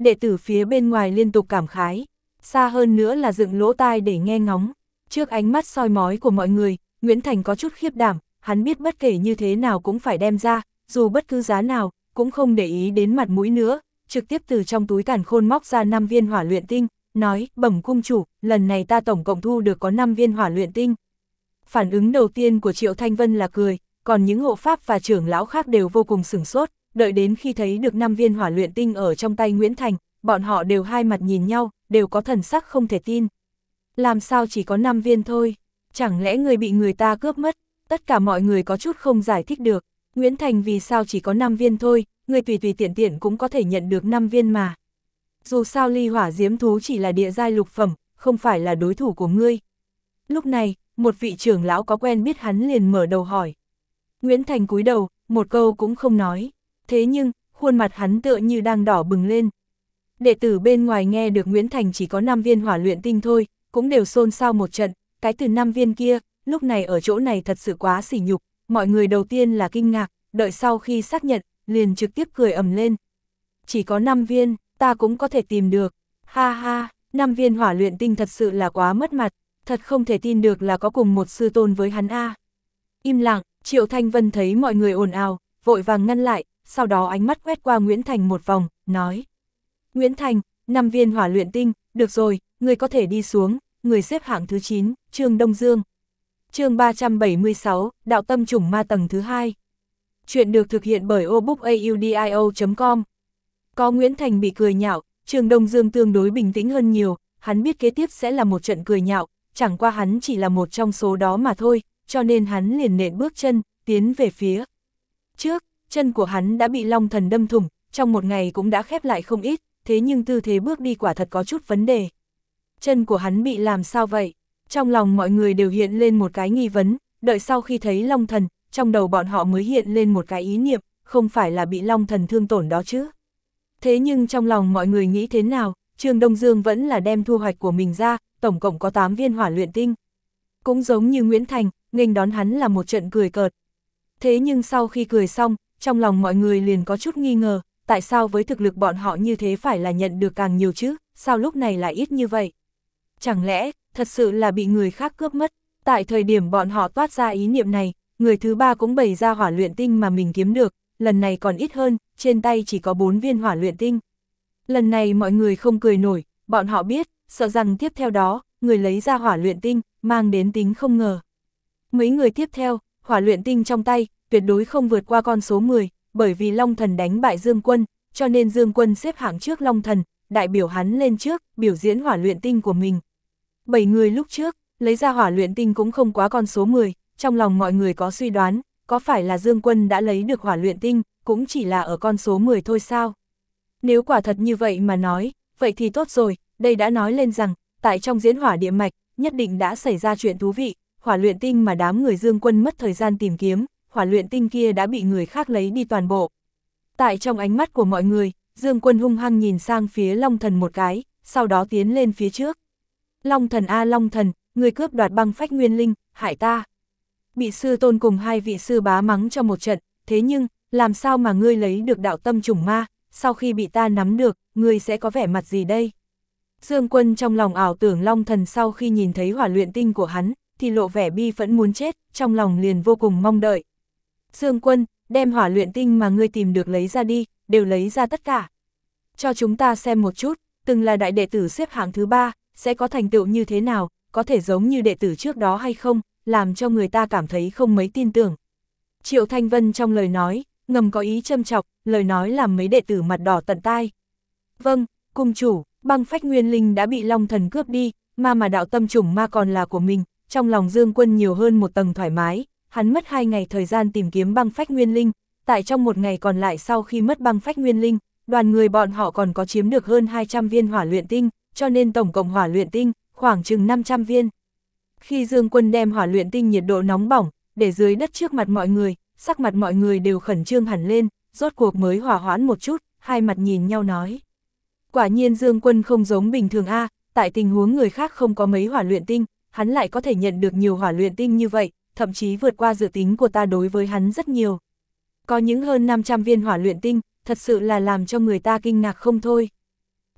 Đệ tử phía bên ngoài liên tục cảm khái, xa hơn nữa là dựng lỗ tai để nghe ngóng. Trước ánh mắt soi mói của mọi người, Nguyễn Thành có chút khiếp đảm, hắn biết bất kể như thế nào cũng phải đem ra, dù bất cứ giá nào, cũng không để ý đến mặt mũi nữa, trực tiếp từ trong túi càn khôn móc ra năm viên hỏa luyện tinh, nói, bẩm cung chủ, lần này ta tổng cộng thu được có năm viên hỏa luyện tinh. Phản ứng đầu tiên của Triệu Thanh Vân là cười, còn những hộ pháp và trưởng lão khác đều vô cùng sửng sốt, đợi đến khi thấy được năm viên hỏa luyện tinh ở trong tay Nguyễn Thành, bọn họ đều hai mặt nhìn nhau, đều có thần sắc không thể tin. Làm sao chỉ có năm viên thôi? Chẳng lẽ người bị người ta cướp mất? Tất cả mọi người có chút không giải thích được. Nguyễn Thành vì sao chỉ có năm viên thôi, người tùy tùy tiện tiện cũng có thể nhận được năm viên mà. Dù sao ly hỏa diễm thú chỉ là địa giai lục phẩm, không phải là đối thủ của ngươi. Lúc này, một vị trưởng lão có quen biết hắn liền mở đầu hỏi. Nguyễn Thành cúi đầu, một câu cũng không nói. Thế nhưng, khuôn mặt hắn tựa như đang đỏ bừng lên. Đệ tử bên ngoài nghe được Nguyễn Thành chỉ có năm viên hỏa luyện tinh thôi, cũng đều xôn xao một trận, cái từ năm viên kia, lúc này ở chỗ này thật sự quá sỉ nhục, mọi người đầu tiên là kinh ngạc, đợi sau khi xác nhận, liền trực tiếp cười ầm lên. Chỉ có năm viên, ta cũng có thể tìm được, ha ha, năm viên hỏa luyện tinh thật sự là quá mất mặt, thật không thể tin được là có cùng một sư tôn với hắn a. Im lặng, Triệu Thanh Vân thấy mọi người ồn ào, vội vàng ngăn lại, sau đó ánh mắt quét qua Nguyễn Thành một vòng, nói. Nguyễn Thành, năm viên hỏa luyện tinh, được rồi, người có thể đi xuống, người xếp hạng thứ chín, Trương Đông Dương. Chương ba trăm bảy mươi sáu, Đạo Tâm Chủng Ma tầng thứ hai. Chuyện được thực hiện bởi obookaudio chấm com. Có Nguyễn Thành bị cười nhạo, Trương Đông Dương tương đối bình tĩnh hơn nhiều, hắn biết kế tiếp sẽ là một trận cười nhạo, chẳng qua hắn chỉ là một trong số đó mà thôi, cho nên hắn liền nện bước chân, tiến về phía trước, chân của hắn đã bị Long Thần đâm thủng, trong một ngày cũng đã khép lại không ít, thế nhưng tư thế bước đi quả thật có chút vấn đề. Chân của hắn bị làm sao vậy? Trong lòng mọi người đều hiện lên một cái nghi vấn, đợi sau khi thấy Long Thần, trong đầu bọn họ mới hiện lên một cái ý niệm, không phải là bị Long Thần thương tổn đó chứ. Thế nhưng trong lòng mọi người nghĩ thế nào, Trương Đông Dương vẫn là đem thu hoạch của mình ra, tổng cộng có tám viên hỏa luyện tinh. Cũng giống như Nguyễn Thành, nghênh đón hắn là một trận cười cợt. Thế nhưng sau khi cười xong, trong lòng mọi người liền có chút nghi ngờ, tại sao với thực lực bọn họ như thế phải là nhận được càng nhiều chứ, sao lúc này lại ít như vậy? Chẳng lẽ, thật sự là bị người khác cướp mất? Tại thời điểm bọn họ toát ra ý niệm này, người thứ ba cũng bày ra hỏa luyện tinh mà mình kiếm được, lần này còn ít hơn, trên tay chỉ có bốn viên hỏa luyện tinh. Lần này mọi người không cười nổi, bọn họ biết, sợ rằng tiếp theo đó, người lấy ra hỏa luyện tinh, mang đến tính không ngờ. Mấy người tiếp theo, hỏa luyện tinh trong tay, tuyệt đối không vượt qua con số mười, bởi vì Long Thần đánh bại Dương Quân, cho nên Dương Quân xếp hạng trước Long Thần, đại biểu hắn lên trước, biểu diễn hỏa luyện tinh của mình. Bảy người lúc trước, lấy ra hỏa luyện tinh cũng không quá con số mười, trong lòng mọi người có suy đoán, có phải là Dương Quân đã lấy được hỏa luyện tinh, cũng chỉ là ở con số mười thôi sao? Nếu quả thật như vậy mà nói, vậy thì tốt rồi, đây đã nói lên rằng, tại trong diễn hỏa địa mạch, nhất định đã xảy ra chuyện thú vị, hỏa luyện tinh mà đám người Dương Quân mất thời gian tìm kiếm, hỏa luyện tinh kia đã bị người khác lấy đi toàn bộ. Tại trong ánh mắt của mọi người, Dương Quân hung hăng nhìn sang phía Long Thần một cái, sau đó tiến lên phía trước. Long Thần a Long Thần, người cướp đoạt băng phách nguyên linh, hại ta. Bị sư tôn cùng hai vị sư bá mắng cho một trận, thế nhưng, làm sao mà ngươi lấy được đạo tâm chủng ma, sau khi bị ta nắm được, ngươi sẽ có vẻ mặt gì đây? Dương Quân trong lòng ảo tưởng Long Thần sau khi nhìn thấy hỏa luyện tinh của hắn, thì lộ vẻ bi phẫn muốn chết, trong lòng liền vô cùng mong đợi. Dương Quân, đem hỏa luyện tinh mà ngươi tìm được lấy ra đi, đều lấy ra tất cả. Cho chúng ta xem một chút, từng là đại đệ tử xếp hạng thứ ba, sẽ có thành tựu như thế nào, có thể giống như đệ tử trước đó hay không, làm cho người ta cảm thấy không mấy tin tưởng. Triệu Thanh Vân trong lời nói, ngầm có ý châm chọc, lời nói làm mấy đệ tử mặt đỏ tận tai. Vâng, cung chủ, băng phách nguyên linh đã bị Long Thần cướp đi, mà mà đạo tâm chủng ma còn là của mình, trong lòng Dương Quân nhiều hơn một tầng thoải mái, hắn mất hai ngày thời gian tìm kiếm băng phách nguyên linh, tại trong một ngày còn lại sau khi mất băng phách nguyên linh, đoàn người bọn họ còn có chiếm được hơn hai trăm viên hỏa luyện tinh, cho nên tổng cộng hỏa luyện tinh, khoảng chừng năm trăm viên. Khi Dương Quân đem hỏa luyện tinh nhiệt độ nóng bỏng, để dưới đất trước mặt mọi người, sắc mặt mọi người đều khẩn trương hẳn lên, rốt cuộc mới hỏa hoãn một chút, hai mặt nhìn nhau nói. Quả nhiên Dương Quân không giống bình thường a, tại tình huống người khác không có mấy hỏa luyện tinh, hắn lại có thể nhận được nhiều hỏa luyện tinh như vậy, thậm chí vượt qua dự tính của ta đối với hắn rất nhiều. Có những hơn năm trăm viên hỏa luyện tinh, thật sự là làm cho người ta kinh ngạc không thôi.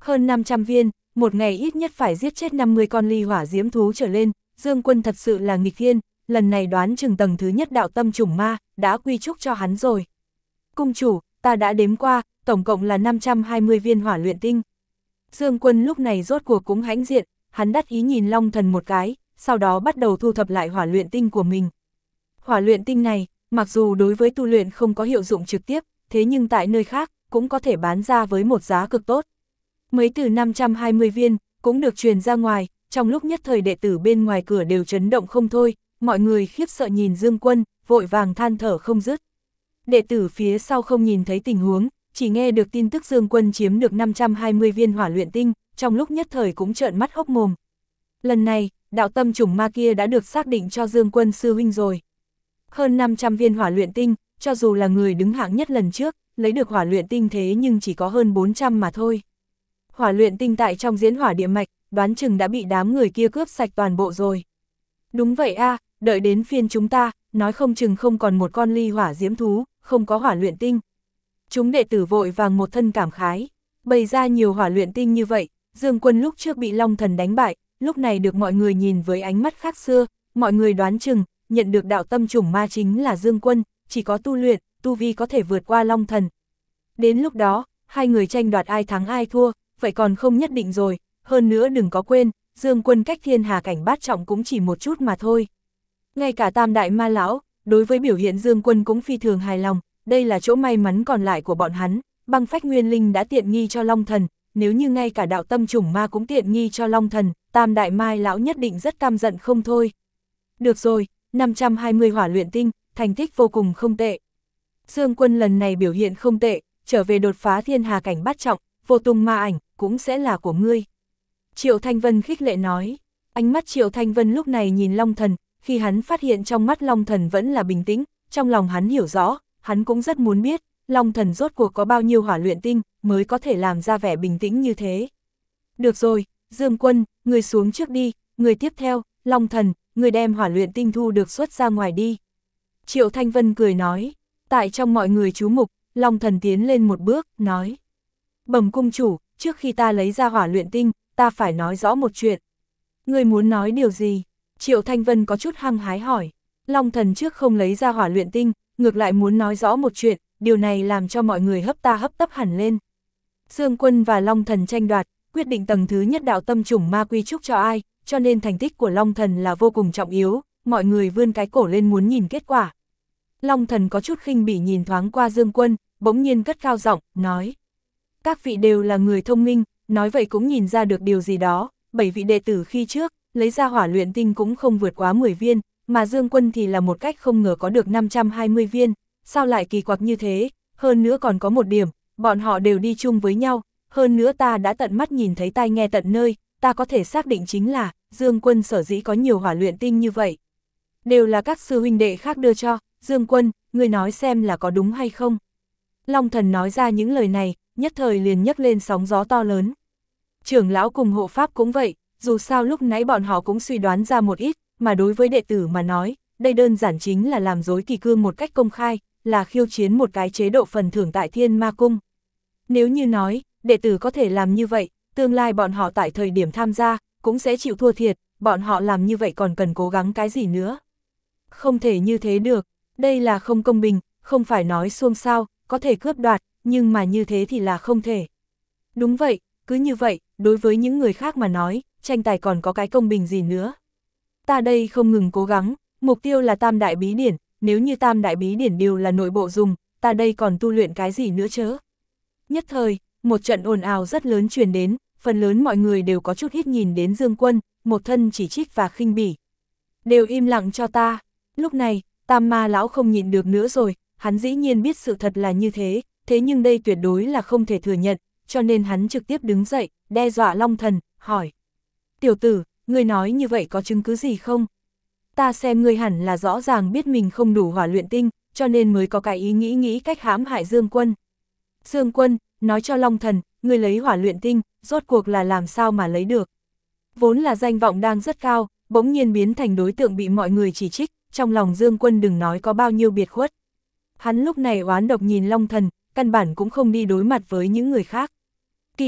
Hơn năm trăm viên, một ngày ít nhất phải giết chết năm mươi con ly hỏa diễm thú trở lên, Dương Quân thật sự là nghịch thiên, lần này đoán chừng tầng thứ nhất đạo tâm chủng ma, đã quy chúc cho hắn rồi. Cung chủ, ta đã đếm qua, tổng cộng là năm trăm hai mươi viên hỏa luyện tinh. Dương Quân lúc này rốt cuộc cũng hãnh diện, hắn đắc ý nhìn Long Thần một cái, sau đó bắt đầu thu thập lại hỏa luyện tinh của mình. Hỏa luyện tinh này, mặc dù đối với tu luyện không có hiệu dụng trực tiếp, thế nhưng tại nơi khác, cũng có thể bán ra với một giá cực tốt. Mấy từ năm trăm hai mươi viên, cũng được truyền ra ngoài, trong lúc nhất thời đệ tử bên ngoài cửa đều chấn động không thôi, mọi người khiếp sợ nhìn Dương Quân, vội vàng than thở không dứt. Đệ tử phía sau không nhìn thấy tình huống, chỉ nghe được tin tức Dương Quân chiếm được năm trăm hai mươi viên hỏa luyện tinh, trong lúc nhất thời cũng trợn mắt hốc mồm. Lần này, đạo tâm chủng ma kia đã được xác định cho Dương Quân sư huynh rồi. Hơn năm trăm viên hỏa luyện tinh, cho dù là người đứng hạng nhất lần trước, lấy được hỏa luyện tinh thế nhưng chỉ có hơn bốn trăm mà thôi. Hỏa luyện tinh tại trong diễn hỏa địa mạch, đoán chừng đã bị đám người kia cướp sạch toàn bộ rồi. Đúng vậy a, đợi đến phiên chúng ta, nói không chừng không còn một con ly hỏa diễm thú, không có hỏa luyện tinh. Chúng đệ tử vội vàng một thân cảm khái, bày ra nhiều hỏa luyện tinh như vậy, Dương Quân lúc trước bị Long Thần đánh bại, lúc này được mọi người nhìn với ánh mắt khác xưa, mọi người đoán chừng, nhận được đạo tâm chủng ma chính là Dương Quân, chỉ có tu luyện, tu vi có thể vượt qua Long Thần. Đến lúc đó, hai người tranh đoạt ai thắng ai thua, vậy còn không nhất định rồi, hơn nữa đừng có quên, Dương Quân cách thiên hà cảnh bát trọng cũng chỉ một chút mà thôi. Ngay cả Tam Đại Ma Lão, đối với biểu hiện Dương Quân cũng phi thường hài lòng, đây là chỗ may mắn còn lại của bọn hắn, băng phách nguyên linh đã tiện nghi cho Long Thần, nếu như ngay cả đạo tâm chủng ma cũng tiện nghi cho Long Thần, Tam Đại Ma Lão nhất định rất căm giận không thôi. Được rồi, năm trăm hai mươi hỏa luyện tinh, thành tích vô cùng không tệ. Dương Quân lần này biểu hiện không tệ, trở về đột phá thiên hà cảnh bát trọng, vô tung ma ảnh, cũng sẽ là của ngươi. Triệu Thanh Vân khích lệ nói, ánh mắt Triệu Thanh Vân lúc này nhìn Long Thần, khi hắn phát hiện trong mắt Long Thần vẫn là bình tĩnh, trong lòng hắn hiểu rõ, hắn cũng rất muốn biết, Long Thần rốt cuộc có bao nhiêu hỏa luyện tinh, mới có thể làm ra vẻ bình tĩnh như thế. Được rồi, Dương Quân, người xuống trước đi, người tiếp theo, Long Thần, người đem hỏa luyện tinh thu được xuất ra ngoài đi. Triệu Thanh Vân cười nói, tại trong mọi người chú mục, Long Thần tiến lên một bước, nói. Bẩm cung chủ, trước khi ta lấy ra hỏa luyện tinh, ta phải nói rõ một chuyện. Người muốn nói điều gì? Triệu Thanh Vân có chút hăng hái hỏi. Long Thần trước không lấy ra hỏa luyện tinh, ngược lại muốn nói rõ một chuyện, điều này làm cho mọi người hấp ta hấp tấp hẳn lên. Dương Quân và Long Thần tranh đoạt, quyết định tầng thứ nhất đạo tâm chủng ma quy chúc cho ai, cho nên thành tích của Long Thần là vô cùng trọng yếu, mọi người vươn cái cổ lên muốn nhìn kết quả. Long Thần có chút khinh bỉ nhìn thoáng qua Dương Quân, bỗng nhiên cất cao giọng, nói. Các vị đều là người thông minh, nói vậy cũng nhìn ra được điều gì đó, bảy vị đệ tử khi trước, lấy ra hỏa luyện tinh cũng không vượt quá mười viên, mà Dương Quân thì là một cách không ngờ có được năm trăm hai mươi viên, sao lại kỳ quặc như thế, hơn nữa còn có một điểm, bọn họ đều đi chung với nhau, hơn nữa ta đã tận mắt nhìn thấy tai nghe tận nơi, ta có thể xác định chính là, Dương Quân sở dĩ có nhiều hỏa luyện tinh như vậy. Đều là các sư huynh đệ khác đưa cho, Dương Quân, ngươi nói xem là có đúng hay không. Long Thần nói ra những lời này, nhất thời liền nhấc lên sóng gió to lớn. Trưởng lão cùng hộ pháp cũng vậy, dù sao lúc nãy bọn họ cũng suy đoán ra một ít, mà đối với đệ tử mà nói, đây đơn giản chính là làm dối kỳ cương một cách công khai, là khiêu chiến một cái chế độ phần thưởng tại Thiên Ma Cung. Nếu như nói, đệ tử có thể làm như vậy, tương lai bọn họ tại thời điểm tham gia, cũng sẽ chịu thua thiệt, bọn họ làm như vậy còn cần cố gắng cái gì nữa. Không thể như thế được, đây là không công bình, không phải nói xuông sao, có thể cướp đoạt, nhưng mà như thế thì là không thể. Đúng vậy, cứ như vậy, đối với những người khác mà nói, tranh tài còn có cái công bình gì nữa. Ta đây không ngừng cố gắng, mục tiêu là Tam Đại Bí Điển, nếu như Tam Đại Bí Điển đều là nội bộ dùng, ta đây còn tu luyện cái gì nữa chớ. Nhất thời, một trận ồn ào rất lớn truyền đến, phần lớn mọi người đều có chút hít nhìn đến Dương Quân, một thân chỉ trích và khinh bỉ. Đều im lặng cho ta. Lúc này, Tam Ma Lão không nhịn được nữa rồi, hắn dĩ nhiên biết sự thật là như thế, thế nhưng đây tuyệt đối là không thể thừa nhận, cho nên hắn trực tiếp đứng dậy, đe dọa Long Thần, hỏi. Tiểu tử, ngươi nói như vậy có chứng cứ gì không? Ta xem ngươi hẳn là rõ ràng biết mình không đủ hỏa luyện tinh, cho nên mới có cái ý nghĩ nghĩ cách hãm hại Dương Quân. Dương Quân, nói cho Long Thần, ngươi lấy hỏa luyện tinh, rốt cuộc là làm sao mà lấy được. Vốn là danh vọng đang rất cao, bỗng nhiên biến thành đối tượng bị mọi người chỉ trích, trong lòng Dương Quân đừng nói có bao nhiêu biệt khuất. Hắn lúc này oán độc nhìn Long Thần, căn bản cũng không đi đối mặt với những người khác. Kỳ thật,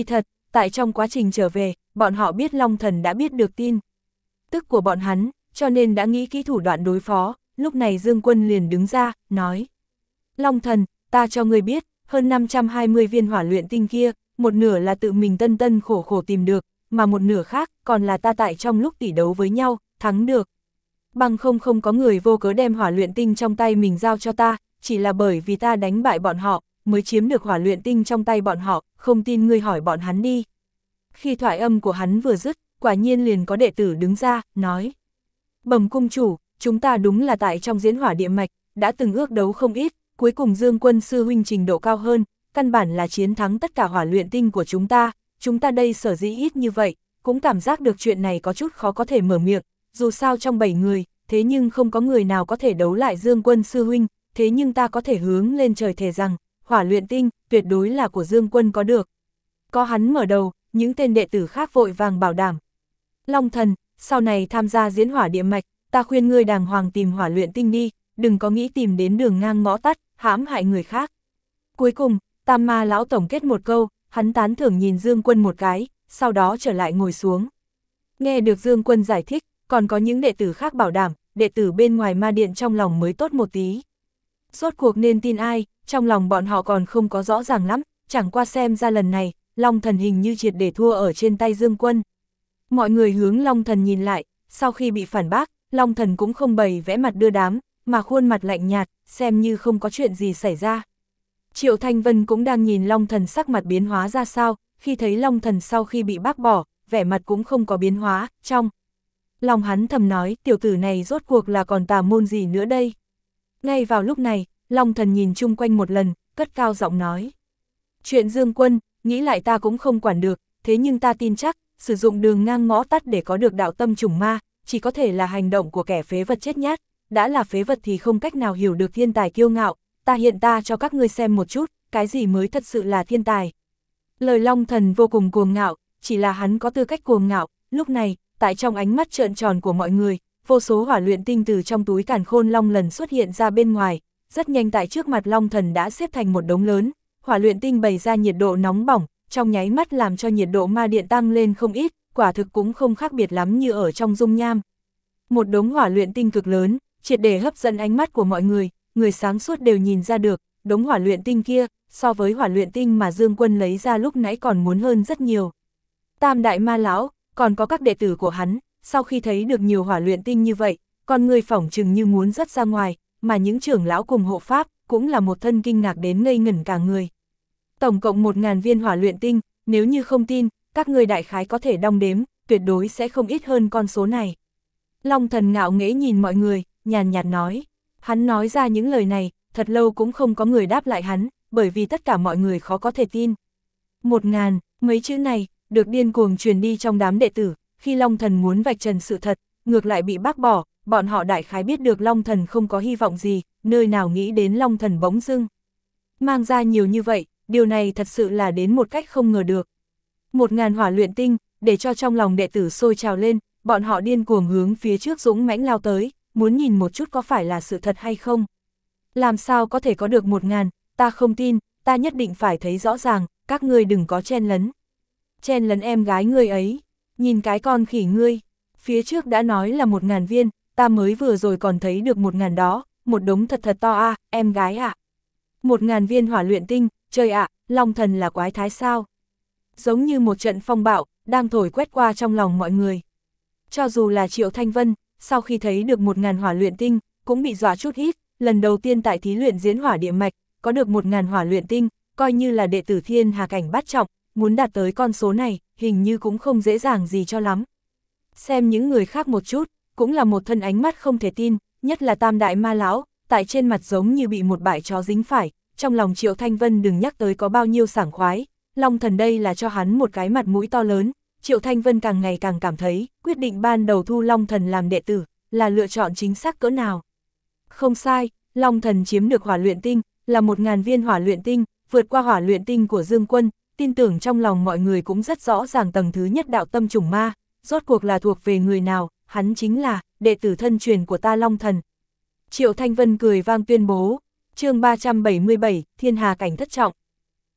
tại trong quá trình trở về, bọn họ biết Long Thần đã biết được tin tức của bọn hắn, cho nên đã nghĩ kỹ thủ đoạn đối phó, lúc này Dương Quân liền đứng ra, nói. Long Thần, ta cho ngươi biết, hơn năm trăm hai mươi viên hỏa luyện tinh kia, một nửa là tự mình tân tân khổ khổ tìm được, mà một nửa khác còn là ta tại trong lúc tỉ đấu với nhau, thắng được. Bằng không không có người vô cớ đem hỏa luyện tinh trong tay mình giao cho ta, chỉ là bởi vì ta đánh bại bọn họ, mới chiếm được hỏa luyện tinh trong tay bọn họ, không tin ngươi hỏi bọn hắn đi. Khi thoại âm của hắn vừa dứt, quả nhiên liền có đệ tử đứng ra, nói. Bẩm cung chủ, chúng ta đúng là tại trong diễn hỏa địa mạch, đã từng ước đấu không ít, cuối cùng Dương Quân sư huynh trình độ cao hơn, căn bản là chiến thắng tất cả hỏa luyện tinh của chúng ta, chúng ta đây sở dĩ ít như vậy, cũng cảm giác được chuyện này có chút khó có thể mở miệng, dù sao trong bảy người, thế nhưng không có người nào có thể đấu lại Dương Quân sư huynh, thế nhưng ta có thể hướng lên trời thề rằng, hỏa luyện tinh, tuyệt đối là của Dương Quân có được. Có hắn mở đầu, những tên đệ tử khác vội vàng bảo đảm. Long Thần, sau này tham gia diễn hỏa địa mạch, ta khuyên ngươi đàng hoàng tìm hỏa luyện tinh đi, đừng có nghĩ tìm đến đường ngang ngõ tắt, hãm hại người khác. Cuối cùng, Tam Ma lão tổng kết một câu, hắn tán thưởng nhìn Dương Quân một cái, sau đó trở lại ngồi xuống. Nghe được Dương Quân giải thích, còn có những đệ tử khác bảo đảm, đệ tử bên ngoài ma điện trong lòng mới tốt một tí. Rốt cuộc nên tin ai, trong lòng bọn họ còn không có rõ ràng lắm, chẳng qua xem ra lần này, Long Thần hình như triệt để thua ở trên tay Dương Quân. Mọi người hướng Long Thần nhìn lại, sau khi bị phản bác, Long Thần cũng không bày vẽ mặt đưa đám, mà khuôn mặt lạnh nhạt, xem như không có chuyện gì xảy ra. Triệu Thanh Vân cũng đang nhìn Long Thần sắc mặt biến hóa ra sao, khi thấy Long Thần sau khi bị bác bỏ, vẻ mặt cũng không có biến hóa, trong lòng hắn thầm nói tiểu tử này rốt cuộc là còn tà môn gì nữa đây. Ngay vào lúc này, Long Thần nhìn chung quanh một lần, cất cao giọng nói. Chuyện Dương Quân, nghĩ lại ta cũng không quản được, thế nhưng ta tin chắc, sử dụng đường ngang ngõ tắt để có được đạo tâm trùng ma, chỉ có thể là hành động của kẻ phế vật chết nhát, đã là phế vật thì không cách nào hiểu được thiên tài kiêu ngạo, ta hiện ta cho các ngươi xem một chút, cái gì mới thật sự là thiên tài. Lời Long Thần vô cùng cuồng ngạo, chỉ là hắn có tư cách cuồng ngạo, lúc này, tại trong ánh mắt trợn tròn của mọi người, vô số hỏa luyện tinh từ trong túi càn khôn long lần xuất hiện ra bên ngoài, rất nhanh tại trước mặt Long Thần đã xếp thành một đống lớn, hỏa luyện tinh bày ra nhiệt độ nóng bỏng, trong nháy mắt làm cho nhiệt độ ma điện tăng lên không ít, quả thực cũng không khác biệt lắm như ở trong dung nham. Một đống hỏa luyện tinh cực lớn, triệt để hấp dẫn ánh mắt của mọi người, người sáng suốt đều nhìn ra được, đống hỏa luyện tinh kia, so với hỏa luyện tinh mà Dương Quân lấy ra lúc nãy còn muốn hơn rất nhiều. Tam đại ma lão, còn có các đệ tử của hắn, sau khi thấy được nhiều hỏa luyện tinh như vậy, con người phỏng chừng như muốn rớt ra ngoài, mà những trưởng lão cùng hộ pháp, cũng là một thân kinh ngạc đến ngây ngẩn cả người. Tổng cộng một ngàn viên hỏa luyện tinh, nếu như không tin, các ngươi đại khái có thể đong đếm, tuyệt đối sẽ không ít hơn con số này. Long Thần ngạo nghễ nhìn mọi người, nhàn nhạt nói. Hắn nói ra những lời này, thật lâu cũng không có người đáp lại hắn, bởi vì tất cả mọi người khó có thể tin. Một ngàn, mấy chữ này, được điên cuồng truyền đi trong đám đệ tử, khi Long Thần muốn vạch trần sự thật, ngược lại bị bác bỏ, bọn họ đại khái biết được Long Thần không có hy vọng gì, nơi nào nghĩ đến Long Thần bỗng dưng mang ra nhiều như vậy, điều này thật sự là đến một cách không ngờ được. Một ngàn hỏa luyện tinh, để cho trong lòng đệ tử sôi trào lên, bọn họ điên cuồng hướng phía trước dũng mãnh lao tới, muốn nhìn một chút có phải là sự thật hay không. Làm sao có thể có được một ngàn, ta không tin, ta nhất định phải thấy rõ ràng, các ngươi đừng có chen lấn. Chen lấn em gái ngươi ấy, nhìn cái con khỉ ngươi, phía trước đã nói là một ngàn viên, ta mới vừa rồi còn thấy được một ngàn đó, một đống thật thật to a, à, em gái ạ. À. Một ngàn viên hỏa luyện tinh, trời ạ, à, Long Thần là quái thái sao? Giống như một trận phong bạo, đang thổi quét qua trong lòng mọi người. Cho dù là Triệu Thanh Vân, sau khi thấy được một ngàn hỏa luyện tinh, cũng bị dọa chút ít, lần đầu tiên tại thí luyện diễn hỏa địa mạch, có được một ngàn hỏa luyện tinh, coi như là đệ tử thiên hà cảnh bát trọng, muốn đạt tới con số này, hình như cũng không dễ dàng gì cho lắm. Xem những người khác một chút, cũng là một thân ánh mắt không thể tin, nhất là Tam đại ma lão, tại trên mặt giống như bị một bãi chó dính phải, trong lòng Triệu Thanh Vân đừng nhắc tới có bao nhiêu sảng khoái, Long Thần đây là cho hắn một cái mặt mũi to lớn. Triệu Thanh Vân càng ngày càng cảm thấy, quyết định ban đầu thu Long Thần làm đệ tử, là lựa chọn chính xác cỡ nào. Không sai, Long Thần chiếm được hỏa luyện tinh, là một ngàn viên hỏa luyện tinh, vượt qua hỏa luyện tinh của Dương Quân, tin tưởng trong lòng mọi người cũng rất rõ ràng tầng thứ nhất đạo tâm trùng ma, rốt cuộc là thuộc về người nào, hắn chính là, đệ tử thân truyền của ta Long Thần. Triệu Thanh Vân cười vang tuyên bố, chương ba trăm bảy mươi bảy, Thiên Hà cảnh thất trọng.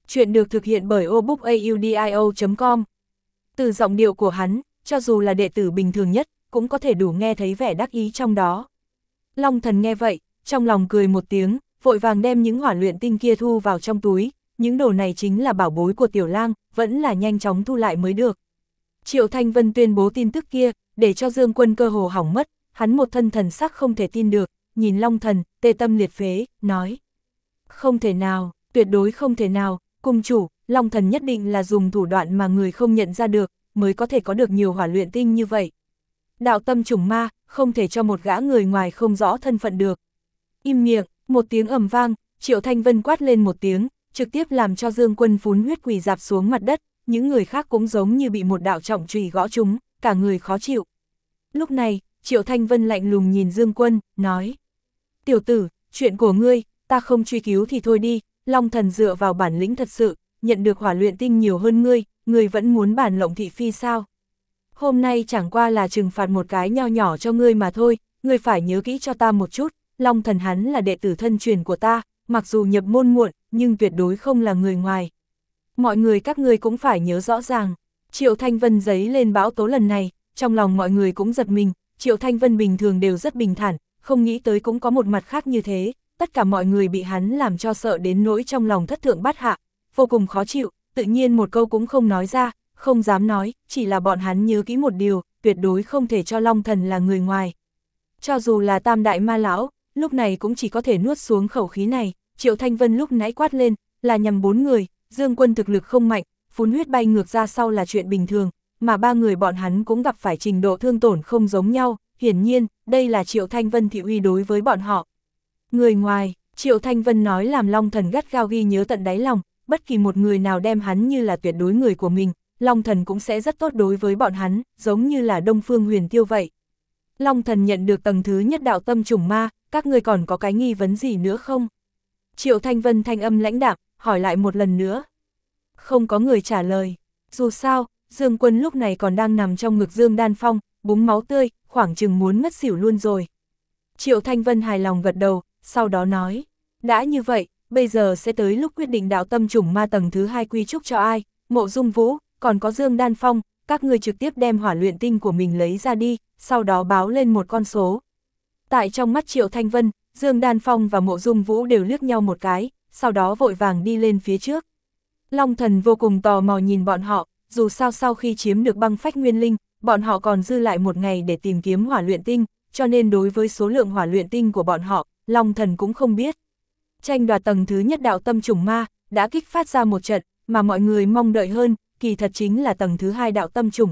Chuyện được thực hiện bởi obookaudio chấm com. Từ giọng điệu của hắn, cho dù là đệ tử bình thường nhất, cũng có thể đủ nghe thấy vẻ đắc ý trong đó. Long Thần nghe vậy, trong lòng cười một tiếng, vội vàng đem những hỏa luyện tinh kia thu vào trong túi, những đồ này chính là bảo bối của Tiểu Lang, vẫn là nhanh chóng thu lại mới được. Triệu Thanh Vân tuyên bố tin tức kia, để cho Dương Quân cơ hồ hỏng mất, hắn một thân thần sắc không thể tin được, nhìn Long Thần, tê tâm liệt phế, nói. Không thể nào, tuyệt đối không thể nào, cung chủ, Long Thần nhất định là dùng thủ đoạn mà người không nhận ra được, mới có thể có được nhiều hỏa luyện tinh như vậy. Đạo tâm trùng ma, không thể cho một gã người ngoài không rõ thân phận được. Im miệng, một tiếng ầm vang, Triệu Thanh Vân quát lên một tiếng, trực tiếp làm cho Dương Quân phun huyết quỳ rạp xuống mặt đất, những người khác cũng giống như bị một đạo trọng chùy gõ trúng, cả người khó chịu. Lúc này, Triệu Thanh Vân lạnh lùng nhìn Dương Quân, nói. Tiểu tử, chuyện của ngươi, ta không truy cứu thì thôi đi, Long Thần dựa vào bản lĩnh thật sự, nhận được hỏa luyện tinh nhiều hơn ngươi, ngươi vẫn muốn bản lộng thị phi sao? Hôm nay chẳng qua là trừng phạt một cái nho nhỏ cho ngươi mà thôi, ngươi phải nhớ kỹ cho ta một chút, Long Thần hắn là đệ tử thân truyền của ta, mặc dù nhập môn muộn, nhưng tuyệt đối không là người ngoài. Mọi người các ngươi cũng phải nhớ rõ ràng. Triệu Thanh Vân giấy lên bão tố lần này, trong lòng mọi người cũng giật mình, Triệu Thanh Vân bình thường đều rất bình thản, không nghĩ tới cũng có một mặt khác như thế, tất cả mọi người bị hắn làm cho sợ đến nỗi trong lòng thất thượng bát hạ, vô cùng khó chịu, tự nhiên một câu cũng không nói ra, không dám nói, chỉ là bọn hắn nhớ kỹ một điều, tuyệt đối không thể cho Long Thần là người ngoài. Cho dù là Tam Đại Ma Lão, lúc này cũng chỉ có thể nuốt xuống khẩu khí này, Triệu Thanh Vân lúc nãy quát lên, là nhằm bốn người, Dương Quân thực lực không mạnh, phun huyết bay ngược ra sau là chuyện bình thường, mà ba người bọn hắn cũng gặp phải trình độ thương tổn không giống nhau, hiển nhiên, đây là Triệu Thanh Vân thị uy đối với bọn họ. Người ngoài, Triệu Thanh Vân nói làm Long Thần gắt gao ghi nhớ tận đáy lòng, bất kỳ một người nào đem hắn như là tuyệt đối người của mình, Long Thần cũng sẽ rất tốt đối với bọn hắn, giống như là Đông Phương Huyền Tiêu vậy. Long Thần nhận được tầng thứ nhất đạo tâm trùng ma, các người còn có cái nghi vấn gì nữa không? Triệu Thanh Vân thanh âm lãnh đạm, hỏi lại một lần nữa. Không có người trả lời. Dù sao, Dương Quân lúc này còn đang nằm trong ngực Dương Đan Phong, búng máu tươi, khoảng chừng muốn ngất xỉu luôn rồi. Triệu Thanh Vân hài lòng gật đầu, sau đó nói. Đã như vậy, bây giờ sẽ tới lúc quyết định đạo tâm trùng ma tầng thứ hai quy trúc cho ai, Mộ Dung Vũ, còn có Dương Đan Phong, các người trực tiếp đem hỏa luyện tinh của mình lấy ra đi, sau đó báo lên một con số. Tại trong mắt Triệu Thanh Vân, Dương Đan Phong và Mộ Dung Vũ đều liếc nhau một cái, sau đó vội vàng đi lên phía trước. Long Thần vô cùng tò mò nhìn bọn họ, dù sao sau khi chiếm được băng phách nguyên linh, bọn họ còn dư lại một ngày để tìm kiếm hỏa luyện tinh, cho nên đối với số lượng hỏa luyện tinh của bọn họ, Long Thần cũng không biết. Tranh đoạt tầng thứ nhất đạo tâm trùng ma, đã kích phát ra một trận, mà mọi người mong đợi hơn, kỳ thật chính là tầng thứ hai đạo tâm trùng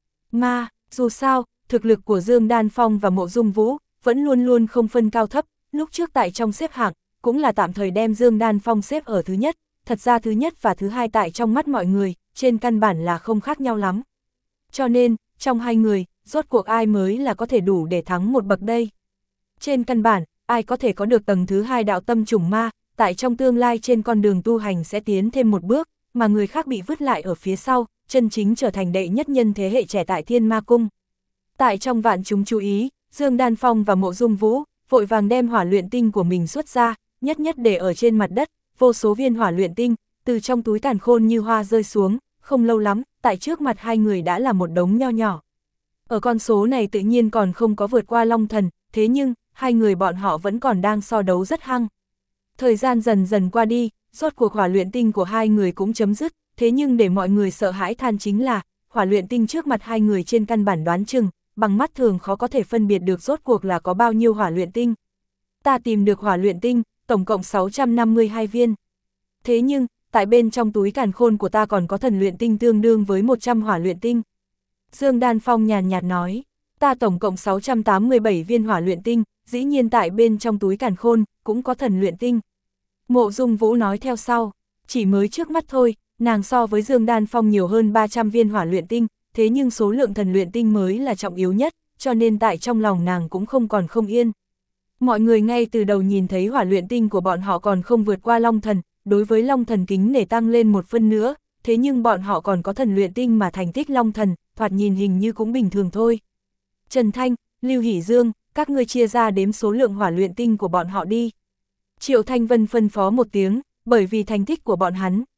ma, dù sao, thực lực của Dương Đan Phong và Mộ Dung Vũ, vẫn luôn luôn không phân cao thấp, lúc trước tại trong xếp hạng, cũng là tạm thời đem Dương Đan Phong xếp ở thứ nhất, thật ra thứ nhất và thứ hai tại trong mắt mọi người, trên căn bản là không khác nhau lắm. Cho nên, trong hai người, rốt cuộc ai mới là có thể đủ để thắng một bậc đây? Trên căn bản, ai có thể có được tầng thứ hai đạo tâm trùng ma, tại trong tương lai trên con đường tu hành sẽ tiến thêm một bước, mà người khác bị vứt lại ở phía sau, chân chính trở thành đệ nhất nhân thế hệ trẻ tại Thiên Ma Cung. Tại trong vạn chúng chú ý, Dương Đan Phong và Mộ Dung Vũ, vội vàng đem hỏa luyện tinh của mình xuất ra, nhất nhất để ở trên mặt đất, vô số viên hỏa luyện tinh, từ trong túi càn khôn như hoa rơi xuống, không lâu lắm, tại trước mặt hai người đã là một đống nho nhỏ. Ở con số này tự nhiên còn không có vượt qua Long Thần, thế nhưng, hai người bọn họ vẫn còn đang so đấu rất hăng. Thời gian dần dần qua đi, rốt cuộc hỏa luyện tinh của hai người cũng chấm dứt, thế nhưng để mọi người sợ hãi than chính là, hỏa luyện tinh trước mặt hai người trên căn bản đoán chừng, bằng mắt thường khó có thể phân biệt được rốt cuộc là có bao nhiêu hỏa luyện tinh. Ta tìm được hỏa luyện tinh, tổng cộng sáu trăm năm mươi hai viên. Thế nhưng, tại bên trong túi càn khôn của ta còn có thần luyện tinh tương đương với một trăm hỏa luyện tinh. Dương Đan Phong nhàn nhạt nói, ta tổng cộng sáu trăm tám mươi bảy viên hỏa luyện tinh, dĩ nhiên tại bên trong túi càn khôn, cũng có thần luyện tinh. Mộ Dung Vũ nói theo sau, chỉ mới trước mắt thôi, nàng so với Dương Đan Phong nhiều hơn ba trăm viên hỏa luyện tinh, thế nhưng số lượng thần luyện tinh mới là trọng yếu nhất, cho nên tại trong lòng nàng cũng không còn không yên. Mọi người ngay từ đầu nhìn thấy hỏa luyện tinh của bọn họ còn không vượt qua Long Thần, đối với Long Thần kính nể tăng lên một phân nữa, thế nhưng bọn họ còn có thần luyện tinh mà thành tích Long Thần, thoạt nhìn hình như cũng bình thường thôi. Trần Thanh, Lưu Hỷ Dương, các ngươi chia ra đếm số lượng hỏa luyện tinh của bọn họ đi. Triệu Thanh Vân phân phó một tiếng, bởi vì thành tích của bọn hắn,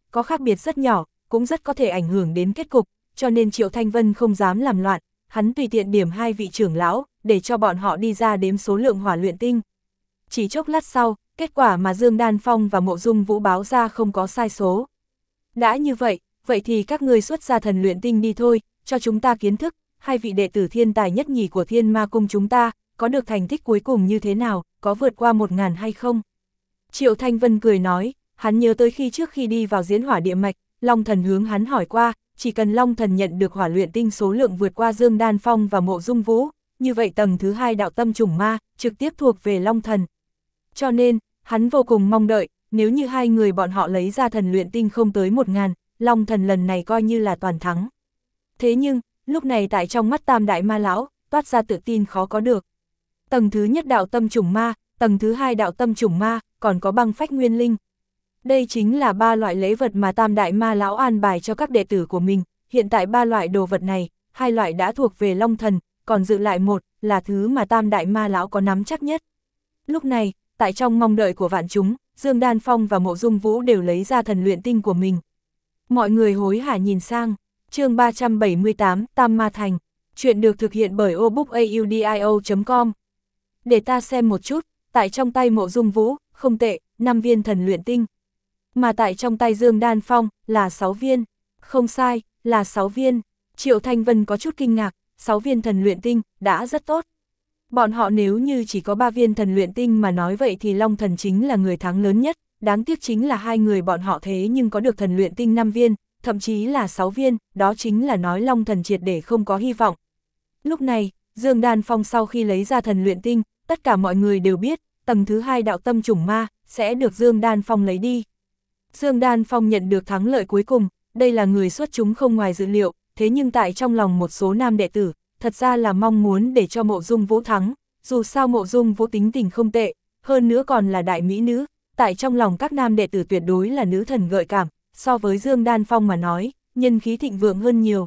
có khác biệt rất nhỏ, cũng rất có thể ảnh hưởng đến kết cục, cho nên Triệu Thanh Vân không dám làm loạn, hắn tùy tiện điểm hai vị trưởng lão, để cho bọn họ đi ra đếm số lượng hỏa luyện tinh. Chỉ chốc lát sau, kết quả mà Dương Đan Phong và Mộ Dung Vũ báo ra không có sai số. Đã như vậy, vậy thì các ngươi xuất ra thần luyện tinh đi thôi, cho chúng ta kiến thức, hai vị đệ tử thiên tài nhất nhì của Thiên Ma Cung chúng ta, có được thành tích cuối cùng như thế nào, có vượt qua một ngàn hay không? Triệu Thanh Vân cười nói, hắn nhớ tới khi trước khi đi vào diễn hỏa địa mạch, Long Thần hướng hắn hỏi qua, chỉ cần Long Thần nhận được hỏa luyện tinh số lượng vượt qua Dương Đan Phong và Mộ Dung Vũ, như vậy tầng thứ hai đạo tâm trùng ma, trực tiếp thuộc về Long Thần. Cho nên, hắn vô cùng mong đợi, nếu như hai người bọn họ lấy ra thần luyện tinh không tới một ngàn, Long Thần lần này coi như là toàn thắng. Thế nhưng, lúc này tại trong mắt Tam Đại Ma Lão, toát ra tự tin khó có được. Tầng thứ nhất đạo tâm trùng ma, tầng thứ hai đạo tâm trùng ma, còn có băng phách nguyên linh. Đây chính là ba loại lễ vật mà Tam Đại Ma Lão an bài cho các đệ tử của mình, hiện tại ba loại đồ vật này, hai loại đã thuộc về Long Thần, còn dự lại một, là thứ mà Tam Đại Ma Lão có nắm chắc nhất. Lúc này, tại trong mong đợi của vạn chúng, Dương Đan Phong và Mộ Dung Vũ đều lấy ra thần luyện tinh của mình. Mọi người hối hả nhìn sang, chương ba trăm bảy mươi tám, Tam Ma Thành, chuyện được thực hiện bởi obookaudio chấm com. Để ta xem một chút, tại trong tay Mộ Dung Vũ, không tệ, năm viên thần luyện tinh. Mà tại trong tay Dương Đan Phong, là sáu viên. Không sai, là sáu viên. Triệu Thanh Vân có chút kinh ngạc, sáu viên thần luyện tinh, đã rất tốt. Bọn họ nếu như chỉ có ba viên thần luyện tinh mà nói vậy thì Long Thần chính là người thắng lớn nhất, đáng tiếc chính là hai người bọn họ thế nhưng có được thần luyện tinh năm viên, thậm chí là sáu viên, đó chính là nói Long Thần triệt để không có hy vọng. Lúc này, Dương Đan Phong sau khi lấy ra thần luyện tinh, tất cả mọi người đều biết, tầng thứ hai đạo tâm trùng ma, sẽ được Dương Đan Phong lấy đi. Dương Đan Phong nhận được thắng lợi cuối cùng, đây là người xuất chúng không ngoài dự liệu, thế nhưng tại trong lòng một số nam đệ tử, thật ra là mong muốn để cho Mộ Dung Vũ thắng, dù sao Mộ Dung Vũ tính tình không tệ, hơn nữa còn là đại mỹ nữ, tại trong lòng các nam đệ tử tuyệt đối là nữ thần gợi cảm, so với Dương Đan Phong mà nói, nhân khí thịnh vượng hơn nhiều.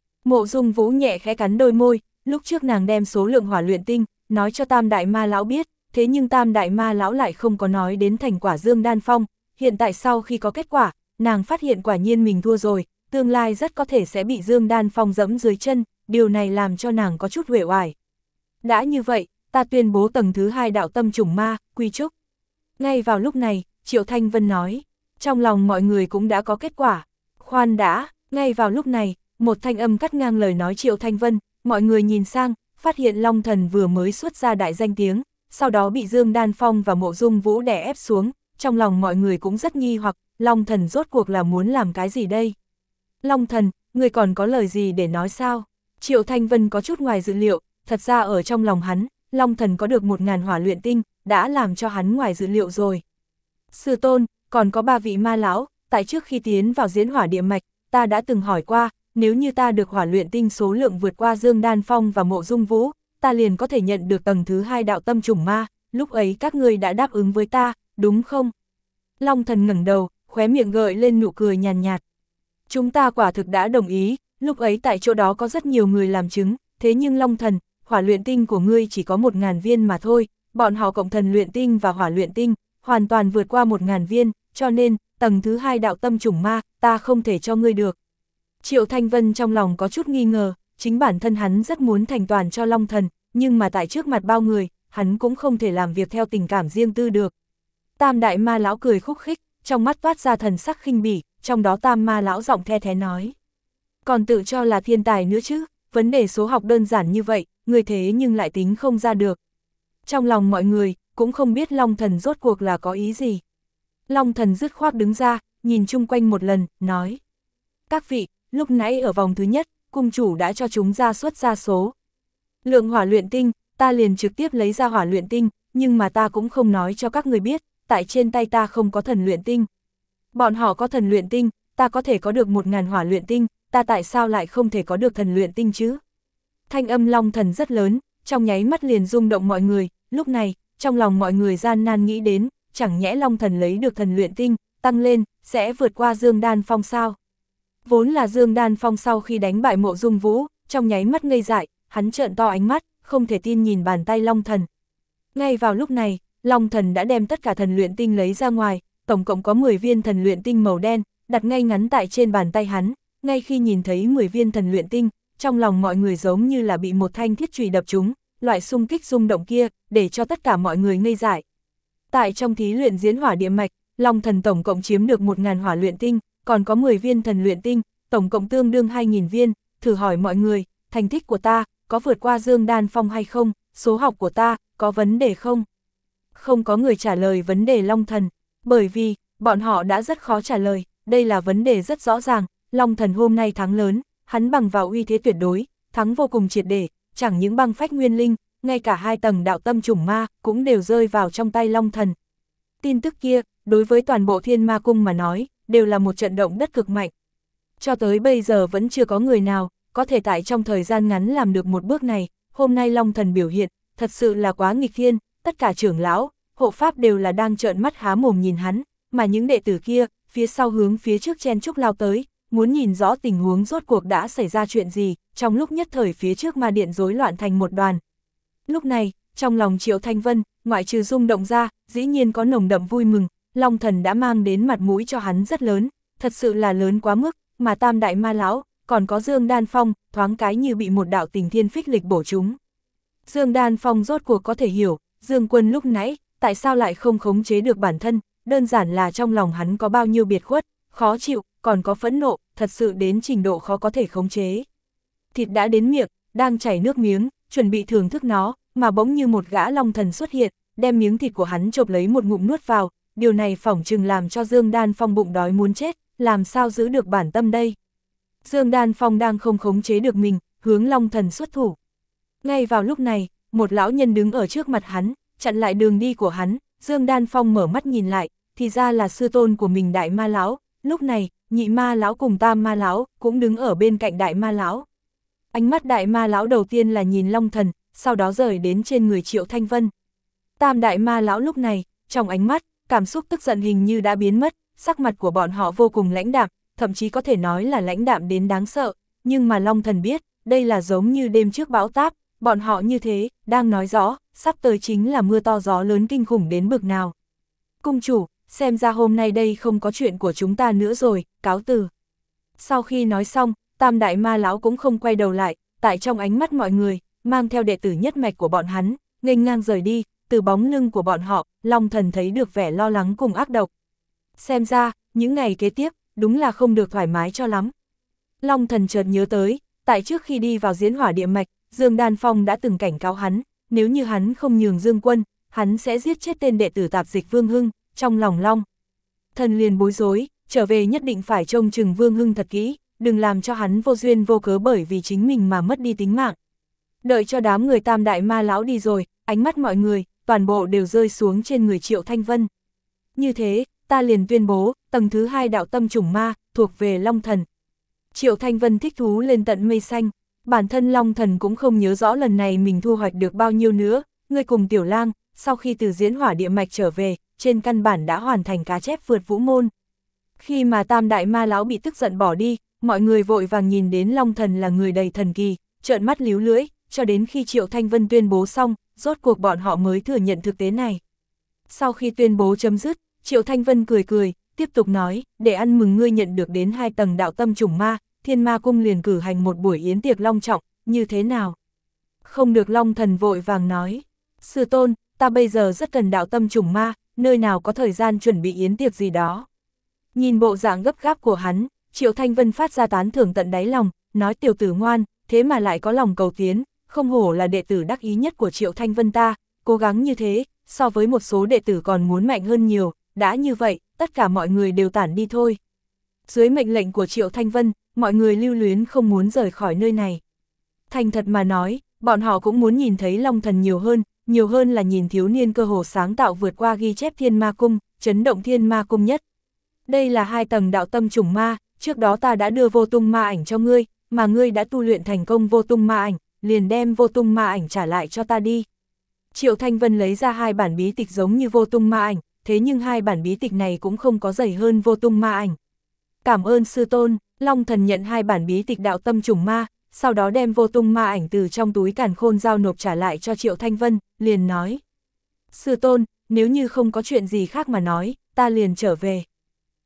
Mộ Dung Vũ nhẹ khẽ cắn đôi môi, lúc trước nàng đem số lượng hỏa luyện tinh, nói cho Tam Đại Ma Lão biết, thế nhưng Tam Đại Ma Lão lại không có nói đến thành quả Dương Đan Phong, hiện tại sau khi có kết quả, nàng phát hiện quả nhiên mình thua rồi, tương lai rất có thể sẽ bị Dương Đan Phong dẫm dưới chân, điều này làm cho nàng có chút uể oải. Đã như vậy, ta tuyên bố tầng thứ hai đạo tâm trùng ma, quy chúc. Ngay vào lúc này, Triệu Thanh Vân nói, trong lòng mọi người cũng đã có kết quả. Khoan đã, ngay vào lúc này, một thanh âm cắt ngang lời nói Triệu Thanh Vân, mọi người nhìn sang, phát hiện Long Thần vừa mới xuất ra đại danh tiếng, sau đó bị Dương Đan Phong và Mộ Dung Vũ đè ép xuống, trong lòng mọi người cũng rất nghi hoặc, Long Thần rốt cuộc là muốn làm cái gì đây? Long Thần, người còn có lời gì để nói sao? Triệu Thanh Vân có chút ngoài dự liệu, thật ra ở trong lòng hắn, Long Thần có được một ngàn hỏa luyện tinh, đã làm cho hắn ngoài dự liệu rồi. Sư tôn, còn có ba vị ma lão, tại trước khi tiến vào diễn hỏa địa mạch, ta đã từng hỏi qua, nếu như ta được hỏa luyện tinh số lượng vượt qua Dương Đan Phong và Mộ Dung Vũ, ta liền có thể nhận được tầng thứ hai đạo tâm trùng ma, lúc ấy các ngươi đã đáp ứng với ta, đúng không? Long Thần ngẩng đầu, khóe miệng gợi lên nụ cười nhàn nhạt, nhạt. Chúng ta quả thực đã đồng ý, lúc ấy tại chỗ đó có rất nhiều người làm chứng, thế nhưng Long Thần, hỏa luyện tinh của ngươi chỉ có một ngàn viên mà thôi, bọn họ cộng thần luyện tinh và hỏa luyện tinh, hoàn toàn vượt qua một ngàn viên, cho nên, tầng thứ hai đạo tâm trùng ma, ta không thể cho ngươi được. Triệu Thanh Vân trong lòng có chút nghi ngờ, chính bản thân hắn rất muốn thành toàn cho Long Thần, nhưng mà tại trước mặt bao người, hắn cũng không thể làm việc theo tình cảm riêng tư được. Tam Đại Ma Lão cười khúc khích, trong mắt toát ra thần sắc khinh bỉ, trong đó Tam Ma Lão giọng the thé nói. Còn tự cho là thiên tài nữa chứ, vấn đề số học đơn giản như vậy, người thế nhưng lại tính không ra được. Trong lòng mọi người, cũng không biết Long Thần rốt cuộc là có ý gì. Long Thần dứt khoát đứng ra, nhìn chung quanh một lần, nói. Các vị, lúc nãy ở vòng thứ nhất, cung chủ đã cho chúng ra xuất ra số. Lượng hỏa luyện tinh, ta liền trực tiếp lấy ra hỏa luyện tinh, nhưng mà ta cũng không nói cho các người biết, tại trên tay ta không có thần luyện tinh. Bọn họ có thần luyện tinh, ta có thể có được một ngàn hỏa luyện tinh, ta tại sao lại không thể có được thần luyện tinh chứ? Thanh âm Long Thần rất lớn, trong nháy mắt liền rung động mọi người, lúc này, trong lòng mọi người gian nan nghĩ đến, chẳng nhẽ Long Thần lấy được thần luyện tinh, tăng lên, sẽ vượt qua Dương Đan Phong sao? Vốn là Dương Đan Phong sau khi đánh bại Mộ Dung Vũ, trong nháy mắt ngây dại, hắn trợn to ánh mắt, không thể tin nhìn bàn tay Long Thần. Ngay vào lúc này, Long Thần đã đem tất cả thần luyện tinh lấy ra ngoài, tổng cộng có mười viên thần luyện tinh màu đen, đặt ngay ngắn tại trên bàn tay hắn, ngay khi nhìn thấy mười viên thần luyện tinh, trong lòng mọi người giống như là bị một thanh thiết chùy đập trúng, loại xung kích rung động kia, để cho tất cả mọi người ngây dại. Tại trong thí luyện diễn hỏa địa mạch, Long Thần tổng cộng chiếm được một nghìn hỏa luyện tinh, còn có mười viên thần luyện tinh, tổng cộng tương đương hai nghìn viên, thử hỏi mọi người, thành tích của ta, có vượt qua Dương Đan Phong hay không, số học của ta, có vấn đề không? Không có người trả lời vấn đề Long Thần, bởi vì, bọn họ đã rất khó trả lời, đây là vấn đề rất rõ ràng, Long Thần hôm nay thắng lớn, hắn bằng vào uy thế tuyệt đối, thắng vô cùng triệt để, chẳng những băng phách nguyên linh, ngay cả hai tầng đạo tâm chủng ma, cũng đều rơi vào trong tay Long Thần. Tin tức kia, đối với toàn bộ Thiên Ma Cung mà nói, đều là một trận động đất cực mạnh. Cho tới bây giờ vẫn chưa có người nào, có thể tại trong thời gian ngắn làm được một bước này, hôm nay Long Thần biểu hiện, thật sự là quá nghịch thiên, tất cả trưởng lão, hộ pháp đều là đang trợn mắt há mồm nhìn hắn, mà những đệ tử kia, phía sau hướng phía trước chen chúc lao tới, muốn nhìn rõ tình huống rốt cuộc đã xảy ra chuyện gì, trong lúc nhất thời phía trước ma điện rối loạn thành một đoàn. Lúc này, trong lòng Triệu Thanh Vân, ngoại trừ rung động ra, dĩ nhiên có nồng đậm vui mừng, Long Thần đã mang đến mặt mũi cho hắn rất lớn, thật sự là lớn quá mức, mà Tam Đại Ma Lão, còn có Dương Đan Phong, thoáng cái như bị một đạo tình thiên phích lịch bổ trúng. Dương Đan Phong rốt cuộc có thể hiểu, Dương Quân lúc nãy, tại sao lại không khống chế được bản thân, đơn giản là trong lòng hắn có bao nhiêu biệt khuất, khó chịu, còn có phẫn nộ, thật sự đến trình độ khó có thể khống chế. Thịt đã đến miệng, đang chảy nước miếng, chuẩn bị thưởng thức nó, mà bỗng như một gã Long Thần xuất hiện, đem miếng thịt của hắn chộp lấy một ngụm nuốt vào, điều này phỏng chừng làm cho Dương Đan Phong bụng đói muốn chết, làm sao giữ được bản tâm đây. Dương Đan Phong đang không khống chế được mình, hướng Long Thần xuất thủ. Ngay vào lúc này, một lão nhân đứng ở trước mặt hắn, chặn lại đường đi của hắn, Dương Đan Phong mở mắt nhìn lại, thì ra là sư tôn của mình Đại Ma Lão, lúc này, Nhị Ma Lão cùng Tam Ma Lão cũng đứng ở bên cạnh Đại Ma Lão. Ánh mắt Đại Ma Lão đầu tiên là nhìn Long Thần, sau đó rời đến trên người Triệu Thanh Vân. Tam Đại Ma Lão lúc này, trong ánh mắt, cảm xúc tức giận hình như đã biến mất, sắc mặt của bọn họ vô cùng lãnh đạm, thậm chí có thể nói là lãnh đạm đến đáng sợ, nhưng mà Long Thần biết, đây là giống như đêm trước bão táp, bọn họ như thế, đang nói rõ, sắp tới chính là mưa to gió lớn kinh khủng đến bực nào. Cung chủ, xem ra hôm nay đây không có chuyện của chúng ta nữa rồi, cáo từ. Sau khi nói xong, Tam Đại Ma Lão cũng không quay đầu lại, tại trong ánh mắt mọi người, mang theo đệ tử nhất mạch của bọn hắn, nghênh ngang rời đi, từ bóng lưng của bọn họ, Long Thần thấy được vẻ lo lắng cùng ác độc. Xem ra, những ngày kế tiếp, đúng là không được thoải mái cho lắm. Long Thần chợt nhớ tới, tại trước khi đi vào diễn hỏa địa mạch, Dương Đan Phong đã từng cảnh cáo hắn, nếu như hắn không nhường Dương Quân, hắn sẽ giết chết tên đệ tử tạp dịch Vương Hưng, trong lòng Long Thần liền bối rối, trở về nhất định phải trông chừng Vương Hưng thật kỹ, đừng làm cho hắn vô duyên vô cớ bởi vì chính mình mà mất đi tính mạng. Đợi cho đám người Tam Đại Ma Lão đi rồi, ánh mắt mọi người, toàn bộ đều rơi xuống trên người Triệu Thanh Vân. Như thế, ta liền tuyên bố, tầng thứ hai đạo tâm chủng ma, thuộc về Long Thần. Triệu Thanh Vân thích thú lên tận mây xanh, bản thân Long Thần cũng không nhớ rõ lần này mình thu hoạch được bao nhiêu nữa, người cùng Tiểu Lang, sau khi từ diễn hỏa địa mạch trở về, trên căn bản đã hoàn thành cá chép vượt vũ môn. Khi mà Tam Đại Ma Lão bị tức giận bỏ đi, mọi người vội vàng nhìn đến Long Thần là người đầy thần kỳ, trợn mắt líu lưỡi, cho đến khi Triệu Thanh Vân tuyên bố xong, rốt cuộc bọn họ mới thừa nhận thực tế này. Sau khi tuyên bố chấm dứt, Triệu Thanh Vân cười cười, tiếp tục nói, để ăn mừng ngươi nhận được đến hai tầng đạo tâm chủng ma, Thiên Ma Cung liền cử hành một buổi yến tiệc long trọng, như thế nào? Không được. Long Thần vội vàng nói, sư tôn, ta bây giờ rất cần đạo tâm chủng ma, nơi nào có thời gian chuẩn bị yến tiệc gì đó. Nhìn bộ dạng gấp gáp của hắn, Triệu Thanh Vân phát ra tán thưởng tận đáy lòng, nói tiểu tử ngoan, thế mà lại có lòng cầu tiến, không hổ là đệ tử đắc ý nhất của Triệu Thanh Vân ta, cố gắng như thế, so với một số đệ tử còn muốn mạnh hơn nhiều, đã như vậy, tất cả mọi người đều tản đi thôi. Dưới mệnh lệnh của Triệu Thanh Vân, mọi người lưu luyến không muốn rời khỏi nơi này. Thành thật mà nói, bọn họ cũng muốn nhìn thấy Long Thần nhiều hơn, nhiều hơn là nhìn thiếu niên cơ hồ sáng tạo vượt qua ghi chép Thiên Ma Cung, chấn động Thiên Ma Cung nhất. Đây là hai tầng đạo tâm chủng ma, trước đó ta đã đưa vô tung ma ảnh cho ngươi, mà ngươi đã tu luyện thành công vô tung ma ảnh, liền đem vô tung ma ảnh trả lại cho ta đi. Triệu Thanh Vân lấy ra hai bản bí tịch giống như vô tung ma ảnh, thế nhưng hai bản bí tịch này cũng không có dày hơn vô tung ma ảnh. Cảm ơn sư tôn. Long Thần nhận hai bản bí tịch đạo tâm chủng ma, sau đó đem vô tung ma ảnh từ trong túi càn khôn giao nộp trả lại cho Triệu Thanh Vân, liền nói. Sư tôn, nếu như không có chuyện gì khác mà nói, ta liền trở về. Ừm,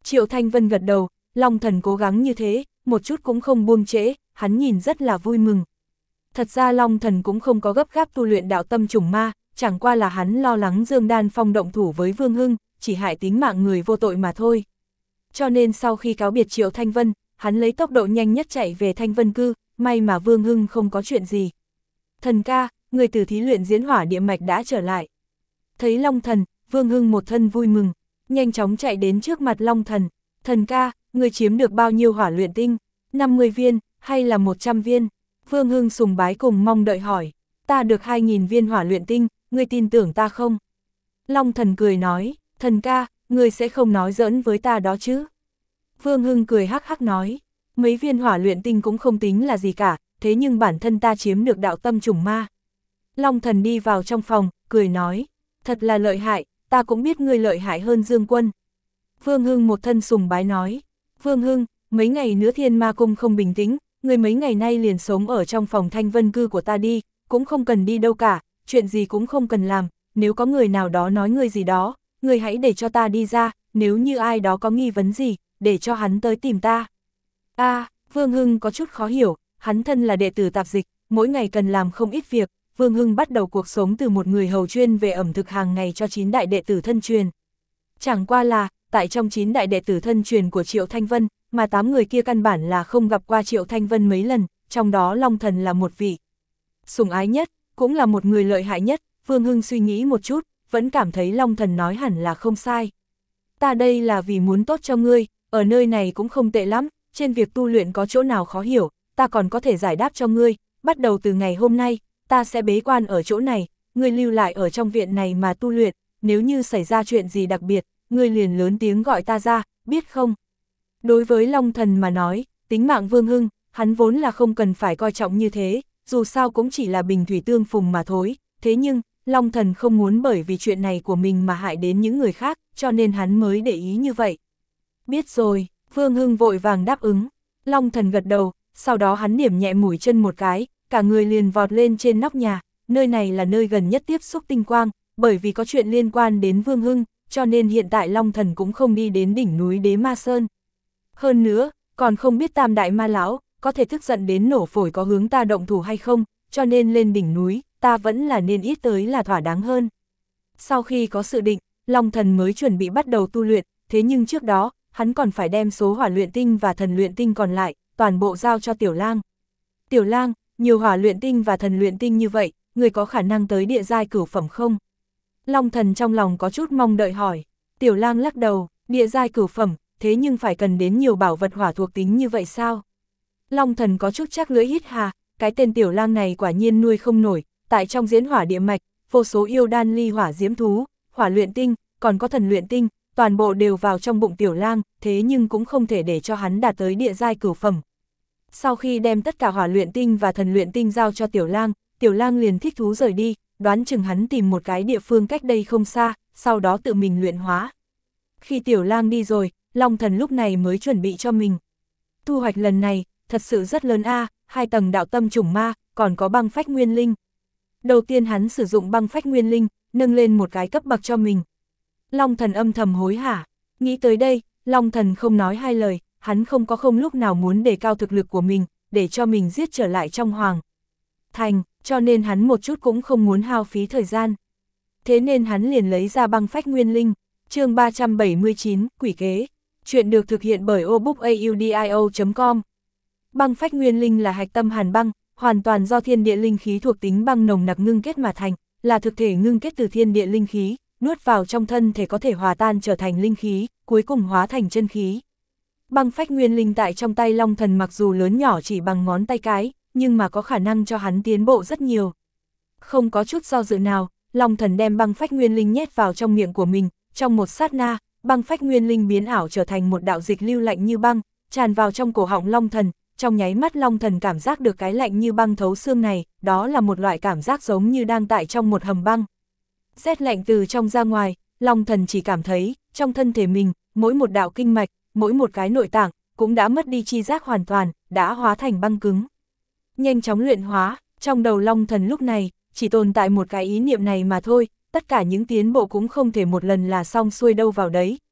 Triệu Thanh Vân gật đầu, Long Thần cố gắng như thế, một chút cũng không buông trễ, hắn nhìn rất là vui mừng. Thật ra Long Thần cũng không có gấp gáp tu luyện đạo tâm trùng ma, chẳng qua là hắn lo lắng Dương Đan Phong động thủ với Vương Hưng, chỉ hại tính mạng người vô tội mà thôi. Cho nên sau khi cáo biệt Triệu Thanh Vân, hắn lấy tốc độ nhanh nhất chạy về Thanh Vân Cư, may mà Vương Hưng không có chuyện gì. Thần ca, người từ thí luyện diễn hỏa địa mạch đã trở lại. Thấy Long Thần, Vương Hưng một thân vui mừng, nhanh chóng chạy đến trước mặt Long Thần. Thần ca, người chiếm được bao nhiêu hỏa luyện tinh? năm mươi viên, hay là một trăm viên? Vương Hưng sùng bái cùng mong đợi hỏi. Ta được hai nghìn viên hỏa luyện tinh, ngươi tin tưởng ta không? Long Thần cười nói, thần ca, ngươi sẽ không nói giỡn với ta đó chứ? Vương Hưng cười hắc hắc nói, mấy viên hỏa luyện tinh cũng không tính là gì cả, thế nhưng bản thân ta chiếm được đạo tâm trùng ma. Long Thần đi vào trong phòng, cười nói, thật là lợi hại, ta cũng biết ngươi lợi hại hơn Dương Quân. Vương Hưng một thân sùng bái nói, Vương Hưng, mấy ngày nữa Thiên Ma Cung không bình tĩnh, ngươi mấy ngày nay liền sống ở trong phòng Thanh Vân Cư của ta đi, cũng không cần đi đâu cả, chuyện gì cũng không cần làm, nếu có người nào đó nói ngươi gì đó, ngươi hãy để cho ta đi ra, nếu như ai đó có nghi vấn gì, để cho hắn tới tìm ta. A, à, Vương Hưng có chút khó hiểu, hắn thân là đệ tử tạp dịch, mỗi ngày cần làm không ít việc, Vương Hưng bắt đầu cuộc sống từ một người hầu chuyên về ẩm thực hàng ngày cho chín đại đệ tử thân truyền. Chẳng qua là, tại trong chín đại đệ tử thân truyền của Triệu Thanh Vân, mà tám người kia căn bản là không gặp qua Triệu Thanh Vân mấy lần, trong đó Long Thần là một vị sủng ái nhất, cũng là một người lợi hại nhất. Vương Hưng suy nghĩ một chút, vẫn cảm thấy Long Thần nói hẳn là không sai. Ta đây là vì muốn tốt cho ngươi, ở nơi này cũng không tệ lắm, trên việc tu luyện có chỗ nào khó hiểu, ta còn có thể giải đáp cho ngươi, bắt đầu từ ngày hôm nay, ta sẽ bế quan ở chỗ này, ngươi lưu lại ở trong viện này mà tu luyện, nếu như xảy ra chuyện gì đặc biệt, ngươi liền lớn tiếng gọi ta ra, biết không? Đối với Long Thần mà nói, tính mạng Vương Hưng, hắn vốn là không cần phải coi trọng như thế, dù sao cũng chỉ là bình thủy tương phùng mà thôi, thế nhưng, Long Thần không muốn bởi vì chuyện này của mình mà hại đến những người khác, cho nên hắn mới để ý như vậy. Biết rồi, Vương Hưng vội vàng đáp ứng, Long Thần gật đầu, sau đó hắn điểm nhẹ mũi chân một cái, cả người liền vọt lên trên nóc nhà, nơi này là nơi gần nhất tiếp xúc tinh quang, bởi vì có chuyện liên quan đến Vương Hưng, cho nên hiện tại Long Thần cũng không đi đến đỉnh núi Đế Ma Sơn. Hơn nữa, còn không biết Tam Đại Ma Lão có thể tức giận đến nổ phổi có hướng ta động thủ hay không, cho nên lên đỉnh núi, ta vẫn là nên ít tới là thỏa đáng hơn. Sau khi có sự định, Long Thần mới chuẩn bị bắt đầu tu luyện, thế nhưng trước đó, hắn còn phải đem số hỏa luyện tinh và thần luyện tinh còn lại, toàn bộ giao cho Tiểu Lang. Tiểu Lang, nhiều hỏa luyện tinh và thần luyện tinh như vậy, người có khả năng tới địa giai cửu phẩm không? Long Thần trong lòng có chút mong đợi hỏi. Tiểu Lang lắc đầu, địa giai cửu phẩm, thế nhưng phải cần đến nhiều bảo vật hỏa thuộc tính như vậy sao? Long Thần có chút chắc lưỡi hít hà, cái tên Tiểu Lang này quả nhiên nuôi không nổi, tại trong diễn hỏa địa mạch, vô số yêu đan ly hỏa diễm thú, hỏa luyện tinh, còn có thần luyện tinh, toàn bộ đều vào trong bụng Tiểu Lang, thế nhưng cũng không thể để cho hắn đạt tới địa giai cửu phẩm. Sau khi đem tất cả hỏa luyện tinh và thần luyện tinh giao cho Tiểu Lang, Tiểu Lang liền thích thú rời đi, đoán chừng hắn tìm một cái địa phương cách đây không xa, sau đó tự mình luyện hóa. Khi Tiểu Lang đi rồi, Long Thần lúc này mới chuẩn bị cho mình. Thu hoạch lần này, thật sự rất lớn a, hai tầng đạo tâm trùng ma, còn có băng phách nguyên linh. Đầu tiên hắn sử dụng băng phách nguyên linh, nâng lên một cái cấp bậc cho mình. Long Thần âm thầm hối hả, nghĩ tới đây, Long Thần không nói hai lời, hắn không có không lúc nào muốn đề cao thực lực của mình, để cho mình giết trở lại trong hoàng thành, cho nên hắn một chút cũng không muốn hao phí thời gian. Thế nên hắn liền lấy ra băng phách nguyên linh. Chương ba trăm bảy mươi chín, Quỷ kế. Chuyện được thực hiện bởi obookaudio chấm com. Băng phách nguyên linh là hạch tâm hàn băng, hoàn toàn do thiên địa linh khí thuộc tính băng nồng nặc ngưng kết mà thành, là thực thể ngưng kết từ thiên địa linh khí, nuốt vào trong thân thể có thể hòa tan trở thành linh khí, cuối cùng hóa thành chân khí. Băng phách nguyên linh tại trong tay Long Thần mặc dù lớn nhỏ chỉ bằng ngón tay cái, nhưng mà có khả năng cho hắn tiến bộ rất nhiều. Không có chút do dự nào, Long Thần đem băng phách nguyên linh nhét vào trong miệng của mình, trong một sát na, băng phách nguyên linh biến ảo trở thành một đạo dịch lưu lạnh như băng, tràn vào trong cổ họng Long Thần, trong nháy mắt Long Thần cảm giác được cái lạnh như băng thấu xương này, đó là một loại cảm giác giống như đang tại trong một hầm băng. Rét lạnh từ trong ra ngoài, Long Thần chỉ cảm thấy, trong thân thể mình, mỗi một đạo kinh mạch, mỗi một cái nội tạng, cũng đã mất đi chi giác hoàn toàn, đã hóa thành băng cứng. Nhanh chóng luyện hóa, trong đầu Long Thần lúc này, chỉ tồn tại một cái ý niệm này mà thôi, tất cả những tiến bộ cũng không thể một lần là xong xuôi đâu vào đấy,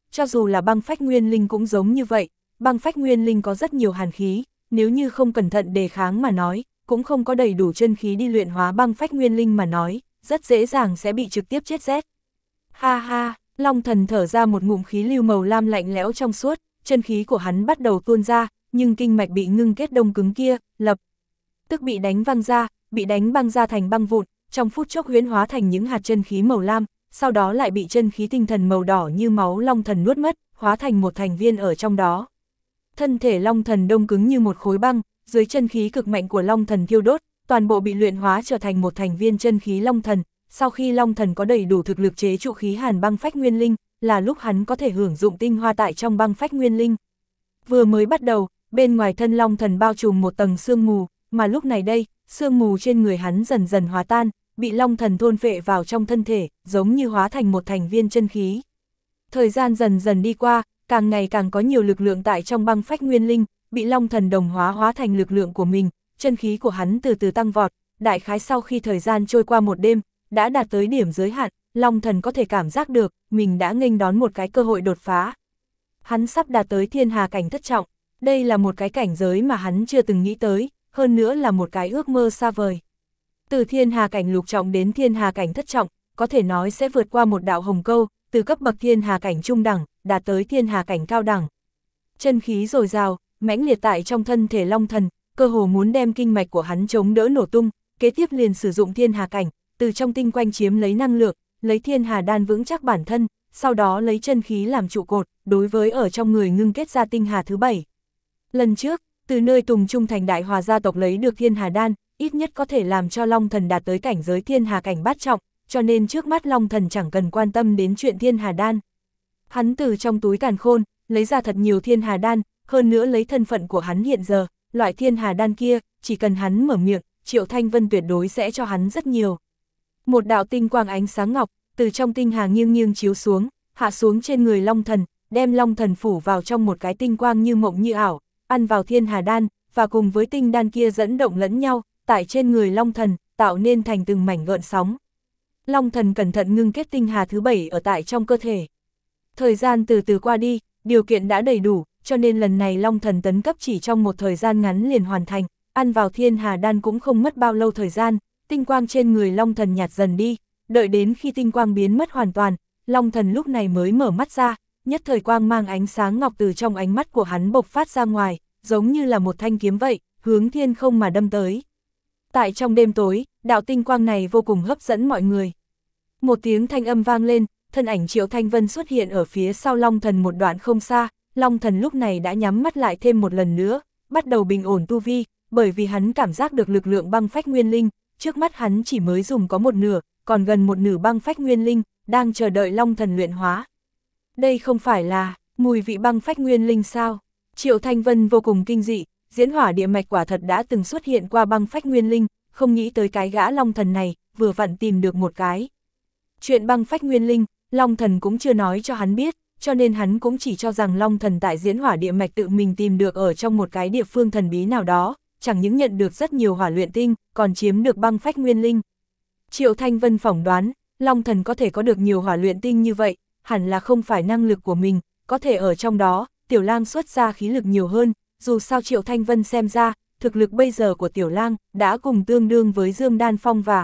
cho dù là băng phách nguyên linh cũng giống như vậy, băng phách nguyên linh có rất nhiều hàn khí, nếu như không cẩn thận đề kháng mà nói, cũng không có đầy đủ chân khí đi luyện hóa băng phách nguyên linh mà nói, rất dễ dàng sẽ bị trực tiếp chết rét. Ha ha, Long Thần thở ra một ngụm khí lưu màu lam lạnh lẽo trong suốt, chân khí của hắn bắt đầu tuôn ra, nhưng kinh mạch bị ngưng kết đông cứng kia, lập tức bị đánh văng ra, bị đánh băng ra thành băng vụn, trong phút chốc huyễn hóa thành những hạt chân khí màu lam, sau đó lại bị chân khí tinh thần màu đỏ như máu Long Thần nuốt mất, hóa thành một thành viên ở trong đó. Thân thể Long Thần đông cứng như một khối băng, dưới chân khí cực mạnh của Long Thần thiêu đốt, toàn bộ bị luyện hóa trở thành một thành viên chân khí Long Thần. Sau khi Long Thần có đầy đủ thực lực chế trụ khí hàn băng phách nguyên linh, là lúc hắn có thể hưởng dụng tinh hoa tại trong băng phách nguyên linh. Vừa mới bắt đầu, bên ngoài thân Long Thần bao trùm một tầng sương mù, mà lúc này đây, sương mù trên người hắn dần dần hóa tan, bị Long Thần thôn phệ vào trong thân thể, giống như hóa thành một thành viên chân khí. Thời gian dần dần đi qua, càng ngày càng có nhiều lực lượng tại trong băng phách nguyên linh, bị Long Thần đồng hóa hóa thành lực lượng của mình, chân khí của hắn từ từ tăng vọt, đại khái sau khi thời gian trôi qua một đêm, đã đạt tới điểm giới hạn, Long Thần có thể cảm giác được, mình đã nghênh đón một cái cơ hội đột phá. Hắn sắp đạt tới thiên hà cảnh thất trọng, đây là một cái cảnh giới mà hắn chưa từng nghĩ tới, hơn nữa là một cái ước mơ xa vời. Từ thiên hà cảnh lục trọng đến thiên hà cảnh thất trọng, có thể nói sẽ vượt qua một đạo hồng câu, từ cấp bậc thiên hà cảnh trung đẳng, đạt tới thiên hà cảnh cao đẳng. Chân khí dồi dào, mãnh liệt tại trong thân thể Long Thần, cơ hồ muốn đem kinh mạch của hắn chống đỡ nổ tung, kế tiếp liền sử dụng thiên hà cảnh, từ trong tinh quanh chiếm lấy năng lượng, lấy thiên hà đan vững chắc bản thân, sau đó lấy chân khí làm trụ cột, đối với ở trong người ngưng kết ra tinh hà thứ bảy. Lần trước, từ nơi Tùng Trung thành Đại Hòa gia tộc lấy được thiên hà đan, ít nhất có thể làm cho Long Thần đạt tới cảnh giới thiên hà cảnh bát trọng, cho nên trước mắt Long Thần chẳng cần quan tâm đến chuyện thiên hà đan. Hắn từ trong túi càn khôn, lấy ra thật nhiều thiên hà đan, hơn nữa lấy thân phận của hắn hiện giờ, loại thiên hà đan kia, chỉ cần hắn mở miệng, Triệu Thanh Vân tuyệt đối sẽ cho hắn rất nhiều. Một đạo tinh quang ánh sáng ngọc, từ trong tinh hà nghiêng nghiêng chiếu xuống, hạ xuống trên người Long Thần, đem Long Thần phủ vào trong một cái tinh quang như mộng như ảo, ăn vào thiên hà đan, và cùng với tinh đan kia dẫn động lẫn nhau, tại trên người Long Thần, tạo nên thành từng mảnh gợn sóng. Long Thần cẩn thận ngưng kết tinh hà thứ bảy ở tại trong cơ thể. Thời gian từ từ qua đi, điều kiện đã đầy đủ, cho nên lần này Long Thần tấn cấp chỉ trong một thời gian ngắn liền hoàn thành, ăn vào thiên hà đan cũng không mất bao lâu thời gian, tinh quang trên người Long Thần nhạt dần đi, đợi đến khi tinh quang biến mất hoàn toàn, Long Thần lúc này mới mở mắt ra, nhất thời quang mang ánh sáng ngọc từ trong ánh mắt của hắn bộc phát ra ngoài, giống như là một thanh kiếm vậy, hướng thiên không mà đâm tới. Tại trong đêm tối, đạo tinh quang này vô cùng hấp dẫn mọi người. Một tiếng thanh âm vang lên, thân ảnh Triệu Thanh Vân xuất hiện ở phía sau Long Thần một đoạn không xa, Long Thần lúc này đã nhắm mắt lại thêm một lần nữa, bắt đầu bình ổn tu vi, bởi vì hắn cảm giác được lực lượng băng phách nguyên linh, trước mắt hắn chỉ mới dùng có một nửa, còn gần một nửa băng phách nguyên linh, đang chờ đợi Long Thần luyện hóa. Đây không phải là mùi vị băng phách nguyên linh sao? Triệu Thanh Vân vô cùng kinh dị, diễn hỏa địa mạch quả thật đã từng xuất hiện qua băng phách nguyên linh, không nghĩ tới cái gã Long Thần này, vừa vặn tìm được một cái. Chuyện băng phách nguyên linh, Long Thần cũng chưa nói cho hắn biết, cho nên hắn cũng chỉ cho rằng Long Thần tại diễn hỏa địa mạch tự mình tìm được ở trong một cái địa phương thần bí nào đó, chẳng những nhận được rất nhiều hỏa luyện tinh, còn chiếm được băng phách nguyên linh. Triệu Thanh Vân phỏng đoán, Long Thần có thể có được nhiều hỏa luyện tinh như vậy, hẳn là không phải năng lực của mình, có thể ở trong đó, Tiểu Lang xuất ra khí lực nhiều hơn, dù sao Triệu Thanh Vân xem ra, thực lực bây giờ của Tiểu Lang đã cùng tương đương với Dương Đan Phong và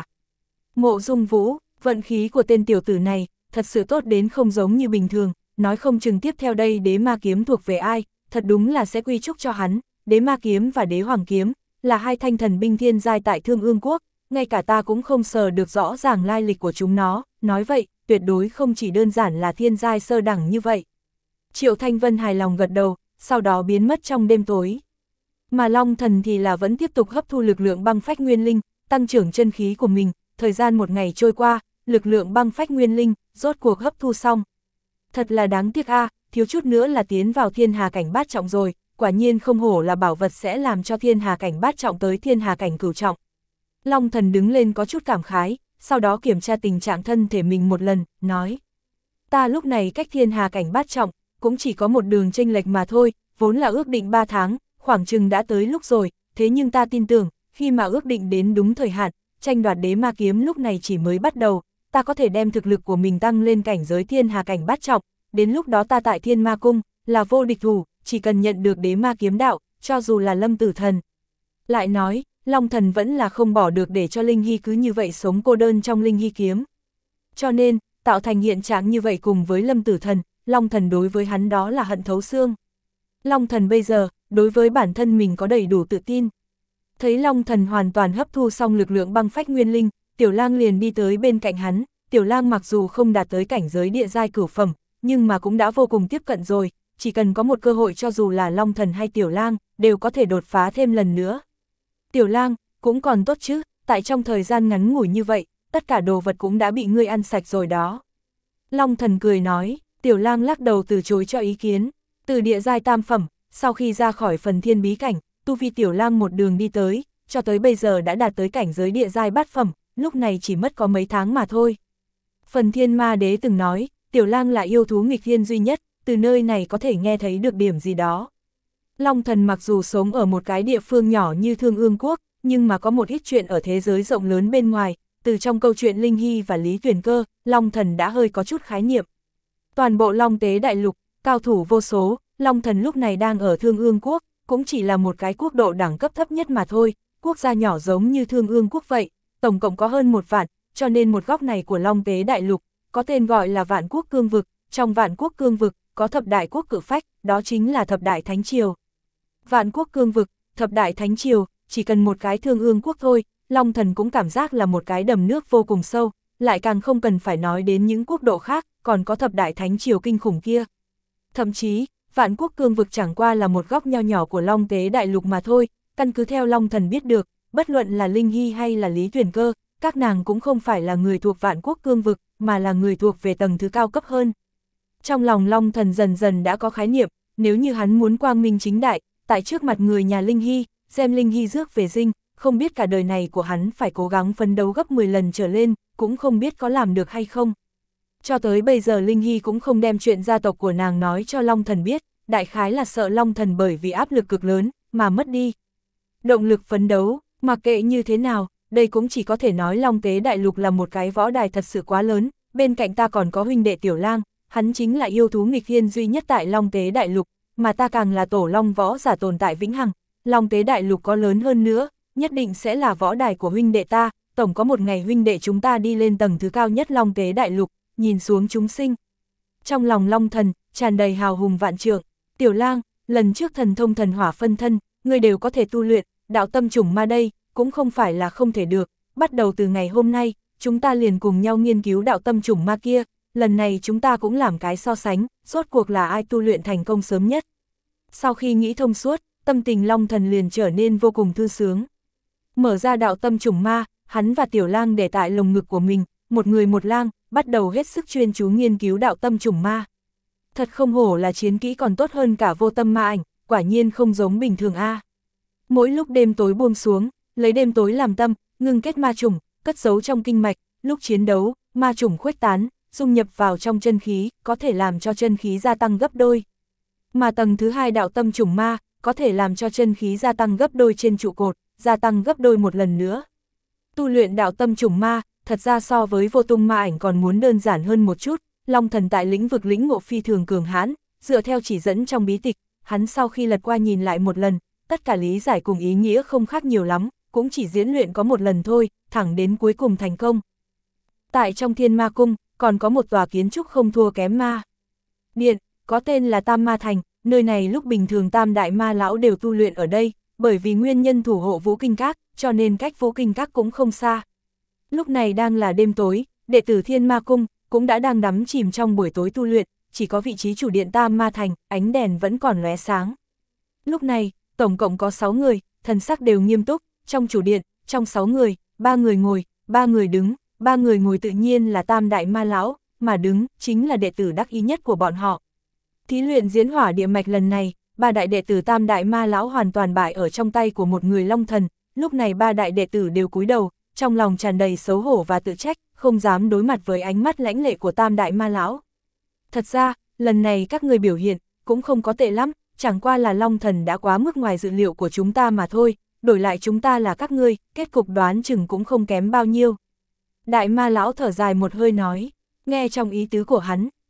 Mộ Dung Vũ, vận khí của tên tiểu tử này, thật sự tốt đến không giống như bình thường, nói không chừng tiếp theo đây đế ma kiếm thuộc về ai, thật đúng là sẽ quy chúc cho hắn, đế ma kiếm và đế hoàng kiếm, là hai thanh thần binh thiên giai tại Thương Ương Quốc, ngay cả ta cũng không sờ được rõ ràng lai lịch của chúng nó, nói vậy, tuyệt đối không chỉ đơn giản là thiên giai sơ đẳng như vậy. Triệu Thanh Vân hài lòng gật đầu, sau đó biến mất trong đêm tối. Mà Long Thần thì là vẫn tiếp tục hấp thu lực lượng băng phách nguyên linh, tăng trưởng chân khí của mình, thời gian một ngày trôi qua, lực lượng băng phách nguyên linh, rốt cuộc hấp thu xong. Thật là đáng tiếc a, à, thiếu chút nữa là tiến vào thiên hà cảnh bát trọng rồi, quả nhiên không hổ là bảo vật sẽ làm cho thiên hà cảnh bát trọng tới thiên hà cảnh cửu trọng. Long Thần đứng lên có chút cảm khái, sau đó kiểm tra tình trạng thân thể mình một lần, nói. Ta lúc này cách thiên hà cảnh bát trọng, cũng chỉ có một đường chênh lệch mà thôi, vốn là ước định ba tháng, khoảng chừng đã tới lúc rồi, thế nhưng ta tin tưởng, khi mà ước định đến đúng thời hạn, tranh đoạt đế ma kiếm lúc này chỉ mới bắt đầu, ta có thể đem thực lực của mình tăng lên cảnh giới thiên hà cảnh bát trọng, đến lúc đó ta tại Thiên Ma Cung, là vô địch thủ, chỉ cần nhận được đế ma kiếm đạo, cho dù là Lâm Tử Thần. Lại nói, Long Thần vẫn là không bỏ được để cho Linh Hy cứ như vậy sống cô đơn trong Linh Hy kiếm. Cho nên, tạo thành hiện trạng như vậy cùng với Lâm Tử Thần, Long Thần đối với hắn đó là hận thấu xương. Long Thần bây giờ, đối với bản thân mình có đầy đủ tự tin. Thấy Long Thần hoàn toàn hấp thu xong lực lượng băng phách nguyên linh, Tiểu Lang liền đi tới bên cạnh hắn. Tiểu Lang mặc dù không đạt tới cảnh giới địa giai cửu phẩm, nhưng mà cũng đã vô cùng tiếp cận rồi, chỉ cần có một cơ hội cho dù là Long Thần hay Tiểu Lang, đều có thể đột phá thêm lần nữa. Tiểu Lang, cũng còn tốt chứ, tại trong thời gian ngắn ngủi như vậy, tất cả đồ vật cũng đã bị ngươi ăn sạch rồi đó. Long Thần cười nói, Tiểu Lang lắc đầu từ chối cho ý kiến, từ địa giai tam phẩm, sau khi ra khỏi phần thiên bí cảnh, tu vi Tiểu Lang một đường đi tới, cho tới bây giờ đã đạt tới cảnh giới địa giai bát phẩm, lúc này chỉ mất có mấy tháng mà thôi. Phần thiên ma đế từng nói, Tiểu Lang là yêu thú nghịch thiên duy nhất, từ nơi này có thể nghe thấy được điểm gì đó. Long Thần mặc dù sống ở một cái địa phương nhỏ như Thương Ương Quốc, nhưng mà có một ít chuyện ở thế giới rộng lớn bên ngoài, từ trong câu chuyện Linh Hy và Lý Tuyền Cơ, Long Thần đã hơi có chút khái niệm. Toàn bộ Long Tế Đại Lục, cao thủ vô số, Long Thần lúc này đang ở Thương Ương Quốc, cũng chỉ là một cái quốc độ đẳng cấp thấp nhất mà thôi, quốc gia nhỏ giống như Thương Ương Quốc vậy, tổng cộng có hơn một vạn, cho nên một góc này của Long Tế Đại Lục, có tên gọi là Vạn Quốc Cương Vực, trong Vạn Quốc Cương Vực, có thập đại quốc cự phách, đó chính là thập đại thánh triều. Vạn Quốc Cương Vực, thập đại thánh triều, chỉ cần một cái Thương Ương Quốc thôi, Long Thần cũng cảm giác là một cái đầm nước vô cùng sâu, lại càng không cần phải nói đến những quốc độ khác, còn có thập đại thánh triều kinh khủng kia. Thậm chí, Vạn Quốc Cương Vực chẳng qua là một góc nho nhỏ của Long Tế Đại Lục mà thôi, căn cứ theo Long Thần biết được, bất luận là Linh Hy hay là Lý Tuyền Cơ, các nàng cũng không phải là người thuộc Vạn Quốc Cương Vực, mà là người thuộc về tầng thứ cao cấp hơn. Trong lòng Long Thần dần dần đã có khái niệm, nếu như hắn muốn quang minh chính đại, tại trước mặt người nhà Linh Hy, xem Linh Hy rước về dinh, không biết cả đời này của hắn phải cố gắng phấn đấu gấp mười lần trở lên, cũng không biết có làm được hay không. Cho tới bây giờ Linh Hy cũng không đem chuyện gia tộc của nàng nói cho Long Thần biết, đại khái là sợ Long Thần bởi vì áp lực cực lớn, mà mất đi động lực phấn đấu, mặc kệ như thế nào, đây cũng chỉ có thể nói Long Tế Đại Lục là một cái võ đài thật sự quá lớn, bên cạnh ta còn có huynh đệ Tiểu Lang, hắn chính là yêu thú nghịch thiên duy nhất tại Long Tế Đại Lục, mà ta càng là tổ long võ giả tồn tại vĩnh hằng, Long Tế Đại Lục có lớn hơn nữa, nhất định sẽ là võ đài của huynh đệ ta, tổng có một ngày huynh đệ chúng ta đi lên tầng thứ cao nhất Long Tế Đại Lục, nhìn xuống chúng sinh. Trong lòng Long Thần, tràn đầy hào hùng vạn trượng, Tiểu Lang, lần trước thần thông thần hỏa phân thân, người đều có thể tu luyện, đạo tâm chủng ma đây, cũng không phải là không thể được, bắt đầu từ ngày hôm nay, chúng ta liền cùng nhau nghiên cứu đạo tâm chủng ma kia, lần này chúng ta cũng làm cái so sánh, rốt cuộc là ai tu luyện thành công sớm nhất. Sau khi nghĩ thông suốt, tâm tình Long Thần liền trở nên vô cùng thư sướng. Mở ra đạo tâm chủng ma, hắn và Tiểu Lang để tại lồng ngực của mình, một người một lang, bắt đầu hết sức chuyên chú nghiên cứu đạo tâm chủng ma. Thật không hổ là chiến kỹ còn tốt hơn cả vô tâm ma ảnh, quả nhiên không giống bình thường a. Mỗi lúc đêm tối buông xuống, lấy đêm tối làm tâm, ngưng kết ma chủng, cất giấu trong kinh mạch, lúc chiến đấu, ma chủng khuếch tán, dung nhập vào trong chân khí, có thể làm cho chân khí gia tăng gấp đôi. Mà tầng thứ hai đạo tâm chủng ma, có thể làm cho chân khí gia tăng gấp đôi trên trụ cột, gia tăng gấp đôi một lần nữa. Tu luyện đạo tâm chủng ma, thật ra so với vô tung ma ảnh còn muốn đơn giản hơn một chút, Long Thần tại lĩnh vực lĩnh ngộ phi thường cường hãn, dựa theo chỉ dẫn trong bí tịch, hắn sau khi lật qua nhìn lại một lần, tất cả lý giải cùng ý nghĩa không khác nhiều lắm, cũng chỉ diễn luyện có một lần thôi, thẳng đến cuối cùng thành công. Tại trong Thiên Ma Cung, còn có một tòa kiến trúc không thua kém ma điện, có tên là Tam Ma Thành, nơi này lúc bình thường tam đại ma lão đều tu luyện ở đây, bởi vì nguyên nhân thủ hộ Vũ Kinh Các, cho nên cách Vũ Kinh Các cũng không xa. Lúc này đang là đêm tối, đệ tử Thiên Ma Cung cũng đã đang đắm chìm trong buổi tối tu luyện, chỉ có vị trí chủ điện Tam Ma Thành, ánh đèn vẫn còn lóe sáng. Lúc này, tổng cộng có sáu người, thần sắc đều nghiêm túc, trong chủ điện, trong sáu người, ba người ngồi, ba người đứng, ba người ngồi tự nhiên là tam đại ma lão, mà đứng, chính là đệ tử đắc ý nhất của bọn họ. Thí luyện diễn hỏa địa mạch lần này, ba đại đệ tử tam đại ma lão hoàn toàn bại ở trong tay của một người Long Thần, lúc này ba đại đệ tử đều cúi đầu, trong lòng tràn đầy xấu hổ và tự trách, không dám đối mặt với ánh mắt lãnh lệ của tam đại ma lão. Thật ra, lần này các người biểu hiện, cũng không có tệ lắm, chẳng qua là Long Thần đã quá mức ngoài dự liệu của chúng ta mà thôi, đổi lại chúng ta là các ngươi, kết cục đoán chừng cũng không kém bao nhiêu. Đại ma lão thở dài một hơi nói, nghe trong ý tứ của hắn,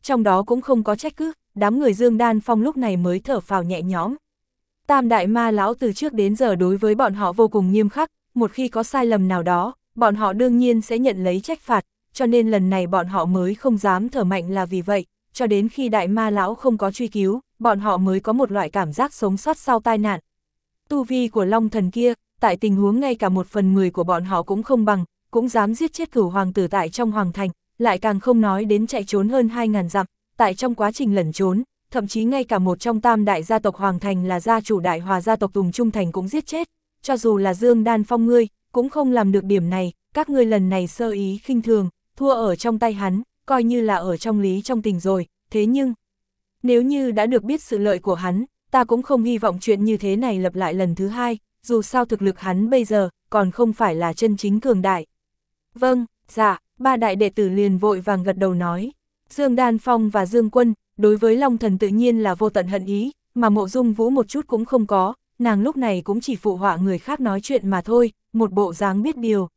trong đó cũng không có trách cứ, đám người Dương Đan Phong lúc này mới thở phào nhẹ nhõm. Tam đại ma lão từ trước đến giờ đối với bọn họ vô cùng nghiêm khắc, một khi có sai lầm nào đó, bọn họ đương nhiên sẽ nhận lấy trách phạt, cho nên lần này bọn họ mới không dám thở mạnh là vì vậy, cho đến khi đại ma lão không có truy cứu, bọn họ mới có một loại cảm giác sống sót sau tai nạn. Tu vi của Long Thần kia, tại tình huống ngay cả một phần mười của bọn họ cũng không bằng, cũng dám giết chết cửu hoàng tử tại trong hoàng thành, lại càng không nói đến chạy trốn hơn hai ngàn dặm, tại trong quá trình lẩn trốn, thậm chí ngay cả một trong tam đại gia tộc hoàng thành là gia chủ đại hòa gia tộc Tùng Trung Thành cũng giết chết, cho dù là Dương Đan Phong ngươi, cũng không làm được điểm này, các ngươi lần này sơ ý khinh thường, thua ở trong tay hắn, coi như là ở trong lý trong tình rồi, thế nhưng, nếu như đã được biết sự lợi của hắn, ta cũng không hy vọng chuyện như thế này lặp lại lần thứ hai, dù sao thực lực hắn bây giờ, còn không phải là chân chính cường đại. Vâng, dạ, ba đại đệ tử liền vội vàng gật đầu nói. Dương Đan Phong và Dương Quân, đối với Long Thần tự nhiên là vô tận hận ý, mà Mộ Dung Vũ một chút cũng không có, nàng lúc này cũng chỉ phụ họa người khác nói chuyện mà thôi, một bộ dáng biết điều.